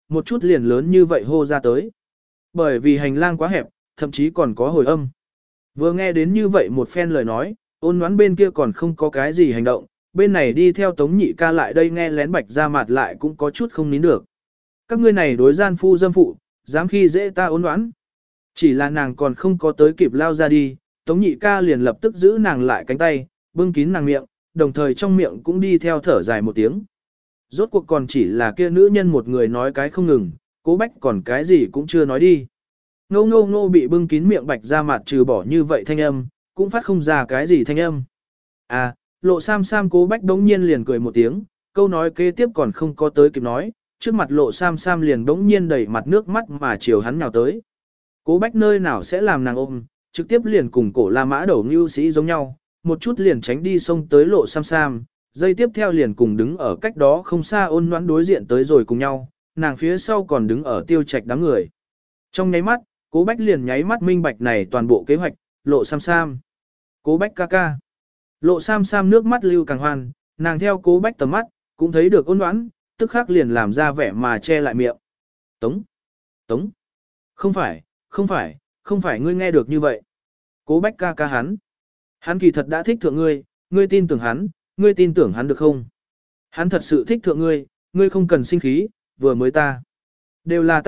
một chút liền lớn như vậy hô ra tới. Bởi vì hành lang quá hẹp, thậm chí còn có hồi âm. Vừa nghe đến như vậy một phen lời nói, Ôn Ngoãn bên kia còn không có cái gì hành động, bên này đi theo Tống Nhị ca lại đây nghe lén Bạch Gia Mạt lại cũng có chút không nín được. Các ngươi này đối gian phu dâm phụ, dám khi dễ ta Ôn Ngoãn. Chỉ là nàng còn không có tới kịp lao ra đi, Tống Nhị ca liền lập tức giữ nàng lại cánh tay, bưng kín nàng miệng, đồng thời trong miệng cũng đi theo thở dài một tiếng. Rốt cuộc còn chỉ là kia nữ nhân một người nói cái không ngừng, Cố Bách còn cái gì cũng chưa nói đi. Ngô ngô ngô bị bưng kín miệng Bạch Gia Mạt trừ bỏ như vậy thanh âm, cũng phát không ra cái gì thanh âm. À, Lộ Sam Sam Cố Bách đống nhiên liền cười một tiếng, câu nói kế tiếp còn không có tới kịp nói, trước mặt Lộ Sam Sam liền đống nhiên đẩy mặt nước mắt mà chiều hắn nhào tới. Cố Bách nơi nào sẽ làm nàng ôm, trực tiếp liền cùng cổ La Mã đầu ngưu sĩ giống nhau, một chút liền tránh đi xông tới Lộ Sam Sam, dây tiếp theo liền cùng đứng ở cách đó không xa Ôn Ngoãn đối diện tới rồi cùng nhau, nàng phía sau còn đứng ở Tiêu Trạch đám người. Trong nháy mắt, Cố Bách liền nháy mắt minh bạch này toàn bộ kế hoạch, Lộ Sam Sam. Cố Bách ca ca. Lộ Sam Sam nước mắt lưu càng hoan, nàng theo Cố Bách tầm mắt, cũng thấy được Ôn Ngoãn, tức khắc liền làm ra vẻ mà che lại miệng. Tống. Tống. Không phải, không phải ngươi nghe được như vậy. Cố Bách ca ca hắn. Hắn kỳ thật đã thích thượng ngươi, ngươi tin tưởng hắn được không? Hắn thật sự thích thượng ngươi, ngươi không cần sinh khí, vừa mới ta. Đều là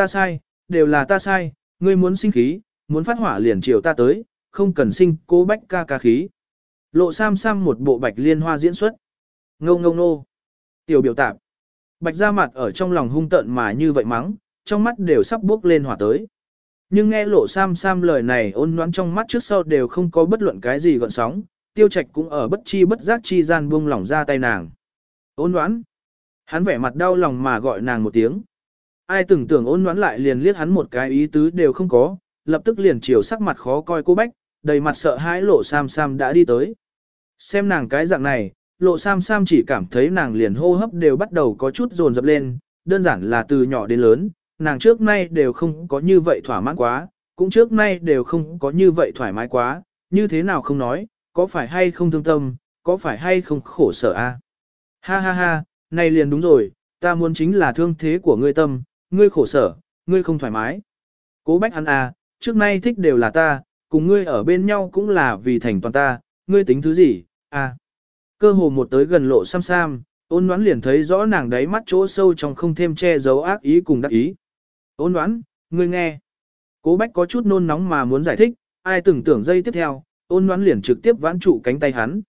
ta sai, ngươi muốn sinh khí, muốn phát hỏa liền chiều ta tới, không cần sinh Cố Bách ca ca khí. Lộ Sam Sam một bộ Bạch Liên Hoa diễn xuất. Ngô ngô nô. Tiểu biểu tạp. Bạch Gia Mạt ở trong lòng hung tợn mà như vậy mắng, trong mắt đều sắp bước lên hỏa tới. Nhưng nghe Lộ Sam Sam lời này Ôn Ngoãn trong mắt trước sau đều không có bất luận cái gì gợn sóng, Tiêu Trạch cũng ở bất chi bất giác chi gian buông lỏng ra tay nàng. Ôn Ngoãn. Hắn vẻ mặt đau lòng mà gọi nàng một tiếng. Ai từng tưởng Ôn Ngoãn lại liền liếc hắn một cái ý tứ đều không có, lập tức liền chiều sắc mặt khó coi Cố Bách, đầy mặt sợ hãi Lộ Sam Sam đã đi tới. Xem nàng cái dạng này, Lộ Sam Sam chỉ cảm thấy nàng liền hô hấp đều bắt đầu có chút dồn dập lên, đơn giản là từ nhỏ đến lớn, nàng trước nay đều không có như vậy thỏa mãn quá, cũng trước nay đều không có như vậy thoải mái quá, như thế nào không nói, có phải hay không thương tâm, có phải hay không khổ sở a? Ha ha ha, này liền đúng rồi, ta muốn chính là thương thế của ngươi tâm, ngươi khổ sở, ngươi không thoải mái. Cố Bách hắn à, trước nay thích đều là ta, cùng ngươi ở bên nhau cũng là vì thành toàn ta, ngươi tính thứ gì, à. Cơ hồ một tới gần Lộ Sam Sam, Ôn Ngoãn liền thấy rõ nàng đáy mắt chỗ sâu trong không thêm che giấu ác ý cùng đắc ý. Ôn Ngoãn, ngươi nghe. Cố Bách có chút nôn nóng mà muốn giải thích, ai từng tưởng giây tiếp theo, Ôn Ngoãn liền trực tiếp vãn trụ cánh tay hắn.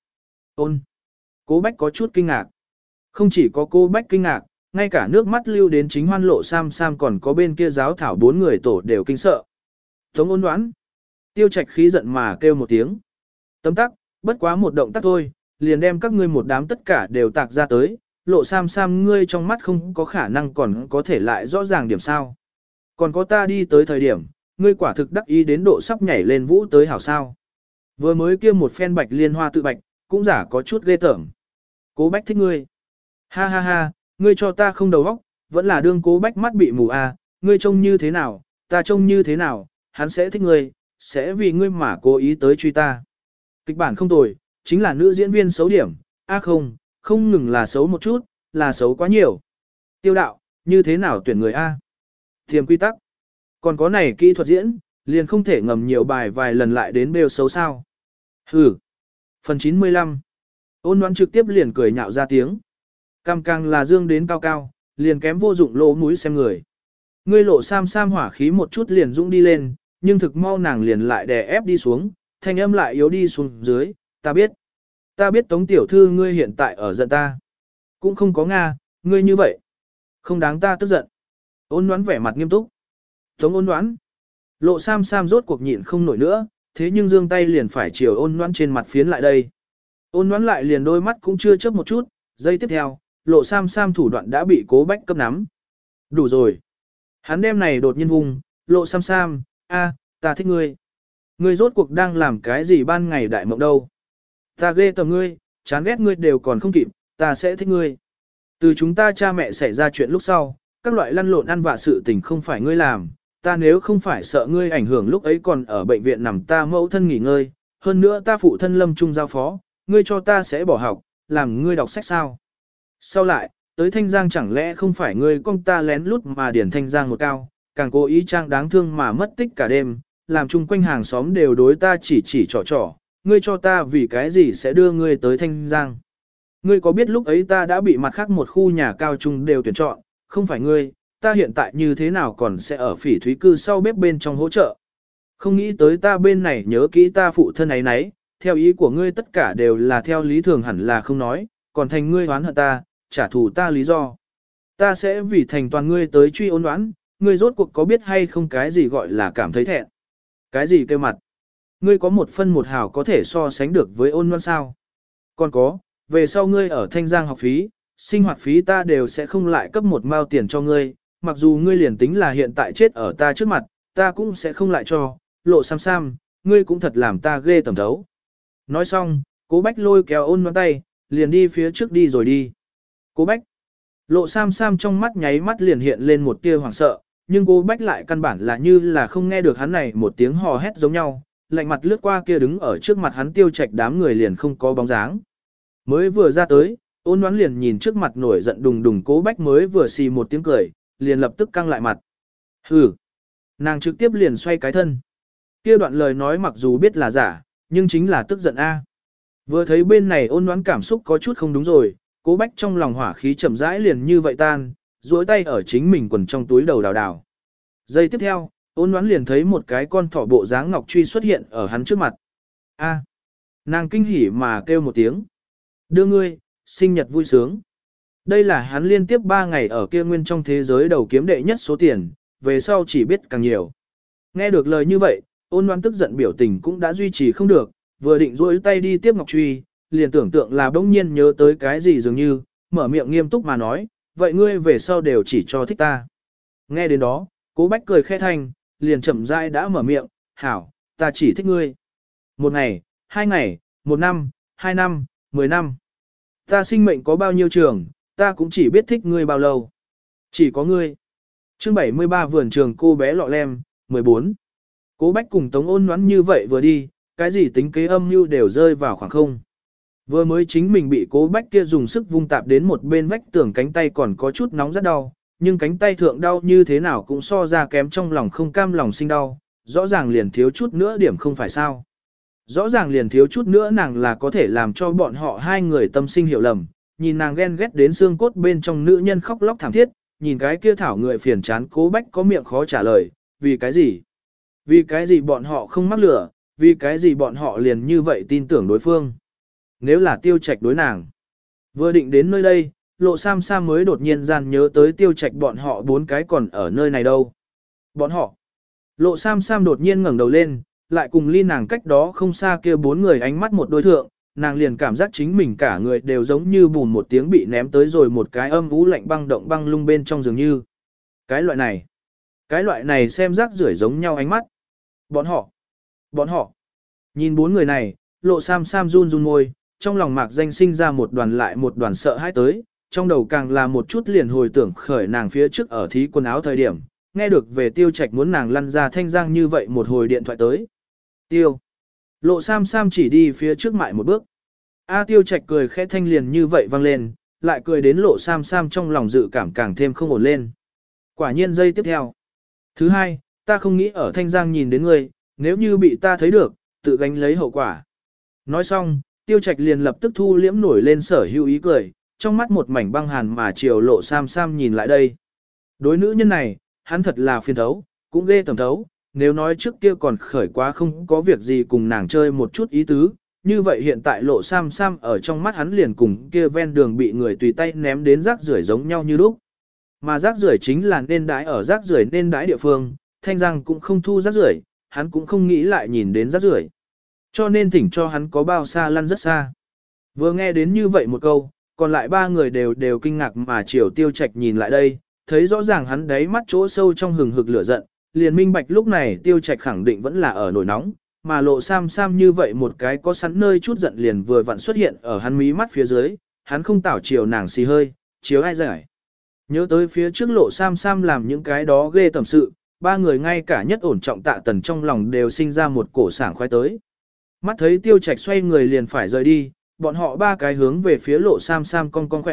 Cố Bách có chút kinh ngạc. Không chỉ có Cố Bách kinh ngạc, ngay cả nước mắt lưu đến chính Hoan Lộ Sam Sam còn có bên kia giáo thảo 4 người tổ đều kinh sợ. Tống Ôn Ngoãn. Tiêu Trạch khí giận mà kêu một tiếng. Tấm tắc, bất quá một động tác thôi, liền đem các ngươi một đám tất cả đều tạc ra tới, Lộ Sam Sam ngươi trong mắt không có khả năng còn có thể lại rõ ràng điểm sao. Còn có ta đi tới thời điểm, ngươi quả thực đắc ý đến độ sắp nhảy lên vũ tới hảo sao. Vừa mới kia một phen Bạch Liên Hoa tự bạch, cũng giả có chút ghê tởm. Cố Bách thích ngươi. Ha ha ha, ngươi cho ta không đầu óc, vẫn là đương Cố Bách mắt bị mù à, ngươi trông như thế nào, ta trông như thế nào, hắn sẽ thích ngươi, sẽ vì ngươi mà cố ý tới truy ta. Kịch bản không tồi, chính là nữ diễn viên xấu điểm, không ngừng là xấu một chút, là xấu quá nhiều. Tiêu đạo, như thế nào tuyển người A? Thiềm quy tắc. Còn có này kỹ thuật diễn, liền không thể ngầm nhiều bài vài lần lại đến bêu xấu sao. Hừ. Phần 95. Ôn Ngoãn trực tiếp liền cười nhạo ra tiếng. Cam càng là dương đến cao cao, liền kém vô dụng lỗ mũi xem người. Ngươi Lộ Sam Sam hỏa khí một chút liền dũng đi lên, nhưng thực mau nàng liền lại đè ép đi xuống, thanh âm lại yếu đi xuống dưới, ta biết Tống tiểu thư ngươi hiện tại ở giận ta. Cũng không có Nga, ngươi như vậy. Không đáng ta tức giận. Ôn Ngoãn vẻ mặt nghiêm túc. Tống Ôn Ngoãn. Lộ Sam Sam rốt cuộc nhịn không nổi nữa, thế nhưng giương tay liền phải chiều Ôn Ngoãn trên mặt phiến lại đây. Ôn Ngoãn lại liền đôi mắt cũng chưa chớp một chút, giây tiếp theo, Lộ Sam Sam thủ đoạn đã bị Cố Bách cấp nắm. Đủ rồi. Hắn đem này đột nhiên vùng, Lộ Sam Sam, ta thích ngươi. Ngươi rốt cuộc đang làm cái gì ban ngày đại mộng đâu. Ta ghê tởm ngươi, chán ghét ngươi đều còn không kịp, ta sẽ thích ngươi. Từ chúng ta cha mẹ xảy ra chuyện lúc sau, các loại lăn lộn ăn vạ sự tình không phải ngươi làm, ta nếu không phải sợ ngươi ảnh hưởng lúc ấy còn ở bệnh viện nằm ta mẫu thân nghỉ ngơi, hơn nữa ta phụ thân lâm trung giao phó, ngươi cho ta sẽ bỏ học, làm ngươi đọc sách sao. Sau lại, tới Thanh Giang chẳng lẽ không phải ngươi con ta lén lút mà điển Thanh Giang một cao, càng cố ý trang đáng thương mà mất tích cả đêm, làm chung quanh hàng xóm đều đối ta chỉ trò, ngươi cho ta vì cái gì sẽ đưa ngươi tới Thanh Giang. Ngươi có biết lúc ấy ta đã bị mặt khác một khu nhà cao trung đều tuyển chọn, không phải ngươi, ta hiện tại như thế nào còn sẽ ở Phỉ Thúy cư sau bếp bên trong hỗ trợ. Không nghĩ tới ta bên này nhớ kỹ ta phụ thân ấy nấy, theo ý của ngươi tất cả đều là theo lý thường hẳn là không nói, còn thành ngươi oán hận ta, trả thù ta lý do. Ta sẽ vì thành toàn ngươi tới truy ôn đoán, ngươi rốt cuộc có biết hay không cái gì gọi là cảm thấy thẹn. Cái gì kêu mặt. Ngươi có một phân một hào có thể so sánh được với ôn đoán sao. Còn có, về sau ngươi ở Thanh Giang học phí, sinh hoạt phí ta đều sẽ không lại cấp một mao tiền cho ngươi, mặc dù ngươi liền tính là hiện tại chết ở ta trước mặt, ta cũng sẽ không lại cho, Lộ Sam Sam, ngươi cũng thật làm ta ghê tầm thấu. Nói xong, Cố Bách lôi kéo ôn đoán tay, liền đi phía trước đi rồi đi. Cố Bách. Lộ Sam Sam trong mắt nháy mắt liền hiện lên một tia hoảng sợ, nhưng Cố Bách lại căn bản là như là không nghe được hắn này một tiếng hò hét giống nhau, lạnh mặt lướt qua kia đứng ở trước mặt hắn Tiêu Trạch đám người liền không có bóng dáng. Mới vừa ra tới, ôn đoán liền nhìn trước mặt nổi giận đùng đùng Cố Bách mới vừa xì một tiếng cười, liền lập tức căng lại mặt. Hừ. Nàng trực tiếp liền xoay cái thân. Kia đoạn lời nói mặc dù biết là giả, nhưng chính là tức giận a. Vừa thấy bên này ôn đoán cảm xúc có chút không đúng rồi, Cố Bách trong lòng hỏa khí chậm rãi liền như vậy tan, duỗi tay ở chính mình quần trong túi đầu đào đào. Giây tiếp theo, ôn đoán liền thấy một cái con thỏ bộ dáng ngọc truy xuất hiện ở hắn trước mặt. A. Nàng kinh hỉ mà kêu một tiếng. Đưa ngươi, sinh nhật vui sướng. Đây là hắn liên tiếp 3 ngày ở kia nguyên trong thế giới đầu kiếm đệ nhất số tiền, về sau chỉ biết càng nhiều. Nghe được lời như vậy, ôn đoán tức giận biểu tình cũng đã duy trì không được, vừa định duỗi tay đi tiếp ngọc truy, liền tưởng tượng là bỗng nhiên nhớ tới cái gì dường như, mở miệng nghiêm túc mà nói, vậy ngươi về sau đều chỉ cho thích ta. Nghe đến đó, Cố Bách cười khẽ thanh, liền chậm rãi đã mở miệng, hảo, ta chỉ thích ngươi. 1 ngày, 2 ngày, 1 năm, 2 năm, 10 năm. Ta sinh mệnh có bao nhiêu trường, ta cũng chỉ biết thích ngươi bao lâu. Chỉ có ngươi. Chương 73 vườn trường cô bé lọ lem, 14. Cố Bách cùng Tống Ôn Ngoãn như vậy vừa đi, cái gì tính kế âm mưu đều rơi vào khoảng không. Vừa mới chính mình bị Cố Bách kia dùng sức vung tạp đến một bên vách tường, cánh tay còn có chút nóng rất đau, nhưng cánh tay thượng đau như thế nào cũng so ra kém trong lòng không cam lòng sinh đau, rõ ràng liền thiếu chút nữa điểm không phải sao. Rõ ràng liền thiếu chút nữa nàng là có thể làm cho bọn họ hai người tâm sinh hiểu lầm, nhìn nàng ghen ghét đến xương cốt bên trong nữ nhân khóc lóc thảm thiết, nhìn cái kia thảo người phiền chán Cố Bách có miệng khó trả lời, vì cái gì? Vì cái gì bọn họ không mắc lửa, vì cái gì bọn họ liền như vậy tin tưởng đối phương? Nếu là Tiêu Trạch đối nàng. Vừa định đến nơi đây, Lộ Sam Sam mới đột nhiên gian nhớ tới Tiêu Trạch bọn họ 4 cái còn ở nơi này đâu. Bọn họ. Lộ Sam Sam đột nhiên ngẩng đầu lên, lại cùng ly nàng cách đó không xa kia 4 người ánh mắt một đôi thượng, nàng liền cảm giác chính mình cả người đều giống như bùn một tiếng bị ném tới rồi một cái âm u lạnh băng động băng lung bên trong dường như. Cái loại này xem rác rưởi giống nhau ánh mắt. Bọn họ. Nhìn 4 người này, Lộ Sam Sam run run môi, trong lòng mạc danh sinh ra một đoàn lại một đoàn sợ hãi tới, trong đầu càng là một chút liền hồi tưởng khởi nàng phía trước ở thí quần áo thời điểm, nghe được về Tiêu Trạch muốn nàng lăn ra Thanh Giang như vậy một hồi điện thoại tới. Tiêu. Lộ Sam Sam chỉ đi phía trước mại một bước. Tiêu Trạch cười khẽ thanh liền như vậy vang lên, lại cười đến Lộ Sam Sam trong lòng dự cảm càng thêm không ổn lên. Quả nhiên giây tiếp theo. Thứ hai, ta không nghĩ ở Thanh Giang nhìn đến ngươi, nếu như bị ta thấy được, tự gánh lấy hậu quả. Nói xong, Tiêu Trạch liền lập tức thu liễm nổi lên sở hữu ý cười, trong mắt một mảnh băng hàn mà chiều Lộ Sam Sam nhìn lại đây. Đối nữ nhân này, hắn thật là phiền thấu, cũng ghê tầm thấu, nếu nói trước kia còn khởi quá không có việc gì cùng nàng chơi một chút ý tứ, như vậy hiện tại Lộ Sam Sam ở trong mắt hắn liền cùng kia ven đường bị người tùy tay ném đến rác rưởi giống nhau như lúc. Mà rác rưởi chính là nên đãi ở rác rưởi nên đãi địa phương, Thanh Giang cũng không thu rác rưởi, hắn cũng không nghĩ lại nhìn đến rác rưởi. Cho nên thỉnh cho hắn có bao xa lăn rất xa. Vừa nghe đến như vậy một câu, còn lại 3 người đều kinh ngạc mà chiều Tiêu Trạch nhìn lại đây, thấy rõ ràng hắn đáy mắt chỗ sâu trong hừng hực lửa giận, liền minh bạch lúc này Tiêu Trạch khẳng định vẫn là ở nổi nóng, mà Lộ Sam Sam như vậy một cái có sẵn nơi chút giận liền vừa vặn xuất hiện ở hắn mí mắt phía dưới, hắn không tảo chiều nàng xì hơi, chiếu ai giải. Nhớ tới phía trước Lộ Sam Sam làm những cái đó ghê tầm sự, 3 người ngay cả nhất ổn trọng Tạ Tần trong lòng đều sinh ra một cổ sảng khoái tới. Mắt thấy Tiêu Trạch xoay người liền phải rời đi, bọn họ 3 cái hướng về phía Lộ Sam Sam cong cong khỏe miệng,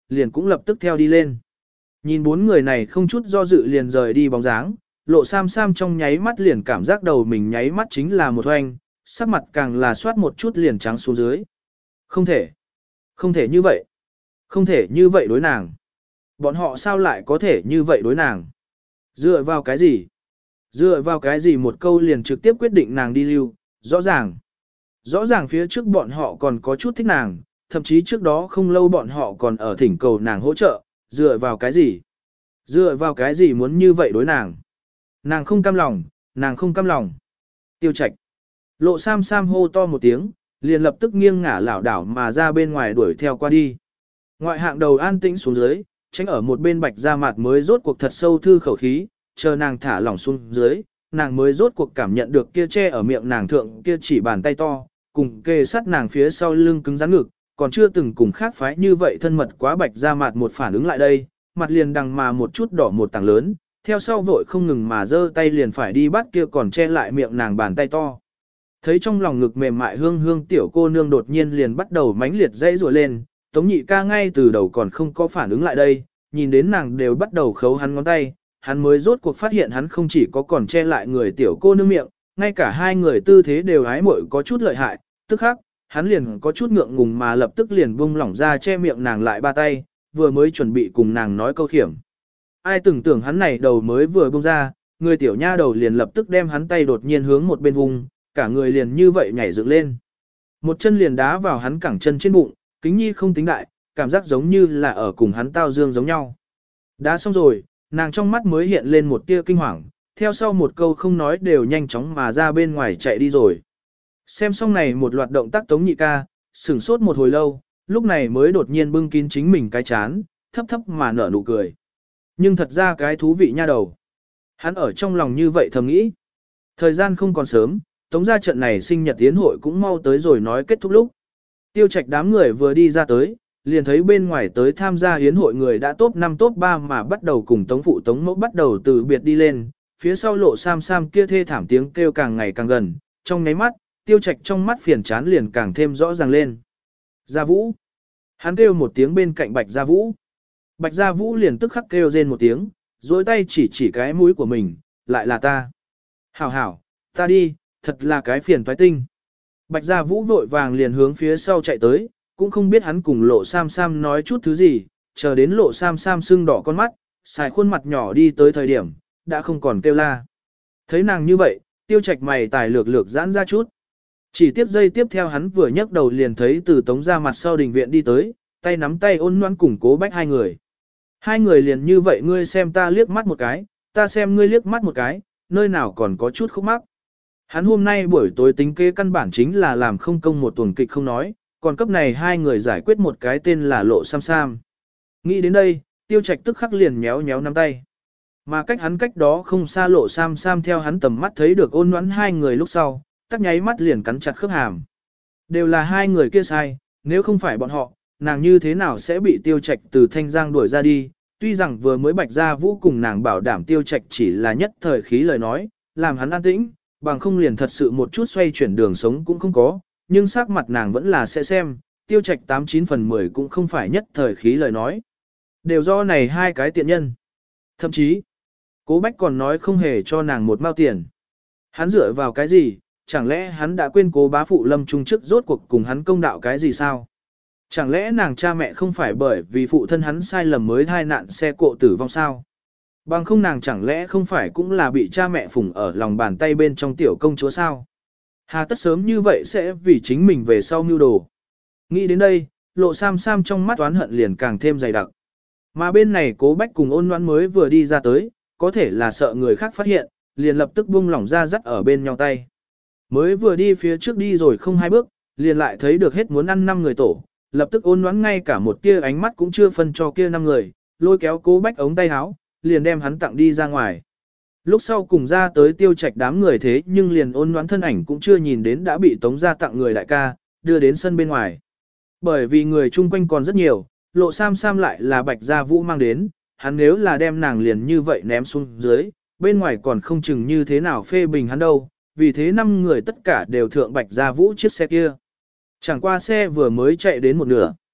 liền cũng lập tức theo đi lên. Nhìn bốn người này không chút do dự liền rời đi bóng dáng, Lộ Sam Sam trong nháy mắt liền cảm giác đầu mình nháy mắt chính là một hoành, sắc mặt càng là soát một chút liền trắng xuống dưới. Không thể, không thể như vậy, không thể như vậy đối nàng. Bọn họ sao lại có thể như vậy đối nàng? Dựa vào cái gì? Dựa vào cái gì một câu liền trực tiếp quyết định nàng đi lưu, rõ ràng. Rõ ràng phía trước bọn họ còn có chút thích nàng, thậm chí trước đó không lâu bọn họ còn ở thỉnh cầu nàng hỗ trợ, dựa vào cái gì? Dựa vào cái gì muốn như vậy đối nàng? Nàng không cam lòng, nàng không cam lòng. Tiêu Trạch. Lộ Sam Sam hô to một tiếng, liền lập tức nghiêng ngả lảo đảo mà ra bên ngoài đuổi theo qua đi. Ngoại hạng đầu an tĩnh xuống dưới, tránh ở một bên Bạch Gia Mạt mới rốt cuộc thật sâu thư khẩu khí, chờ nàng thả lỏng xuống dưới, nàng mới rốt cuộc cảm nhận được kia che ở miệng nàng thượng kia chỉ bàn tay to, cùng kề sát nàng phía sau lưng cứng rắn ngực, còn chưa từng cùng khác phái như vậy thân mật quá Bạch Gia Mạt một phản ứng lại đây, mặt liền đằng mà một chút đỏ một tảng lớn, theo sau vội không ngừng mà giơ tay liền phải đi bắt kia còn che lại miệng nàng bàn tay to. Thấy trong lòng ngực mềm mại hương hương tiểu cô nương đột nhiên liền bắt đầu mãnh liệt dãy rủa lên, Tống Nhị ca ngay từ đầu còn không có phản ứng lại đây, nhìn đến nàng đều bắt đầu khấu hắn ngón tay, hắn mới rốt cuộc phát hiện hắn không chỉ có còn che lại người tiểu cô nương miệng, ngay cả hai người tư thế đều ái muội có chút lợi hại, tức khắc, hắn liền có chút ngượng ngùng mà lập tức liền buông lỏng ra che miệng nàng lại ba tay, vừa mới chuẩn bị cùng nàng nói câu khiểm. Ai từng tưởng hắn này đầu mới vừa buông ra, người tiểu nha đầu liền lập tức đem hắn tay đột nhiên hướng một bên vùng, cả người liền như vậy nhảy dựng lên. Một chân liền đá vào hắn cẳng chân trên bụng, kính nhi không tính đại, cảm giác giống như là ở cùng hắn tao dương giống nhau. Đá xong rồi, nàng trong mắt mới hiện lên một tia kinh hoàng, theo sau một câu không nói đều nhanh chóng mà ra bên ngoài chạy đi rồi. Xem xong này một loạt động tác Tống Nhị ca, sửng sốt một hồi lâu, lúc này mới đột nhiên bưng kín chính mình cái chán, thấp thấp mà nở nụ cười. Nhưng thật ra cái thú vị nha đầu. Hắn ở trong lòng như vậy thầm nghĩ. Thời gian không còn sớm, Tống gia trận này sinh nhật tiến hội cũng mau tới rồi nói kết thúc lúc. Tiêu Trạch đám người vừa đi ra tới, liền thấy bên ngoài tới tham gia hiến hội người đã top 5 top 3 mà bắt đầu cùng Tống phụ Tống mẫu bắt đầu từ biệt đi lên, phía sau Lộ Sam Sam kia thê thảm tiếng kêu càng ngày càng gần, trong nháy mắt, Tiêu Trạch trong mắt phiền chán liền càng thêm rõ ràng lên. Gia Vũ. Hắn kêu một tiếng bên cạnh Bạch Gia Vũ. Bạch Gia Vũ liền tức khắc kêu rên một tiếng, dối tay chỉ cái mũi của mình, lại là ta. Hảo hảo, ta đi, thật là cái phiền toái tinh. Bạch Gia Vũ vội vàng liền hướng phía sau chạy tới, cũng không biết hắn cùng Lộ Sam Sam nói chút thứ gì, chờ đến Lộ Sam Sam sưng đỏ con mắt, xài khuôn mặt nhỏ đi tới thời điểm, đã không còn kêu la. Thấy nàng như vậy, Tiêu Trạch mày tài lược lược giãn ra chút. Chỉ tiếp giây tiếp theo hắn vừa nhấc đầu liền thấy từ Tống gia mặt sau đình viện đi tới, tay nắm tay ôn nhoãn cùng Cố Bách hai người. Hai người liền như vậy ngươi xem ta liếc mắt một cái, ta xem ngươi liếc mắt một cái, nơi nào còn có chút khúc mắc. Hắn hôm nay buổi tối tính kế căn bản chính là làm không công một tuần kịch không nói, còn cấp này hai người giải quyết một cái tên là Lộ Sam Sam. Nghĩ đến đây, Tiêu Trạch tức khắc liền nhéo nhéo nắm tay. Mà cách hắn cách đó không xa Lộ Sam Sam theo hắn tầm mắt thấy được ôn nhoãn hai người lúc sau, tắc nháy mắt liền cắn chặt khớp hàm. Đều là hai người kia sai, nếu không phải bọn họ, nàng như thế nào sẽ bị Tiêu Trạch từ Thanh Giang đuổi ra đi. Tuy rằng vừa mới Bạch Gia Vũ cùng nàng bảo đảm Tiêu Trạch chỉ là nhất thời khí lời nói, làm hắn an tĩnh, bằng không liền thật sự một chút xoay chuyển đường sống cũng không có, nhưng sắc mặt nàng vẫn là sẽ xem, Tiêu Trạch 89 phần 10 cũng không phải nhất thời khí lời nói. Đều do này hai cái tiện nhân. Thậm chí, Cố Bách còn nói không hề cho nàng một mao tiền. Hắn dựa vào cái gì, chẳng lẽ hắn đã quên Cố bá phụ Lâm Trung trước rốt cuộc cùng hắn công đạo cái gì sao? Chẳng lẽ nàng cha mẹ không phải bởi vì phụ thân hắn sai lầm mới thai nạn xe cộ tử vong sao? Bằng không nàng chẳng lẽ không phải cũng là bị cha mẹ phủng ở lòng bàn tay bên trong tiểu công chúa sao? Hà tất sớm như vậy sẽ vì chính mình về sau mưu đồ. Nghĩ đến đây, Lộ Sam Sam trong mắt oán hận liền càng thêm dày đặc. Mà bên này Cố Bách cùng ôn noãn mới vừa đi ra tới, có thể là sợ người khác phát hiện, liền lập tức buông lỏng ra dắt ở bên nhau tay. Mới vừa đi phía trước đi rồi không hai bước, liền lại thấy được hết muốn ăn 5 người tổ, lập tức ôn noãn ngay cả một tia ánh mắt cũng chưa phân cho kia 5 người, lôi kéo Cố Bách ống tay áo, liền đem hắn tặng đi ra ngoài. Lúc sau cùng ra tới Tiêu Trạch đám người thế nhưng liền ôn noãn thân ảnh cũng chưa nhìn đến đã bị Tống gia tặng người đại ca, đưa đến sân bên ngoài. Bởi vì người chung quanh còn rất nhiều, Lộ Sam Sam lại là Bạch Gia Vũ mang đến, hắn nếu là đem nàng liền như vậy ném xuống dưới, bên ngoài còn không chừng như thế nào phê bình hắn đâu, vì thế 5 người tất cả đều thượng Bạch Gia Vũ chiếc xe kia. Chẳng qua xe vừa mới chạy đến một nửa.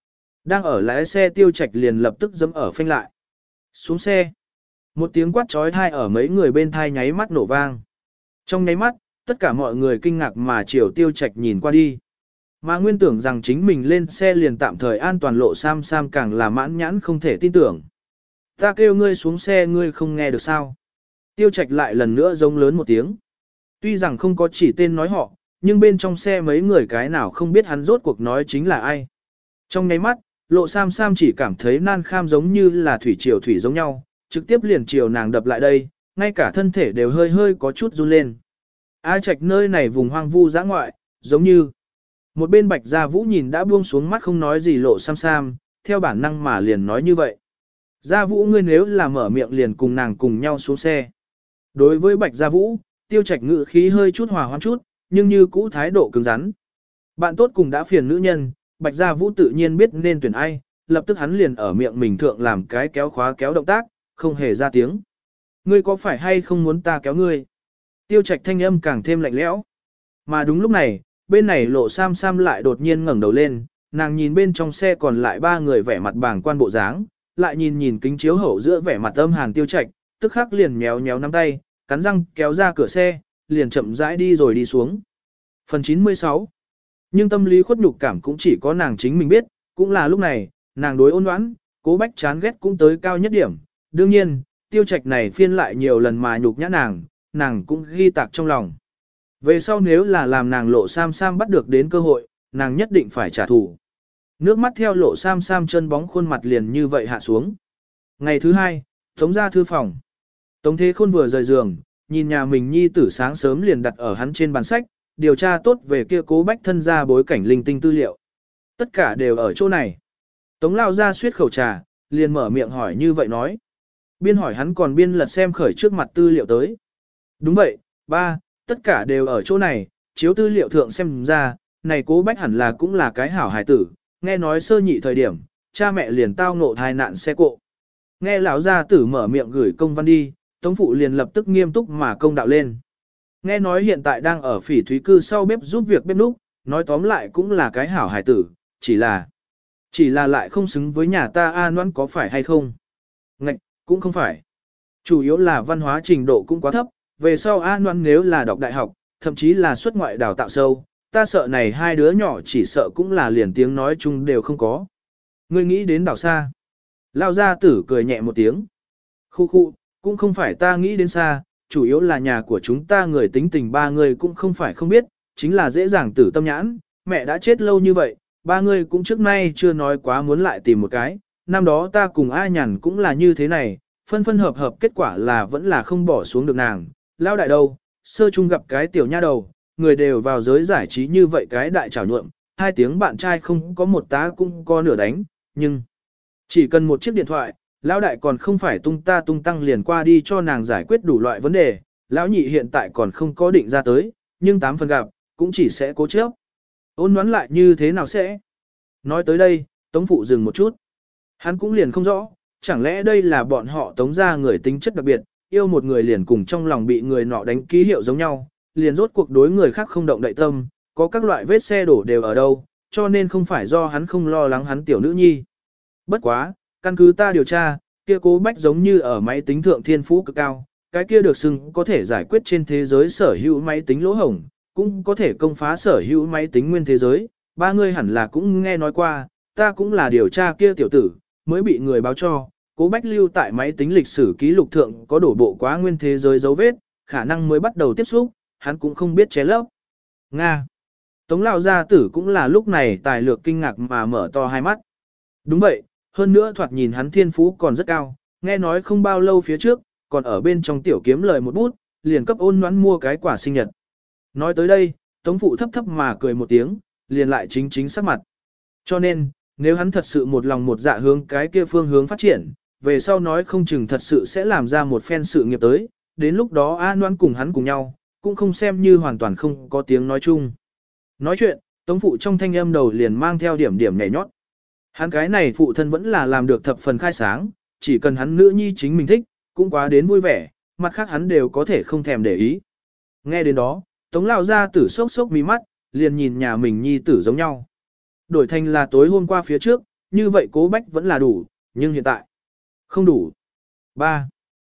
đang ở lái xe Tiêu Trạch liền lập tức giẫm ở phanh lại. Xuống xe. Một tiếng quát trói thai ở mấy người bên thai nháy mắt nổ vang. Trong nháy mắt, tất cả mọi người kinh ngạc mà chiều Tiêu Trạch nhìn qua đi. Mà nguyên tưởng rằng chính mình lên xe liền tạm thời an toàn Lộ Sam Sam càng là mãn nhãn không thể tin tưởng. Ta kêu ngươi xuống xe ngươi không nghe được sao. Tiêu Trạch lại lần nữa giống lớn một tiếng. Tuy rằng không có chỉ tên nói họ, nhưng bên trong xe mấy người cái nào không biết hắn rốt cuộc nói chính là ai. Trong nháy mắt, Lộ Sam Sam chỉ cảm thấy nan kham giống như là thủy triều thủy giống nhau, trực tiếp liền chiều nàng đập lại đây, ngay cả thân thể đều hơi hơi có chút run lên. A Trạch nơi này vùng hoang vu dã ngoại, giống như một bên Bạch Gia Vũ nhìn đã buông xuống mắt không nói gì Lộ Sam Sam, theo bản năng mà liền nói như vậy. Gia Vũ ngươi nếu là mở miệng liền cùng nàng cùng nhau xuống xe. Đối với Bạch Gia Vũ, Tiêu Trạch ngữ khí hơi chút hòa hoãn chút, nhưng như cũ thái độ cứng rắn. Bạn tốt cùng đã phiền nữ nhân, Bạch Gia Vũ tự nhiên biết nên tuyển ai, lập tức hắn liền ở miệng mình thượng làm cái kéo khóa kéo động tác, không hề ra tiếng. Ngươi có phải hay không muốn ta kéo ngươi? Tiêu Trạch thanh âm càng thêm lạnh lẽo. Mà đúng lúc này, bên này Lộ Sam Sam lại đột nhiên ngẩng đầu lên, nàng nhìn bên trong xe còn lại ba người vẻ mặt bàng quan bộ dáng, lại nhìn kính chiếu hậu giữa vẻ mặt âm hàn Tiêu Trạch, tức khắc liền méo méo nắm tay, cắn răng kéo ra cửa xe, liền chậm rãi đi rồi đi xuống. Phần 96. Nhưng tâm lý khuất nhục cảm cũng chỉ có nàng chính mình biết, cũng là lúc này, nàng đối ôn đoán, Cố Bách chán ghét cũng tới cao nhất điểm. Đương nhiên, Tiêu Trạch này phiên lại nhiều lần mà nhục nhã nàng cũng ghi tạc trong lòng. Về sau nếu là làm nàng Lộ Sam Sam bắt được đến cơ hội, nàng nhất định phải trả thù. Nước mắt theo Lộ Sam Sam chân bóng khuôn mặt liền như vậy hạ xuống. Ngày thứ hai, Tống ra thư phòng. Tống Thế Khôn vừa rời giường, nhìn nhà mình nhi tử sáng sớm liền đặt ở hắn trên bàn sách, điều tra tốt về kia Cố Bách thân ra bối cảnh linh tinh tư liệu. Tất cả đều ở chỗ này. Tống lao ra suyết khẩu trà, liền mở miệng hỏi như vậy nói. Biên hỏi hắn còn biên lật xem khởi trước mặt tư liệu tới. Đúng vậy, ba, tất cả đều ở chỗ này, chiếu tư liệu thượng xem ra, này Cố Bách hẳn là cũng là cái hảo hài tử, nghe nói sơ nhị thời điểm, cha mẹ liền tao ngộ tai nạn xe cộ. Nghe lão gia tử mở miệng gửi công văn đi, Tống phụ liền lập tức nghiêm túc mà công đạo lên. Nghe nói hiện tại đang ở Phỉ Thúy cư sau bếp giúp việc bếp núc, nói tóm lại cũng là cái hảo hài tử, chỉ là lại không xứng với nhà ta A Noãn có phải hay không? Ngạch, cũng không phải. Chủ yếu là văn hóa trình độ cũng quá thấp, về sau A Noãn nếu là đọc đại học, thậm chí là xuất ngoại đào tạo sâu, ta sợ này hai đứa nhỏ chỉ sợ cũng là liền tiếng nói chung đều không có. Ngươi nghĩ đến đảo xa. Lao gia tử cười nhẹ một tiếng. Khu khu, cũng không phải ta nghĩ đến xa, chủ yếu là nhà của chúng ta người tính tình ba người cũng không phải không biết, chính là dễ dàng tử tâm nhãn, mẹ đã chết lâu như vậy, ba người cũng trước nay chưa nói quá muốn lại tìm một cái, năm đó ta cùng A Nhàn cũng là như thế này, phân phân hợp hợp kết quả là vẫn là không bỏ xuống được nàng, lao đại đâu, sơ chung gặp cái tiểu nha đầu, người đều vào giới giải trí như vậy cái đại trảo nhuộm, hai tiếng bạn trai không có một tá cũng có nửa đánh, nhưng chỉ cần một chiếc điện thoại, lão đại còn không phải tung ta tung tăng liền qua đi cho nàng giải quyết đủ loại vấn đề, lão nhị hiện tại còn không có định ra tới, nhưng 8 phần gặp, cũng chỉ sẽ cố chấp. Ôn đoán lại như thế nào sẽ? Nói tới đây, Tống phụ dừng một chút. Hắn cũng liền không rõ, chẳng lẽ đây là bọn họ Tống ra người tính chất đặc biệt, yêu một người liền cùng trong lòng bị người nọ đánh ký hiệu giống nhau, liền rốt cuộc đối người khác không động đậy tâm, có các loại vết xe đổ đều ở đâu, cho nên không phải do hắn không lo lắng hắn tiểu nữ nhi. Bất quá, căn cứ ta điều tra, kia Cố Bách giống như ở máy tính thượng thiên phú cực cao, cái kia được xưng có thể giải quyết trên thế giới sở hữu máy tính lỗ hổng, cũng có thể công phá sở hữu máy tính nguyên thế giới, ba người hẳn là cũng nghe nói qua, ta cũng là điều tra kia tiểu tử, mới bị người báo cho, Cố Bách lưu tại máy tính lịch sử ký lục thượng có đổ bộ quá nguyên thế giới dấu vết, khả năng mới bắt đầu tiếp xúc, hắn cũng không biết ché lấp. Nga. Tống lão gia tử cũng là lúc này tài lược kinh ngạc mà mở to hai mắt. Đúng vậy, hơn nữa thoạt nhìn hắn thiên phú còn rất cao, nghe nói không bao lâu phía trước, còn ở bên trong tiểu kiếm lời một bút, liền cấp Ôn Ngoãn mua cái quả sinh nhật. Nói tới đây, Tống phụ thấp thấp mà cười một tiếng, liền lại chính sắc mặt. Cho nên, nếu hắn thật sự một lòng một dạ hướng cái kia phương hướng phát triển, về sau nói không chừng thật sự sẽ làm ra một phen sự nghiệp tới, đến lúc đó A Noãn cùng hắn cùng nhau, cũng không xem như hoàn toàn không có tiếng nói chung. Nói chuyện, Tống phụ trong thanh âm đầu liền mang theo điểm nhảy nhót. Hắn cái này phụ thân vẫn là làm được thập phần khai sáng, chỉ cần hắn nữ nhi chính mình thích, cũng quá đến vui vẻ, mặt khác hắn đều có thể không thèm để ý. Nghe đến đó, Tống lão gia tử sốc mí mắt, liền nhìn nhà mình nhi tử giống nhau. Đổi thành là tối hôm qua phía trước, như vậy Cố Bách vẫn là đủ, nhưng hiện tại không đủ. 3.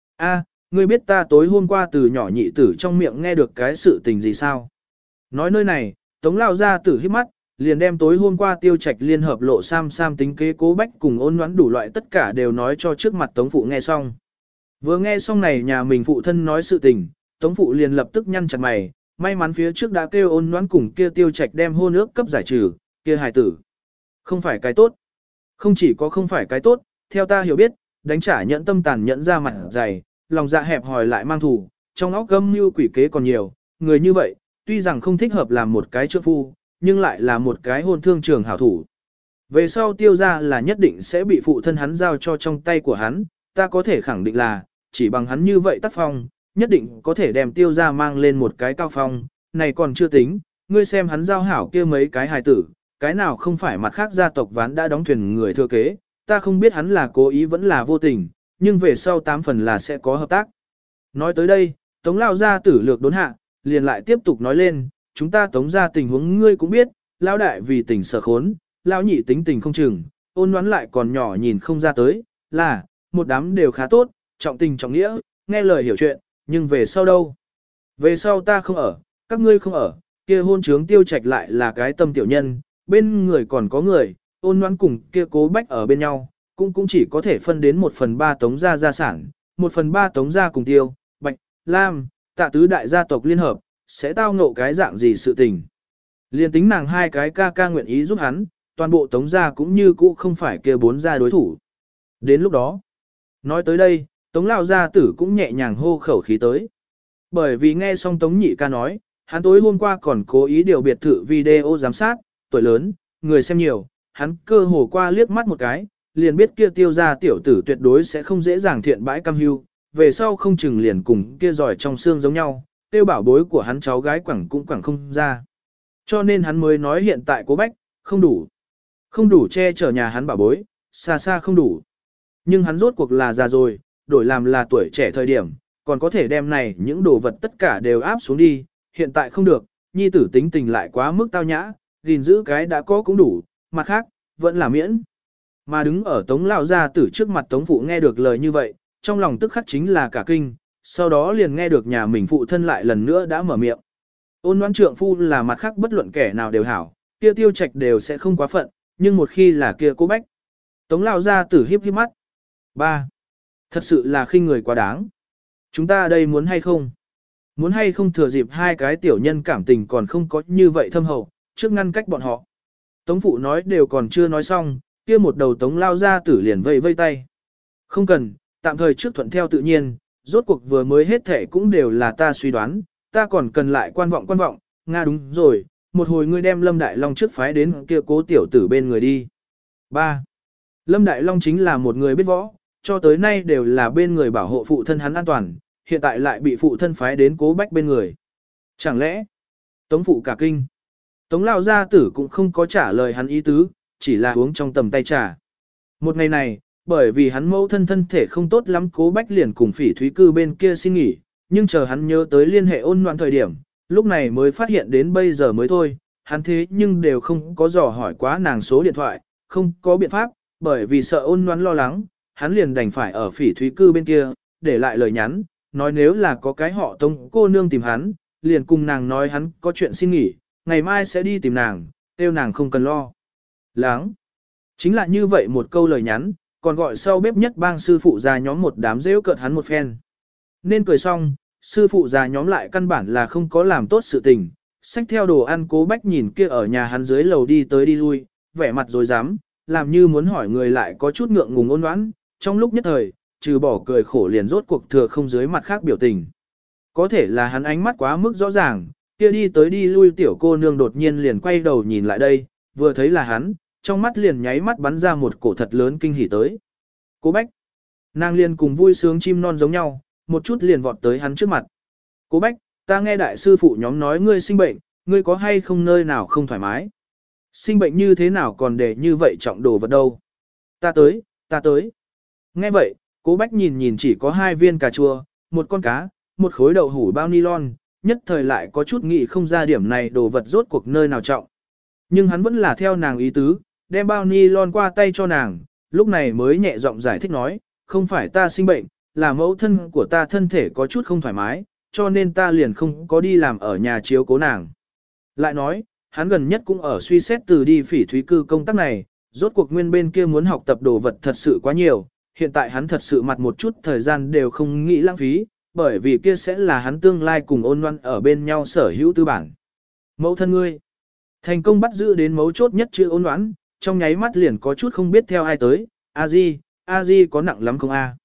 Ngươi biết ta tối hôm qua từ nhỏ nhị tử trong miệng nghe được cái sự tình gì sao? Nói nơi này, Tống lao ra tử hít mắt, liền đem tối hôm qua Tiêu Trạch liên hợp lộ sam tính kế Cố Bách cùng Ôn Ngoãn đủ loại tất cả đều nói cho trước mặt Tống phụ nghe xong. Vừa nghe xong này nhà mình phụ thân nói sự tình, Tống phụ liền lập tức nhăn chặt mày, may mắn phía trước đã kêu Ôn Ngoãn cùng kia Tiêu Trạch đem hôn ước cấp giải trừ, kia hài tử. Không phải cái tốt. Không chỉ có không phải cái tốt, theo ta hiểu biết, đánh trả nhẫn tâm tàn nhẫn ra mặt dày, lòng dạ hẹp hòi lại mang thù, trong óc gâm mưu quỷ kế còn nhiều, người như vậy, tuy rằng không thích hợp làm một cái trượng phu, nhưng lại là một cái hôn thương trường hảo thủ. Về sau Tiêu ra là nhất định sẽ bị phụ thân hắn giao cho trong tay của hắn, ta có thể khẳng định là, chỉ bằng hắn như vậy tác phong, nhất định có thể đem Tiêu ra mang lên một cái cao phong, này còn chưa tính, ngươi xem hắn giao hảo kia mấy cái hài tử, cái nào không phải mặt khác gia tộc ván đã đóng thuyền người thừa kế, ta không biết hắn là cố ý vẫn là vô tình, nhưng về sau 8 phần là sẽ có hợp tác. Nói tới đây, Tống lao gia tử lược đốn hạ, liền lại tiếp tục nói lên, chúng ta Tống ra tình huống ngươi cũng biết, lao đại vì tình sở khốn, lao nhị tính tình không chừng, Ôn Ngoãn lại còn nhỏ nhìn không ra tới, là, một đám đều khá tốt, trọng tình trọng nghĩa, nghe lời hiểu chuyện, nhưng về sau đâu? Về sau ta không ở, các ngươi không ở, kia hôn trướng Tiêu Trạch lại là cái tâm tiểu nhân, bên người còn có người, Ôn Ngoãn cùng kia Cố Bách ở bên nhau, cũng chỉ có thể phân đến 1/3 Tống gia gia sản, 1/3 Tống gia cùng Tiêu, Bạch, Lam, Tạ tứ đại gia tộc liên hợp, sẽ tao ngộ cái dạng gì sự tình. Liên tính nàng hai cái ca nguyện ý giúp hắn, toàn bộ Tống gia cũng như cũ không phải kia 4 gia đối thủ. Đến lúc đó, nói tới đây, Tống lão gia tử cũng nhẹ nhàng hô khẩu khí tới. Bởi vì nghe xong Tống nhị ca nói, hắn tối hôm qua còn cố ý điều biệt thự video giám sát, tuổi lớn, người xem nhiều, hắn cơ hồ qua liếc mắt một cái, liền biết kia Tiêu gia tiểu tử tuyệt đối sẽ không dễ dàng thiện bãi cam hưu, về sau không chừng liền cùng kia giỏi trong xương giống nhau, Tiêu bảo bối của hắn cháu gái quẳng cũng quẳng không ra. Cho nên hắn mới nói hiện tại Cố Bách, không đủ. Không đủ che chở nhà hắn bảo bối, xa xa không đủ. Nhưng hắn rốt cuộc là già rồi, đổi làm là tuổi trẻ thời điểm, còn có thể đem này những đồ vật tất cả đều áp xuống đi, hiện tại không được, nhi tử tính tình lại quá mức tao nhã, gìn giữ cái đã có cũng đủ, mặt khác, vẫn là miễn. Mà đứng ở Tống lão gia tử trước mặt Tống phụ nghe được lời như vậy, trong lòng tức khắc chính là cả kinh, sau đó liền nghe được nhà mình phụ thân lại lần nữa đã mở miệng. Ôn Ngoãn trượng phu là mặt khác bất luận kẻ nào đều hảo, kia Tiêu Trạch đều sẽ không quá phận, nhưng một khi là kia Cố Bách. Tống lão gia tử hiếp hiếp mắt. 3. Thật sự là khinh người quá đáng. Chúng ta đây muốn hay không? Muốn hay không thừa dịp hai cái tiểu nhân cảm tình còn không có như vậy thâm hậu, trước ngăn cách bọn họ. Tống phụ nói đều còn chưa nói xong, kia một đầu Tống lao gia tử liền vây vây tay. Không cần, tạm thời trước thuận theo tự nhiên, rốt cuộc vừa mới hết thể cũng đều là ta suy đoán, ta còn cần lại quan vọng, Nga đúng rồi, một hồi ngươi đem Lâm Đại Long trước phái đến kia Cố tiểu tử bên người đi. 3. Lâm Đại Long chính là một người biết võ, cho tới nay đều là bên người bảo hộ phụ thân hắn an toàn, hiện tại lại bị phụ thân phái đến Cố Bách bên người. Chẳng lẽ, Tống phụ cả kinh. Tống lao gia tử cũng không có trả lời hắn ý tứ, chỉ là uống trong tầm tay trà. Một ngày này, bởi vì hắn mẫu thân thể không tốt lắm, Cố Bách liền cùng Phỉ Thúy Cư bên kia xin nghỉ, nhưng chờ hắn nhớ tới liên hệ Ôn Ngoãn thời điểm, lúc này mới phát hiện đến bây giờ mới thôi, hắn thế nhưng đều không có dò hỏi quá nàng số điện thoại, không có biện pháp, bởi vì sợ Ôn Ngoãn lo lắng, hắn liền đành phải ở Phỉ Thúy Cư bên kia, để lại lời nhắn, nói nếu là có cái họ Tống cô nương tìm hắn, liền cùng nàng nói hắn có chuyện xin nghỉ, ngày mai sẽ đi tìm nàng, kêu nàng không cần lo lắng. Chính là như vậy một câu lời nhắn, còn gọi sau bếp nhất bang sư phụ già nhóm một đám rêu cợt hắn một phen. Nên cười xong, sư phụ già nhóm lại căn bản là không có làm tốt sự tình, xách theo đồ ăn Cố Bách nhìn kia ở nhà hắn dưới lầu đi tới đi lui, vẻ mặt rồi dám, làm như muốn hỏi người lại có chút ngượng ngùng Ôn Ngoãn, trong lúc nhất thời, trừ bỏ cười khổ liền rốt cuộc thừa không dưới mặt khác biểu tình. Có thể là hắn ánh mắt quá mức rõ ràng, kia đi tới đi lui tiểu cô nương đột nhiên liền quay đầu nhìn lại đây, vừa thấy là hắn, trong mắt liền nháy mắt bắn ra một cổ thật lớn kinh hỉ tới. Cố Bách, nàng liền cùng vui sướng chim non giống nhau, một chút liền vọt tới hắn trước mặt. Cố Bách, ta nghe đại sư phụ nhóm nói ngươi sinh bệnh, ngươi có hay không nơi nào không thoải mái? Sinh bệnh như thế nào còn để như vậy trọng đồ vật đâu? Ta tới. Nghe vậy, Cố Bách nhìn nhìn chỉ có 2 viên cà chua, một con cá, một khối đậu hủ bao nylon, nhất thời lại có chút nghĩ không ra điểm này đồ vật rốt cuộc nơi nào trọng. Nhưng hắn vẫn là theo nàng ý tứ, đem bao ni lon qua tay cho nàng, lúc này mới nhẹ giọng giải thích nói, không phải ta sinh bệnh, là mẫu thân của ta thân thể có chút không thoải mái, cho nên ta liền không có đi làm ở nhà chiếu cố nàng. Lại nói, hắn gần nhất cũng ở suy xét từ đi Phỉ Thúy cư công tác này, rốt cuộc nguyên bên kia muốn học tập đồ vật thật sự quá nhiều, hiện tại hắn thật sự mặt một chút thời gian đều không nghĩ lãng phí, bởi vì kia sẽ là hắn tương lai cùng Ôn Loan ở bên nhau sở hữu tư bản. Mẫu thân ngươi, thành công bắt giữ đến mấu chốt nhất chữ Ôn Loan, trong nháy mắt liền có chút không biết theo ai tới, a di có nặng lắm không a?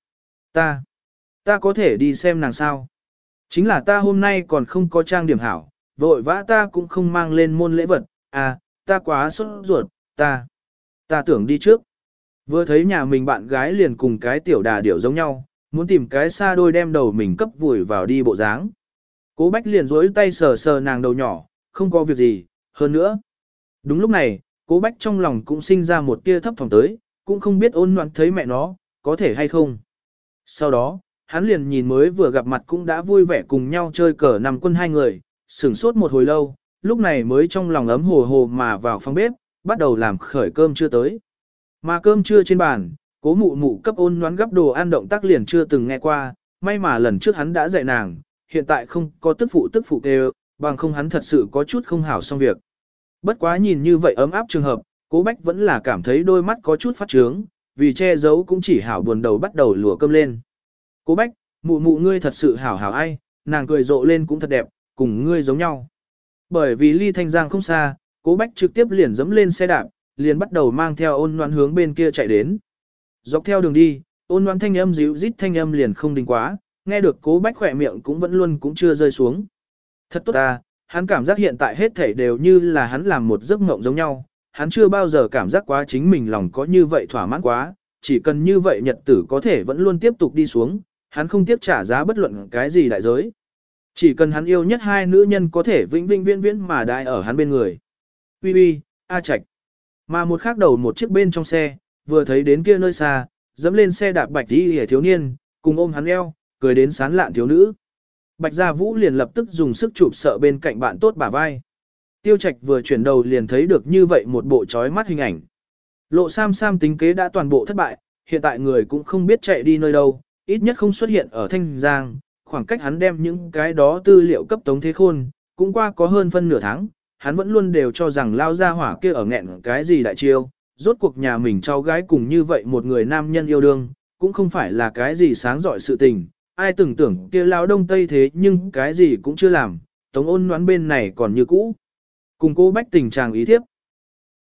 Ta có thể đi xem nàng sao? Chính là ta hôm nay còn không có trang điểm hảo, vội vã ta cũng không mang lên môn lễ vật, ta quá sốt ruột, ta tưởng đi trước. Vừa thấy nhà mình bạn gái liền cùng cái tiểu đà điểu giống nhau, muốn tìm cái xa đôi đem đầu mình cấp vùi vào đi bộ dáng. Cố Bách liền duỗi tay sờ sờ nàng đầu nhỏ, không có việc gì, hơn nữa. Đúng lúc này, Cố Bách trong lòng cũng sinh ra một tia thấp thỏm tới, cũng không biết Ôn Loan thấy mẹ nó, có thể hay không. Sau đó, hắn liền nhìn mới vừa gặp mặt cũng đã vui vẻ cùng nhau chơi cờ nằm quân hai người, sửng sốt một hồi lâu, lúc này mới trong lòng ấm hồ hồ mà vào phòng bếp, bắt đầu làm khởi cơm trưa tới. Mà cơm trưa trên bàn, Cố mụ mụ cấp Ôn Loan gấp đồ ăn động tác liền chưa từng nghe qua, may mà lần trước hắn đã dạy nàng, hiện tại không có tức phụ kêu, bằng không hắn thật sự có chút không hảo xong việc. Bất quá nhìn như vậy ấm áp trường hợp, Cố Bách vẫn là cảm thấy đôi mắt có chút phát trướng, vì che giấu cũng chỉ hảo buồn đầu bắt đầu lùa cơm lên. Cố Bách, mụ mụ ngươi thật sự hảo hảo ai, nàng cười rộ lên cũng thật đẹp, cùng ngươi giống nhau. Bởi vì ly Thanh Giang không xa, Cố Bách trực tiếp liền dẫm lên xe đạp, liền bắt đầu mang theo Ôn Loan hướng bên kia chạy đến. Dọc theo đường đi, Ôn Loan thanh âm dịu rít thanh âm liền không đình quá, nghe được Cố Bách khỏe miệng cũng vẫn luôn cũng chưa rơi xuống. Thật tốt ta, hắn cảm giác hiện tại hết thảy đều như là hắn làm một giấc mộng giống nhau, hắn chưa bao giờ cảm giác quá chính mình lòng có như vậy thỏa mãn quá, chỉ cần như vậy nhật tử có thể vẫn luôn tiếp tục đi xuống, hắn không tiếc trả giá bất luận cái gì đại giới. Chỉ cần hắn yêu nhất hai nữ nhân có thể vĩnh vĩnh viễn viễn mà đại ở hắn bên người. Uy, A Trạch. Mà một khác đầu một chiếc bên trong xe, vừa thấy đến kia nơi xa, dẫm lên xe đạp bạch đi hề thiếu niên, cùng ôm hắn eo, cười đến sán lạn thiếu nữ. Bạch Gia Vũ liền lập tức dùng sức chụp sợ bên cạnh bạn tốt bả vai. Tiêu Trạch vừa chuyển đầu liền thấy được như vậy một bộ chói mắt hình ảnh. Lộ Sam Sam tính kế đã toàn bộ thất bại, hiện tại người cũng không biết chạy đi nơi đâu, ít nhất không xuất hiện ở Thanh Giang, khoảng cách hắn đem những cái đó tư liệu cấp Tống Thế Khôn, cũng qua có hơn phân nửa tháng, hắn vẫn luôn đều cho rằng lao ra hỏa kia ở nghẹn cái gì đại chiêu, rốt cuộc nhà mình cháu gái cùng như vậy một người nam nhân yêu đương, cũng không phải là cái gì sáng giỏi sự tình, ai từng tưởng kia lao đông tây thế nhưng cái gì cũng chưa làm, Tống Ôn Loan bên này còn như cũ. Cùng Cố Bách tình trạng ý thiếp.